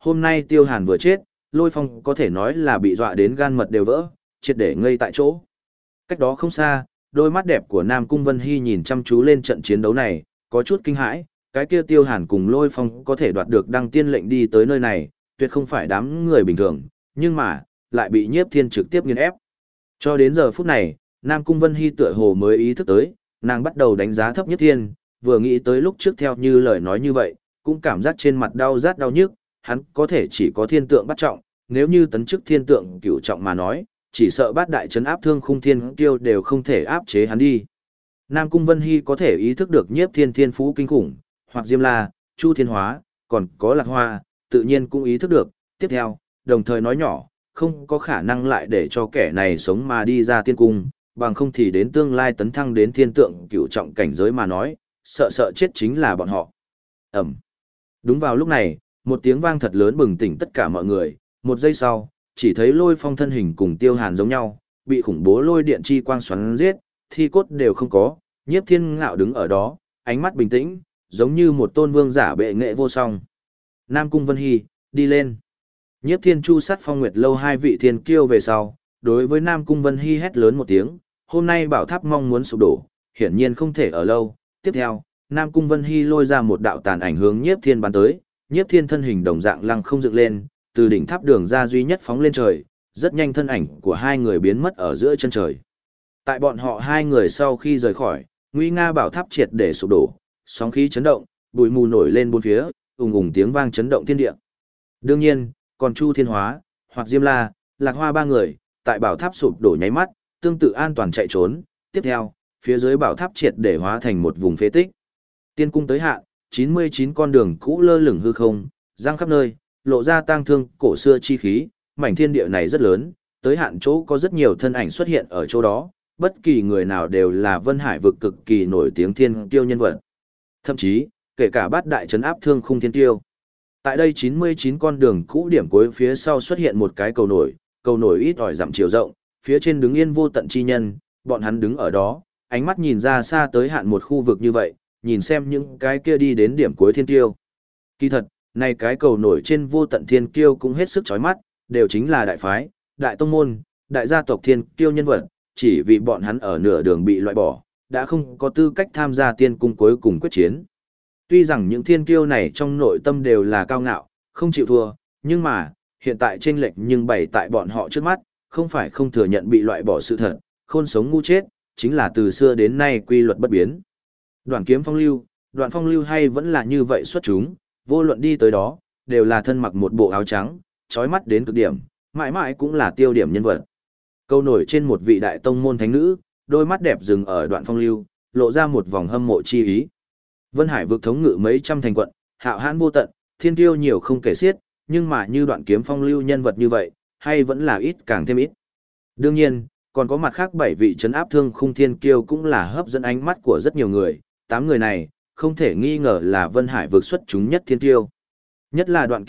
hôm nay Tiêu Hàn vừa chết, Lôi Phong có thể nói là bị dọa đến gan mật đều vỡ, triệt để ngây tại chỗ. Cách đó không xa, đôi mắt đẹp của Nam Cung Vân Hy nhìn chăm chú lên trận chiến đấu này, có chút kinh hãi, cái kia Tiêu Hàn cùng Lôi Phong có thể đoạt được đăng tiên lệnh đi tới nơi này, tuyệt không phải đám người bình thường, nhưng mà, lại bị Nhiếp Thiên trực tiếp nghiền ép. Cho đến giờ phút này, Nam Cung Vân Hy tựa hồ mới ý thức tới, nàng bắt đầu đánh giá thấp Nhiếp Thiên, vừa nghĩ tới lúc trước theo như lời nói như vậy, cũng cảm giác trên mặt đau rát đau nhức, hắn có thể chỉ có thiên tượng bắt trọng, nếu như tấn chức thiên tượng cửu trọng mà nói, chỉ sợ bát đại trấn áp thương khung thiên tiêu đều không thể áp chế hắn đi. Nam Cung Vân Hy có thể ý thức được Nhiếp Thiên thiên phú kinh khủng, hoặc Diêm La, Chu Thiên Hóa, còn có Lạc Hoa, tự nhiên cũng ý thức được, tiếp theo, đồng thời nói nhỏ, không có khả năng lại để cho kẻ này sống mà đi ra tiên cung, bằng không thì đến tương lai tấn thăng đến thiên tượng cửu trọng cảnh giới mà nói, sợ sợ chết chính là bọn họ. Ẩm. Đúng vào lúc này, một tiếng vang thật lớn bừng tỉnh tất cả mọi người, một giây sau, chỉ thấy Lôi Phong thân hình cùng Tiêu Hàn giống nhau, bị khủng bố lôi điện chi quang xoắn giết, thi cốt đều không có, Nhiếp Thiên ngạo đứng ở đó, ánh mắt bình tĩnh, giống như một tôn vương giả bệ nghệ vô song. Nam Cung Vân Hy, đi lên. Nhiếp Thiên chu sát Phong Nguyệt lâu hai vị thiên kiêu về sau, đối với Nam Cung Vân Hy hét lớn một tiếng, hôm nay bảo tháp mong muốn sụp đổ, hiển nhiên không thể ở lâu. Tiếp theo, Nam Cung Vân Hy lôi ra một đạo tàn ảnh hướng Nhiếp Thiên bắn tới, Nhiếp Thiên thân hình đồng dạng lăng không dựng lên, từ đỉnh tháp đường ra duy nhất phóng lên trời, rất nhanh thân ảnh của hai người biến mất ở giữa chân trời. Tại bọn họ hai người sau khi rời khỏi, nguy nga bảo tháp triệt để sụp đổ, sóng khí chấn động, bụi mù nổi lên bốn phía, ùng ùng tiếng vang chấn động thiên địa. Đương nhiên, còn Chu Thiên Hóa, hoặc Diêm La, Lạc Hoa ba người, tại bảo tháp sụp đổ nháy mắt, tương tự an toàn chạy trốn, tiếp theo, phía dưới bảo tháp triệt để hóa thành một vùng phế tích. Tiên cung tới hạn, 99 con đường cũ lơ lửng hư không, giăng khắp nơi, lộ ra tang thương cổ xưa chi khí, mảnh thiên địa này rất lớn, tới hạn chỗ có rất nhiều thân ảnh xuất hiện ở chỗ đó, bất kỳ người nào đều là Vân Hải vực cực kỳ nổi tiếng thiên kiêu nhân vật. Thậm chí, kể cả bát đại trấn áp thương khung thiên kiêu. Tại đây 99 con đường cũ điểm cuối phía sau xuất hiện một cái cầu nổi ít ỏi dặm chiều rộng, phía trên đứng yên vô tận chi nhân, bọn hắn đứng ở đó, ánh mắt nhìn ra xa tới hạn một khu vực như vậy, nhìn xem những cái kia đi đến điểm cuối thiên kiêu. Kỳ thật, này cái cầu nổi trên vô tận thiên kiêu cũng hết sức chói mắt, đều chính là đại phái, đại tông môn, đại gia tộc thiên kiêu nhân vật, chỉ vì bọn hắn ở nửa đường bị loại bỏ, đã không có tư cách tham gia tiên cung cuối cùng quyết chiến. Tuy rằng những thiên kiêu này trong nội tâm đều là cao ngạo, không chịu thua, nhưng mà, hiện tại chênh lệch nhưng bày tại bọn họ trước mắt, không phải không thừa nhận bị loại bỏ sự thật, khôn sống ngu chết, chính là từ xưa đến nay quy luật bất biến. Đoạn phong lưu hay vẫn là như vậy xuất chúng, vô luận đi tới đó, đều là thân mặc một bộ áo trắng, trói mắt đến cực điểm, mãi mãi cũng là tiêu điểm nhân vật. Câu nổi trên một vị đại tông môn thánh nữ, đôi mắt đẹp dừng ở Đoạn phong lưu, lộ ra một vòng hâm mộ chi ý. Vân Hải vực thống ngự mấy trăm thành quận, hạo hãn vô tận, thiên tiêu nhiều không kể xiết, nhưng mà như Đoạn kiếm phong lưu nhân vật như vậy, hay vẫn là ít càng thêm ít. Đương nhiên, còn có mặt khác 7 vị trấn áp thương khung thiên kiêu cũng là hấp dẫn ánh mắt của rất nhiều người, 8 người này, không thể nghi ngờ là Vân Hải vực xuất chúng nhất thiên kiêu. Nhất là Đoạn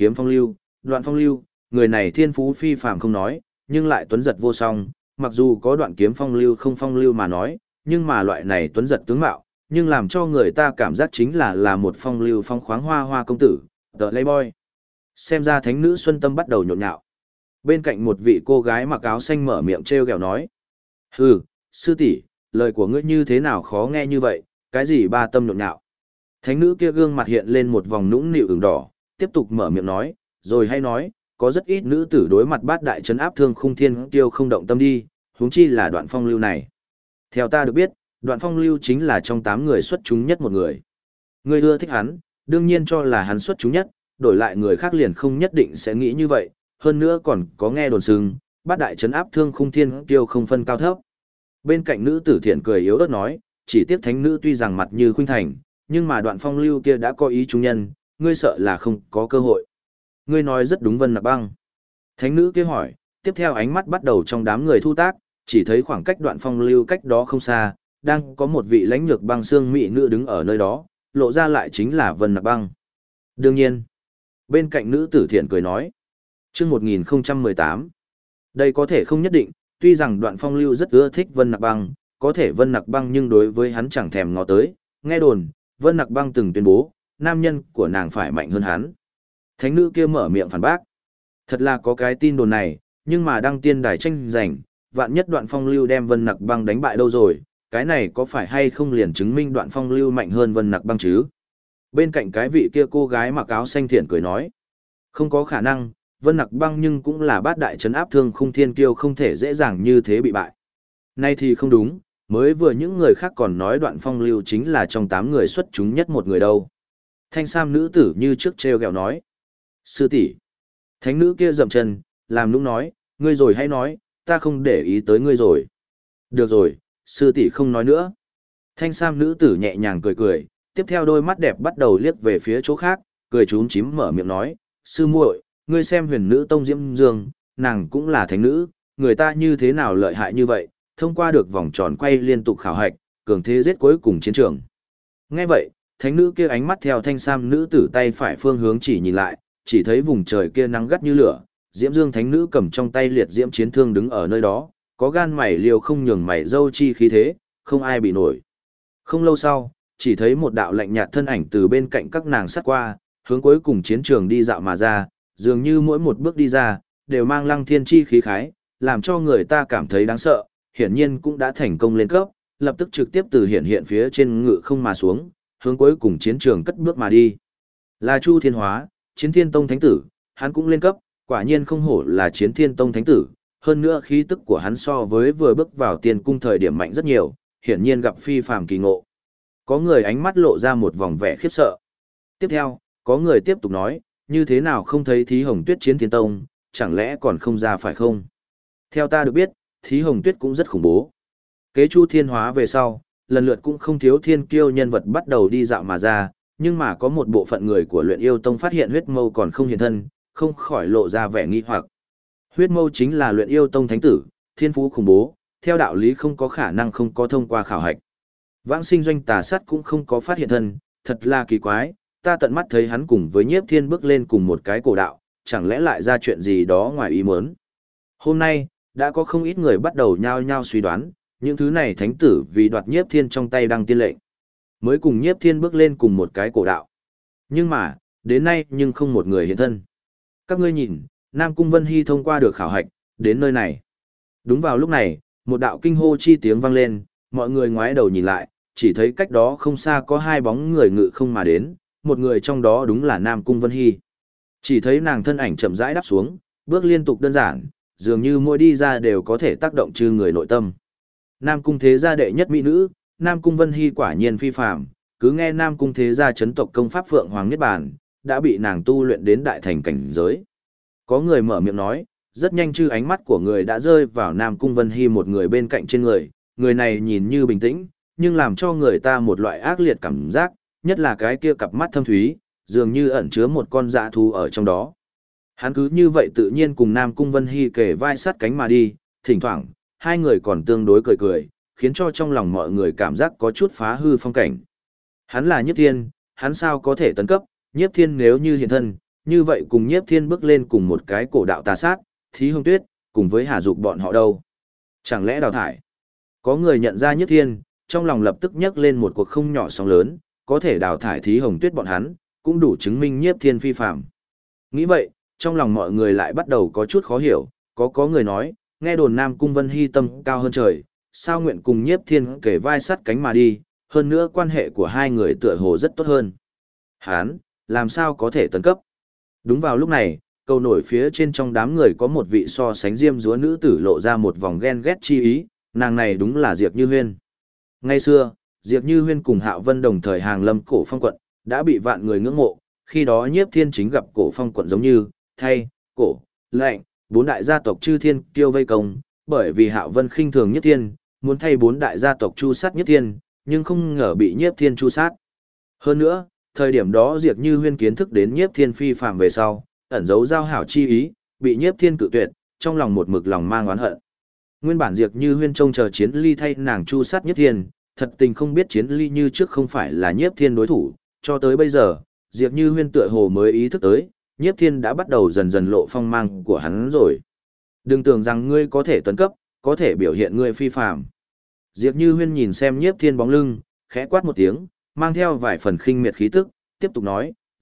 phong lưu, người này thiên phú phi phàm không nói, nhưng lại tuấn giật vô song, mặc dù có Đoạn kiếm phong lưu không phong lưu mà nói, nhưng mà loại này tuấn giật tướng mạo, nhưng làm cho người ta cảm giác chính là một phong lưu phong khoáng hoa hoa công tử, the Playboy. Xem ra thánh nữ Xuân Tâm bắt đầu nhộn nhạo. Bên cạnh một vị cô gái mặc áo xanh mở miệng trêu ghẹo nói: "Hừ, sư tỷ, lời của ngươi như thế nào khó nghe như vậy, cái gì ba tâm nhộn nhạo?" Thánh nữ kia gương mặt hiện lên một vòng nũng nịu ửng đỏ, tiếp tục mở miệng nói, rồi hay nói, có rất ít nữ tử đối mặt bát đại trấn áp thương khung thiên tiêu không động tâm đi, huống chi là Đoạn phong lưu này. Theo ta được biết, Đoạn phong lưu chính là trong 8 người xuất chúng nhất một người. Ngươi ưa thích hắn, đương nhiên cho là hắn xuất chúng nhất, đổi lại người khác liền không nhất định sẽ nghĩ như vậy, hơn nữa còn có nghe đồn sừng, bát đại trấn áp thương khung thiên tiêu không phân cao thấp. Bên cạnh nữ tử thiện cười yếu ớt nói, chỉ tiếc thánh nữ tuy rằng mặt như khuynh thành, nhưng mà Đoạn phong lưu kia đã có ý trung nhân, ngươi sợ là không có cơ hội. Ngươi nói rất đúng Vân Nặc Băng. Thánh nữ kia hỏi, tiếp theo ánh mắt bắt đầu trong đám người thu tác, chỉ thấy khoảng cách Đoạn phong lưu cách đó không xa, đang có một vị lãnh nhược băng xương mỹ nữ đứng ở nơi đó, lộ ra lại chính là Vân Nặc Băng. Đương nhiên, bên cạnh nữ tử thiện cười nói, chương 1018, đây có thể không nhất định, tuy rằng Đoạn phong lưu rất ưa thích Vân Nặc Băng, có thể Vân Nặc Băng nhưng đối với hắn chẳng thèm ngó tới, nghe đồn, Vân Nặc Băng từng tuyên bố, nam nhân của nàng phải mạnh hơn hắn. Thánh nữ kia mở miệng phản bác. Thật là có cái tin đồn này, nhưng mà đăng tiên đài tranh giành, vạn nhất Đoạn Phong Lưu đem Vân Nặc Băng đánh bại đâu rồi, cái này có phải hay không liền chứng minh Đoạn Phong Lưu mạnh hơn Vân Nặc Băng chứ? Bên cạnh cái vị kia cô gái mặc áo xanh thiện cười nói, không có khả năng, Vân Nặc Băng nhưng cũng là bát đại trấn áp thương khung thiên kiêu không thể dễ dàng như thế bị bại. Nay thì không đúng, mới vừa những người khác còn nói Đoạn Phong Lưu chính là trong 8 người xuất chúng nhất một người đâu. Thanh sam nữ tử như trước treo gẹo nói, sư tỷ. Thánh nữ kia dậm chân, làm nũng nói, ngươi rồi hay nói, ta không để ý tới ngươi rồi. Được rồi, sư tỷ không nói nữa. Thanh sam nữ tử nhẹ nhàng cười cười, tiếp theo đôi mắt đẹp bắt đầu liếc về phía chỗ khác, cười chúm chím mở miệng nói, sư muội, ngươi xem huyền nữ tông Diễm Dương, nàng cũng là thánh nữ, người ta như thế nào lợi hại như vậy, thông qua được vòng tròn quay liên tục khảo hạch, cường thế giết cuối cùng chiến trường. Nghe vậy, thánh nữ kia ánh mắt theo thanh sam nữ tử tay phải phương hướng chỉ nhìn lại, chỉ thấy vùng trời kia nắng gắt như lửa, Diễm Dương thánh nữ cầm trong tay liệt diễm chiến thương đứng ở nơi đó, có gan mày liều không nhường mày dâu chi khí thế, không ai bị nổi. Không lâu sau, chỉ thấy một đạo lạnh nhạt thân ảnh từ bên cạnh các nàng sát qua, hướng cuối cùng chiến trường đi dạo mà ra, dường như mỗi một bước đi ra, đều mang lăng thiên chi khí khái, làm cho người ta cảm thấy đáng sợ, hiển nhiên cũng đã thành công lên cấp, lập tức trực tiếp từ hiện phía trên ngự không mà xuống, hướng cuối cùng chiến trường cất bước mà đi. Là Chu Thiên Hóa, Chiến Thiên Tông Thánh Tử, hắn cũng lên cấp, quả nhiên không hổ là Chiến Thiên Tông Thánh Tử, hơn nữa khí tức của hắn so với vừa bước vào tiên cung thời điểm mạnh rất nhiều, hiển nhiên gặp phi phàm kỳ ngộ. Có người ánh mắt lộ ra một vòng vẻ khiếp sợ. Tiếp theo, có người tiếp tục nói, như thế nào không thấy Thí Hồng Tuyết Chiến Thiên Tông, chẳng lẽ còn không ra phải không? Theo ta được biết, Thí Hồng Tuyết cũng rất khủng bố. Kế Chu Thiên Hóa về sau, lần lượt cũng không thiếu thiên kiêu nhân vật bắt đầu đi dạo mà ra, nhưng mà có một bộ phận người của luyện yêu tông phát hiện huyết mâu còn không hiện thân, không khỏi lộ ra vẻ nghi hoặc. Huyết mâu chính là luyện yêu tông thánh tử, thiên phú khủng bố, theo đạo lý không có khả năng không có thông qua khảo hạch. Vãng sinh doanh tà sát cũng không có phát hiện thân, thật là kỳ quái, ta tận mắt thấy hắn cùng với nhiếp thiên bước lên cùng một cái cổ đạo, chẳng lẽ lại ra chuyện gì đó ngoài ý muốn. Hôm nay, đã có không ít người bắt đầu nhao nhao suy đoán, những thứ này thánh tử vì đoạt nhiếp thiên trong tay đăng tiên lệnh, mới cùng nhiếp thiên bước lên cùng một cái cổ đạo. Nhưng mà, đến nay nhưng không một người hiện thân. Các ngươi nhìn, Nam Cung Vân Hy thông qua được khảo hạch, đến nơi này. Đúng vào lúc này, một đạo kinh hô chi tiếng vang lên, mọi người ngoái đầu nhìn lại, chỉ thấy cách đó không xa có hai bóng người ngự không mà đến, một người trong đó đúng là Nam Cung Vân Hy. Chỉ thấy nàng thân ảnh chậm rãi đáp xuống, bước liên tục đơn giản, dường như mỗi đi ra đều có thể tác động trừ người nội tâm. Nam Cung thế gia đệ nhất mỹ nữ, Nam Cung Vân Hy quả nhiên phi phàm, cứ nghe Nam Cung thế gia chấn tộc công pháp Phượng Hoàng Niết Bàn, đã bị nàng tu luyện đến đại thành cảnh giới. Có người mở miệng nói, rất nhanh chư ánh mắt của người đã rơi vào Nam Cung Vân Hy một người bên cạnh trên người này nhìn như bình tĩnh, nhưng làm cho người ta một loại ác liệt cảm giác, nhất là cái kia cặp mắt thâm thúy, dường như ẩn chứa một con dã thú ở trong đó. Hắn cứ như vậy tự nhiên cùng Nam Cung Vân Hy kề vai sát cánh mà đi, thỉnh thoảng, hai người còn tương đối cười cười, khiến cho trong lòng mọi người cảm giác có chút phá hư phong cảnh. Hắn là Nhiếp Thiên, hắn sao có thể tấn cấp, Nhiếp Thiên nếu như hiện thân, như vậy cùng Nhiếp Thiên bước lên cùng một cái cổ đạo tà sát, Thí Hồng Tuyết, cùng với Hà Dục bọn họ đâu. Chẳng lẽ đào thải? Có người nhận ra Nhiếp Thiên, trong lòng lập tức nhấc lên một cuộc không nhỏ sóng lớn, có thể đào thải Thí Hồng Tuyết bọn hắn, cũng đủ chứng minh Nhiếp Thiên phi phàm. Nghĩ vậy, trong lòng mọi người lại bắt đầu có chút khó hiểu, có người nói, nghe đồn Nam Cung Vân Hy tâm cao hơn trời, sao nguyện cùng Nhiếp Thiên kể vai sắt cánh mà đi, hơn nữa quan hệ của hai người tựa hồ rất tốt hơn. Hán, làm sao có thể tấn cấp? Đúng vào lúc này, cầu nổi phía trên trong đám người có một vị so sánh diêm dúa nữ tử lộ ra một vòng ghen ghét chi ý, nàng này đúng là Diệp Như Huyên. Ngay xưa, Diệp Như Huyên cùng Hạo Vân đồng thời hàng lâm Cổ Phong quận, đã bị vạn người ngưỡng mộ, khi đó Nhiếp Thiên chính gặp Cổ Phong quận giống như, thay, cổ, lệnh, bốn đại gia tộc chư thiên kiêu vây công, bởi vì Hạo Vân khinh thường Nhiếp Thiên, muốn thay bốn đại gia tộc chu sát Nhiếp Thiên, nhưng không ngờ bị Nhiếp Thiên chu sát. Hơn nữa, thời điểm đó Diệp Như Huyên kiến thức đến Nhiếp Thiên phi phàm về sau, ẩn giấu giao hảo chi ý, bị Nhiếp Thiên cự tuyệt, trong lòng một mực lòng mang oán hận. Nguyên bản Diệp Như Huyên trông chờ Chiến Ly thay nàng chu sát Nhiếp Thiên, thật tình không biết Chiến Ly như trước không phải là Nhiếp Thiên đối thủ, cho tới bây giờ, Diệp Như Huyên tựa hồ mới ý thức tới, Nhiếp Thiên đã bắt đầu dần dần lộ phong mang của hắn rồi. Đừng tưởng rằng ngươi có thể tấn cấp, có thể biểu hiện ngươi phi phàm. Diệp Như Huyên nhìn xem Nhiếp Thiên bóng lưng, khẽ quát một tiếng, mang theo vài phần khinh miệt khí tức, tiếp tục nói,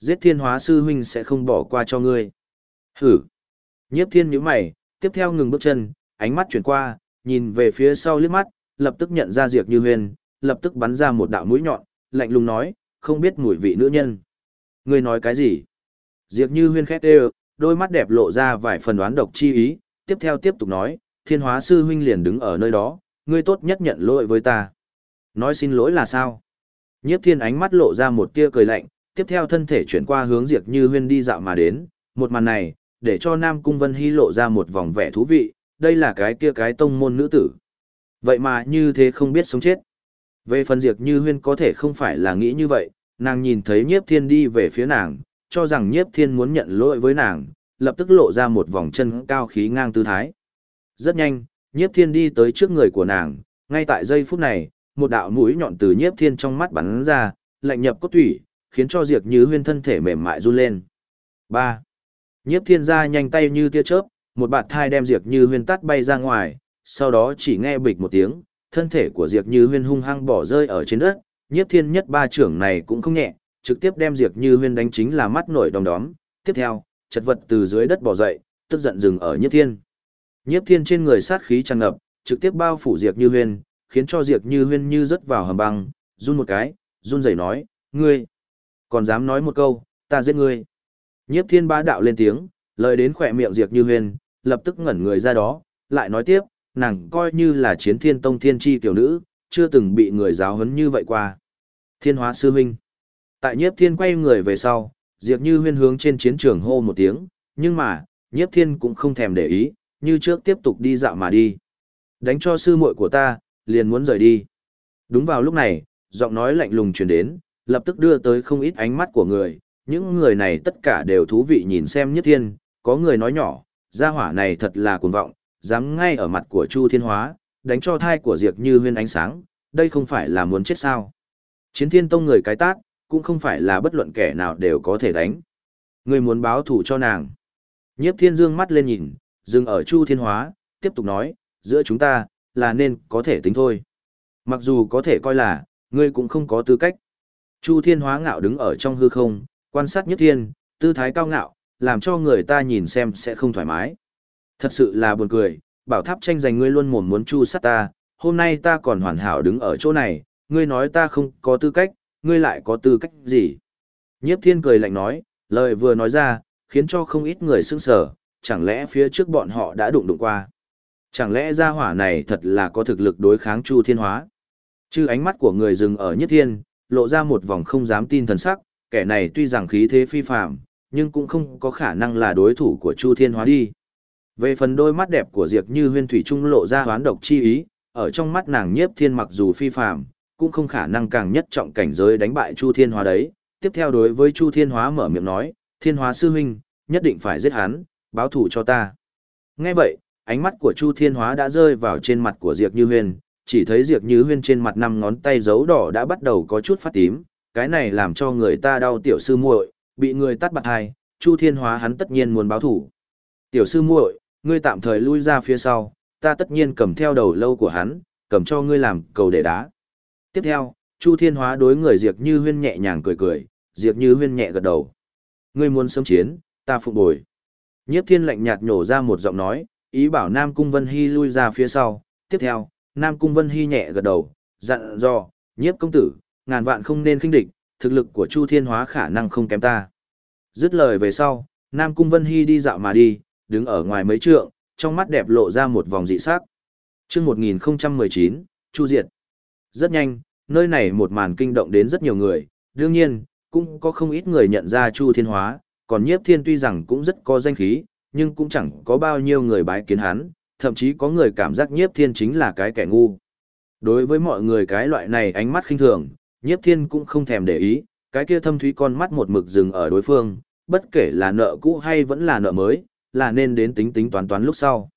Giết Thiên Hóa sư huynh sẽ không bỏ qua cho ngươi. Hử. Nhiếp Thiên nhíu mày, tiếp theo ngừng bước chân, ánh mắt chuyển qua, nhìn về phía sau liếc mắt, lập tức nhận ra Diệp Như Huyên, lập tức bắn ra một đạo mũi nhọn, lạnh lùng nói, không biết mùi vị nữ nhân. Ngươi nói cái gì? Diệp Như Huyên khét đều, đôi mắt đẹp lộ ra vài phần đoán độc chi ý, tiếp theo tiếp tục nói, Thiên Hóa sư huynh liền đứng ở nơi đó, ngươi tốt nhất nhận lỗi với ta. Nói xin lỗi là sao? Nhiếp Thiên ánh mắt lộ ra một tia cười lạnh, tiếp theo thân thể chuyển qua hướng Diệp Như Huyên đi dạo mà đến, một màn này, để cho Nam Cung Vân Hy lộ ra một vòng vẻ thú vị, đây là cái kia cái tông môn nữ tử. Vậy mà như thế không biết sống chết. Về phần Diệp Như Huyên có thể không phải là nghĩ như vậy, nàng nhìn thấy Nhiếp Thiên đi về phía nàng, cho rằng Nhiếp Thiên muốn nhận lỗi với nàng, lập tức lộ ra một vòng chân cao khí ngang tư thái. Rất nhanh, Nhiếp Thiên đi tới trước người của nàng, ngay tại giây phút này, một đạo mũi nhọn từ Nhiếp Thiên trong mắt bắn ra, lạnh nhập cốt tủy, khiến cho Diệp Như Huyên thân thể mềm mại run lên. 3. Nhiếp Thiên ra nhanh tay như tia chớp, một bạt thai đem Diệp Như Huyên tát bay ra ngoài, sau đó chỉ nghe bịch một tiếng, thân thể của Diệp Như Huyên hung hăng bỏ rơi ở trên đất, Nhiếp Thiên nhất ba trưởng này cũng không nhẹ, trực tiếp đem Diệp Như Huyên đánh chính là mắt nổi đom đóm, tiếp theo, chật vật từ dưới đất bò dậy, tức giận dừng ở Nhiếp Thiên. Nhiếp Thiên trên người sát khí tràn ngập, trực tiếp bao phủ Diệp Như Huyên, khiến cho Diệp Như Huyên như rớt vào hầm băng, run một cái, run rẩy nói, ngươi, còn dám nói một câu, ta giết ngươi. Nhiếp Thiên bá đạo lên tiếng, lời đến khỏe miệng Diệp Như Huyên, lập tức ngẩn người ra đó, lại nói tiếp, nàng coi như là Chiến Thiên Tông thiên chi tiểu nữ, chưa từng bị người giáo huấn như vậy qua. Thiên Hóa sư huynh. Tại Nhiếp Thiên quay người về sau, Diệp Như Huyên hướng trên chiến trường hô một tiếng, nhưng mà, Nhiếp Thiên cũng không thèm để ý, như trước tiếp tục đi dạo mà đi. Đánh cho sư muội của ta, liền muốn rời đi. Đúng vào lúc này, giọng nói lạnh lùng truyền đến, lập tức đưa tới không ít ánh mắt của người, những người này tất cả đều thú vị nhìn xem Nhiếp Thiên, có người nói nhỏ, gia hỏa này thật là cuồng vọng, dám ngay ở mặt của Chu Thiên Hóa, đánh cho thai của Diệp Như Huyên ánh sáng, đây không phải là muốn chết sao. Chiến Thiên Tông người cái tát, cũng không phải là bất luận kẻ nào đều có thể đánh. Người muốn báo thù cho nàng. Nhiếp Thiên dương mắt lên nhìn, dừng ở Chu Thiên Hóa, tiếp tục nói, giữa chúng ta, là nên có thể tính thôi. Mặc dù có thể coi là, ngươi cũng không có tư cách. Chu Thiên Hóa ngạo đứng ở trong hư không, quan sát Nhiếp Thiên, tư thái cao ngạo, làm cho người ta nhìn xem sẽ không thoải mái. Thật sự là buồn cười, bảo tháp tranh giành ngươi luôn mồm muốn chu sát ta, hôm nay ta còn hoàn hảo đứng ở chỗ này, ngươi nói ta không có tư cách, ngươi lại có tư cách gì? Nhiếp Thiên cười lạnh nói, lời vừa nói ra, khiến cho không ít người sững sờ, chẳng lẽ phía trước bọn họ đã đụng qua? Chẳng lẽ gia hỏa này thật là có thực lực đối kháng Chu Thiên Hóa? Chứ ánh mắt của người dừng ở Nhiếp Thiên, lộ ra một vòng không dám tin thần sắc, kẻ này tuy rằng khí thế phi phàm, nhưng cũng không có khả năng là đối thủ của Chu Thiên Hóa đi. Về phần đôi mắt đẹp của Diệp Như Huyên thủy trung lộ ra hoán độc chi ý, ở trong mắt nàng Nhiếp Thiên mặc dù phi phàm, cũng không khả năng càng nhất trọng cảnh giới đánh bại Chu Thiên Hóa đấy. Tiếp theo đối với Chu Thiên Hóa mở miệng nói, Thiên Hóa sư huynh, nhất định phải giết hắn, báo thù cho ta. Nghe vậy, ánh mắt của Chu Thiên Hóa đã rơi vào trên mặt của Diệp Như Huyên, chỉ thấy Diệp Như Huyên trên mặt 5 ngón tay dấu đỏ đã bắt đầu có chút phát tím, cái này làm cho người ta đau tiểu sư muội, bị người tát bạt hai, Chu Thiên Hóa hắn tất nhiên muốn báo thù. Tiểu sư muội, ngươi tạm thời lui ra phía sau, ta tất nhiên cầm theo đầu lâu của hắn, cầm cho ngươi làm cầu để đá. Tiếp theo, Chu Thiên Hóa đối người Diệp Như Huyên nhẹ nhàng cười cười, Diệp Như Huyên nhẹ gật đầu. Ngươi muốn sớm chiến, ta phục bồi. Nhiếp Thiên lạnh nhạt nhổ ra một giọng nói, ý bảo Nam Cung Vân Hy lui ra phía sau. Tiếp theo, Nam Cung Vân Hy nhẹ gật đầu, dặn dò, Nhiếp công tử, ngàn vạn không nên khinh địch, thực lực của Chu Thiên Hóa khả năng không kém ta. Dứt lời về sau, Nam Cung Vân Hy đi dạo mà đi, đứng ở ngoài mấy trượng, trong mắt đẹp lộ ra một vòng dị sắc. Chương 1019, Chu Diệt. Rất nhanh, nơi này một màn kinh động đến rất nhiều người, đương nhiên, cũng có không ít người nhận ra Chu Thiên Hóa, còn Nhiếp Thiên tuy rằng cũng rất có danh khí, nhưng cũng chẳng có bao nhiêu người bái kiến hắn, thậm chí có người cảm giác Nhiếp Thiên chính là cái kẻ ngu. Đối với mọi người cái loại này ánh mắt khinh thường, Nhiếp Thiên cũng không thèm để ý, cái kia thâm thúy con mắt một mực dừng ở đối phương, bất kể là nợ cũ hay vẫn là nợ mới, là nên đến tính tính toán toán lúc sau.